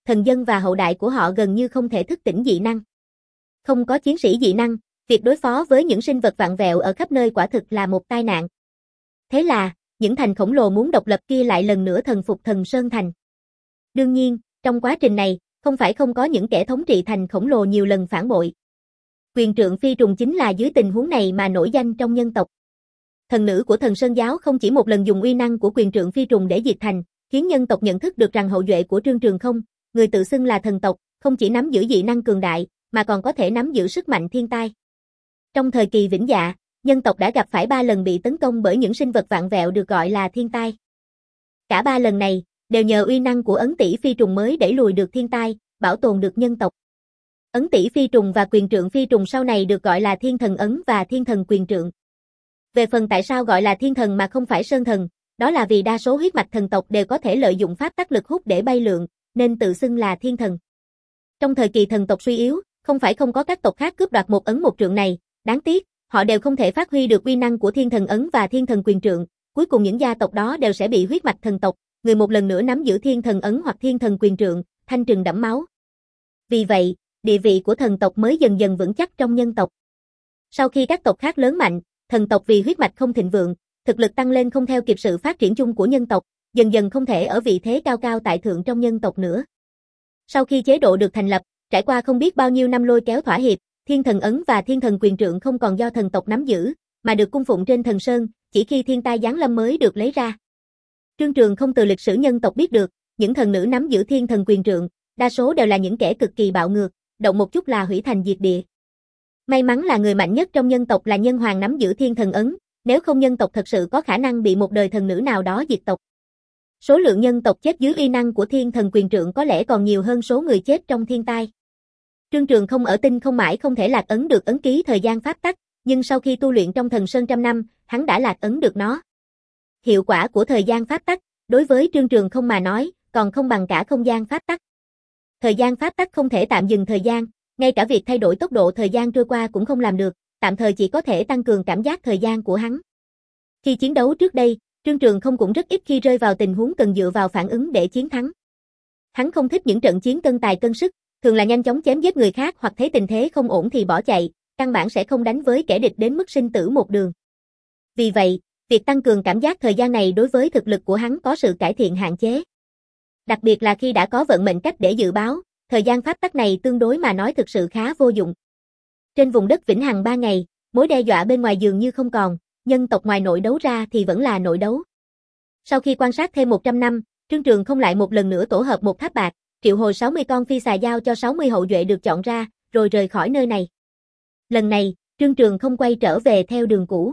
thần dân và hậu đại của họ gần như không thể thức tỉnh dị năng. Không có chiến sĩ dị năng, việc đối phó với những sinh vật vặn vẹo ở khắp nơi quả thực là một tai nạn. Thế là, những thành khổng lồ muốn độc lập kia lại lần nữa thần phục Thần Sơn Thành. Đương nhiên, trong quá trình này, không phải không có những kẻ thống trị thành khổng lồ nhiều lần phản bội. Quyền trượng phi trùng chính là dưới tình huống này mà nổi danh trong nhân tộc. Thần nữ của Thần Sơn giáo không chỉ một lần dùng uy năng của quyền trượng phi trùng để diệt thành, khiến nhân tộc nhận thức được rằng hậu duệ của Trương Trường Không, người tự xưng là thần tộc, không chỉ nắm giữ dị năng cường đại, mà còn có thể nắm giữ sức mạnh thiên tai. Trong thời kỳ vĩnh dạ, nhân tộc đã gặp phải ba lần bị tấn công bởi những sinh vật vạn vẹo được gọi là thiên tai. Cả ba lần này, đều nhờ uy năng của ấn tỷ phi trùng mới đẩy lùi được thiên tai, bảo tồn được nhân tộc. Ấn tỷ phi trùng và quyền trượng phi trùng sau này được gọi là thiên thần ấn và thiên thần quyền trượng. Về phần tại sao gọi là thiên thần mà không phải sơn thần, đó là vì đa số huyết mạch thần tộc đều có thể lợi dụng pháp tắc lực hút để bay lượn, nên tự xưng là thiên thần. Trong thời kỳ thần tộc suy yếu, không phải không có các tộc khác cướp đoạt một ấn một trượng này, đáng tiếc, họ đều không thể phát huy được uy năng của thiên thần ấn và thiên thần quyền trượng, cuối cùng những gia tộc đó đều sẽ bị huyết mạch thần tộc, người một lần nữa nắm giữ thiên thần ấn hoặc thiên thần quyền trượng, thanh trừng đẫm máu. Vì vậy, địa vị của thần tộc mới dần dần vững chắc trong nhân tộc. Sau khi các tộc khác lớn mạnh, thần tộc vì huyết mạch không thịnh vượng, thực lực tăng lên không theo kịp sự phát triển chung của nhân tộc, dần dần không thể ở vị thế cao cao tại thượng trong nhân tộc nữa. Sau khi chế độ được thành lập, trải qua không biết bao nhiêu năm lôi kéo thỏa hiệp, thiên thần ấn và thiên thần quyền trượng không còn do thần tộc nắm giữ, mà được cung phụng trên thần sơn, chỉ khi thiên tai giáng lâm mới được lấy ra. Trương Trường Không từ lịch sử nhân tộc biết được, những thần nữ nắm giữ thiên thần quyền trượng, đa số đều là những kẻ cực kỳ bạo ngược, động một chút là hủy thành diệt địa. May mắn là người mạnh nhất trong nhân tộc là nhân hoàng nắm giữ thiên thần ấn, nếu không nhân tộc thật sự có khả năng bị một đời thần nữ nào đó diệt tộc. Số lượng nhân tộc chết dưới uy năng của thiên thần quyền trượng có lẽ còn nhiều hơn số người chết trong thiên tai. Trương Trường Không ở tinh không mãi không thể lạc ấn được ấn ký thời gian pháp tắc, nhưng sau khi tu luyện trong thần sơn trăm năm, hắn đã lạc ấn được nó. Hiệu quả của thời gian pháp tắc, đối với Trương Trường Không mà nói, còn không bằng cả không gian pháp tắc. Thời gian pháp tắc không thể tạm dừng thời gian, ngay cả việc thay đổi tốc độ thời gian trôi qua cũng không làm được, tạm thời chỉ có thể tăng cường cảm giác thời gian của hắn. Khi chiến đấu trước đây, Trương Trường Không cũng rất ít khi rơi vào tình huống cần dựa vào phản ứng để chiến thắng. Hắn không thích những trận chiến cân tài cân sức, thường là nhanh chóng chém giết người khác hoặc thấy tình thế không ổn thì bỏ chạy, căn bản sẽ không đánh với kẻ địch đến mức sinh tử một đường. Vì vậy, việc tăng cường cảm giác thời gian này đối với thực lực của hắn có sự cải thiện hạn chế. Đặc biệt là khi đã có vận mệnh cách để dự báo, thời gian pháp tắc này tương đối mà nói thực sự khá vô dụng. Trên vùng đất vĩnh hằng ba ngày, mối đe dọa bên ngoài dường như không còn, nhân tộc ngoài nội đấu ra thì vẫn là nội đấu. Sau khi quan sát thêm một trăm năm, Trương Trường Không lại một lần nữa tổ hợp một tháp bạc, triệu hồi sáu mươi con phi xà giao cho sáu mươi hậu duệ được chọn ra, rồi rời khỏi nơi này. Lần này, Trương Trường Không quay trở về theo đường cũ.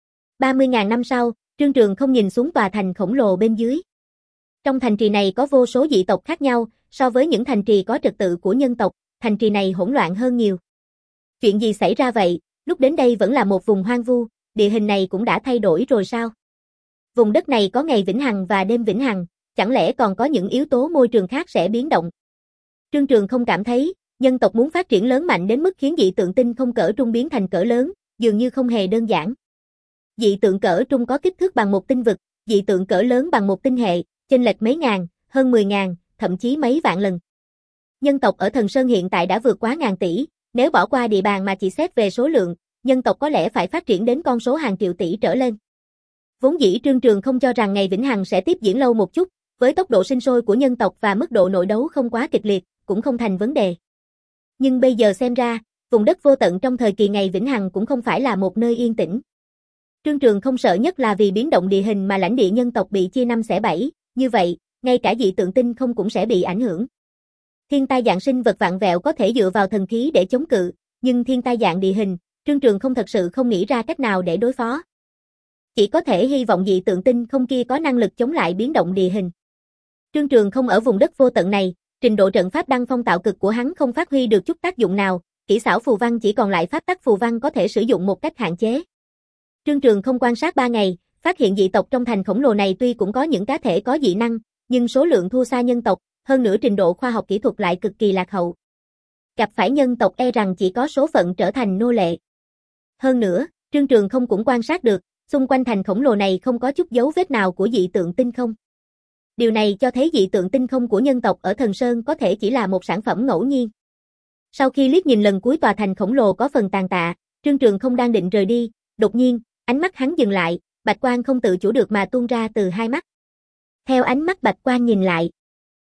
ba mươi nghìn năm sau, Trương Trường Không nhìn xuống tòa thành khổng lồ bên dưới. Trong thành trì này có vô số dị tộc khác nhau, so với những thành trì có trật tự của nhân tộc, thành trì này hỗn loạn hơn nhiều. Chuyện gì xảy ra vậy, lúc đến đây vẫn là một vùng hoang vu, địa hình này cũng đã thay đổi rồi sao? Vùng đất này có ngày vĩnh hằng và đêm vĩnh hằng, chẳng lẽ còn có những yếu tố môi trường khác sẽ biến động? Trương Trường Không cảm thấy, nhân tộc muốn phát triển lớn mạnh đến mức khiến dị tượng tinh không cỡ trung biến thành cỡ lớn, dường như không hề đơn giản. Dị tượng cỡ trung có kích thước bằng một tinh vực, dị tượng cỡ lớn bằng một tinh hệ, chênh lệch mấy ngàn, hơn mười ngàn, thậm chí mấy vạn lần. Nhân tộc ở Thần Sơn hiện tại đã vượt quá ngàn tỷ, nếu bỏ qua địa bàn mà chỉ xét về số lượng, nhân tộc có lẽ phải phát triển đến con số hàng triệu tỷ trở lên. Vốn dĩ Trương Trường Không cho rằng ngày vĩnh hằng sẽ tiếp diễn lâu một chút, với tốc độ sinh sôi của nhân tộc và mức độ nội đấu không quá kịch liệt, cũng không thành vấn đề. Nhưng bây giờ xem ra, vùng đất vô tận trong thời kỳ ngày vĩnh hằng cũng không phải là một nơi yên tĩnh. Trương Trường Không sợ nhất là vì biến động địa hình mà lãnh địa nhân tộc bị chia năm xẻ bảy, như vậy, ngay cả dị tượng tinh không cũng sẽ bị ảnh hưởng. Thiên tai dạng sinh vật vạn vẹo có thể dựa vào thần khí để chống cự, nhưng thiên tai dạng địa hình, Trương Trường Không thật sự không nghĩ ra cách nào để đối phó. Chỉ có thể hy vọng dị tượng tinh không kia có năng lực chống lại biến động địa hình. Trương Trường Không ở vùng đất vô tận này, trình độ trận pháp đăng phong tạo cực của hắn không phát huy được chút tác dụng nào, kỹ xảo phù văn chỉ còn lại pháp tắc phù văn có thể sử dụng một cách hạn chế. Trương Trường Không quan sát ba ngày, phát hiện dị tộc trong thành khổng lồ này tuy cũng có những cá thể có dị năng, nhưng số lượng thua xa nhân tộc, hơn nữa trình độ khoa học kỹ thuật lại cực kỳ lạc hậu. Gặp phải nhân tộc e rằng chỉ có số phận trở thành nô lệ. Hơn nữa, Trương Trường Không cũng quan sát được, xung quanh thành khổng lồ này không có chút dấu vết nào của dị tượng tinh không. Điều này cho thấy dị tượng tinh không của nhân tộc ở Thần Sơn có thể chỉ là một sản phẩm ngẫu nhiên. Sau khi liếc nhìn lần cuối tòa thành khổng lồ có phần tàn tạ, Trương Trường không đang định rời đi, đột nhiên, ánh mắt hắn dừng lại, bạch quang không tự chủ được mà tuôn ra từ hai mắt. Theo ánh mắt bạch quang nhìn lại,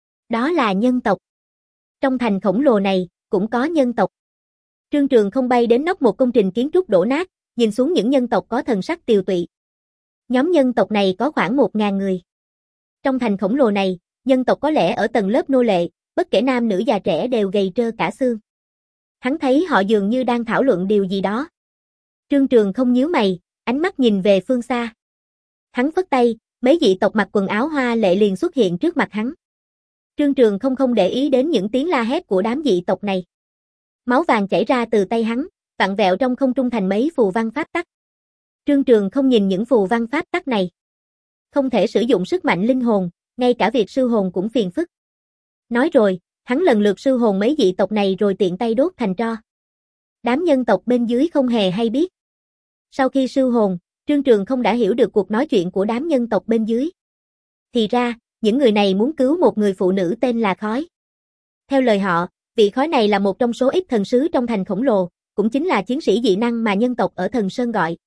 đó là nhân tộc. Trong thành khổng lồ này, cũng có nhân tộc. Trương Trường không bay đến nóc một công trình kiến trúc đổ nát, nhìn xuống những nhân tộc có thần sắc tiều tụy. Nhóm nhân tộc này có khoảng một ngàn người. Trong thành khổng lồ này, nhân tộc có lẽ ở tầng lớp nô lệ, bất kể nam nữ già trẻ đều gầy trơ cả xương. Hắn thấy họ dường như đang thảo luận điều gì đó. Trương Trường không nhíu mày, ánh mắt nhìn về phương xa. Hắn phất tay, mấy dị tộc mặc quần áo hoa lệ liền xuất hiện trước mặt hắn. Trương Trường không không để ý đến những tiếng la hét của đám dị tộc này. Máu vàng chảy ra từ tay hắn, vặn vẹo trong không trung thành mấy phù văn pháp tắc. Trương Trường không nhìn những phù văn pháp tắc này. Không thể sử dụng sức mạnh linh hồn, ngay cả việc sư hồn cũng phiền phức. Nói rồi, hắn lần lượt sư hồn mấy dị tộc này rồi tiện tay đốt thành tro. Đám nhân tộc bên dưới không hề hay biết. Sau khi sư hồn, Trương Trường không đã hiểu được cuộc nói chuyện của đám nhân tộc bên dưới. Thì ra, những người này muốn cứu một người phụ nữ tên là Khói. Theo lời họ, vị Khói này là một trong số ít thần sứ trong thành khổng lồ, cũng chính là chiến sĩ dị năng mà nhân tộc ở Thần Sơn gọi.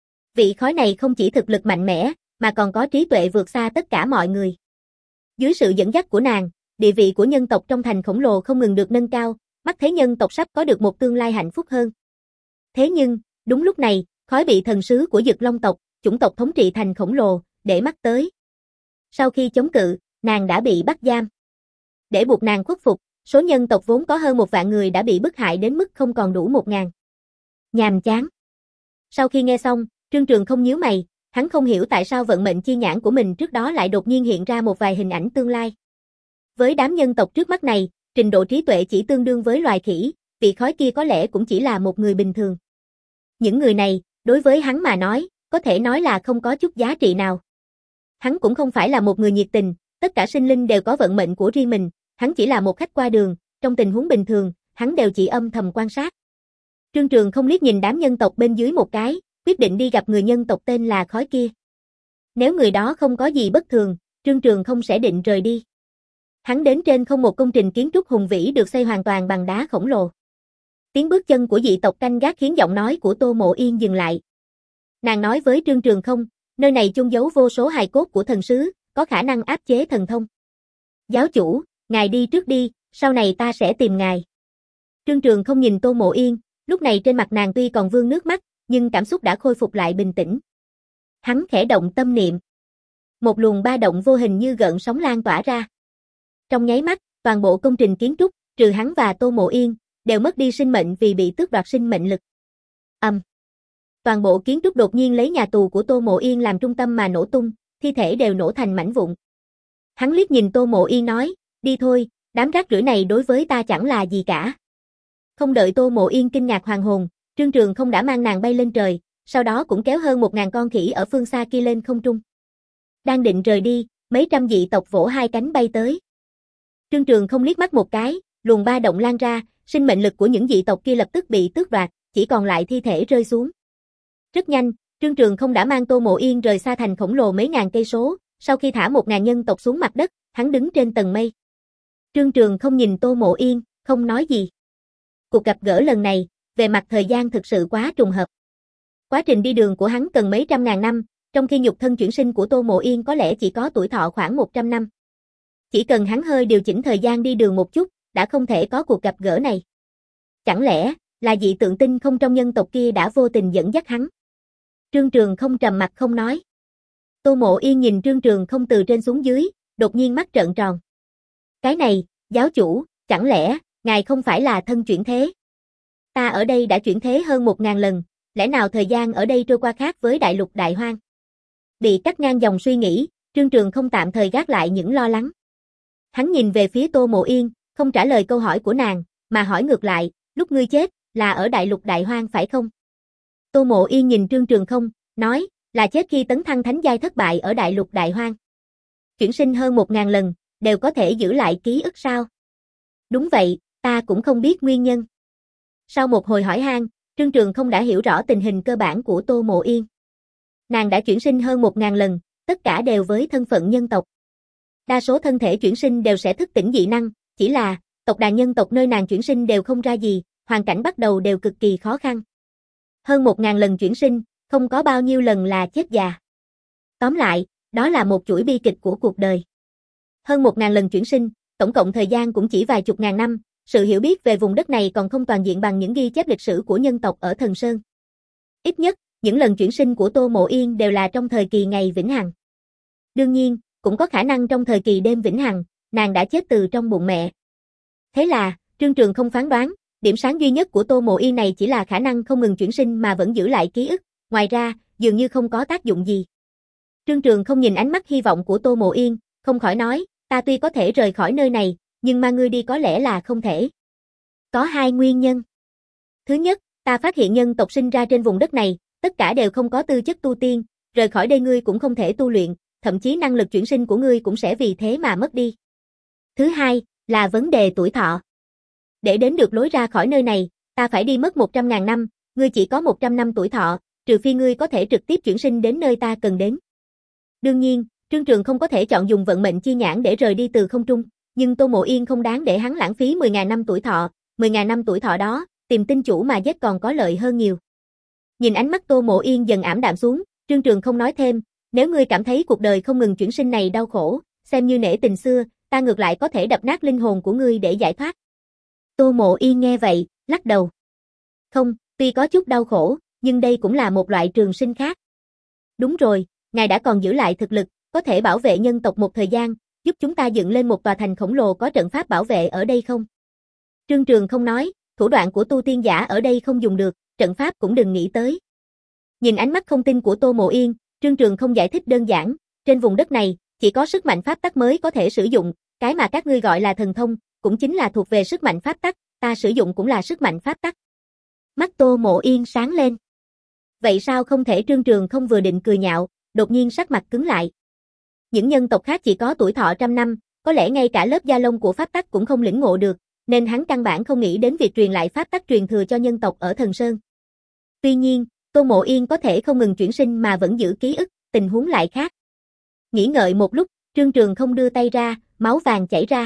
Vị Khói này không chỉ thực lực mạnh mẽ, mà còn có trí tuệ vượt xa tất cả mọi người. Dưới sự dẫn dắt của nàng, địa vị của nhân tộc trong thành khổng lồ không ngừng được nâng cao, mắt thấy nhân tộc sắp có được một tương lai hạnh phúc hơn. Thế nhưng, đúng lúc này, Khói bị thần sứ của Dực Long tộc, chủng tộc thống trị thành khổng lồ, để mắt tới. Sau khi chống cự, nàng đã bị bắt giam. Để buộc nàng khuất phục, số nhân tộc vốn có hơn một vạn người đã bị bức hại đến mức không còn đủ một ngàn. Nhàm chán. Sau khi nghe xong, Trương Trường không nhíu mày, hắn không hiểu tại sao vận mệnh chi nhãn của mình trước đó lại đột nhiên hiện ra một vài hình ảnh tương lai. Với đám nhân tộc trước mắt này, trình độ trí tuệ chỉ tương đương với loài khỉ, vị Khói kia có lẽ cũng chỉ là một người bình thường. Những người này, đối với hắn mà nói, có thể nói là không có chút giá trị nào. Hắn cũng không phải là một người nhiệt tình, tất cả sinh linh đều có vận mệnh của riêng mình, hắn chỉ là một khách qua đường, trong tình huống bình thường, hắn đều chỉ âm thầm quan sát. Trương Trường không liếc nhìn đám nhân tộc bên dưới một cái, quyết định đi gặp người nhân tộc tên là Khói kia. Nếu người đó không có gì bất thường, Trương Trường không sẽ định rời đi. Hắn đến trên không một công trình kiến trúc hùng vĩ được xây hoàn toàn bằng đá khổng lồ. Tiếng bước chân của dị tộc canh gác khiến giọng nói của Tô Mộ Yên dừng lại. Nàng nói với Trương Trường không, nơi này chôn giấu vô số hài cốt của thần sứ, có khả năng áp chế thần thông. Giáo chủ, ngài đi trước đi, sau này ta sẽ tìm ngài. Trương Trường không nhìn Tô Mộ Yên, lúc này trên mặt nàng tuy còn vương nước mắt, nhưng cảm xúc đã khôi phục lại bình tĩnh. Hắn khẽ động tâm niệm. Một luồng ba động vô hình như gợn sóng lan tỏa ra. Trong nháy mắt, toàn bộ công trình kiến trúc, trừ hắn và Tô Mộ Yên, đều mất đi sinh mệnh vì bị tước đoạt sinh mệnh lực. Ầm. Um. Toàn bộ kiến trúc đột nhiên lấy nhà tù của Tô Mộ Yên làm trung tâm mà nổ tung, thi thể đều nổ thành mảnh vụn. Hắn liếc nhìn Tô Mộ Yên nói, đi thôi, đám rác rưởi này đối với ta chẳng là gì cả. Không đợi Tô Mộ Yên kinh ngạc hoàn hồn, Trương Trường không đã mang nàng bay lên trời, sau đó cũng kéo hơn một ngàn con khỉ ở phương xa kia lên không trung. Đang định rời đi, mấy trăm dị tộc vỗ hai cánh bay tới. Trương Trường không liếc mắt một cái, luồng ba động lan ra, sinh mệnh lực của những dị tộc kia lập tức bị tước đoạt, chỉ còn lại thi thể rơi xuống. Rất nhanh, Trương Trường không đã mang Tô Mộ Yên rời xa thành khổng lồ mấy ngàn cây số, sau khi thả một ngàn nhân tộc xuống mặt đất, hắn đứng trên tầng mây. Trương Trường không nhìn Tô Mộ Yên, không nói gì. Cuộc gặp gỡ lần này, về mặt thời gian thực sự quá trùng hợp. Quá trình đi đường của hắn cần mấy trăm ngàn năm, trong khi nhục thân chuyển sinh của Tô Mộ Yên có lẽ chỉ có tuổi thọ khoảng một trăm năm. Chỉ cần hắn hơi điều chỉnh thời gian đi đường một chút, đã không thể có cuộc gặp gỡ này. Chẳng lẽ, là dị tượng tinh không trong nhân tộc kia đã vô tình dẫn dắt hắn? Trương Trường không trầm mặt không nói. Tô Mộ Yên nhìn Trương Trường không từ trên xuống dưới, đột nhiên mắt trợn tròn. Cái này, giáo chủ, chẳng lẽ, ngài không phải là thân chuyển thế? Ta ở đây đã chuyển thế hơn một ngàn lần, lẽ nào thời gian ở đây trôi qua khác với đại lục đại hoang? Bị cắt ngang dòng suy nghĩ, Trương Trường không tạm thời gác lại những lo lắng. Hắn nhìn về phía Tô Mộ Yên, không trả lời câu hỏi của nàng, mà hỏi ngược lại, lúc ngươi chết, là ở đại lục đại hoang phải không? Tô Mộ Yên nhìn Trương Trường không, nói, là chết khi tấn thăng thánh giai thất bại ở đại lục đại hoang. Chuyển sinh hơn một ngàn lần, đều có thể giữ lại ký ức sao? Đúng vậy, ta cũng không biết nguyên nhân. Sau một hồi hỏi han, Trương Trường không đã hiểu rõ tình hình cơ bản của Tô Mộ Yên. Nàng đã chuyển sinh hơn một ngàn lần, tất cả đều với thân phận nhân tộc. Đa số thân thể chuyển sinh đều sẽ thức tỉnh dị năng, chỉ là, tộc đàn nhân tộc nơi nàng chuyển sinh đều không ra gì, hoàn cảnh bắt đầu đều cực kỳ khó khăn. Hơn một ngàn lần chuyển sinh, không có bao nhiêu lần là chết già. Tóm lại, đó là một chuỗi bi kịch của cuộc đời. Hơn một ngàn lần chuyển sinh, tổng cộng thời gian cũng chỉ vài chục ngàn năm, sự hiểu biết về vùng đất này còn không toàn diện bằng những ghi chép lịch sử của nhân tộc ở Thần Sơn. Ít nhất, những lần chuyển sinh của Tô Mộ Yên đều là trong thời kỳ ngày vĩnh hằng. Đương nhiên, cũng có khả năng trong thời kỳ đêm vĩnh hằng, nàng đã chết từ trong bụng mẹ. Thế là, Trương Trường không phán đoán, điểm sáng duy nhất của Tô Mộ Yên này chỉ là khả năng không ngừng chuyển sinh mà vẫn giữ lại ký ức, ngoài ra, dường như không có tác dụng gì. Trương Trường không nhìn ánh mắt hy vọng của Tô Mộ Yên, không khỏi nói, ta tuy có thể rời khỏi nơi này, nhưng mà ngươi đi có lẽ là không thể. Có hai nguyên nhân. Thứ nhất, ta phát hiện nhân tộc sinh ra trên vùng đất này, tất cả đều không có tư chất tu tiên, rời khỏi đây ngươi cũng không thể tu luyện, thậm chí năng lực chuyển sinh của ngươi cũng sẽ vì thế mà mất đi. Thứ hai, là vấn đề tuổi thọ. Để đến được lối ra khỏi nơi này, ta phải đi mất một trăm ngàn năm, ngươi chỉ có một trăm năm tuổi thọ, trừ phi ngươi có thể trực tiếp chuyển sinh đến nơi ta cần đến. Đương nhiên, Trương Trường không có thể chọn dùng vận mệnh chi nhãn để rời đi từ không trung, nhưng Tô Mộ Yên không đáng để hắn lãng phí mười ngàn năm tuổi thọ, mười ngàn năm tuổi thọ đó, tìm tinh chủ mà giết còn có lợi hơn nhiều. Nhìn ánh mắt Tô Mộ Yên dần ảm đạm xuống, Trương Trường không nói thêm, nếu ngươi cảm thấy cuộc đời không ngừng chuyển sinh này đau khổ, xem như nể tình xưa, ta ngược lại có thể đập nát linh hồn của ngươi để giải thoát. Tô Mộ Yên nghe vậy, lắc đầu. Không, tuy có chút đau khổ, nhưng đây cũng là một loại trường sinh khác. Đúng rồi, ngài đã còn giữ lại thực lực, có thể bảo vệ nhân tộc một thời gian, giúp chúng ta dựng lên một tòa thành khổng lồ có trận pháp bảo vệ ở đây không? Trương Trường không nói, thủ đoạn của tu tiên giả ở đây không dùng được, trận pháp cũng đừng nghĩ tới. Nhìn ánh mắt không tin của Tô Mộ Yên, Trương Trường không giải thích đơn giản, trên vùng đất này, chỉ có sức mạnh pháp tắc mới có thể sử dụng, cái mà các ngươi gọi là thần thông, cũng chính là thuộc về sức mạnh pháp tắc, ta sử dụng cũng là sức mạnh pháp tắc. Mắt Tô Mộ Yên sáng lên. Vậy sao không thể? Trương Trường không vừa định cười nhạo, đột nhiên sắc mặt cứng lại. Những nhân tộc khác chỉ có tuổi thọ trăm năm, có lẽ ngay cả lớp da lông của pháp tắc cũng không lĩnh ngộ được, nên hắn căn bản không nghĩ đến việc truyền lại pháp tắc truyền thừa cho nhân tộc ở Thần Sơn. Tuy nhiên, Tô Mộ Yên có thể không ngừng chuyển sinh mà vẫn giữ ký ức, tình huống lại khác. Nghĩ ngợi một lúc, Trương Trường không đưa tay ra, máu vàng chảy ra.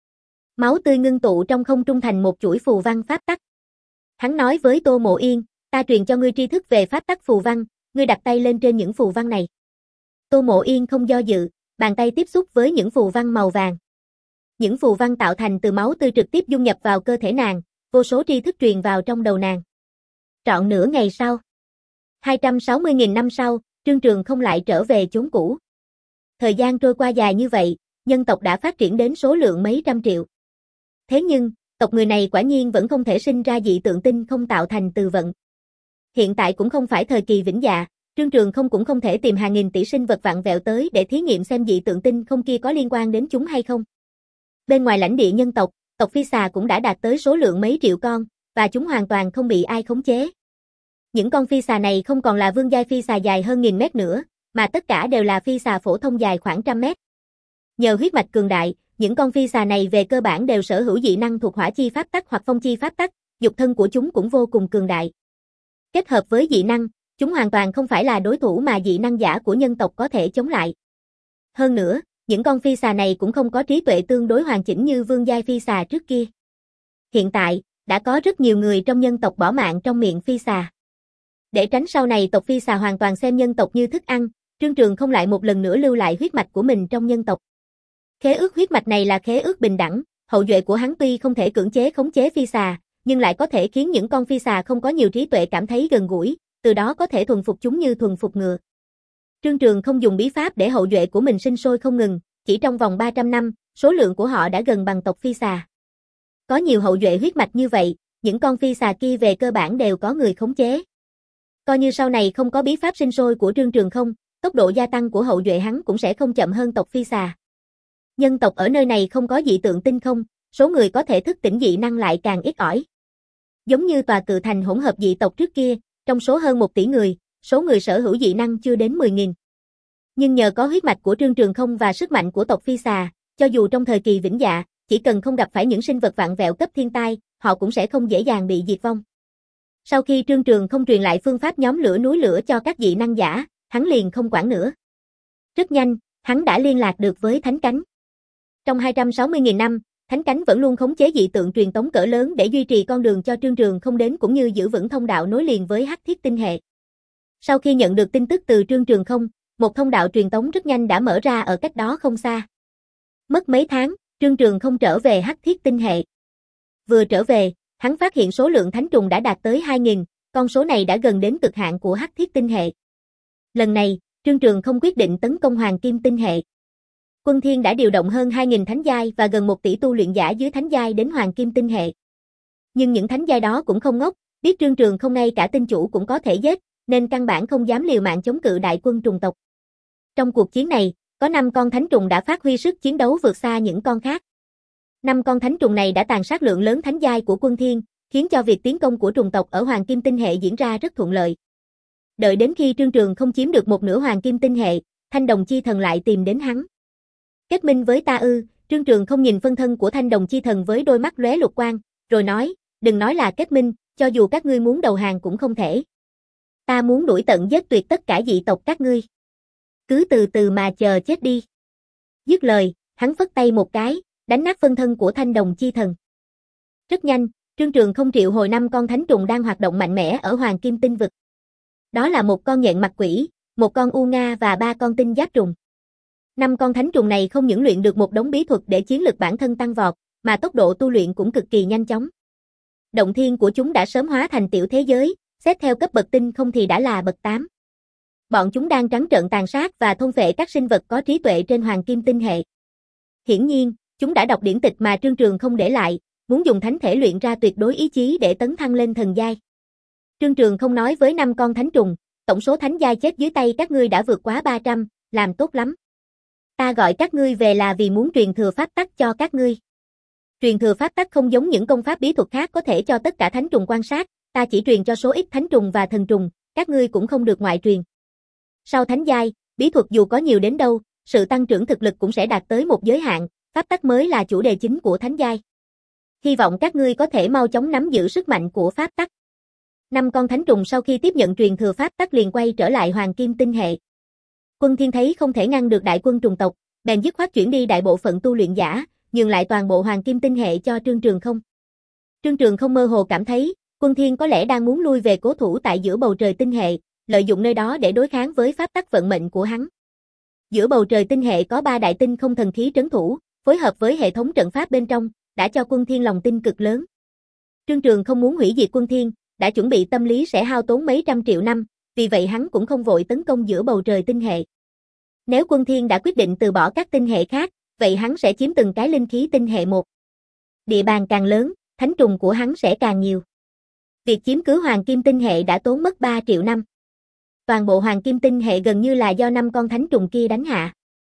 Máu tươi ngưng tụ trong không trung thành một chuỗi phù văn pháp tắc. Hắn nói với Tô Mộ Yên, ta truyền cho ngươi tri thức về pháp tắc phù văn, ngươi đặt tay lên trên những phù văn này. Tô Mộ Yên không do dự, bàn tay tiếp xúc với những phù văn màu vàng. Những phù văn tạo thành từ máu tươi trực tiếp dung nhập vào cơ thể nàng, vô số tri thức truyền vào trong đầu nàng. Trọn nửa ngày sau, hai trăm sáu mươi nghìn năm sau, Trương Trường không lại trở về chốn cũ. Thời gian trôi qua dài như vậy, nhân tộc đã phát triển đến số lượng mấy trăm triệu. Thế nhưng, tộc người này quả nhiên vẫn không thể sinh ra dị tượng tinh không tạo thành từ vận. Hiện tại cũng không phải thời kỳ vĩnh dạ, Trương Trường không cũng không thể tìm hàng nghìn tỷ sinh vật vặn vẹo tới để thí nghiệm xem dị tượng tinh không kia có liên quan đến chúng hay không. Bên ngoài lãnh địa nhân tộc, tộc phi xà cũng đã đạt tới số lượng mấy triệu con, và chúng hoàn toàn không bị ai khống chế. Những con phi xà này không còn là vương giai phi xà dài hơn nghìn mét nữa, mà tất cả đều là phi xà phổ thông dài khoảng trăm mét. Nhờ huyết mạch cường đại, những con phi xà này về cơ bản đều sở hữu dị năng thuộc hỏa chi pháp tắc hoặc phong chi pháp tắc, nhục thân của chúng cũng vô cùng cường đại. Kết hợp với dị năng, chúng hoàn toàn không phải là đối thủ mà dị năng giả của nhân tộc có thể chống lại. Hơn nữa, những con phi xà này cũng không có trí tuệ tương đối hoàn chỉnh như vương giai phi xà trước kia. Hiện tại, đã có rất nhiều người trong nhân tộc bỏ mạng trong miệng phi xà. Để tránh sau này tộc phi xà hoàn toàn xem nhân tộc như thức ăn, Trương Trường không lại một lần nữa lưu lại huyết mạch của mình trong nhân tộc. Khế ước huyết mạch này là khế ước bình đẳng, hậu duệ của hắn tuy không thể cưỡng chế khống chế phi xà, nhưng lại có thể khiến những con phi xà không có nhiều trí tuệ cảm thấy gần gũi, từ đó có thể thuần phục chúng như thuần phục ngựa. Trương Trường không dùng bí pháp để hậu duệ của mình sinh sôi không ngừng, chỉ trong vòng ba trăm năm, số lượng của họ đã gần bằng tộc phi xà. Có nhiều hậu duệ huyết mạch như vậy, những con phi xà kia về cơ bản đều có người khống chế. Coi như sau này không có bí pháp sinh sôi của Trương Trường không, tốc độ gia tăng của hậu duệ hắn cũng sẽ không chậm hơn tộc phi xà. Nhân tộc ở nơi này không có dị tượng tinh không, số người có thể thức tỉnh dị năng lại càng ít ỏi. Giống như tòa cự thành hỗn hợp dị tộc trước kia, trong số hơn một tỷ người, số người sở hữu dị năng chưa đến mười nghìn. Nhưng nhờ có huyết mạch của Trương Trường không và sức mạnh của tộc phi xà, cho dù trong thời kỳ vĩnh dạ, chỉ cần không gặp phải những sinh vật vạn vẹo cấp thiên tai, họ cũng sẽ không dễ dàng bị diệt vong. Sau khi Trương Trường không truyền lại phương pháp nhóm lửa núi lửa cho các dị năng giả, hắn liền không quản nữa. Rất nhanh, hắn đã liên lạc được với Thánh Cánh. Trong hai trăm sáu mươi nghìn năm, Thánh Cánh vẫn luôn khống chế dị tượng truyền tống cỡ lớn để duy trì con đường cho Trương Trường Không đến cũng như giữ vững thông đạo nối liền với Hắc Thiết tinh hệ. Sau khi nhận được tin tức từ Trương Trường Không, một thông đạo truyền tống rất nhanh đã mở ra ở cách đó không xa. Mất mấy tháng, Trương Trường Không trở về Hắc Thiết tinh hệ. Vừa trở về, hắn phát hiện số lượng thánh trùng đã đạt tới hai nghìn, con số này đã gần đến cực hạn của Hắc Thiết tinh hệ. Lần này, Trương Trường Không quyết định tấn công Hoàng Kim tinh hệ. Quân Thiên đã điều động hơn hai nghìn thánh giai và gần một tỷ tu luyện giả dưới thánh giai đến Hoàng Kim tinh hệ. Nhưng những thánh giai đó cũng không ngốc, biết Trương Trường Không ngay cả tinh chủ cũng có thể giết, nên căn bản không dám liều mạng chống cự đại quân trùng tộc. Trong cuộc chiến này, có năm con thánh trùng đã phát huy sức chiến đấu vượt xa những con khác. Năm con thánh trùng này đã tàn sát lượng lớn thánh giai của Quân Thiên, khiến cho việc tiến công của trùng tộc ở Hoàng Kim tinh hệ diễn ra rất thuận lợi. Đợi đến khi Trương Trường Không chiếm được một nửa Hoàng Kim tinh hệ, Thanh Đồng Chi Thần lại tìm đến hắn. Kết minh với ta ư? Trương Trường Không nhìn phân thân của Thanh Đồng Chi Thần với đôi mắt lóe lục quang, rồi nói, đừng nói là kết minh, cho dù các ngươi muốn đầu hàng cũng không thể. Ta muốn đuổi tận giết tuyệt tất cả dị tộc các ngươi. Cứ từ từ mà chờ chết đi. Dứt lời, hắn phất tay một cái, đánh nát phân thân của Thanh Đồng Chi Thần. Rất nhanh, Trương Trường Không triệu hồi năm con thánh trùng đang hoạt động mạnh mẽ ở Hoàng Kim tinh vực. Đó là một con nhện mặt quỷ, một con u nga và ba con tinh giáp trùng. Năm con thánh trùng này không những luyện được một đống bí thuật để chiến lực bản thân tăng vọt, mà tốc độ tu luyện cũng cực kỳ nhanh chóng. Động thiên của chúng đã sớm hóa thành tiểu thế giới, xét theo cấp bậc tinh không thì đã là bậc tám. Bọn chúng đang trắng trợn tàn sát và thôn phệ các sinh vật có trí tuệ trên Hoàng Kim tinh hệ. Hiển nhiên, chúng đã đọc điển tịch mà Trương Trường không để lại, muốn dùng thánh thể luyện ra tuyệt đối ý chí để tấn thăng lên thần giai. Trương Trường không nói với năm con thánh trùng, tổng số thánh giai chết dưới tay các ngươi đã vượt quá ba trăm, làm tốt lắm. Ta gọi các ngươi về là vì muốn truyền thừa pháp tắc cho các ngươi. Truyền thừa pháp tắc không giống những công pháp bí thuật khác có thể cho tất cả thánh trùng quan sát, ta chỉ truyền cho số ít thánh trùng và thần trùng, các ngươi cũng không được ngoại truyền. Sau thánh giai, bí thuật dù có nhiều đến đâu, sự tăng trưởng thực lực cũng sẽ đạt tới một giới hạn, pháp tắc mới là chủ đề chính của thánh giai. Hy vọng các ngươi có thể mau chóng nắm giữ sức mạnh của pháp tắc. Năm con thánh trùng sau khi tiếp nhận truyền thừa pháp tắc liền quay trở lại Hoàng Kim tinh hệ. Quân Thiên thấy không thể ngăn được đại quân trùng tộc, bèn dứt khoát chuyển đi đại bộ phận tu luyện giả, nhường lại toàn bộ Hoàng Kim tinh hệ cho Trương Trường Không. Trương Trường Không mơ hồ cảm thấy, Quân Thiên có lẽ đang muốn lui về cố thủ tại giữa bầu trời tinh hệ, lợi dụng nơi đó để đối kháng với pháp tắc vận mệnh của hắn. Giữa bầu trời tinh hệ có ba đại tinh không thần khí trấn thủ, phối hợp với hệ thống trận pháp bên trong, đã cho Quân Thiên lòng tin cực lớn. Trương Trường không muốn hủy diệt Quân Thiên, đã chuẩn bị tâm lý sẽ hao tốn mấy trăm triệu năm, vì vậy hắn cũng không vội tấn công giữa bầu trời tinh hệ. Nếu Quân Thiên đã quyết định từ bỏ các tinh hệ khác, vậy hắn sẽ chiếm từng cái linh khí tinh hệ một. Địa bàn càng lớn, thánh trùng của hắn sẽ càng nhiều. Việc chiếm cứ Hoàng Kim tinh hệ đã tốn mất ba triệu năm. Toàn bộ Hoàng Kim tinh hệ gần như là do năm con thánh trùng kia đánh hạ.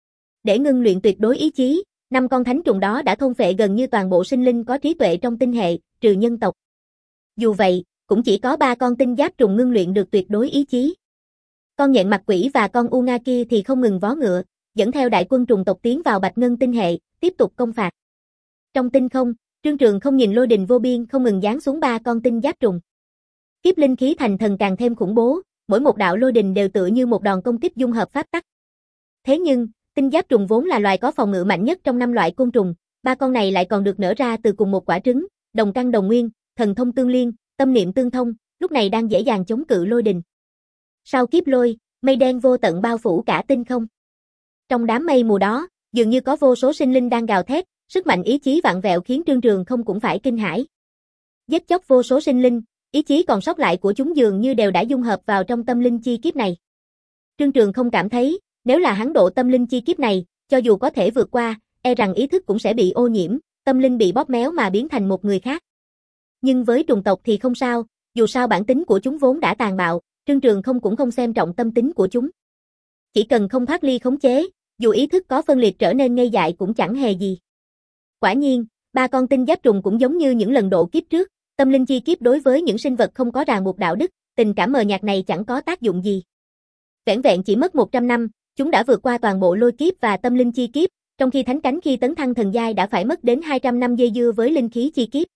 Để ngưng luyện tuyệt đối ý chí, năm con thánh trùng đó đã thôn phệ gần như toàn bộ sinh linh có trí tuệ trong tinh hệ, trừ nhân tộc. Dù vậy, cũng chỉ có ba con tinh giáp trùng ngưng luyện được tuyệt đối ý chí. Con nhện mặt quỷ và con u nga kia thì không ngừng vó ngựa, dẫn theo đại quân trùng tộc tiến vào Bạch Ngân tinh hệ, tiếp tục công phạt. Trong tinh không, Trương Trường không nhìn lôi đình vô biên không ngừng giáng xuống ba con tinh giáp trùng. Kiếp linh khí thành thần càng thêm khủng bố, mỗi một đạo lôi đình đều tựa như một đòn công kích dung hợp pháp tắc. Thế nhưng, tinh giáp trùng vốn là loài có phòng ngự mạnh nhất trong năm loại côn trùng, ba con này lại còn được nở ra từ cùng một quả trứng, đồng căn đồng nguyên, thần thông tương liên, tâm niệm tương thông, lúc này đang dễ dàng chống cự lôi đình. Sau kiếp lôi, mây đen vô tận bao phủ cả tinh không. Trong đám mây mù đó, dường như có vô số sinh linh đang gào thét, sức mạnh ý chí vạn vẹo khiến Trương Trường không cũng phải kinh hãi. Giết chóc vô số sinh linh, ý chí còn sót lại của chúng dường như đều đã dung hợp vào trong tâm linh chi kiếp này. Trương Trường không cảm thấy, nếu là hắn độ tâm linh chi kiếp này, cho dù có thể vượt qua, e rằng ý thức cũng sẽ bị ô nhiễm, tâm linh bị bóp méo mà biến thành một người khác. Nhưng với trùng tộc thì không sao, dù sao bản tính của chúng vốn đã tàn bạo, Trương Trường không cũng không xem trọng tâm tính của chúng. Chỉ cần không thoát ly khống chế, dù ý thức có phân liệt trở nên ngây dại cũng chẳng hề gì. Quả nhiên, ba con tinh giáp trùng cũng giống như những lần độ kiếp trước, tâm linh chi kiếp đối với những sinh vật không có ràng buộc đạo đức, tình cảm mờ nhạt này chẳng có tác dụng gì. Vẻn vẹn chỉ mất một trăm năm, chúng đã vượt qua toàn bộ lôi kiếp và tâm linh chi kiếp, trong khi thánh cánh khi tấn thăng thần giai đã phải mất đến hai trăm năm dây dưa với linh khí chi kiếp.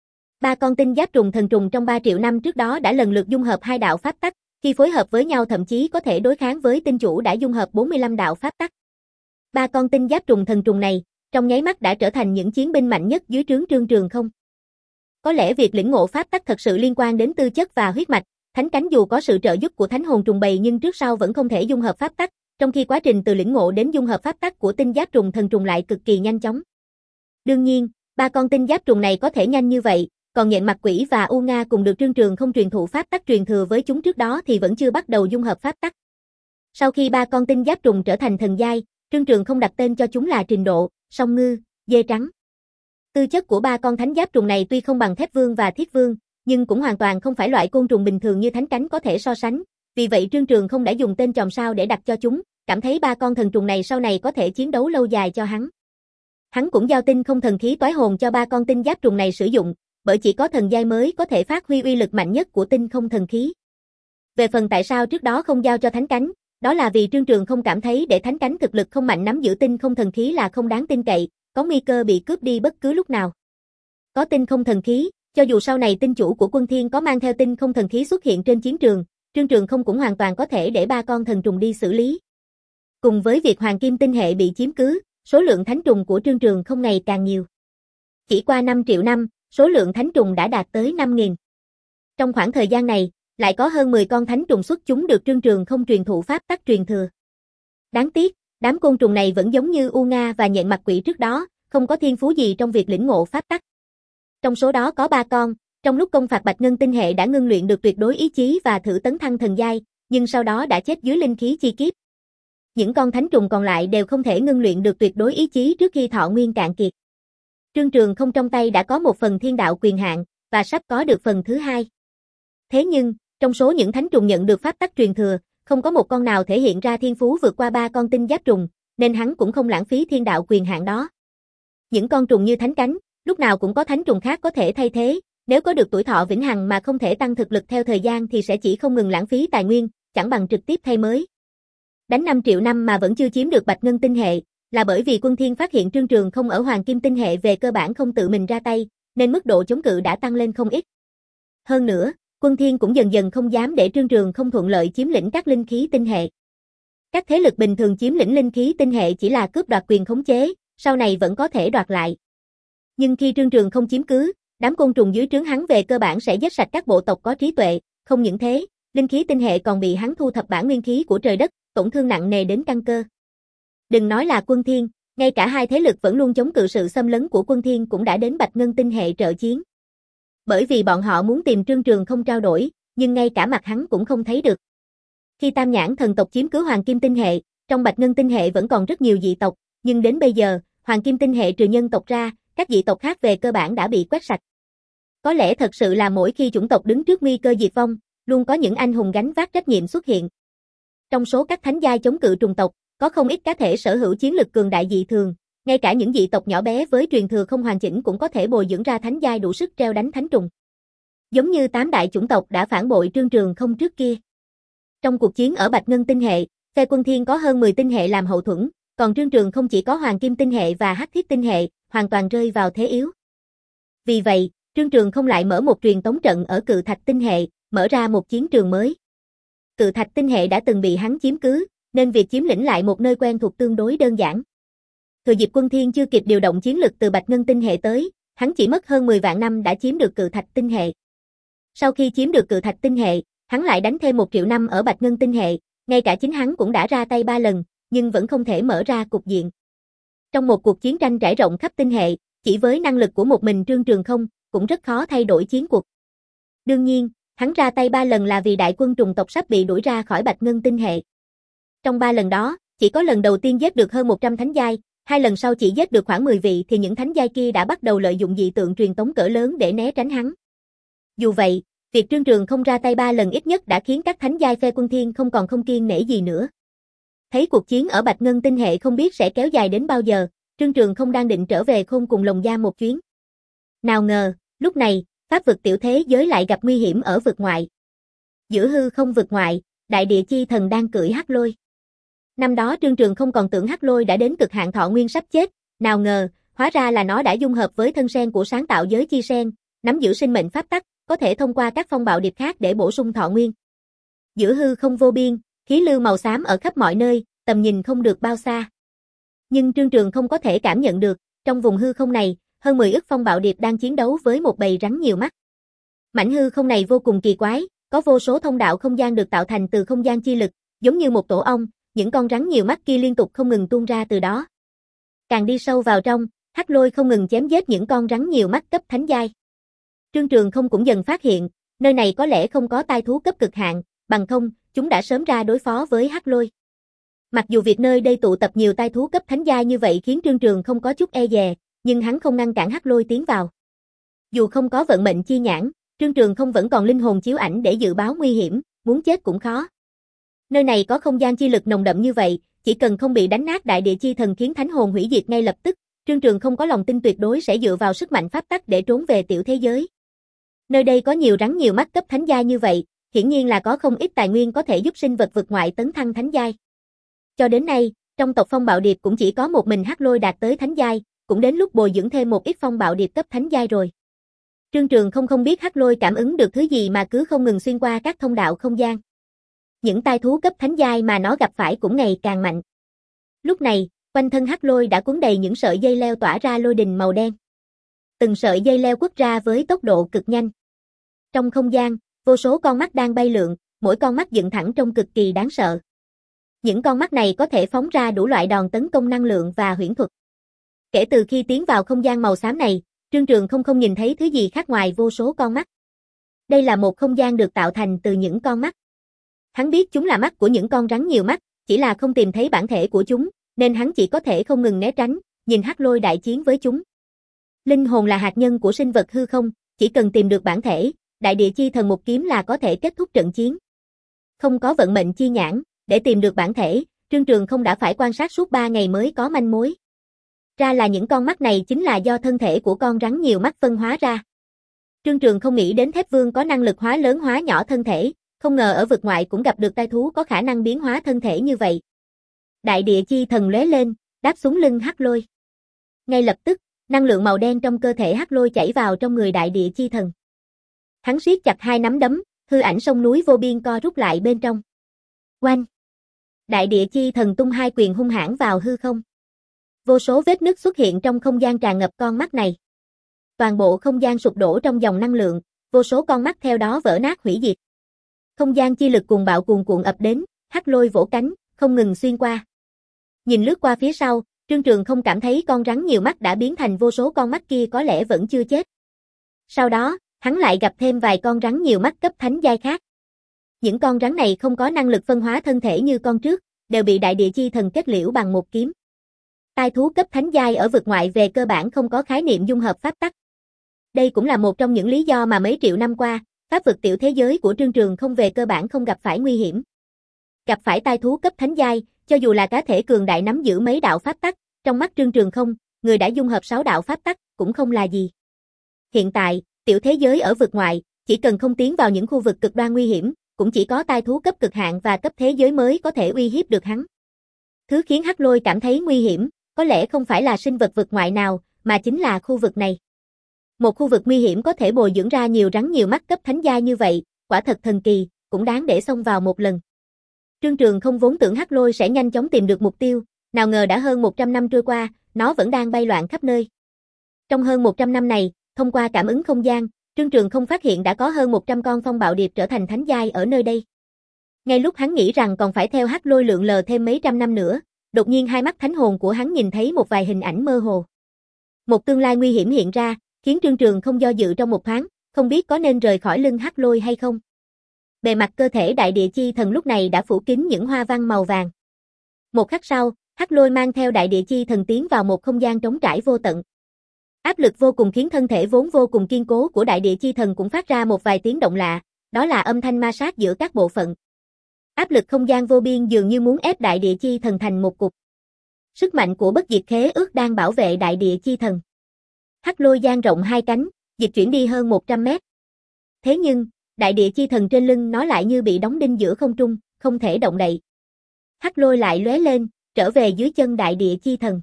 Ba con tinh giáp trùng thần trùng trong ba triệu năm trước đó đã lần lượt dung hợp hai đạo pháp tắc, khi phối hợp với nhau thậm chí có thể đối kháng với tinh chủ đã dung hợp bốn mươi lăm đạo pháp tắc. Ba con tinh giáp trùng thần trùng này, trong nháy mắt đã trở thành những chiến binh mạnh nhất dưới trướng Trương Trường Không. Có lẽ việc lĩnh ngộ pháp tắc thật sự liên quan đến tư chất và huyết mạch, thánh cánh dù có sự trợ giúp của thánh hồn trùng bầy nhưng trước sau vẫn không thể dung hợp pháp tắc, trong khi quá trình từ lĩnh ngộ đến dung hợp pháp tắc của tinh giáp trùng thần trùng lại cực kỳ nhanh chóng. Đương nhiên, ba con tinh giáp trùng này có thể nhanh như vậy, còn nhện mặt quỷ và U Nga cùng được Trương Trường Không truyền thụ pháp tắc truyền thừa với chúng trước đó thì vẫn chưa bắt đầu dung hợp pháp tắc. Sau khi ba con tinh giáp trùng trở thành thần giai, Trương Trường Không đặt tên cho chúng là Trình Độ, Song Ngư, Dê Trắng. Tư chất của ba con thánh giáp trùng này tuy không bằng Thép Vương và Thiết Vương, nhưng cũng hoàn toàn không phải loại côn trùng bình thường như thánh cánh có thể so sánh, vì vậy Trương Trường Không đã dùng tên chòm sao để đặt cho chúng, cảm thấy ba con thần trùng này sau này có thể chiến đấu lâu dài cho hắn. Hắn cũng giao tinh không thần khí toái hồn cho ba con tinh giáp trùng này sử dụng, bởi chỉ có thần giai mới có thể phát huy uy lực mạnh nhất của tinh không thần khí. Về phần tại sao trước đó không giao cho thánh cánh, đó là vì Trương Trường Không cảm thấy để thánh cánh thực lực không mạnh nắm giữ tinh không thần khí là không đáng tin cậy, có nguy cơ bị cướp đi bất cứ lúc nào. Có tinh không thần khí, cho dù sau này tinh chủ của Quân Thiên có mang theo tinh không thần khí xuất hiện trên chiến trường, Trương Trường Không cũng hoàn toàn có thể để ba con thần trùng đi xử lý. Cùng với việc hoàng kim tinh hệ bị chiếm cứ, số lượng thánh trùng của Trương Trường Không ngày càng nhiều. Chỉ qua năm triệu năm, số lượng thánh trùng đã đạt tới năm nghìn. Trong khoảng thời gian này, lại có hơn mười con thánh trùng xuất chúng được Trương Trường Không truyền thụ pháp tắc truyền thừa. Đáng tiếc, đám côn trùng này vẫn giống như U Nga và nhện mặt quỷ trước đó, không có thiên phú gì trong việc lĩnh ngộ pháp tắc. Trong số đó có ba con, trong lúc công phạt Bạch Ngân tinh hệ đã ngưng luyện được tuyệt đối ý chí và thử tấn thăng thần giai, nhưng sau đó đã chết dưới linh khí chi kiếp. Những con thánh trùng còn lại đều không thể ngưng luyện được tuyệt đối ý chí trước khi thọ nguyên cạn kiệt. Trương Trường Không trong tay đã có một phần thiên đạo quyền hạn, và sắp có được phần thứ hai. Thế nhưng, trong số những thánh trùng nhận được pháp tắc truyền thừa, không có một con nào thể hiện ra thiên phú vượt qua ba con tinh giáp trùng, nên hắn cũng không lãng phí thiên đạo quyền hạn đó. Những con trùng như thánh cánh, lúc nào cũng có thánh trùng khác có thể thay thế, nếu có được tuổi thọ vĩnh hằng mà không thể tăng thực lực theo thời gian thì sẽ chỉ không ngừng lãng phí tài nguyên, chẳng bằng trực tiếp thay mới. Đánh năm triệu năm mà vẫn chưa chiếm được Bạch Ngân tinh hệ, là bởi vì Quân Thiên phát hiện Trương Trường Không ở Hoàng Kim tinh hệ về cơ bản không tự mình ra tay, nên mức độ chống cự đã tăng lên không ít. Hơn nữa, Quân Thiên cũng dần dần không dám để Trương Trường Không thuận lợi chiếm lĩnh các linh khí tinh hệ. Các thế lực bình thường chiếm lĩnh linh khí tinh hệ chỉ là cướp đoạt quyền khống chế, sau này vẫn có thể đoạt lại. Nhưng khi Trương Trường Không chiếm cứ, đám côn trùng dưới trướng hắn về cơ bản sẽ giết sạch các bộ tộc có trí tuệ, không những thế, linh khí tinh hệ còn bị hắn thu thập bản nguyên khí của trời đất, tổn thương nặng nề đến căn cơ. Đừng nói là Quân Thiên, ngay cả hai thế lực vẫn luôn chống cự sự xâm lấn của Quân Thiên cũng đã đến Bạch Ngân tinh hệ trợ chiến. Bởi vì bọn họ muốn tìm Trương Trường Không trao đổi, nhưng ngay cả mặt hắn cũng không thấy được. Khi Tam Nhãn thần tộc chiếm cứ Hoàng Kim tinh hệ, trong Bạch Ngân tinh hệ vẫn còn rất nhiều dị tộc, nhưng đến bây giờ, Hoàng Kim tinh hệ trừ nhân tộc ra, các dị tộc khác về cơ bản đã bị quét sạch. Có lẽ thật sự là mỗi khi chủng tộc đứng trước nguy cơ diệt vong, luôn có những anh hùng gánh vác trách nhiệm xuất hiện. Trong số các thánh giai chống cự trùng tộc, có không ít cá thể sở hữu chiến lực cường đại dị thường, ngay cả những dị tộc nhỏ bé với truyền thừa không hoàn chỉnh cũng có thể bồi dưỡng ra thánh giai đủ sức treo đánh thánh trùng. Giống như tám đại chủng tộc đã phản bội Trương Trường Không trước kia. Trong cuộc chiến ở Bạch Ngân tinh hệ, phe Quân Thiên có hơn mười tinh hệ làm hậu thuẫn, còn Trương Trường Không chỉ có Hoàng Kim tinh hệ và Hắc Thiết tinh hệ, hoàn toàn rơi vào thế yếu. Vì vậy, Trương Trường Không lại mở một truyền tống trận ở Cự Thạch tinh hệ, mở ra một chiến trường mới. Cự Thạch tinh hệ đã từng bị hắn chiếm cứ, nên việc chiếm lĩnh lại một nơi quen thuộc tương đối đơn giản. Thừa dịp Quân Thiên chưa kịp điều động chiến lực từ Bạch Ngân tinh hệ tới, hắn chỉ mất hơn mười vạn năm đã chiếm được Cự Thạch tinh hệ. Sau khi chiếm được Cự Thạch tinh hệ, hắn lại đánh thêm một triệu năm ở Bạch Ngân tinh hệ, ngay cả chính hắn cũng đã ra tay ba lần, nhưng vẫn không thể mở ra cục diện. Trong một cuộc chiến tranh trải rộng khắp tinh hệ, chỉ với năng lực của một mình Trương Trường Không, cũng rất khó thay đổi chiến cuộc. Đương nhiên, hắn ra tay ba lần là vì đại quân trùng tộc sắp bị đuổi ra khỏi Bạch Ngân tinh hệ. Trong ba lần đó, chỉ có lần đầu tiên giết được hơn một trăm thánh giai, hai lần sau chỉ giết được khoảng mười vị thì những thánh giai kia đã bắt đầu lợi dụng dị tượng truyền tống cỡ lớn để né tránh hắn. Dù vậy, việc Trương Trường Không ra tay ba lần ít nhất đã khiến các thánh giai phe Quân Thiên không còn không kiêng nể gì nữa. Thấy cuộc chiến ở Bạch Ngân tinh hệ không biết sẽ kéo dài đến bao giờ, Trương Trường Không đang định trở về Khôn cùng Lồng Giam một chuyến. Nào ngờ, lúc này, pháp vực tiểu thế giới lại gặp nguy hiểm ở vực ngoại. Giữa hư không vực ngoại, đại địa chi thần đang cưỡi hắc lôi. Năm đó Trương Trường Không còn tưởng hắc lôi đã đến cực hạn thọ nguyên sắp chết, nào ngờ, hóa ra là nó đã dung hợp với thân sen của sáng tạo giới chi sen, nắm giữ sinh mệnh pháp tắc, có thể thông qua các phong bạo điệp khác để bổ sung thọ nguyên. Giữa hư không vô biên, khí lưu màu xám ở khắp mọi nơi, tầm nhìn không được bao xa. Nhưng Trương Trường không có thể cảm nhận được, Trong vùng hư không này, hơn mười ức phong bạo điệp đang chiến đấu với một bầy rắn nhiều mắt. Mảnh hư không này vô cùng kỳ quái, có vô số thông đạo không gian được tạo thành từ không gian chi lực, giống như một tổ ong, những con rắn nhiều mắt kia liên tục không ngừng tuôn ra từ đó. Càng đi sâu vào trong, Hắc Lôi không ngừng chém giết những con rắn nhiều mắt cấp thánh giai. Trương Trường Không cũng dần phát hiện, nơi này có lẽ không có tai thú cấp cực hạn, bằng không, chúng đã sớm ra đối phó với Hắc Lôi. Mặc dù việc nơi đây tụ tập nhiều tai thú cấp thánh giai như vậy khiến Trương Trường không có chút e dè, nhưng hắn không ngăn cản Hắc Lôi tiến vào. Dù không có vận mệnh chi nhãn, Trương Trường không vẫn còn linh hồn chiếu ảnh để dự báo nguy hiểm, muốn chết cũng khó. Nơi này có không gian chi lực nồng đậm như vậy, chỉ cần không bị đánh nát đại địa chi thần khiến thánh hồn hủy diệt ngay lập tức, Trương Trường không có lòng tin tuyệt đối sẽ dựa vào sức mạnh pháp tắc để trốn về tiểu thế giới. Nơi đây có nhiều rắn nhiều mắt cấp thánh giai như vậy, hiển nhiên là có không ít tài nguyên có thể giúp sinh vật vượt ngoại tấn thăng thánh giai. Cho đến nay, trong tộc phong bạo điệp cũng chỉ có một mình Hắc Lôi đạt tới thánh giai, cũng đến lúc bồi dưỡng thêm một ít phong bạo điệp cấp thánh giai rồi. Trương Trường không không biết Hắc Lôi cảm ứng được thứ gì mà cứ không ngừng xuyên qua các thông đạo không gian. Những tai thú cấp thánh giai mà nó gặp phải cũng ngày càng mạnh. Lúc này, quanh thân Hắc Lôi đã cuốn đầy những sợi dây leo tỏa ra lôi đình màu đen. Từng sợi dây leo quất ra với tốc độ cực nhanh. Trong không gian, vô số con mắt đang bay lượn, mỗi con mắt dựng thẳng trông cực kỳ đáng sợ. Những con mắt này có thể phóng ra đủ loại đòn tấn công năng lượng và huyễn thuật. Kể từ khi tiến vào không gian màu xám này, Trương Trường không không nhìn thấy thứ gì khác ngoài vô số con mắt. Đây là một không gian được tạo thành từ những con mắt. Hắn biết chúng là mắt của những con rắn nhiều mắt, chỉ là không tìm thấy bản thể của chúng, nên hắn chỉ có thể không ngừng né tránh, nhìn Hắc Lôi đại chiến với chúng. Linh hồn là hạt nhân của sinh vật hư không, chỉ cần tìm được bản thể, đại địa chi thần một kiếm là có thể kết thúc trận chiến. Không có vận mệnh chi nhãn, để tìm được bản thể, Trương Trường không đã phải quan sát suốt ba ngày mới có manh mối. Ra là những con mắt này chính là do thân thể của con rắn nhiều mắt phân hóa ra. Trương Trường không nghĩ đến Thép Vương có năng lực hóa lớn hóa nhỏ thân thể, không ngờ ở vực ngoại cũng gặp được tai thú có khả năng biến hóa thân thể như vậy. Đại địa chi thần lóe lên, đáp xuống lưng Hắc Lôi. Ngay lập tức, năng lượng màu đen trong cơ thể Hắc Lôi chảy vào trong người đại địa chi thần. Hắn siết chặt hai nắm đấm, hư ảnh sông núi vô biên co rút lại bên trong. Oanh! Đại địa chi thần tung hai quyền hung hãn vào hư không. Vô số vết nứt xuất hiện trong không gian tràn ngập con mắt này. Toàn bộ không gian sụp đổ trong dòng năng lượng, vô số con mắt theo đó vỡ nát hủy diệt. Không gian chi lực cuồng bạo cuồn cuộn ập đến, Hắc Lôi vỗ cánh, không ngừng xuyên qua. Nhìn lướt qua phía sau, Trương Trường không cảm thấy con rắn nhiều mắt đã biến thành vô số con mắt kia có lẽ vẫn chưa chết. Sau đó, hắn lại gặp thêm vài con rắn nhiều mắt cấp thánh giai khác. Những con rắn này không có năng lực phân hóa thân thể như con trước, đều bị đại địa chi thần kết liễu bằng một kiếm. Tai thú cấp thánh giai ở vực ngoại về cơ bản không có khái niệm dung hợp pháp tắc. Đây cũng là một trong những lý do mà mấy triệu năm qua, pháp vực tiểu thế giới của Trương Trường không về cơ bản không gặp phải nguy hiểm. Gặp phải tai thú cấp thánh giai, cho dù là cá thể cường đại nắm giữ mấy đạo pháp tắc, trong mắt Trương Trường không, người đã dung hợp sáu đạo pháp tắc cũng không là gì. Hiện tại, tiểu thế giới ở vực ngoại, chỉ cần không tiến vào những khu vực cực đoan nguy hiểm, cũng chỉ có tai thú cấp cực hạn và cấp thế giới mới có thể uy hiếp được hắn. Thứ khiến Hắc Lôi cảm thấy nguy hiểm, có lẽ không phải là sinh vật vực ngoại nào, mà chính là khu vực này. Một khu vực nguy hiểm có thể bồi dưỡng ra nhiều rắn nhiều mắt cấp thánh giai như vậy, quả thật thần kỳ, cũng đáng để xông vào một lần. Trương Trường không vốn tưởng Hắc Lôi sẽ nhanh chóng tìm được mục tiêu, nào ngờ đã hơn một trăm năm trôi qua, nó vẫn đang bay loạn khắp nơi. Trong hơn một trăm năm này, thông qua cảm ứng không gian, Trương Trường không phát hiện đã có hơn một trăm con phong bạo điệp trở thành thánh giai ở nơi đây. Ngay lúc hắn nghĩ rằng còn phải theo Hắc Lôi lượn lờ thêm mấy trăm năm nữa, đột nhiên hai mắt thánh hồn của hắn nhìn thấy một vài hình ảnh mơ hồ. Một tương lai nguy hiểm hiện ra, khiến Trương Trường không do dự trong một thoáng, không biết có nên rời khỏi lưng Hắc Lôi hay không. Bề mặt cơ thể đại địa chi thần lúc này đã phủ kín những hoa văn màu vàng. Một khắc sau, Hắc Lôi mang theo đại địa chi thần tiến vào một không gian trống trải vô tận. Áp lực vô cùng khiến thân thể vốn vô cùng kiên cố của đại địa chi thần cũng phát ra một vài tiếng động lạ, đó là âm thanh ma sát giữa các bộ phận. Áp lực không gian vô biên dường như muốn ép đại địa chi thần thành một cục. Sức mạnh của bất diệt khế ước đang bảo vệ đại địa chi thần. Hắc Lôi dang rộng hai cánh, dịch chuyển đi hơn một trăm mét. Thế nhưng, đại địa chi thần trên lưng nó lại như bị đóng đinh giữa không trung, không thể động đậy. Hắc Lôi lại lóe lên, trở về dưới chân đại địa chi thần.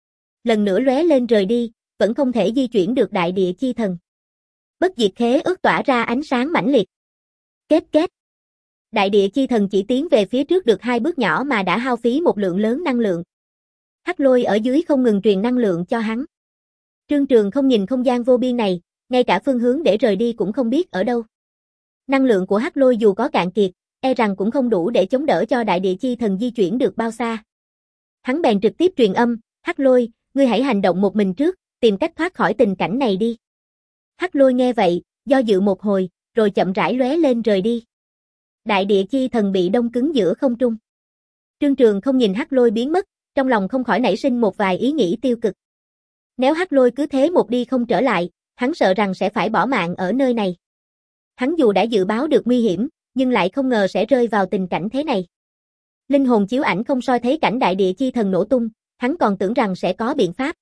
Lần nữa lóe lên rời đi, vẫn không thể di chuyển được đại địa chi thần. Bất diệt khế ước tỏa ra ánh sáng mãnh liệt. Kết kết. Đại địa chi thần chỉ tiến về phía trước được hai bước nhỏ mà đã hao phí một lượng lớn năng lượng. Hắc Lôi ở dưới không ngừng truyền năng lượng cho hắn. Trương Trường không nhìn không gian vô biên này, ngay cả phương hướng để rời đi cũng không biết ở đâu. Năng lượng của Hắc Lôi dù có cạn kiệt, e rằng cũng không đủ để chống đỡ cho đại địa chi thần di chuyển được bao xa. Hắn bèn trực tiếp truyền âm, Hắc Lôi, ngươi hãy hành động một mình trước, tìm cách thoát khỏi tình cảnh này đi. Hắc Lôi nghe vậy, do dự một hồi, rồi chậm rãi lóe lên rời đi. Đại địa chi thần bị đông cứng giữa không trung. Trương Trường không nhìn Hắc Lôi biến mất, trong lòng không khỏi nảy sinh một vài ý nghĩ tiêu cực. Nếu Hắc Lôi cứ thế một đi không trở lại, hắn sợ rằng sẽ phải bỏ mạng ở nơi này. Hắn dù đã dự báo được nguy hiểm, nhưng lại không ngờ sẽ rơi vào tình cảnh thế này. Linh hồn chiếu ảnh không soi thấy cảnh đại địa chi thần nổ tung, hắn còn tưởng rằng sẽ có biện pháp.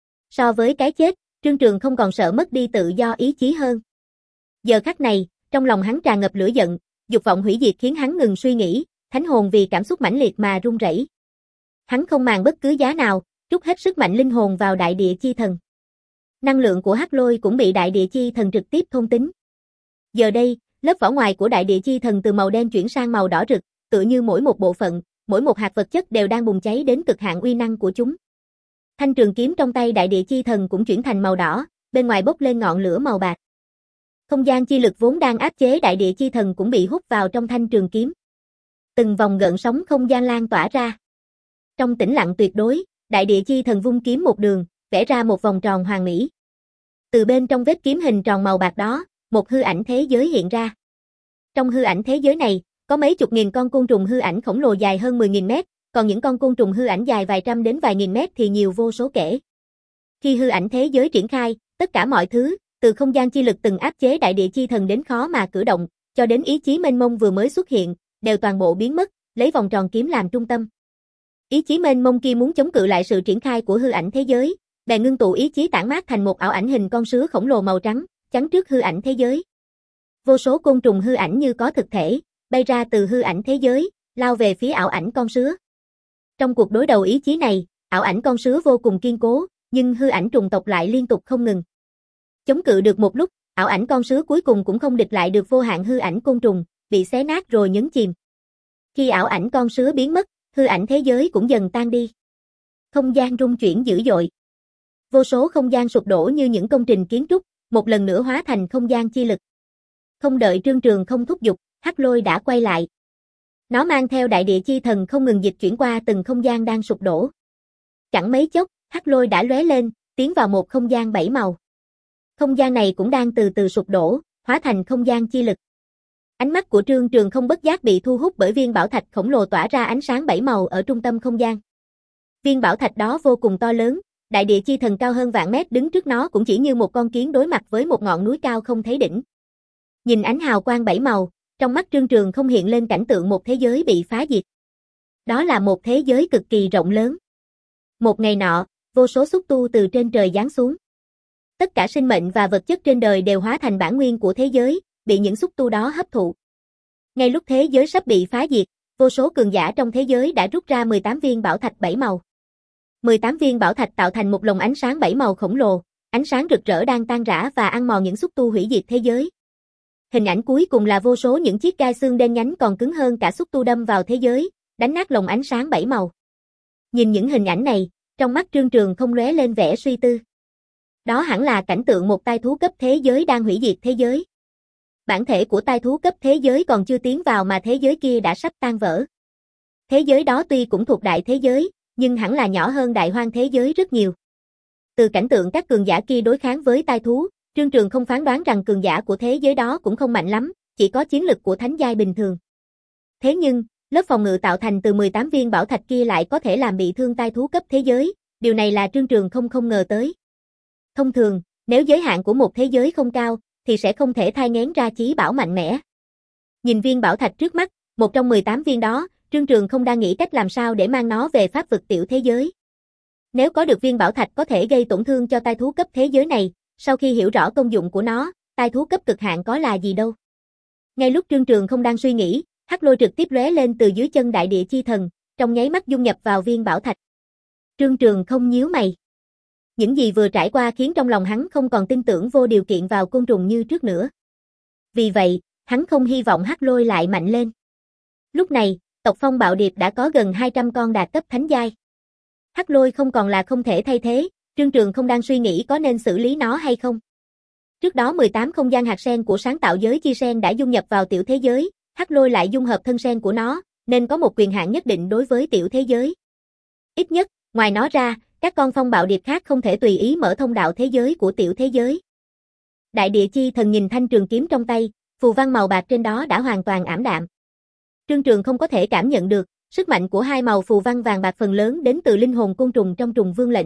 So với cái chết, Trương Trường không còn sợ mất đi tự do ý chí hơn. Giờ khắc này, trong lòng hắn tràn ngập lửa giận, dục vọng hủy diệt khiến hắn ngừng suy nghĩ, thánh hồn vì cảm xúc mãnh liệt mà run rẩy. Hắn không màng bất cứ giá nào, trút hết sức mạnh linh hồn vào đại địa chi thần. Năng lượng của Hắc Lôi cũng bị đại địa chi thần trực tiếp thôn tính. Giờ đây, lớp vỏ ngoài của đại địa chi thần từ màu đen chuyển sang màu đỏ rực, tựa như mỗi một bộ phận, mỗi một hạt vật chất đều đang bùng cháy đến cực hạn uy năng của chúng. Thanh trường kiếm trong tay đại địa chi thần cũng chuyển thành màu đỏ, bên ngoài bốc lên ngọn lửa màu bạc. Không gian chi lực vốn đang áp chế đại địa chi thần cũng bị hút vào trong thanh trường kiếm. Từng vòng gợn sóng không gian lan tỏa ra. Trong tĩnh lặng tuyệt đối, đại địa chi thần vung kiếm một đường, vẽ ra một vòng tròn hoàn mỹ. Từ bên trong vết kiếm hình tròn màu bạc đó, một hư ảnh thế giới hiện ra. Trong hư ảnh thế giới này, có mấy chục nghìn con côn trùng hư ảnh khổng lồ dài hơn mười nghìn mét, còn những con côn trùng hư ảnh dài vài trăm đến vài nghìn mét thì nhiều vô số kể. Khi hư ảnh thế giới triển khai, tất cả mọi thứ, từ không gian chi lực từng áp chế đại địa chi thần đến khó mà cử động, cho đến ý chí mênh mông vừa mới xuất hiện, đều toàn bộ biến mất, lấy vòng tròn kiếm làm trung tâm. Ý chí mênh mông kia muốn chống cự lại sự triển khai của hư ảnh thế giới, bèn ngưng tụ ý chí tản mát thành một ảo ảnh hình con sứa khổng lồ màu trắng, chắn trước hư ảnh thế giới. Vô số côn trùng hư ảnh như có thực thể, bay ra từ hư ảnh thế giới, lao về phía ảo ảnh con sứa. Trong cuộc đối đầu ý chí này, ảo ảnh con sứa vô cùng kiên cố, nhưng hư ảnh trùng tộc lại liên tục không ngừng. Chống cự được một lúc, ảo ảnh con sứa cuối cùng cũng không địch lại được vô hạn hư ảnh côn trùng, bị xé nát rồi nhấn chìm. Khi ảo ảnh con sứa biến mất, hư ảnh thế giới cũng dần tan đi. Không gian rung chuyển dữ dội. Vô số không gian sụp đổ như những công trình kiến trúc, một lần nữa hóa thành không gian chi lực. Không đợi Trương Trường không thúc giục, Hắc Lôi đã quay lại. Nó mang theo đại địa chi thần không ngừng dịch chuyển qua từng không gian đang sụp đổ. Chẳng mấy chốc, Hắc Lôi đã lóe lên, tiến vào một không gian bảy màu. Không gian này cũng đang từ từ sụp đổ, hóa thành không gian chi lực. Ánh mắt của Trương Trường không bất giác bị thu hút bởi viên bảo thạch khổng lồ tỏa ra ánh sáng bảy màu ở trung tâm không gian. Viên bảo thạch đó vô cùng to lớn, đại địa chi thần cao hơn vạn mét đứng trước nó cũng chỉ như một con kiến đối mặt với một ngọn núi cao không thấy đỉnh. Nhìn ánh hào quang bảy màu, trong mắt Trương Trường không hiện lên cảnh tượng một thế giới bị phá diệt. Đó là một thế giới cực kỳ rộng lớn. Một ngày nọ, vô số xúc tu từ trên trời giáng xuống. Tất cả sinh mệnh và vật chất trên đời đều hóa thành bản nguyên của thế giới, bị những xúc tu đó hấp thụ. Ngay lúc thế giới sắp bị phá diệt, vô số cường giả trong thế giới đã rút ra mười tám viên bảo thạch bảy màu. mười tám viên bảo thạch tạo thành một lồng ánh sáng bảy màu khổng lồ, ánh sáng rực rỡ đang tan rã và ăn mòn những xúc tu hủy diệt thế giới. Hình ảnh cuối cùng là vô số những chiếc gai xương đen nhánh còn cứng hơn cả xúc tu đâm vào thế giới, đánh nát lồng ánh sáng bảy màu. Nhìn những hình ảnh này, trong mắt Trương Trường không lóe lên vẻ suy tư. Đó hẳn là cảnh tượng một tai thú cấp thế giới đang hủy diệt thế giới. Bản thể của tai thú cấp thế giới còn chưa tiến vào mà thế giới kia đã sắp tan vỡ. Thế giới đó tuy cũng thuộc đại thế giới, nhưng hẳn là nhỏ hơn đại hoang thế giới rất nhiều. Từ cảnh tượng các cường giả kia đối kháng với tai thú, Trương Trường không phán đoán rằng cường giả của thế giới đó cũng không mạnh lắm, chỉ có chiến lực của thánh giai bình thường. Thế nhưng, lớp phòng ngự tạo thành từ mười tám viên bảo thạch kia lại có thể làm bị thương tai thú cấp thế giới, điều này là Trương Trường không không ngờ tới. Thông thường, nếu giới hạn của một thế giới không cao, thì sẽ không thể thai nghén ra chí bảo mạnh mẽ. Nhìn viên bảo thạch trước mắt, một trong mười tám viên đó, Trương Trường không đang nghĩ cách làm sao để mang nó về pháp vực tiểu thế giới. Nếu có được viên bảo thạch có thể gây tổn thương cho tai thú cấp thế giới này, sau khi hiểu rõ công dụng của nó, tai thú cấp cực hạn có là gì đâu. Ngay lúc Trương Trường không đang suy nghĩ, Hắc Lôi trực tiếp lóe lên từ dưới chân đại địa chi thần, trong nháy mắt dung nhập vào viên bảo thạch. Trương Trường không nhíu mày. Những gì vừa trải qua khiến trong lòng hắn không còn tin tưởng vô điều kiện vào côn trùng như trước nữa. Vì vậy, hắn không hy vọng Hắc Lôi lại mạnh lên. Lúc này, tộc Phong Bạo Điệp đã có gần hai trăm con đạt cấp thánh giai. Hắc Lôi không còn là không thể thay thế, Trương Trường không đang suy nghĩ có nên xử lý nó hay không. Trước đó mười tám không gian hạt sen của sáng tạo giới chi sen đã dung nhập vào tiểu thế giới, Hắc Lôi lại dung hợp thân sen của nó, nên có một quyền hạn nhất định đối với tiểu thế giới. Ít nhất, ngoài nó ra, các con phong bạo điệp khác không thể tùy ý mở thông đạo thế giới của tiểu thế giới. Đại địa chi thần nhìn thanh trường kiếm trong tay, phù văn màu bạc trên đó đã hoàn toàn ảm đạm. Trương Trường không có thể cảm nhận được, sức mạnh của hai màu phù văn vàng bạc phần lớn đến từ linh hồn côn trùng trong trùng vương lệnh.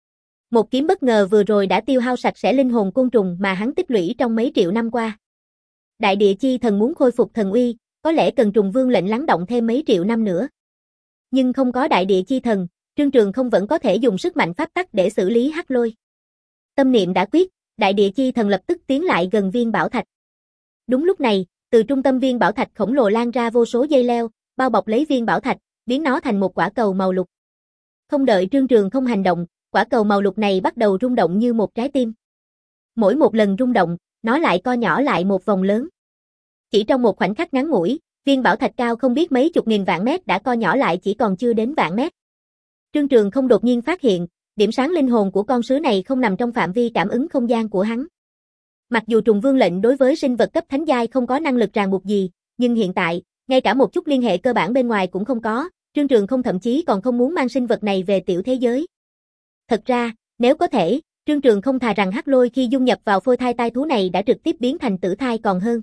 Một kiếm bất ngờ vừa rồi đã tiêu hao sạch sẽ linh hồn côn trùng mà hắn tích lũy trong mấy triệu năm qua. Đại địa chi thần muốn khôi phục thần uy, có lẽ cần trùng vương lệnh lắng động thêm mấy triệu năm nữa. Nhưng không có đại địa chi thần, Trương Trường không vẫn có thể dùng sức mạnh pháp tắc để xử lý Hắc Lôi. Tâm niệm đã quyết, đại địa chi thần lập tức tiến lại gần viên bảo thạch. Đúng lúc này, từ trung tâm viên bảo thạch khổng lồ lan ra vô số dây leo, bao bọc lấy viên bảo thạch, biến nó thành một quả cầu màu lục. Không đợi Trương Trường không hành động, quả cầu màu lục này bắt đầu rung động như một trái tim. Mỗi một lần rung động, nó lại co nhỏ lại một vòng lớn. Chỉ trong một khoảnh khắc ngắn ngủi, viên bảo thạch cao không biết mấy chục nghìn vạn mét đã co nhỏ lại chỉ còn chưa đến vạn mét. Trương Trường không đột nhiên phát hiện, điểm sáng linh hồn của con sứ này không nằm trong phạm vi cảm ứng không gian của hắn. Mặc dù trùng vương lệnh đối với sinh vật cấp thánh giai không có năng lực ràng buộc gì, nhưng hiện tại, ngay cả một chút liên hệ cơ bản bên ngoài cũng không có, Trương Trường không thậm chí còn không muốn mang sinh vật này về tiểu thế giới. Thật ra, nếu có thể, Trương Trường không thà rằng Hắc Lôi khi dung nhập vào phôi thai tai thú này đã trực tiếp biến thành tử thai còn hơn.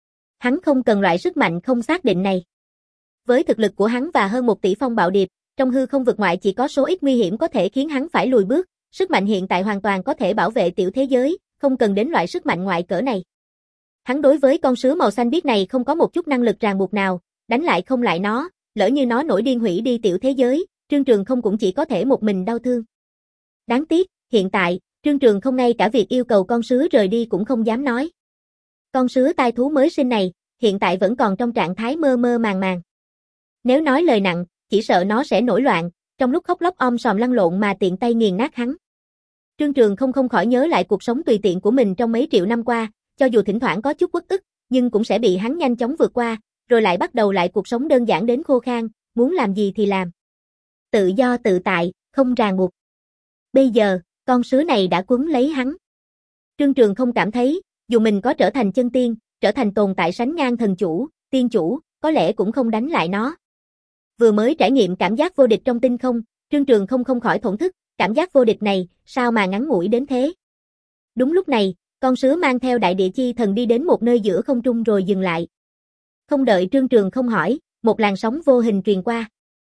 Hắn không cần loại sức mạnh không xác định này. Với thực lực của hắn và hơn một tỷ phong bạo điệp, trong hư không vực ngoại chỉ có số ít nguy hiểm có thể khiến hắn phải lùi bước, sức mạnh hiện tại hoàn toàn có thể bảo vệ tiểu thế giới, không cần đến loại sức mạnh ngoại cỡ này. Hắn đối với con sứ màu xanh biếc này không có một chút năng lực ràng buộc nào, đánh lại không lại nó, lỡ như nó nổi điên hủy đi tiểu thế giới, Trương Trường không cũng chỉ có thể một mình đau thương. Đáng tiếc, hiện tại, Trương Trường không ngay cả việc yêu cầu con sứ rời đi cũng không dám nói. Con sứ tai thú mới sinh này, hiện tại vẫn còn trong trạng thái mơ mơ màng màng. Nếu nói lời nặng, chỉ sợ nó sẽ nổi loạn, trong lúc khóc lóc om sòm lăn lộn mà tiện tay nghiền nát hắn. Trương Trường không không khỏi nhớ lại cuộc sống tùy tiện của mình trong mấy triệu năm qua, cho dù thỉnh thoảng có chút uất ức, nhưng cũng sẽ bị hắn nhanh chóng vượt qua, rồi lại bắt đầu lại cuộc sống đơn giản đến khô khan, muốn làm gì thì làm. Tự do tự tại, không ràng buộc. Bây giờ, con sứ này đã quấn lấy hắn. Trương Trường không cảm thấy, dù mình có trở thành chân tiên, trở thành tồn tại sánh ngang thần chủ, tiên chủ, có lẽ cũng không đánh lại nó. Vừa mới trải nghiệm cảm giác vô địch trong tinh không, Trương Trường không không khỏi thổn thức, cảm giác vô địch này, sao mà ngắn ngủi đến thế. Đúng lúc này, con sứ mang theo đại địa chi thần đi đến một nơi giữa không trung rồi dừng lại. Không đợi Trương Trường không hỏi, một làn sóng vô hình truyền qua.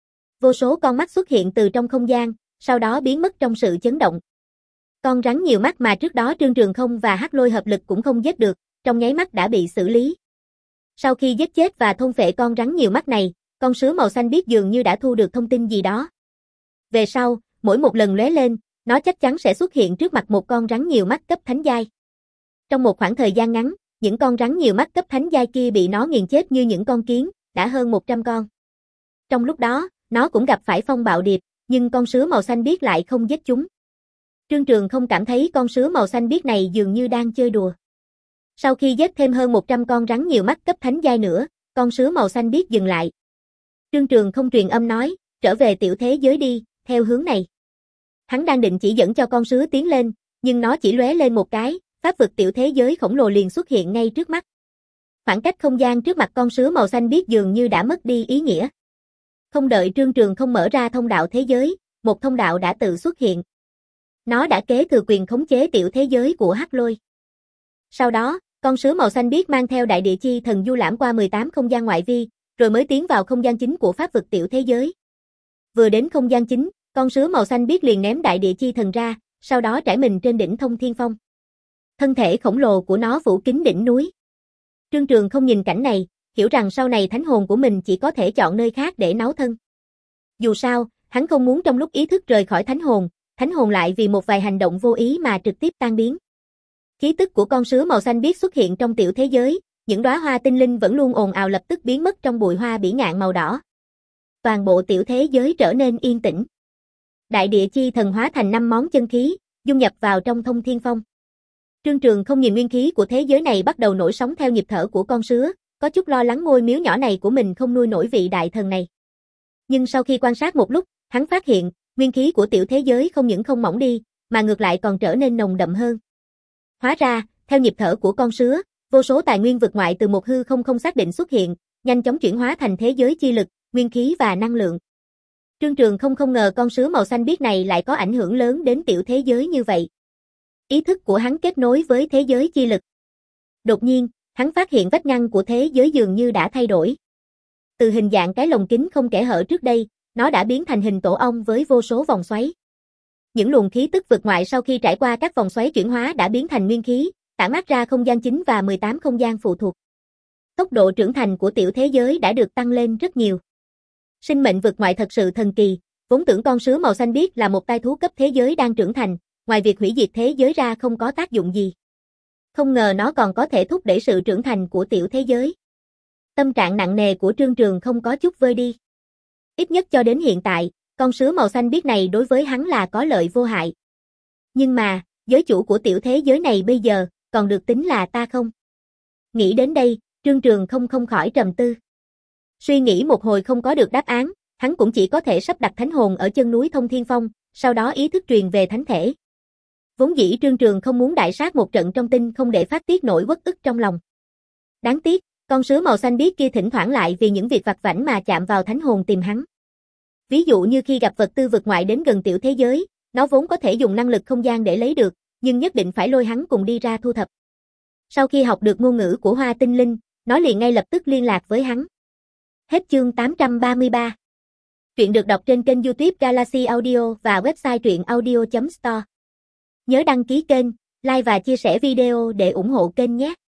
Vô số con mắt xuất hiện từ trong không gian, sau đó biến mất trong sự chấn động. Con rắn nhiều mắt mà trước đó Trương Trường không và Hắc Lôi hợp lực cũng không giết được, trong nháy mắt đã bị xử lý. Sau khi giết chết và thôn phệ con rắn nhiều mắt này, con sứ màu xanh biếc dường như đã thu được thông tin gì đó. Về sau, mỗi một lần lóe lên, nó chắc chắn sẽ xuất hiện trước mặt một con rắn nhiều mắt cấp thánh giai. Trong một khoảng thời gian ngắn, những con rắn nhiều mắt cấp thánh giai kia bị nó nghiền chết như những con kiến, đã hơn một trăm con. Trong lúc đó, nó cũng gặp phải phong bạo điệp, nhưng con sứ màu xanh biếc lại không giết chúng. Trương Trường không cảm thấy con sứ màu xanh biếc này dường như đang chơi đùa. Sau khi giết thêm hơn một trăm con rắn nhiều mắt cấp thánh giai nữa, con sứ màu xanh biếc dừng lại. Trương Trường không truyền âm nói, trở về tiểu thế giới đi, theo hướng này. Hắn đang định chỉ dẫn cho con sứ tiến lên, nhưng nó chỉ lóe lên một cái, pháp vực tiểu thế giới khổng lồ liền xuất hiện ngay trước mắt. Khoảng cách không gian trước mặt con sứ màu xanh biếc dường như đã mất đi ý nghĩa. Không đợi Trương Trường không mở ra thông đạo thế giới, một thông đạo đã tự xuất hiện. Nó đã kế thừa quyền khống chế tiểu thế giới của Hắc Lôi. Sau đó, con sứ màu xanh biếc mang theo đại địa chi thần du lãm qua mười tám không gian ngoại vi, rồi mới tiến vào không gian chính của pháp vực tiểu thế giới. Vừa đến không gian chính, con sứ màu xanh biếc liền ném đại địa chi thần ra, sau đó trải mình trên đỉnh Thông Thiên Phong. Thân thể khổng lồ của nó phủ kín đỉnh núi. Trương Trường không nhìn cảnh này, hiểu rằng sau này thánh hồn của mình chỉ có thể chọn nơi khác để náu thân. Dù sao, hắn không muốn trong lúc ý thức rời khỏi thánh hồn, thánh hồn lại vì một vài hành động vô ý mà trực tiếp tan biến. Khí tức của con sứ màu xanh biếc xuất hiện trong tiểu thế giới, những đóa hoa tinh linh vẫn luôn ồn ào lập tức biến mất trong bụi hoa bỉ ngạn màu đỏ. Toàn bộ tiểu thế giới trở nên yên tĩnh. Đại địa chi thần hóa thành năm món chân khí, dung nhập vào trong Thông Thiên Phong. Trương Trường không nhìn nguyên khí của thế giới này bắt đầu nổi sóng theo nhịp thở của con sứa, có chút lo lắng ngôi miếu nhỏ này của mình không nuôi nổi vị đại thần này. Nhưng sau khi quan sát một lúc, hắn phát hiện, nguyên khí của tiểu thế giới không những không mỏng đi, mà ngược lại còn trở nên nồng đậm hơn. Hóa ra, theo nhịp thở của con sứa, vô số tài nguyên vực ngoại từ một hư không không xác định xuất hiện, nhanh chóng chuyển hóa thành thế giới chi lực, nguyên khí và năng lượng. Trương Trường không không ngờ con sứa màu xanh biếc này lại có ảnh hưởng lớn đến tiểu thế giới như vậy. Ý thức của hắn kết nối với thế giới chi lực. Đột nhiên, hắn phát hiện vách ngăn của thế giới dường như đã thay đổi. Từ hình dạng cái lồng kính không kẽ hở trước đây, nó đã biến thành hình tổ ong với vô số vòng xoáy. Những luồng khí tức vực ngoại sau khi trải qua các vòng xoáy chuyển hóa đã biến thành nguyên khí, tản mát ra không gian chính và mười tám không gian phụ thuộc. Tốc độ trưởng thành của tiểu thế giới đã được tăng lên rất nhiều. Sinh mệnh vực ngoại thật sự thần kỳ, vốn tưởng con sứa màu xanh biếc là một tai thú cấp thế giới đang trưởng thành, ngoài việc hủy diệt thế giới ra không có tác dụng gì. Không ngờ nó còn có thể thúc đẩy sự trưởng thành của tiểu thế giới. Tâm trạng nặng nề của Trương Trường không có chút vơi đi. Ít nhất cho đến hiện tại, con sứa màu xanh biếc này đối với hắn là có lợi vô hại. Nhưng mà, giới chủ của tiểu thế giới này bây giờ, còn được tính là ta không? Nghĩ đến đây, Trương Trường không không khỏi trầm tư. Suy nghĩ một hồi không có được đáp án, hắn cũng chỉ có thể sắp đặt thánh hồn ở chân núi Thông Thiên Phong, sau đó ý thức truyền về thánh thể. Vốn dĩ Trương Trường không muốn đại sát một trận trong tinh không để phát tiết nỗi uất ức trong lòng. Đáng tiếc, con sứa màu xanh biếc kia thỉnh thoảng lại vì những việc vặt vãnh mà chạm vào thánh hồn tìm hắn. Ví dụ như khi gặp vật tư vực ngoại đến gần tiểu thế giới, nó vốn có thể dùng năng lực không gian để lấy được, nhưng nhất định phải lôi hắn cùng đi ra thu thập. Sau khi học được ngôn ngữ của Hoa Tinh Linh, nó liền ngay lập tức liên lạc với hắn. Hết chương tám trăm ba mươi ba. Truyện được đọc trên kênh YouTube Galaxy Audio và website truyện audio chấm store. Nhớ đăng ký kênh, like và chia sẻ video để ủng hộ kênh nhé.